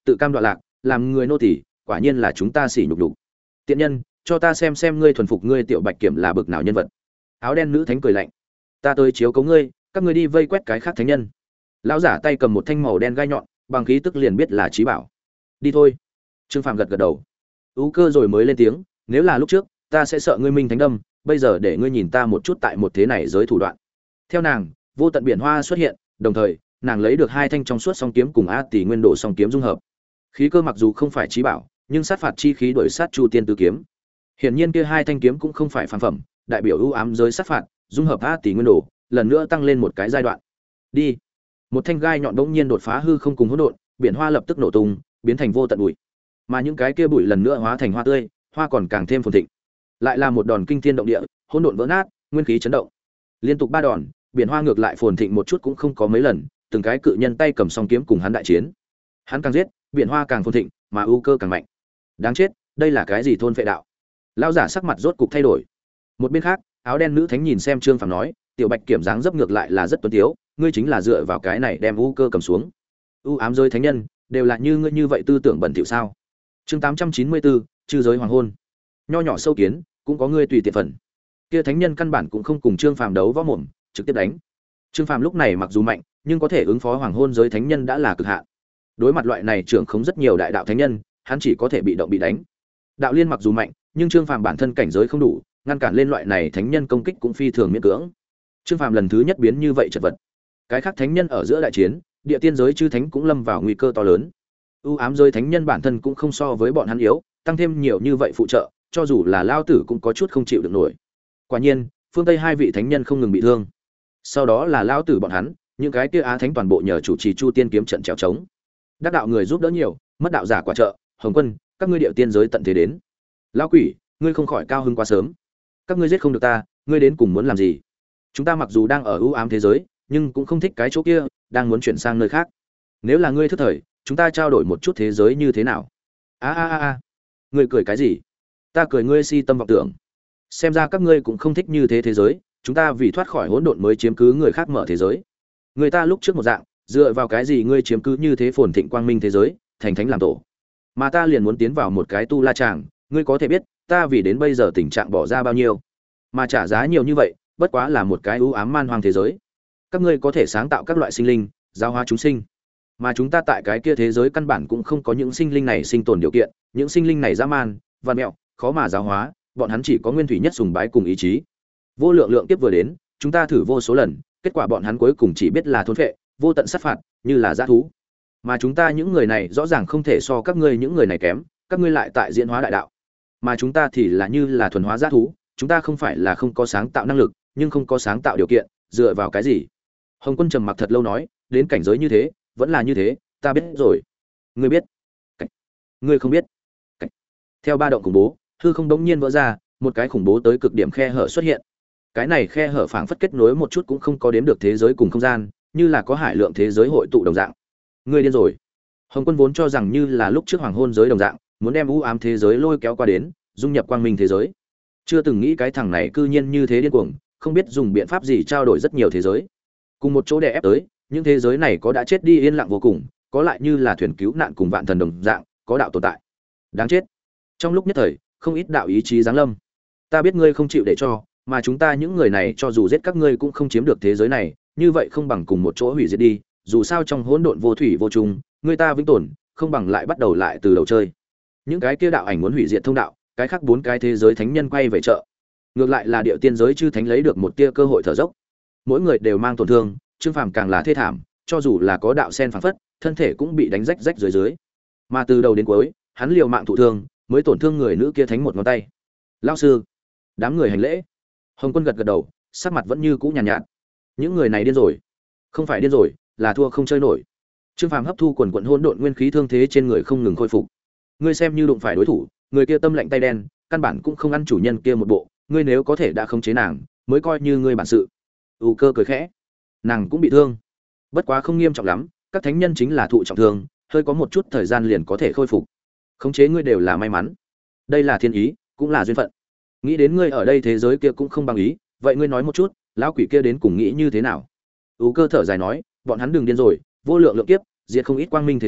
tự cam đoạn lạc, làm người nô tỳ, quả nhiên là chúng ta sỉ nhục đủ. Tiện nhân, cho ta xem ngươi thuần phục ngươi tiểu bạch kiểm là bực nào nhân vật. Áo đen nữ thánh cười lạnh, ta tới chiếu cố ngươi, các ngươi đi vây quét cái khác thánh nhân. Lão giả tay cầm một thanh màu đen gai nhọn, bằng khí tức liền biết là trí bảo. Đi thôi. Trương Phàm gật gật đầu. U Cơ rồi mới lên tiếng, nếu là lúc trước, ta sẽ sợ ngươi minh thánh đâm, bây giờ để ngươi nhìn ta một chút tại một thế này giới thủ đoạn. Theo nàng, vô tận biển hoa xuất hiện, đồng thời, nàng lấy được hai thanh trong suốt song kiếm cùng A Tỷ Nguyên Đồ song kiếm dung hợp. Khí cơ mặc dù không phải chí bảo, nhưng sát phạt chi khí đổi sát Chu Tiên Tứ kiếm. Hiển nhiên kia hai thanh kiếm cũng không phải phàm phẩm, đại biểu ưu ám giới sát phạt, dung hợp A Tỷ Nguyên Đồ, lần nữa tăng lên một cái giai đoạn. Đi. Một thanh gai nhọn bỗng nhiên đột phá hư không cùng hỗn độn, biển hoa lập tức nổ tung, biến thành vô tận bụi. Mà những cái kia bụi lần nữa hóa thành hoa tươi, hoa còn càng thêm phồn thịnh. Lại là một đòn kinh thiên động địa, hỗn độn vỡ nát, nguyên khí chấn động. Liên tục ba đòn, biển hoa ngược lại phồn thịnh một chút cũng không có mấy lần, từng cái cự nhân tay cầm song kiếm cùng hắn đại chiến. Hắn càng giết, biển hoa càng phồn thịnh, mà ưu cơ càng mạnh. Đáng chết, đây là cái gì thôn phệ đạo? Lão giả sắc mặt rốt cục thay đổi. Một bên khác, áo đen nữ thánh nhìn xem Trương Phàm nói, tiểu bạch kiểm dáng dấp ngược lại là rất tuấn tiếu, ngươi chính là dựa vào cái này đem ưu cơ cầm xuống. U ám giới thánh nhân đều là như ngươi như vậy tư tưởng bẩn thỉu sao? Chương 894, chư giới hoàng hôn. Nho nhỏ sâu kiến, cũng có ngươi tùy tiện phần. Kia thánh nhân căn bản cũng không cùng Trương Phàm đấu võ mồm, trực tiếp đánh. Trương Phàm lúc này mặc dù mạnh, nhưng có thể ứng phó hoàng hôn giới thánh nhân đã là cực hạn. Đối mặt loại này trưởng khống rất nhiều đại đạo thánh nhân, hắn chỉ có thể bị động bị đánh. Đạo liên mặc dù mạnh, nhưng Trương Phàm bản thân cảnh giới không đủ, ngăn cản lên loại này thánh nhân công kích cũng phi thường miễn cưỡng. Trương Phàm lần thứ nhất biến như vậy chật vật. Cái khác thánh nhân ở giữa đại chiến, địa tiên giới chư thánh cũng lâm vào nguy cơ to lớn. U ám giới thánh nhân bản thân cũng không so với bọn hắn yếu, tăng thêm nhiều như vậy phụ trợ, cho dù là lao tử cũng có chút không chịu được nổi. Quả nhiên, phương Tây hai vị thánh nhân không ngừng bị thương. Sau đó là lao tử bọn hắn, những cái kia á thánh toàn bộ nhờ chủ trì Chu Tiên kiếm trận trèo trống. Đắc đạo người giúp đỡ nhiều, mất đạo giả quả trợ, Hồng Quân, các ngươi điệu tiên giới tận thế đến. Lão quỷ, ngươi không khỏi cao hứng quá sớm. Các ngươi giết không được ta, ngươi đến cùng muốn làm gì? Chúng ta mặc dù đang ở ưu ám thế giới, nhưng cũng không thích cái chỗ kia, đang muốn chuyển sang nơi khác. Nếu là ngươi thức thời, chúng ta trao đổi một chút thế giới như thế nào? A, ngươi cười cái gì? Ta cười ngươi si tâm vọng tưởng. Xem ra các ngươi cũng không thích như thế thế giới, chúng ta vì thoát khỏi hỗn độn mới chiếm cứ người khác mở thế giới. Người ta lúc trước một dạng, dựa vào cái gì ngươi chiếm cứ như thế phồn thịnh quang minh thế giới, thành thánh làm tổ. Mà ta liền muốn tiến vào một cái tu la tràng, ngươi có thể biết, ta vì đến bây giờ tình trạng bỏ ra bao nhiêu, mà trả giá nhiều như vậy, bất quá là một cái ưu ám man hoang thế giới. Các ngươi có thể sáng tạo các loại sinh linh, giáo hóa chúng sinh, mà chúng ta tại cái kia thế giới căn bản cũng không có những sinh linh này sinh tồn điều kiện, những sinh linh này dã man, văn mẹo, khó mà giáo hóa, bọn hắn chỉ có nguyên thủy nhất sùng bái cùng ý chí. Vô lượng lượng tiếp vừa đến, chúng ta thử vô số lần, kết quả bọn hắn cuối cùng chỉ biết là thôn phệ, vô tận sát phạt, như là dã thú. Mà chúng ta những người này rõ ràng không thể so các ngươi những người này kém, các ngươi lại tại diễn hóa đại đạo. Mà chúng ta thì là như là thuần hóa dã thú, chúng ta không phải là không có sáng tạo năng lực, nhưng không có sáng tạo điều kiện, dựa vào cái gì? Hồng Quân trầm mặc thật lâu nói, đến cảnh giới như thế, vẫn là như thế, ta biết rồi. Ngươi biết? Ngươi không biết? Theo ba động khủng bố, hư không đống nhiên vỡ ra, một cái khủng bố tới cực điểm khe hở xuất hiện. Cái này khe hở phảng phất kết nối một chút cũng không có đếm được thế giới cùng không gian, như là có hải lượng thế giới hội tụ đồng dạng. Ngươi điên rồi. Hồng Quân vốn cho rằng như là lúc trước hoàng hôn giới đồng dạng, muốn đem u ám thế giới lôi kéo qua đến, dung nhập quang minh thế giới. Chưa từng nghĩ cái thằng này cư nhiên như thế điên cuồng, không biết dùng biện pháp gì trao đổi rất nhiều thế giới. Cùng một chỗ đè ép tới, những thế giới này có đã chết đi yên lặng vô cùng, có lại như là thuyền cứu nạn cùng vạn thần đồng dạng, có đạo tồn tại. Đáng chết. Trong lúc nhất thời, không ít đạo ý chí giáng lâm. Ta biết ngươi không chịu để cho, mà chúng ta những người này cho dù giết các ngươi cũng không chiếm được thế giới này, như vậy không bằng cùng một chỗ hủy diệt đi, dù sao trong hỗn độn vô thủy vô chung, người ta vĩnh tồn, không bằng lại bắt đầu lại từ đầu chơi. Những cái kia đạo ảnh muốn hủy diệt thông đạo, cái khác bốn cái thế giới thánh nhân quay về chợ. Ngược lại là điệu tiên giới chư thánh lấy được một tia cơ hội thở dốc. Mỗi người đều mang tổn thương, Trương Phàm càng là thê thảm, cho dù là có đạo sen phảng phất, thân thể cũng bị đánh rách rách dưới dưới. Mà từ đầu đến cuối, hắn liều mạng thụ thương, mới tổn thương người nữ kia thánh một ngón tay. Lão sư, đám người hành lễ. Hồng Quân gật gật đầu, sắc mặt vẫn như cũ nhàn nhạt. Những người này điên rồi. Không phải điên rồi, là thua không chơi nổi. Trương Phàm hấp thu quần quần hỗn độn nguyên khí thương thế trên người không ngừng khôi phục. Ngươi xem như đụng phải đối thủ, người kia tâm lạnh tay đen, căn bản cũng không ăn chủ nhân kia một bộ, ngươi nếu có thể đã khống chế nàng, mới coi như ngươi bản sự. Cơ cười khẽ. Nàng cũng bị thương, bất quá không nghiêm trọng lắm, các thánh nhân chính là thụ trọng thương, hơi có một chút thời gian liền có thể khôi phục. Khống chế ngươi đều là may mắn, đây là thiên ý, cũng là duyên phận. Nghĩ đến ngươi ở đây thế giới kia cũng không bằng ý, vậy ngươi nói một chút, lão quỷ kia đến cùng nghĩ như thế nào? Cơ thở dài nói, bọn hắn đừng điên rồi, vô lượng lượng kiếp, diệt không ít quang minh thế giới,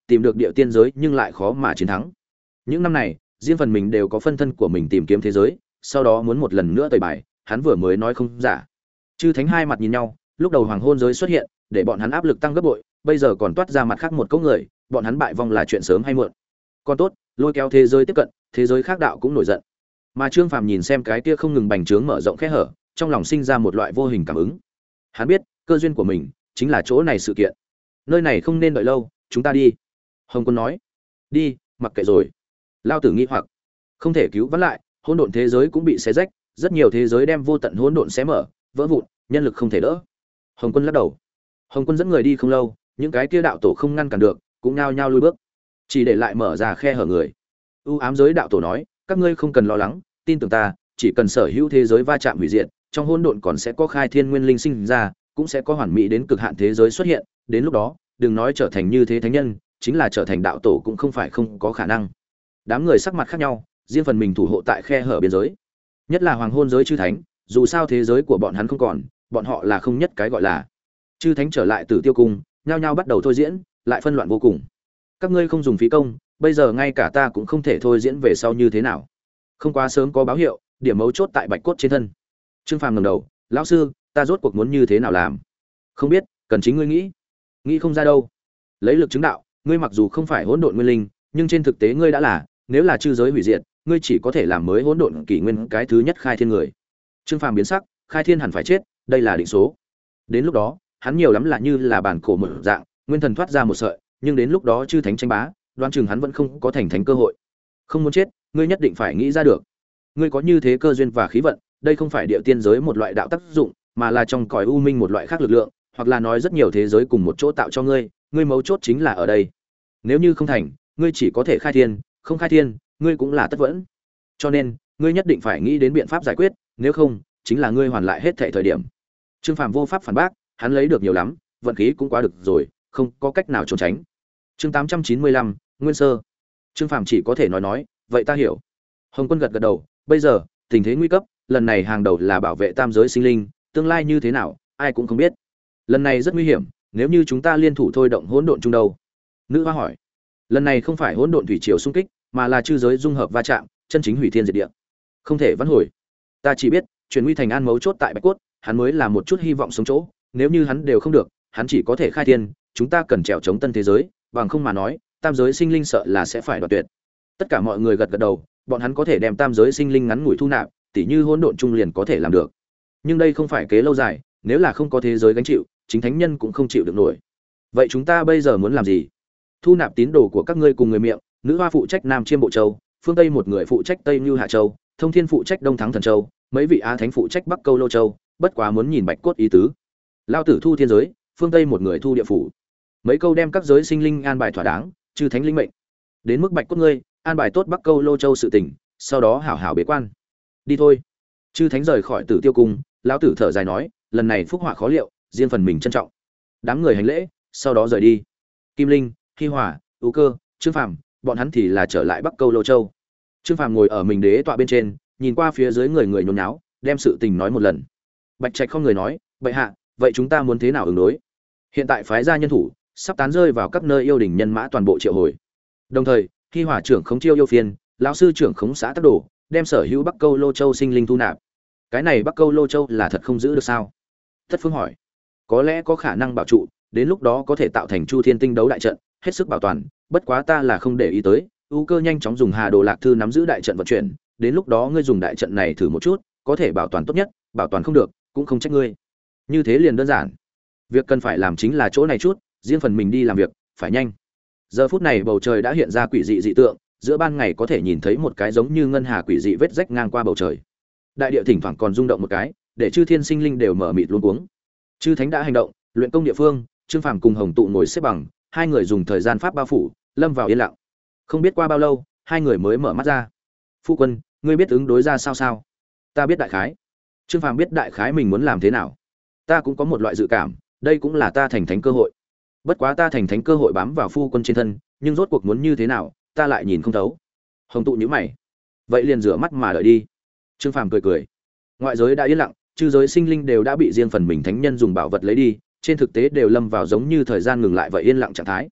tìm được địa tiên giới nhưng lại khó mà chiến thắng. Những năm này, riêng phần mình đều có phân thân của mình tìm kiếm thế giới, sau đó muốn một lần nữa tẩy bài, hắn vừa mới nói không giả. Chư thánh hai mặt nhìn nhau, lúc đầu hoàng hôn giới xuất hiện, để bọn hắn áp lực tăng gấp bội, bây giờ còn toát ra mặt khác một cỗ người, bọn hắn bại vong là chuyện sớm hay muộn. Còn tốt, lôi kéo thế giới tiếp cận, thế giới khác đạo cũng nổi giận. Mà Trương Phàm nhìn xem cái kia không ngừng bành trướng mở rộng khe hở, trong lòng sinh ra một loại vô hình cảm ứng. Hắn biết, cơ duyên của mình chính là chỗ này sự kiện. Nơi này không nên đợi lâu, chúng ta đi. Hồng Quân nói. Đi, mặc kệ rồi. Lao tử nghi hoặc, không thể cứu vãn lại, hỗn độn thế giới cũng bị xé rách, rất nhiều thế giới đem vô tận hỗn độn xé mở, vỡ vụn, nhân lực không thể đỡ. Hồng Quân lắc đầu. Hồng Quân dẫn người đi không lâu, những cái kia đạo tổ không ngăn cản được, cũng nhao nhao lui bước, chỉ để lại mở ra khe hở người. U ám giới đạo tổ nói, các ngươi không cần lo lắng, tin tưởng ta, chỉ cần sở hữu thế giới va chạm hủy diệt, trong hỗn độn còn sẽ có khai thiên nguyên linh sinh ra, cũng sẽ có hoàn mỹ đến cực hạn thế giới xuất hiện, đến lúc đó, đừng nói trở thành như thế thánh nhân, chính là trở thành đạo tổ cũng không phải không có khả năng. Đám người sắc mặt khác nhau, riêng phần mình thủ hộ tại khe hở biên giới. Nhất là hoàng hôn giới chư thánh, dù sao thế giới của bọn hắn không còn, bọn họ là không nhất cái gọi là. Chư thánh trở lại Tử Tiêu cung, nhao nhao bắt đầu thôi diễn, lại phân loạn vô cùng. Các ngươi không dùng phí công, bây giờ ngay cả ta cũng không thể thôi diễn về sau như thế nào. Không quá sớm có báo hiệu, điểm mấu chốt tại bạch cốt trên thân. Trương Phàm ngẩng đầu, lão sư, ta rốt cuộc muốn như thế nào làm? Không biết, cần chính ngươi nghĩ. Nghĩ không ra đâu. Lấy lực chứng đạo, ngươi mặc dù không phải hỗn độn nguyên linh, nhưng trên thực tế ngươi đã là, nếu là chư giới hủy diệt, ngươi chỉ có thể làm mới hỗn độn kỷ nguyên cái thứ nhất khai thiên người. Trương Phàm biến sắc, khai thiên hẳn phải chết, đây là định số. Đến lúc đó, hắn nhiều lắm là như là bản cổ một dạng, nguyên thần thoát ra một sợi, nhưng đến lúc đó chư thánh tranh bá, đoán chừng hắn vẫn không có thành thánh cơ hội. Không muốn chết, ngươi nhất định phải nghĩ ra được. Ngươi có như thế cơ duyên và khí vận, đây không phải địa tiên giới một loại đạo tác dụng, mà là trong cõi u minh một loại khác lực lượng, hoặc là nói rất nhiều thế giới cùng một chỗ tạo cho ngươi, ngươi mấu chốt chính là ở đây. Nếu như không thành, ngươi chỉ có thể khai thiên, không khai thiên, ngươi cũng là tất vẫn. Cho nên, ngươi nhất định phải nghĩ đến biện pháp giải quyết, nếu không, chính là ngươi hoàn lại hết thảy thời điểm. Trương Phàm vô pháp phản bác, hắn lấy được nhiều lắm, vận khí cũng quá được rồi, không có cách nào trốn tránh. Chương 895, Nguyên Sơ. Trương Phàm chỉ có thể nói, vậy ta hiểu. Hồng Quân gật gật đầu, bây giờ, tình thế nguy cấp, lần này hàng đầu là bảo vệ tam giới sinh linh, tương lai như thế nào, ai cũng không biết. Lần này rất nguy hiểm, nếu như chúng ta liên thủ thôi động hỗn độn chung đâu? Nữ hoa hỏi. Lần này không phải hỗn độn thủy triều xung kích, mà là chư giới dung hợp va chạm, chân chính hủy thiên diệt địa. Không thể vãn hồi. Ta chỉ biết, chuyển nguy thành an mấu chốt tại Bạch Cốt, hắn mới là một chút hy vọng sống chỗ, nếu như hắn đều không được, hắn chỉ có thể khai thiên, chúng ta cần trèo chống tân thế giới, bằng không mà nói, tam giới sinh linh sợ là sẽ phải đoạt tuyệt. Tất cả mọi người gật gật đầu, bọn hắn có thể đem tam giới sinh linh ngắn ngủi thu nạp, tỉ như hỗn độn trung liền có thể làm được. Nhưng đây không phải kế lâu dài, nếu là không có thế giới gánh chịu, chính thánh nhân cũng không chịu được nổi. Vậy chúng ta bây giờ muốn làm gì? Thu nạp tín đồ của các ngươi cùng người miệng, nữ hoa phụ trách Nam Chiêm Bộ Châu, phương Tây một người phụ trách Tây Như Hạ Châu, Thông Thiên phụ trách Đông Thắng Thần Châu, mấy vị á thánh phụ trách Bắc Câu Lô Châu, bất quá muốn nhìn Bạch Cốt ý tứ. Lao tử thu thiên giới, phương Tây một người thu địa phủ. Mấy câu đem các giới sinh linh an bài thỏa đáng, chư thánh linh mệnh. Đến mức Bạch Cốt ngươi, an bài tốt Bắc Câu Lô Châu sự tình, sau đó hảo hảo bế quan. Đi thôi. Chư thánh rời khỏi Tử Tiêu cung, lão tử thở dài nói, lần này phúc họa khó liệu, riêng phần mình trân trọng. Đám người hành lễ, sau đó rời đi. Kim Linh, Hi Hòa, Ú Cơ, Trương Phàm, bọn hắn thì là trở lại Bắc Câu Lô Châu. Trương Phàm ngồi ở mình đế tọa bên trên, nhìn qua phía dưới người nhốn nháo, đem sự tình nói một lần. Bạch Trạch không người nói, bệ hạ, vậy chúng ta muốn thế nào ứng đối? Hiện tại phái ra nhân thủ, sắp tán rơi vào các nơi yêu đình nhân mã toàn bộ triệu hồi. Đồng thời, Hi Hòa trưởng khống chiêu yêu phiên, lão sư trưởng khống xã tác đồ, đem sở hữu Bắc Câu Lô Châu sinh linh thu nạp. Cái này Bắc Câu Lô Châu là thật không giữ được sao? Tất Phương hỏi. Có lẽ có khả năng bảo trụ, đến lúc đó có thể tạo thành Chu Thiên Tinh đấu đại trận, hết sức bảo toàn, bất quá ta là không để ý tới. U Cơ nhanh chóng dùng Hà Đồ Lạc Thư nắm giữ đại trận vận chuyển, đến lúc đó ngươi dùng đại trận này thử một chút, có thể bảo toàn tốt nhất, bảo toàn không được, cũng không trách ngươi. Như thế liền đơn giản. Việc cần phải làm chính là chỗ này chút, riêng phần mình đi làm việc, phải nhanh. Giờ phút này bầu trời đã hiện ra quỷ dị dị tượng, giữa ban ngày có thể nhìn thấy một cái giống như ngân hà quỷ dị vết rách ngang qua bầu trời. Đại địa thỉnh thoảng còn rung động một cái, để chư thiên sinh linh đều mở mịt luống cuống. Chư thánh đã hành động, luyện công địa phương, Trương Phàm cùng Hồng Tụ ngồi xếp bằng, hai người dùng thời gian pháp bao phủ, lâm vào yên lặng. Không biết qua bao lâu, hai người mới mở mắt ra. Phu quân, ngươi biết ứng đối ra sao? Ta biết đại khái. Trương Phàm biết đại khái mình muốn làm thế nào. Ta cũng có một loại dự cảm, đây cũng là ta thành thánh cơ hội. Bất quá ta thành thánh cơ hội bám vào phu quân trên thân, nhưng rốt cuộc muốn như thế nào, ta lại nhìn không thấu. Hồng Tụ nhíu mày. Vậy liền rửa mắt mà đợi đi. Trương Phàm cười cười. Ngoại giới đã yên lặng, chư giới sinh linh đều đã bị riêng phần mình thánh nhân dùng bảo vật lấy đi, trên thực tế đều lâm vào giống như thời gian ngừng lại vậy yên lặng trạng thái.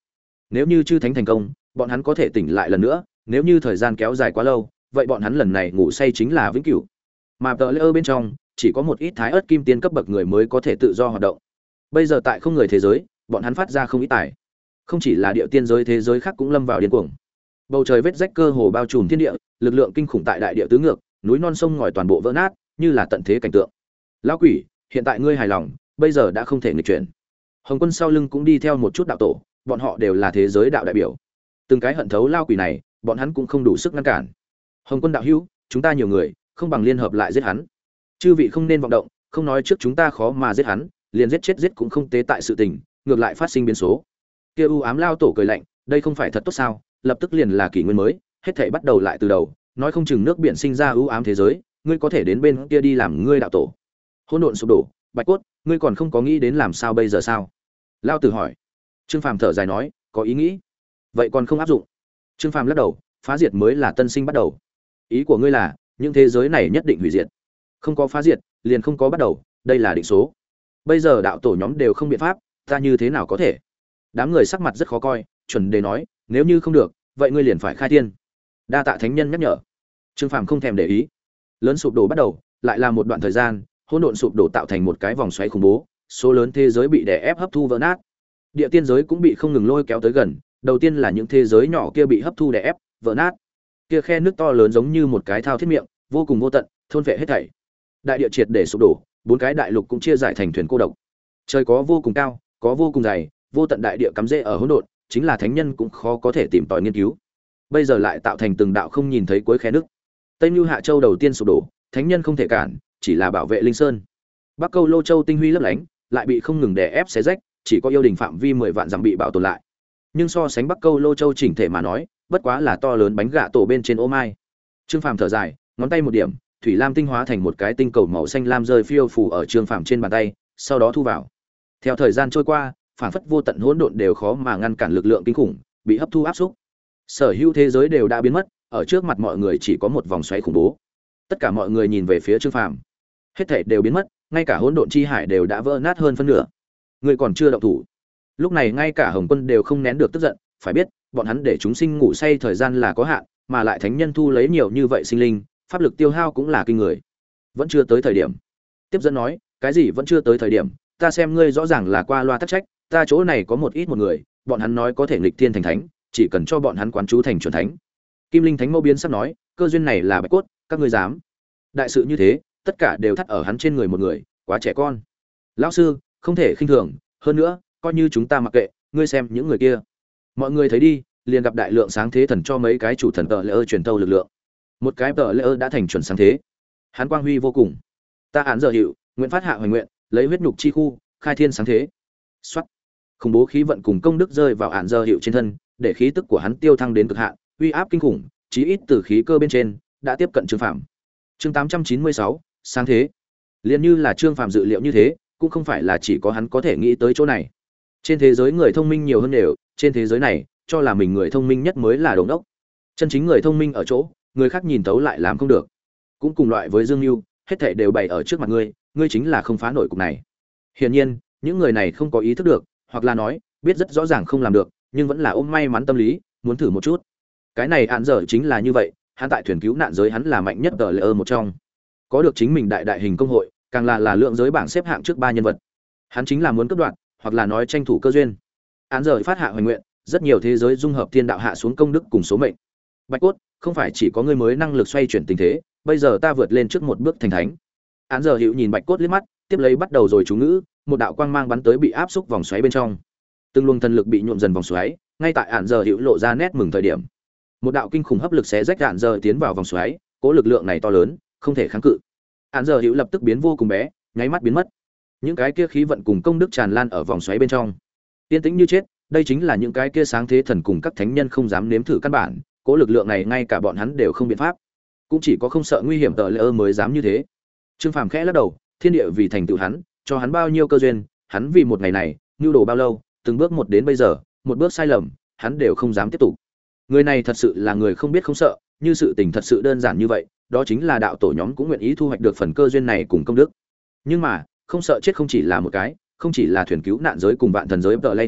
Nếu như chư thánh thành công, bọn hắn có thể tỉnh lại lần nữa, nếu như thời gian kéo dài quá lâu, vậy bọn hắn lần này ngủ say chính là vĩnh cửu. Mà tờ layer bên trong, chỉ có một ít thái ớt kim tiên cấp bậc người mới có thể tự do hoạt động. Bây giờ tại không người thế giới, bọn hắn phát ra không ít tài. Không chỉ là địa tiên giới, thế giới khác cũng lâm vào điên cuồng. Bầu trời vết rách cơ hồ bao trùm thiên địa, lực lượng kinh khủng tại đại địa tứ ngược, núi non sông ngòi toàn bộ vỡ nát, như là tận thế cảnh tượng. Lão quỷ, hiện tại ngươi hài lòng, bây giờ đã không thể nghịch chuyển. Hồng Quân sau lưng cũng đi theo một chút đạo tổ, bọn họ đều là thế giới đạo đại biểu. Từng cái hận thấu lao quỷ này, bọn hắn cũng không đủ sức ngăn cản. Hồng Quân đạo hữu, chúng ta nhiều người, không bằng liên hợp lại giết hắn. Chư vị không nên vọng động, không nói trước chúng ta khó mà giết hắn, liền giết chết giết cũng không tế tại sự tình, ngược lại phát sinh biến số. Kia u ám lao tổ cười lạnh, đây không phải thật tốt sao? Lập tức liền là kỷ nguyên mới, hết thảy bắt đầu lại từ đầu, nói không chừng nước biển sinh ra u ám thế giới, ngươi có thể đến bên kia đi làm ngươi đạo tổ. Hỗn độn sụp đổ, Bạch Cốt, ngươi còn không có nghĩ đến làm sao bây giờ sao? Lao tử hỏi. Trương Phàm thở dài nói, có ý nghĩ. Vậy còn không áp dụng. Trương Phàm lắc đầu, phá diệt mới là tân sinh bắt đầu. Ý của ngươi là, những thế giới này nhất định hủy diệt. Không có phá diệt, liền không có bắt đầu, đây là định số. Bây giờ đạo tổ nhóm đều không biện pháp, ta như thế nào có thể? Đám người sắc mặt rất khó coi, chuẩn đề nói, nếu như không được, vậy ngươi liền phải khai thiên. Đa tạ thánh nhân nhắc nhở. Trương Phàm không thèm để ý. Lớn sụp đổ bắt đầu, lại là một đoạn thời gian, hỗn độn sụp đổ tạo thành một cái vòng xoáy khủng bố, số lớn thế giới bị đè ép hấp thu vỡ nát. Địa tiên giới cũng bị không ngừng lôi kéo tới gần, đầu tiên là những thế giới nhỏ kia bị hấp thu đè ép, vỡ nát. Kia khe nước to lớn giống như một cái thao thiết miệng, vô cùng vô tận, thôn phệ hết thảy. Đại địa triệt để sụp đổ, bốn cái đại lục cũng chia giải thành thuyền cô độc. Trời có vô cùng cao, có vô cùng dày, vô tận đại địa cắm rễ ở hỗn độn, chính là thánh nhân cũng khó có thể tìm tòi nghiên cứu. Bây giờ lại tạo thành từng đạo không nhìn thấy cuối khe nước. Tây Nưu Hạ Châu đầu tiên sụp đổ, thánh nhân không thể cản, chỉ là bảo vệ Linh Sơn. Bắc Câu Lô Châu tinh huy lấp lánh, lại bị không ngừng đè ép xé rách, chỉ có yêu đình phạm vi 10 vạn dặm bị bảo tồn lại. Nhưng so sánh Bắc Câu Lô Châu chỉnh thể mà nói, bất quá là to lớn bánh gạ tổ bên trên ô mai. Trương Phàm thở dài, ngón tay một điểm, thủy lam tinh hóa thành một cái tinh cầu màu xanh lam rơi phiêu phù ở Trương Phàm trên bàn tay, sau đó thu vào. Theo thời gian trôi qua, phản phất vô tận hỗn độn đều khó mà ngăn cản lực lượng kinh khủng, bị hấp thu áp xúc. Sở hữu thế giới đều đã biến mất, ở trước mặt mọi người chỉ có một vòng xoáy khủng bố. Tất cả mọi người nhìn về phía Trương Phàm. Hết thảy đều biến mất, ngay cả hỗn độn chi hải đều đã vỡ nát hơn phân nửa. Người còn chưa động thủ. Lúc này ngay cả Hồng Quân đều không nén được tức giận, phải biết, bọn hắn để chúng sinh ngủ say thời gian là có hạn, mà lại thánh nhân thu lấy nhiều như vậy sinh linh, pháp lực tiêu hao cũng là kinh người. Vẫn chưa tới thời điểm. Tiếp dẫn nói, cái gì vẫn chưa tới thời điểm, ta xem ngươi rõ ràng là qua loa tắc trách, ta chỗ này có một ít một người, bọn hắn nói có thể nghịch thiên thành thánh, chỉ cần cho bọn hắn quán chú thành chuẩn thánh. Kim Linh Thánh Mẫu biến sắp nói, cơ duyên này là Bạch Cốt, các ngươi dám? Đại sự như thế, tất cả đều thắt ở hắn trên người một người, quá trẻ con. Lão sư, không thể khinh thường, hơn nữa, coi như chúng ta mặc kệ, ngươi xem những người kia. Mọi người thấy đi, liền gặp đại lượng sáng thế thần cho mấy cái chủ thần tợ lệ truyền tâu lực lượng. Một cái tợ lệ đã thành chuẩn sáng thế. Hắn quang huy vô cùng. Ta án giờ hiệu, nguyện phát hạ hoành nguyện, lấy huyết nhục chi khu, khai thiên sáng thế. Soát. Khủng bố khí vận cùng công đức rơi vào án giờ hiệu trên thân, để khí tức của hắn tiêu thăng đến cực hạn, uy áp kinh khủng, chí ít từ khí cơ bên trên đã tiếp cận Trương Phàm. Chương 896, sáng thế. Liên như là Trương Phàm dự liệu như thế, cũng không phải là chỉ có hắn có thể nghĩ tới chỗ này. Trên thế giới người thông minh nhiều hơn đều, trên thế giới này, cho là mình người thông minh nhất mới là đống đốc. Chân chính người thông minh ở chỗ, người khác nhìn tấu lại làm không được. Cũng cùng loại với Dương Nưu, hết thảy đều bày ở trước mặt ngươi, ngươi chính là không phá nổi cục này. Hiển nhiên, những người này không có ý thức được, hoặc là nói, biết rất rõ ràng không làm được, nhưng vẫn là ôm may mắn tâm lý, muốn thử một chút. Cái này án giờ chính là như vậy, hắn tại thuyền cứu nạn giới hắn là mạnh nhất tờ lệ một trong. Có được chính mình đại hình công hội, càng là lượng giới bảng xếp hạng trước 3 nhân vật. Hắn chính là muốn cướp đoạt, hoặc là nói tranh thủ cơ duyên. Án giờ phát hạ hoành nguyện, rất nhiều thế giới dung hợp thiên đạo hạ xuống công đức cùng số mệnh. Bạch Cốt, không phải chỉ có ngươi mới năng lực xoay chuyển tình thế, bây giờ ta vượt lên trước một bước thành thánh. Án giờ Hữu nhìn Bạch Cốt liếc mắt, tiếp lấy bắt đầu rồi chú ngữ, một đạo quang mang bắn tới bị áp xúc vòng xoáy bên trong. Từng luồng thần lực bị nhuộm dần vòng xoáy, ngay tại án giờ Hữu lộ ra nét mừng thời điểm. Một đạo kinh khủng hấp lực xé rách án giờ tiến vào vòng xoáy, cố lực lượng này to lớn, không thể kháng cự. Án giờ Hữu lập tức biến vô cùng bé, nháy mắt biến mất. Những cái kia khí vận cùng công đức tràn lan ở vòng xoáy bên trong. Yên tĩnh như chết, đây chính là những cái kia sáng thế thần cùng các thánh nhân không dám nếm thử căn bản, cố lực lượng này ngay cả bọn hắn đều không biện pháp. Cũng chỉ có không sợ nguy hiểm tờ lệ mới dám như thế. Trương Phàm khẽ lắc đầu, thiên địa vì thành tựu hắn, cho hắn bao nhiêu cơ duyên, hắn vì một ngày này, nưu đồ bao lâu, từng bước một đến bây giờ, một bước sai lầm, hắn đều không dám tiếp tục. Người này thật sự là người không biết không sợ, như sự tình thật sự đơn giản như vậy, đó chính là đạo tổ nhóm cũng nguyện ý thu hoạch được phần cơ duyên này cùng công đức. Nhưng mà, không sợ chết không chỉ là một cái, không chỉ là thuyền cứu nạn giới cùng vạn thần giới player,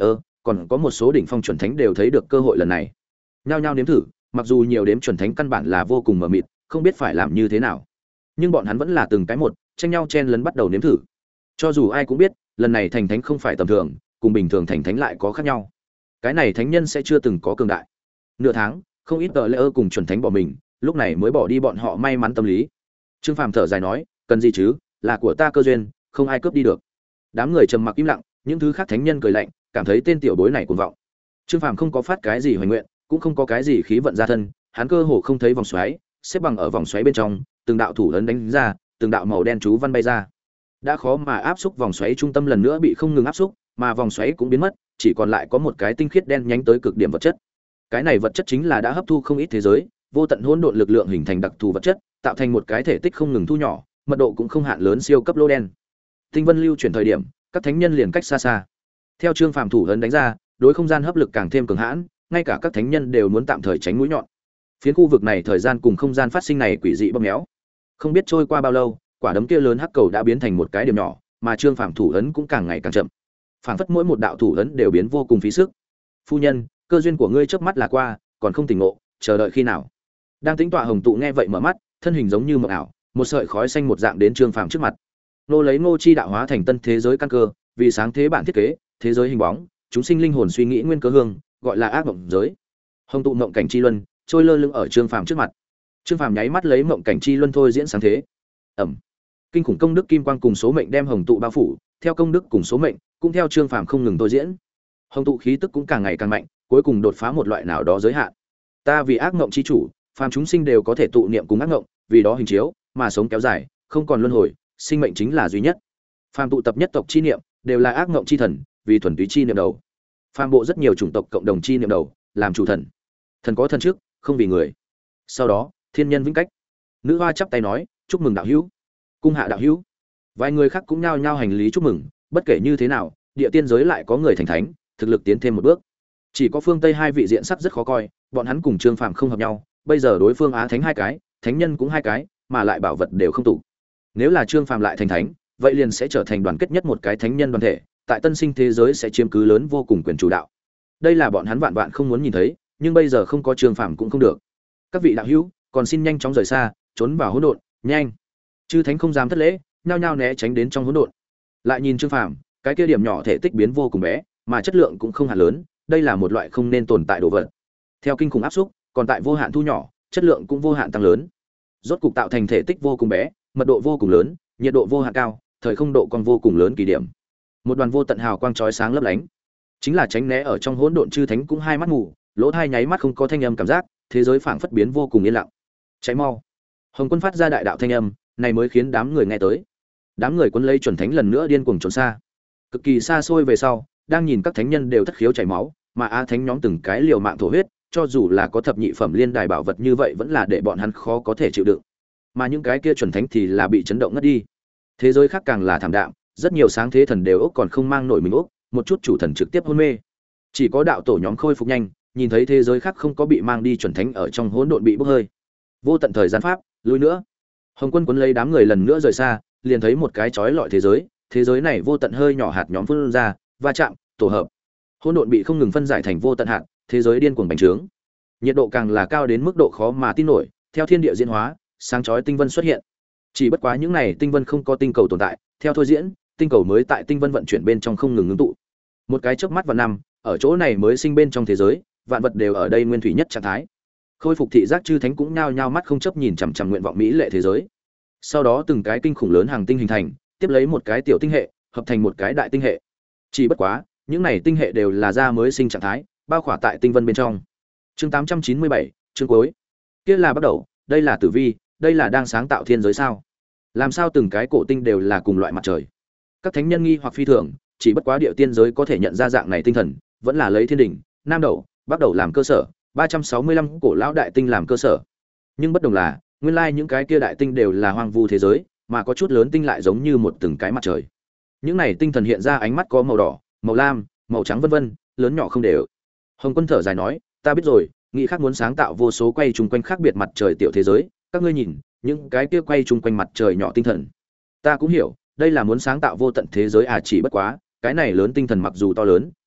còn có một số đỉnh phong chuẩn thánh đều thấy được cơ hội lần này nhao nhao nếm thử, mặc dù nhiều đếm chuẩn thánh căn bản là vô cùng mờ mịt không biết phải làm như thế nào, nhưng bọn hắn vẫn là từng cái một tranh nhau chen lấn bắt đầu nếm thử. Cho dù ai cũng biết lần này thành thánh không phải tầm thường, cùng bình thường thành thánh lại có khác nhau, cái này thánh nhân sẽ chưa từng có cường đại. Nửa tháng không ít tờ lễ ơ cùng chuẩn thánh bỏ mình, lúc này mới bỏ đi bọn họ may mắn tâm lý. Trương Phàm thở dài nói, cần gì chứ, là của ta cơ duyên, không ai cướp đi được. Đám người trầm mặc im lặng, những thứ khác thánh nhân cười lạnh, cảm thấy tên tiểu bối này cuồng vọng. Trương Phàm không có phát cái gì hoài nguyện, cũng không có cái gì khí vận ra thân, hắn cơ hồ không thấy vòng xoáy, xếp bằng ở vòng xoáy bên trong, từng đạo thủ ấn đánh ra, từng đạo màu đen chú văn bay ra. Đã khó mà áp xúc vòng xoáy trung tâm lần nữa bị không ngừng áp xúc, mà vòng xoáy cũng biến mất, chỉ còn lại có một cái tinh khiết đen nhánh tới cực điểm vật chất. Cái này vật chất chính là đã hấp thu không ít thế giới, vô tận hỗn độn lực lượng hình thành đặc thù vật chất, tạo thành một cái thể tích không ngừng thu nhỏ, mật độ cũng không hạn lớn siêu cấp lô đen. Tinh vân lưu chuyển thời điểm, các thánh nhân liền cách xa xa. Theo Trương Phàm thủ ấn đánh ra, đối không gian hấp lực càng thêm cường hãn, ngay cả các thánh nhân đều muốn tạm thời tránh mũi nhọn. Phiến khu vực này thời gian cùng không gian phát sinh này quỷ dị bóp méo. Không biết trôi qua bao lâu, quả đấm kia lớn hắc cầu đã biến thành một cái điểm nhỏ, mà Trương Phàm thủ ấn cũng càng ngày càng chậm. Phảng phất mỗi một đạo thủ ấn đều biến vô cùng phí sức. Phu nhân, cơ duyên của ngươi chớp mắt là qua, còn không tỉnh ngộ, chờ đợi khi nào? Đang tính tọa Hồng Tụ nghe vậy mở mắt, thân hình giống như mộng ảo, một sợi khói xanh một dạng đến Trương Phàm trước mặt. Nô lấy Ngô chi đạo hóa thành tân thế giới căn cơ, vì sáng thế bản thiết kế, thế giới hình bóng, chúng sinh linh hồn suy nghĩ nguyên cơ hương, gọi là ác mộng giới. Hồng Tụ mộng cảnh chi luân, trôi lơ lửng ở Trương Phàm trước mặt. Trương Phàm nháy mắt lấy mộng cảnh chi luân thôi diễn sáng thế. Ẩm. Kinh khủng công đức kim quang cùng số mệnh đem Hồng Tụ bao phủ, theo công đức cùng số mệnh, cũng theo Trương Phàm không ngừng thôi diễn. Hồng Tụ khí tức cũng càng ngày càng mạnh, cuối cùng đột phá một loại nào đó giới hạn. Ta vì ác mộng chi chủ, phàm chúng sinh đều có thể tụ niệm cùng ác mộng, vì đó hình chiếu, mà sống kéo dài, không còn luân hồi, sinh mệnh chính là duy nhất. Phàm tụ tập nhất tộc chi niệm, đều là ác mộng chi thần, vì thuần túy chi niệm đầu. Phàm bộ rất nhiều chủng tộc cộng đồng chi niệm đầu, làm chủ thần. Thần có thần trước, không vì người. Sau đó, thiên nhân vĩnh cách. Nữ hoa chắp tay nói, chúc mừng đạo hữu. Cung hạ đạo hữu. Vài người khác cũng nhao nhao hành lý chúc mừng, bất kể như thế nào, địa tiên giới lại có người thành thánh, thực lực tiến thêm một bước. Chỉ có phương Tây hai vị diện sắc rất khó coi, bọn hắn cùng Trương Phàm không hợp nhau, bây giờ đối phương Á Thánh hai cái, thánh nhân cũng hai cái, mà lại bảo vật đều không tụ. Nếu là Trương Phàm lại thành thánh, vậy liền sẽ trở thành đoàn kết nhất một cái thánh nhân đoàn thể, tại tân sinh thế giới sẽ chiếm cứ lớn vô cùng quyền chủ đạo. Đây là bọn hắn vạn vạn không muốn nhìn thấy, nhưng bây giờ không có Trương Phàm cũng không được. Các vị đạo hữu, còn xin nhanh chóng rời xa, trốn vào hỗn độn, nhanh. Chư thánh không dám thất lễ, nhao nhao né tránh đến trong hỗn độn. Lại nhìn Trương Phàm, cái kia điểm nhỏ thể tích biến vô cùng bé, mà chất lượng cũng không hạt lớn, đây là một loại không nên tồn tại đồ vật. Theo kinh khủng áp xúc, còn tại vô hạn thu nhỏ, chất lượng cũng vô hạn tăng lớn. Rốt cục tạo thành thể tích vô cùng bé, mật độ vô cùng lớn, nhiệt độ vô hạn cao, thời không độ còn vô cùng lớn kỳ điểm. Một đoàn vô tận hào quang chói sáng lấp lánh. Chính là tránh né ở trong hỗn độn chư thánh cũng hai mắt mù, lỗ tai nháy mắt không có thanh âm cảm giác, thế giới phảng phất biến vô cùng yên lặng. Cháy mau. Hồng Quân phát ra đại đạo thanh âm, này mới khiến đám người nghe tới. Đám người quân lấy chuẩn thánh lần nữa điên cuồng trốn xa. Cực kỳ xa xôi về sau, đang nhìn các thánh nhân đều thất khiếu chảy máu, mà a thánh nhóm từng cái liều mạng thổ huyết, cho dù là có thập nhị phẩm liên đài bảo vật như vậy vẫn là để bọn hắn khó có thể chịu đựng. Mà những cái kia chuẩn thánh thì là bị chấn động ngất đi. Thế giới khác càng là thảm đạm, rất nhiều sáng thế thần đều ốc còn không mang nổi mình ốc, một chút chủ thần trực tiếp hôn mê. Chỉ có đạo tổ nhóm khôi phục nhanh, nhìn thấy thế giới khác không có bị mang đi chuẩn thánh ở trong hỗn độn bị bốc hơi. Vô tận thời gian pháp, lùi nữa. Hồng Quân cuốn lấy đám người lần nữa rời xa, liền thấy một cái chói lọi thế giới này vô tận hơi nhỏ hạt nhóm phun ra, va chạm, tổ hợp. Hỗn độn bị không ngừng phân giải thành vô tận hạt, thế giới điên cuồng bành trướng. Nhiệt độ càng là cao đến mức độ khó mà tin nổi, theo thiên địa diễn hóa, sáng chói tinh vân xuất hiện. Chỉ bất quá những này tinh vân không có tinh cầu tồn tại, theo thôi diễn, tinh cầu mới tại tinh vân vận chuyển bên trong không ngừng ngưng tụ. Một cái chớp mắt vào năm, ở chỗ này mới sinh bên trong thế giới, vạn vật đều ở đây nguyên thủy nhất trạng thái. Khôi phục thị giác chư thánh cũng nhao nhao mắt không chấp nhìn chằm chằm nguyện vọng mỹ lệ thế giới. Sau đó từng cái kinh khủng lớn hàng tinh hình thành, tiếp lấy một cái tiểu tinh hệ, hợp thành một cái đại tinh hệ. Chỉ bất quá, những này tinh hệ đều là ra mới sinh trạng thái, bao khỏa tại tinh vân bên trong. Chương 897, chương cuối. Kia là bắt đầu, đây là tử vi, đây là đang sáng tạo thiên giới sao? Làm sao từng cái cổ tinh đều là cùng loại mặt trời? Các thánh nhân nghi hoặc phi thường, chỉ bất quá địa tiên giới có thể nhận ra dạng này tinh thần, vẫn là lấy thiên đỉnh, nam đầu, bắc đầu làm cơ sở, 365 cổ lão đại tinh làm cơ sở. Nhưng bất đồng là, nguyên lai những cái kia đại tinh đều là hoang vu thế giới, mà có chút lớn tinh lại giống như một từng cái mặt trời. Những này tinh thần hiện ra ánh mắt có màu đỏ, màu lam, màu trắng vân vân, lớn nhỏ không đều. Hồng Quân thở dài nói, ta biết rồi, nghĩ khác muốn sáng tạo vô số quay chung quanh khác biệt mặt trời tiểu thế giới, các ngươi nhìn, những cái kia quay chung quanh mặt trời nhỏ tinh thần. Ta cũng hiểu, đây là muốn sáng tạo vô tận thế giới à, chỉ bất quá, cái này lớn tinh thần mặc dù to lớn,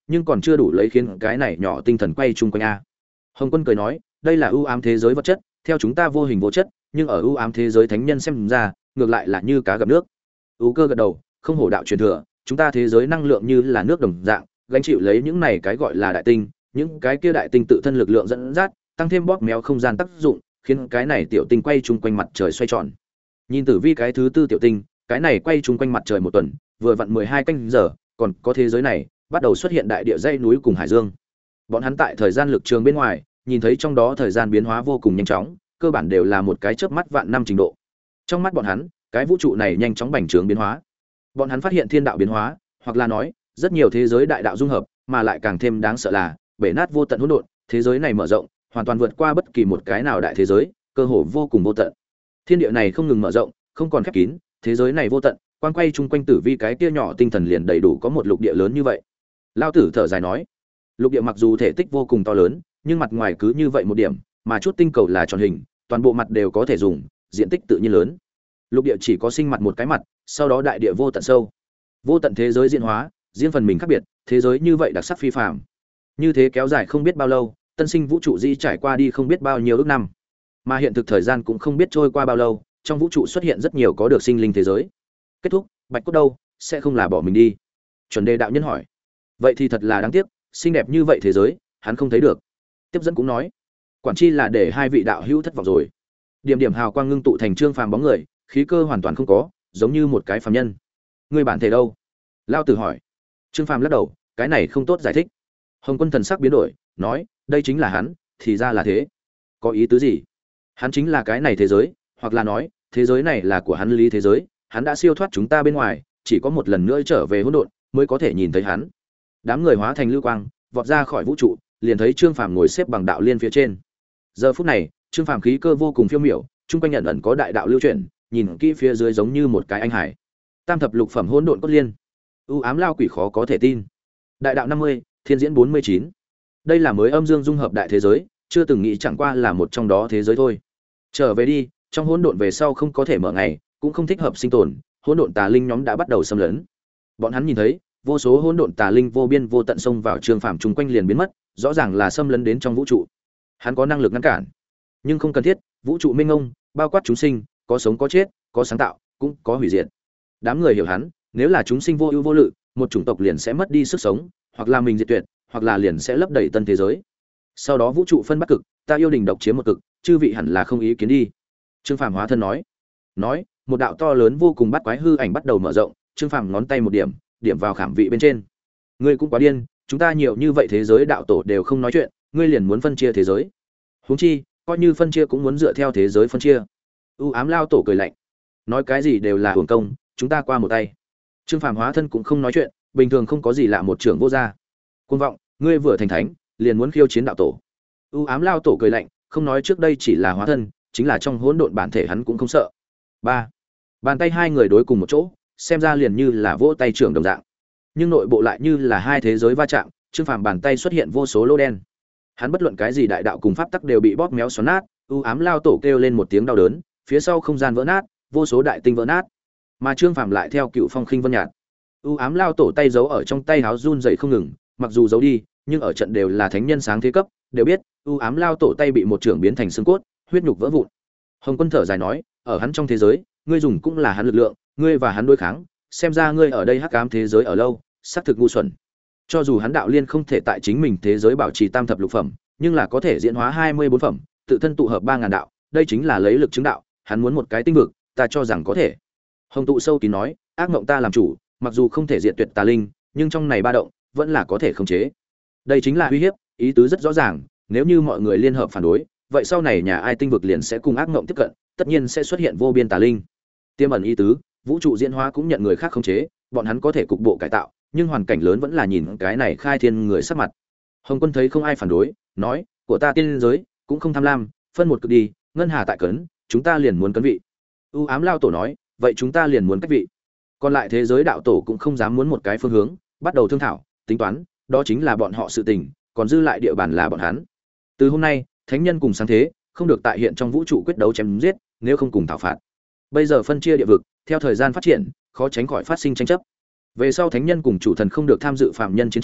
nhưng còn chưa đủ lấy khiến cái này nhỏ tinh thần quay chung quanh a. Hồng Quân cười nói, đây là ưu ám thế giới vật chất, theo chúng ta vô hình vô chất, nhưng ở ưu ám thế giới thánh nhân xem ra, ngược lại là như cá gặp nước. Ú Cơ gật đầu, không hổ đạo truyền thừa, chúng ta thế giới năng lượng như là nước đồng dạng, gánh chịu lấy những này cái gọi là đại tinh, những cái kia đại tinh tự thân lực lượng dẫn dắt, tăng thêm bóp méo không gian tác dụng, khiến cái này tiểu tinh quay chung quanh mặt trời xoay tròn. Nhìn tử vi cái thứ tư tiểu tinh, cái này quay chung quanh mặt trời một tuần, vừa vặn 12 canh giờ, còn có thế giới này, bắt đầu xuất hiện đại địa dãy núi cùng hải dương. Bọn hắn tại thời gian lực trường bên ngoài, nhìn thấy trong đó thời gian biến hóa vô cùng nhanh chóng, cơ bản đều là một cái chớp mắt vạn năm trình độ. Trong mắt bọn hắn, cái vũ trụ này nhanh chóng bành trướng biến hóa. Bọn hắn phát hiện thiên đạo biến hóa, hoặc là nói, rất nhiều thế giới đại đạo dung hợp, mà lại càng thêm đáng sợ là, bể nát vô tận hỗn độn, thế giới này mở rộng, hoàn toàn vượt qua bất kỳ một cái nào đại thế giới, cơ hồ vô cùng vô tận. Thiên địa này không ngừng mở rộng, không còn khép kín, thế giới này vô tận, quang quay chung quanh tử vi cái kia nhỏ tinh thần liền đầy đủ có một lục địa lớn như vậy. Lao Tử thở dài nói, lục địa mặc dù thể tích vô cùng to lớn, nhưng mặt ngoài cứ như vậy một điểm, mà chút tinh cầu là tròn hình, toàn bộ mặt đều có thể dùng, diện tích tự nhiên lớn. Lục địa chỉ có sinh mặt một cái mặt, sau đó đại địa vô tận sâu. Vô tận thế giới diễn hóa, riêng phần mình khác biệt, thế giới như vậy đặc sắc phi phàm. Như thế kéo dài không biết bao lâu, tân sinh vũ trụ di trải qua đi không biết bao nhiêu ức năm. Mà hiện thực thời gian cũng không biết trôi qua bao lâu, trong vũ trụ xuất hiện rất nhiều có được sinh linh thế giới. Kết thúc, Bạch Cốt đâu, sẽ không là bỏ mình đi? Chuẩn Đề đạo nhân hỏi. Vậy thì thật là đáng tiếc, xinh đẹp như vậy thế giới, hắn không thấy được. Tiếp dẫn cũng nói, quản chi là để hai vị đạo hữu thất vọng rồi. Điểm điểm hào quang ngưng tụ thành Trương Phàm bóng người, khí cơ hoàn toàn không có, giống như một cái phàm nhân. Ngươi bản thể đâu? Lao Tử hỏi. Trương Phàm lắc đầu, cái này không tốt giải thích. Hồng Quân thần sắc biến đổi, nói, đây chính là hắn, thì ra là thế. Có ý tứ gì? Hắn chính là cái này thế giới, hoặc là nói, thế giới này là của hắn lý thế giới, hắn đã siêu thoát chúng ta bên ngoài, chỉ có một lần nữa trở về hỗn độn mới có thể nhìn thấy hắn. Đám người hóa thành lưu quang, vọt ra khỏi vũ trụ, liền thấy Trương Phàm ngồi xếp bằng đạo liên phía trên. Giờ phút này, Trương Phàm khí cơ vô cùng phiêu miểu, trung quanh nhận ẩn có đại đạo lưu chuyển, nhìn kỹ phía dưới giống như một cái anh hải. Tam thập lục phẩm hỗn độn cốt liên. U ám lao quỷ khó có thể tin. Đại đạo 50, thiên diễn 49. Đây là mới âm dương dung hợp đại thế giới, chưa từng nghĩ chẳng qua là một trong đó thế giới thôi. Trở về đi, trong hỗn độn về sau không có thể mở ngày, cũng không thích hợp sinh tồn, hỗn độn tà linh nhóm đã bắt đầu xâm lấn. Bọn hắn nhìn thấy, vô số hỗn độn tà linh vô biên vô tận xông vào Trương Phàm chung quanh liền biến mất, rõ ràng là xâm lấn đến trong vũ trụ. Hắn có năng lực ngăn cản, nhưng không cần thiết, vũ trụ mênh mông, bao quát chúng sinh, có sống có chết, có sáng tạo, cũng có hủy diệt. Đám người hiểu hắn, nếu là chúng sinh vô ưu vô lự, một chủng tộc liền sẽ mất đi sức sống, hoặc là mình diệt tuyệt, hoặc là liền sẽ lấp đầy tân thế giới. Sau đó vũ trụ phân bắc cực, ta yêu đình độc chiếm một cực, chư vị hẳn là không ý kiến đi. Trương Phàm hóa thân nói, một đạo to lớn vô cùng bắt quái hư ảnh bắt đầu mở rộng, Trương Phàm ngón tay một điểm, điểm vào khảm vị bên trên. Ngươi cũng quá điên, chúng ta nhiều như vậy thế giới đạo tổ đều không nói chuyện, ngươi liền muốn phân chia thế giới. Huống chi, coi như phân chia cũng muốn dựa theo thế giới phân chia. U ám lao tổ cười lạnh, nói cái gì đều là hưởng công, chúng ta qua một tay. Trương Phàm hóa thân cũng không nói chuyện, bình thường không có gì lạ một trưởng vô gia. Cuồng vọng, ngươi vừa thành thánh, liền muốn khiêu chiến đạo tổ. U ám lao tổ cười lạnh, không nói trước đây chỉ là hóa thân, chính là trong hỗn độn bản thể hắn cũng không sợ. Ba, bàn tay hai người đối cùng một chỗ, xem ra liền như là vỗ tay trưởng đồng dạng. Nhưng nội bộ lại như là hai thế giới va chạm, Trương Phàm bàn tay xuất hiện vô số lỗ đen. Hắn bất luận cái gì đại đạo cùng pháp tắc đều bị bóp méo xoắn nát, u ám lao tổ kêu lên một tiếng đau đớn, phía sau không gian vỡ nát, vô số đại tinh vỡ nát. Mà Trương Phàm lại theo cựu phong khinh vân nhạt. U ám lao tổ tay giấu ở trong tay háo run rẩy không ngừng, mặc dù giấu đi, nhưng ở trận đều là thánh nhân sáng thế cấp, đều biết, u ám lao tổ tay bị một trưởng biến thành xương cốt, huyết nhục vỡ vụn. Hồng Quân thở dài nói, ở hắn trong thế giới, ngươi dùng cũng là hắn lực lượng, ngươi và hắn đối kháng, xem ra ngươi ở đây hắc ám thế giới ở lâu, xác thực ngu xuẩn. Cho dù hắn đạo liên không thể tại chính mình thế giới bảo trì tam thập lục phẩm, nhưng là có thể diễn hóa 24 phẩm, tự thân tụ hợp 3000 đạo, đây chính là lấy lực chứng đạo, hắn muốn một cái tinh vực, ta cho rằng có thể. Hồng tụ sâu kín nói, ác mộng ta làm chủ, mặc dù không thể diệt tuyệt tà linh, nhưng trong này ba động vẫn là có thể khống chế. Đây chính là uy hiếp, ý tứ rất rõ ràng, nếu như mọi người liên hợp phản đối, vậy sau này nhà ai tinh vực liền sẽ cùng ác mộng tiếp cận, tất nhiên sẽ xuất hiện vô biên tà linh. Tiềm ẩn ý tứ, vũ trụ diễn hóa cũng nhận người khác khống chế, bọn hắn có thể cục bộ cải tạo, nhưng hoàn cảnh lớn vẫn là nhìn cái này khai thiên người sắc mặt. Hồng Quân thấy không ai phản đối, nói, của ta tiên giới cũng không tham lam, phân một cực đi, ngân hà tại cấn, chúng ta liền muốn cấn vị. U ám lao tổ nói, vậy chúng ta liền muốn cách vị. Còn lại thế giới đạo tổ cũng không dám muốn một cái phương hướng, bắt đầu thương thảo, tính toán, đó chính là bọn họ sự tình, còn dư lại địa bàn là bọn hắn. Từ hôm nay, thánh nhân cùng sáng thế, không được tại hiện trong vũ trụ quyết đấu chém giết, nếu không cùng thảo phạt. Bây giờ phân chia địa vực, theo thời gian phát triển, khó tránh khỏi phát sinh tranh chấp. Về sau thánh nhân cùng chủ thần không được tham dự phạm nhân chiến tranh,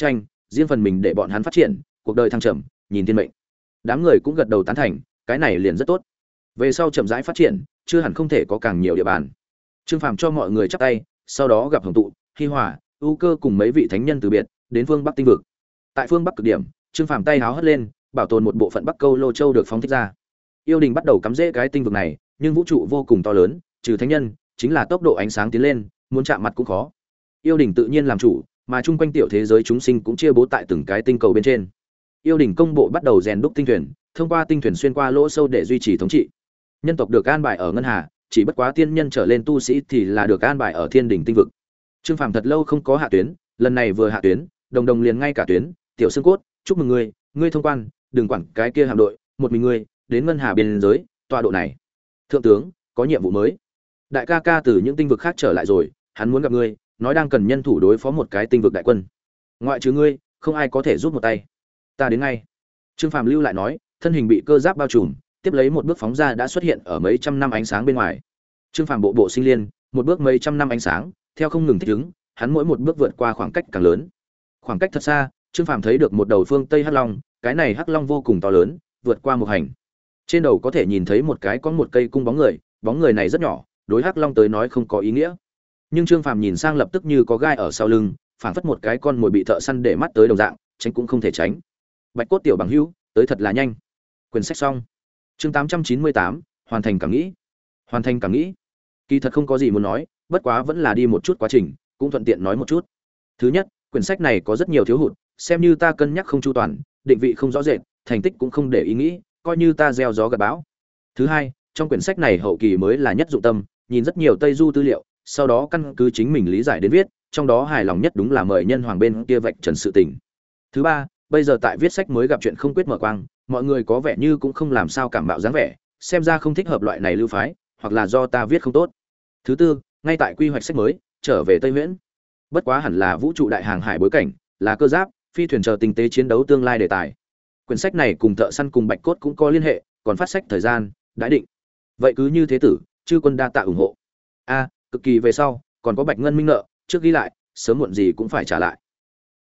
riêng phần mình để bọn hắn phát triển cuộc đời thăng trầm, nhìn thiên mệnh. Đám người cũng gật đầu tán thành, cái này liền rất tốt. Về sau chậm rãi phát triển, chưa hẳn không thể có càng nhiều địa bàn. Trương Phàm cho mọi người chắp tay, sau đó gặp Hồng Tụ, Hi Hòa, U Cơ cùng mấy vị thánh nhân từ biệt, đến phương Bắc tinh vực. Tại phương Bắc cực điểm, Trương Phàm tay háo hất lên, bảo tồn một bộ phận Bắc Câu Lô Châu được phóng thích ra. Yêu đình bắt đầu cắm rễ cái tinh vực này, nhưng vũ trụ vô cùng to lớn, trừ thánh nhân, chính là tốc độ ánh sáng tiến lên, muốn chạm mặt cũng khó. Yêu đình tự nhiên làm chủ, mà chung quanh tiểu thế giới chúng sinh cũng chia bố tại từng cái tinh cầu bên trên. Yêu đình công bộ bắt đầu rèn đúc tinh thuyền, thông qua tinh thuyền xuyên qua lỗ sâu để duy trì thống trị. Nhân tộc được an bài ở ngân hà, chỉ bất quá tiên nhân trở lên tu sĩ thì là được an bài ở thiên đỉnh tinh vực. Trương Phàm thật lâu không có hạ tuyến, lần này vừa hạ tuyến, đồng đồng liền ngay cả tuyến, tiểu xương cốt, chúc mừng ngươi, ngươi thông quan, đừng quản cái kia hạm đội, một mình ngươi đến ngân hà biên giới, tọa độ này. Thượng tướng, có nhiệm vụ mới. Đại ca ca từ những tinh vực khác trở lại rồi, hắn muốn gặp ngươi, nói đang cần nhân thủ đối phó một cái tinh vực đại quân. Ngoại trừ ngươi, không ai có thể giúp một tay. Ta đến ngay. Trương Phàm lưu lại nói, thân hình bị cơ giáp bao trùm, tiếp lấy một bước phóng ra đã xuất hiện ở mấy trăm năm ánh sáng bên ngoài. Trương Phàm bộ bộ sinh liên, một bước mấy trăm năm ánh sáng, theo không ngừng thích ứng, hắn mỗi một bước vượt qua khoảng cách càng lớn. Khoảng cách thật xa, Trương Phàm thấy được một đầu phương Tây Hắc Long, cái này Hắc Long vô cùng to lớn, vượt qua một hành. Trên đầu có thể nhìn thấy một cái có một cây cung bóng người này rất nhỏ, đối Hắc Long tới nói không có ý nghĩa. Nhưng Trương Phàm nhìn sang lập tức như có gai ở sau lưng, phảng phất một cái con mồi bị thợ săn để mắt tới đồng dạng, tránh cũng không thể tránh. Bạch cốt tiểu bằng hữu, tới thật là nhanh. Quyển sách xong. Chương 898, hoàn thành cảm nghĩ. Hoàn thành cảm nghĩ. Kỳ thật không có gì muốn nói, bất quá vẫn là đi một chút quá trình, cũng thuận tiện nói một chút. Thứ nhất, quyển sách này có rất nhiều thiếu hụt, xem như ta cân nhắc không chu toàn, định vị không rõ rệt, thành tích cũng không để ý nghĩ, coi như ta gieo gió gặt bão. Thứ hai, trong quyển sách này hậu kỳ mới là nhất dụng tâm, nhìn rất nhiều Tây Du tư liệu, sau đó căn cứ chính mình lý giải đến viết, trong đó hài lòng nhất đúng là mời nhân hoàng bên kia vạch trần sự tình. Thứ ba, bây giờ tại viết sách mới gặp chuyện không quyết mở quang, mọi người có vẻ như cũng không làm sao cảm bạo dáng vẻ, xem ra không thích hợp loại này lưu phái, hoặc là do ta viết không tốt. Thứ tư, ngay tại quy hoạch sách mới, trở về Tây Viễn. Bất quá hẳn là vũ trụ đại hàng hải bối cảnh, là cơ giáp, phi thuyền chờ tình tế chiến đấu tương lai đề tài. Quyển sách này cùng Thợ săn cùng Bạch cốt cũng có liên hệ, còn phát sách thời gian đã định. Vậy cứ như thế tử, chư quân đa tạ ủng hộ. A, cực kỳ về sau, còn có Bạch ngân minh nợ, trước ghi lại, sớm muộn gì cũng phải trả lại.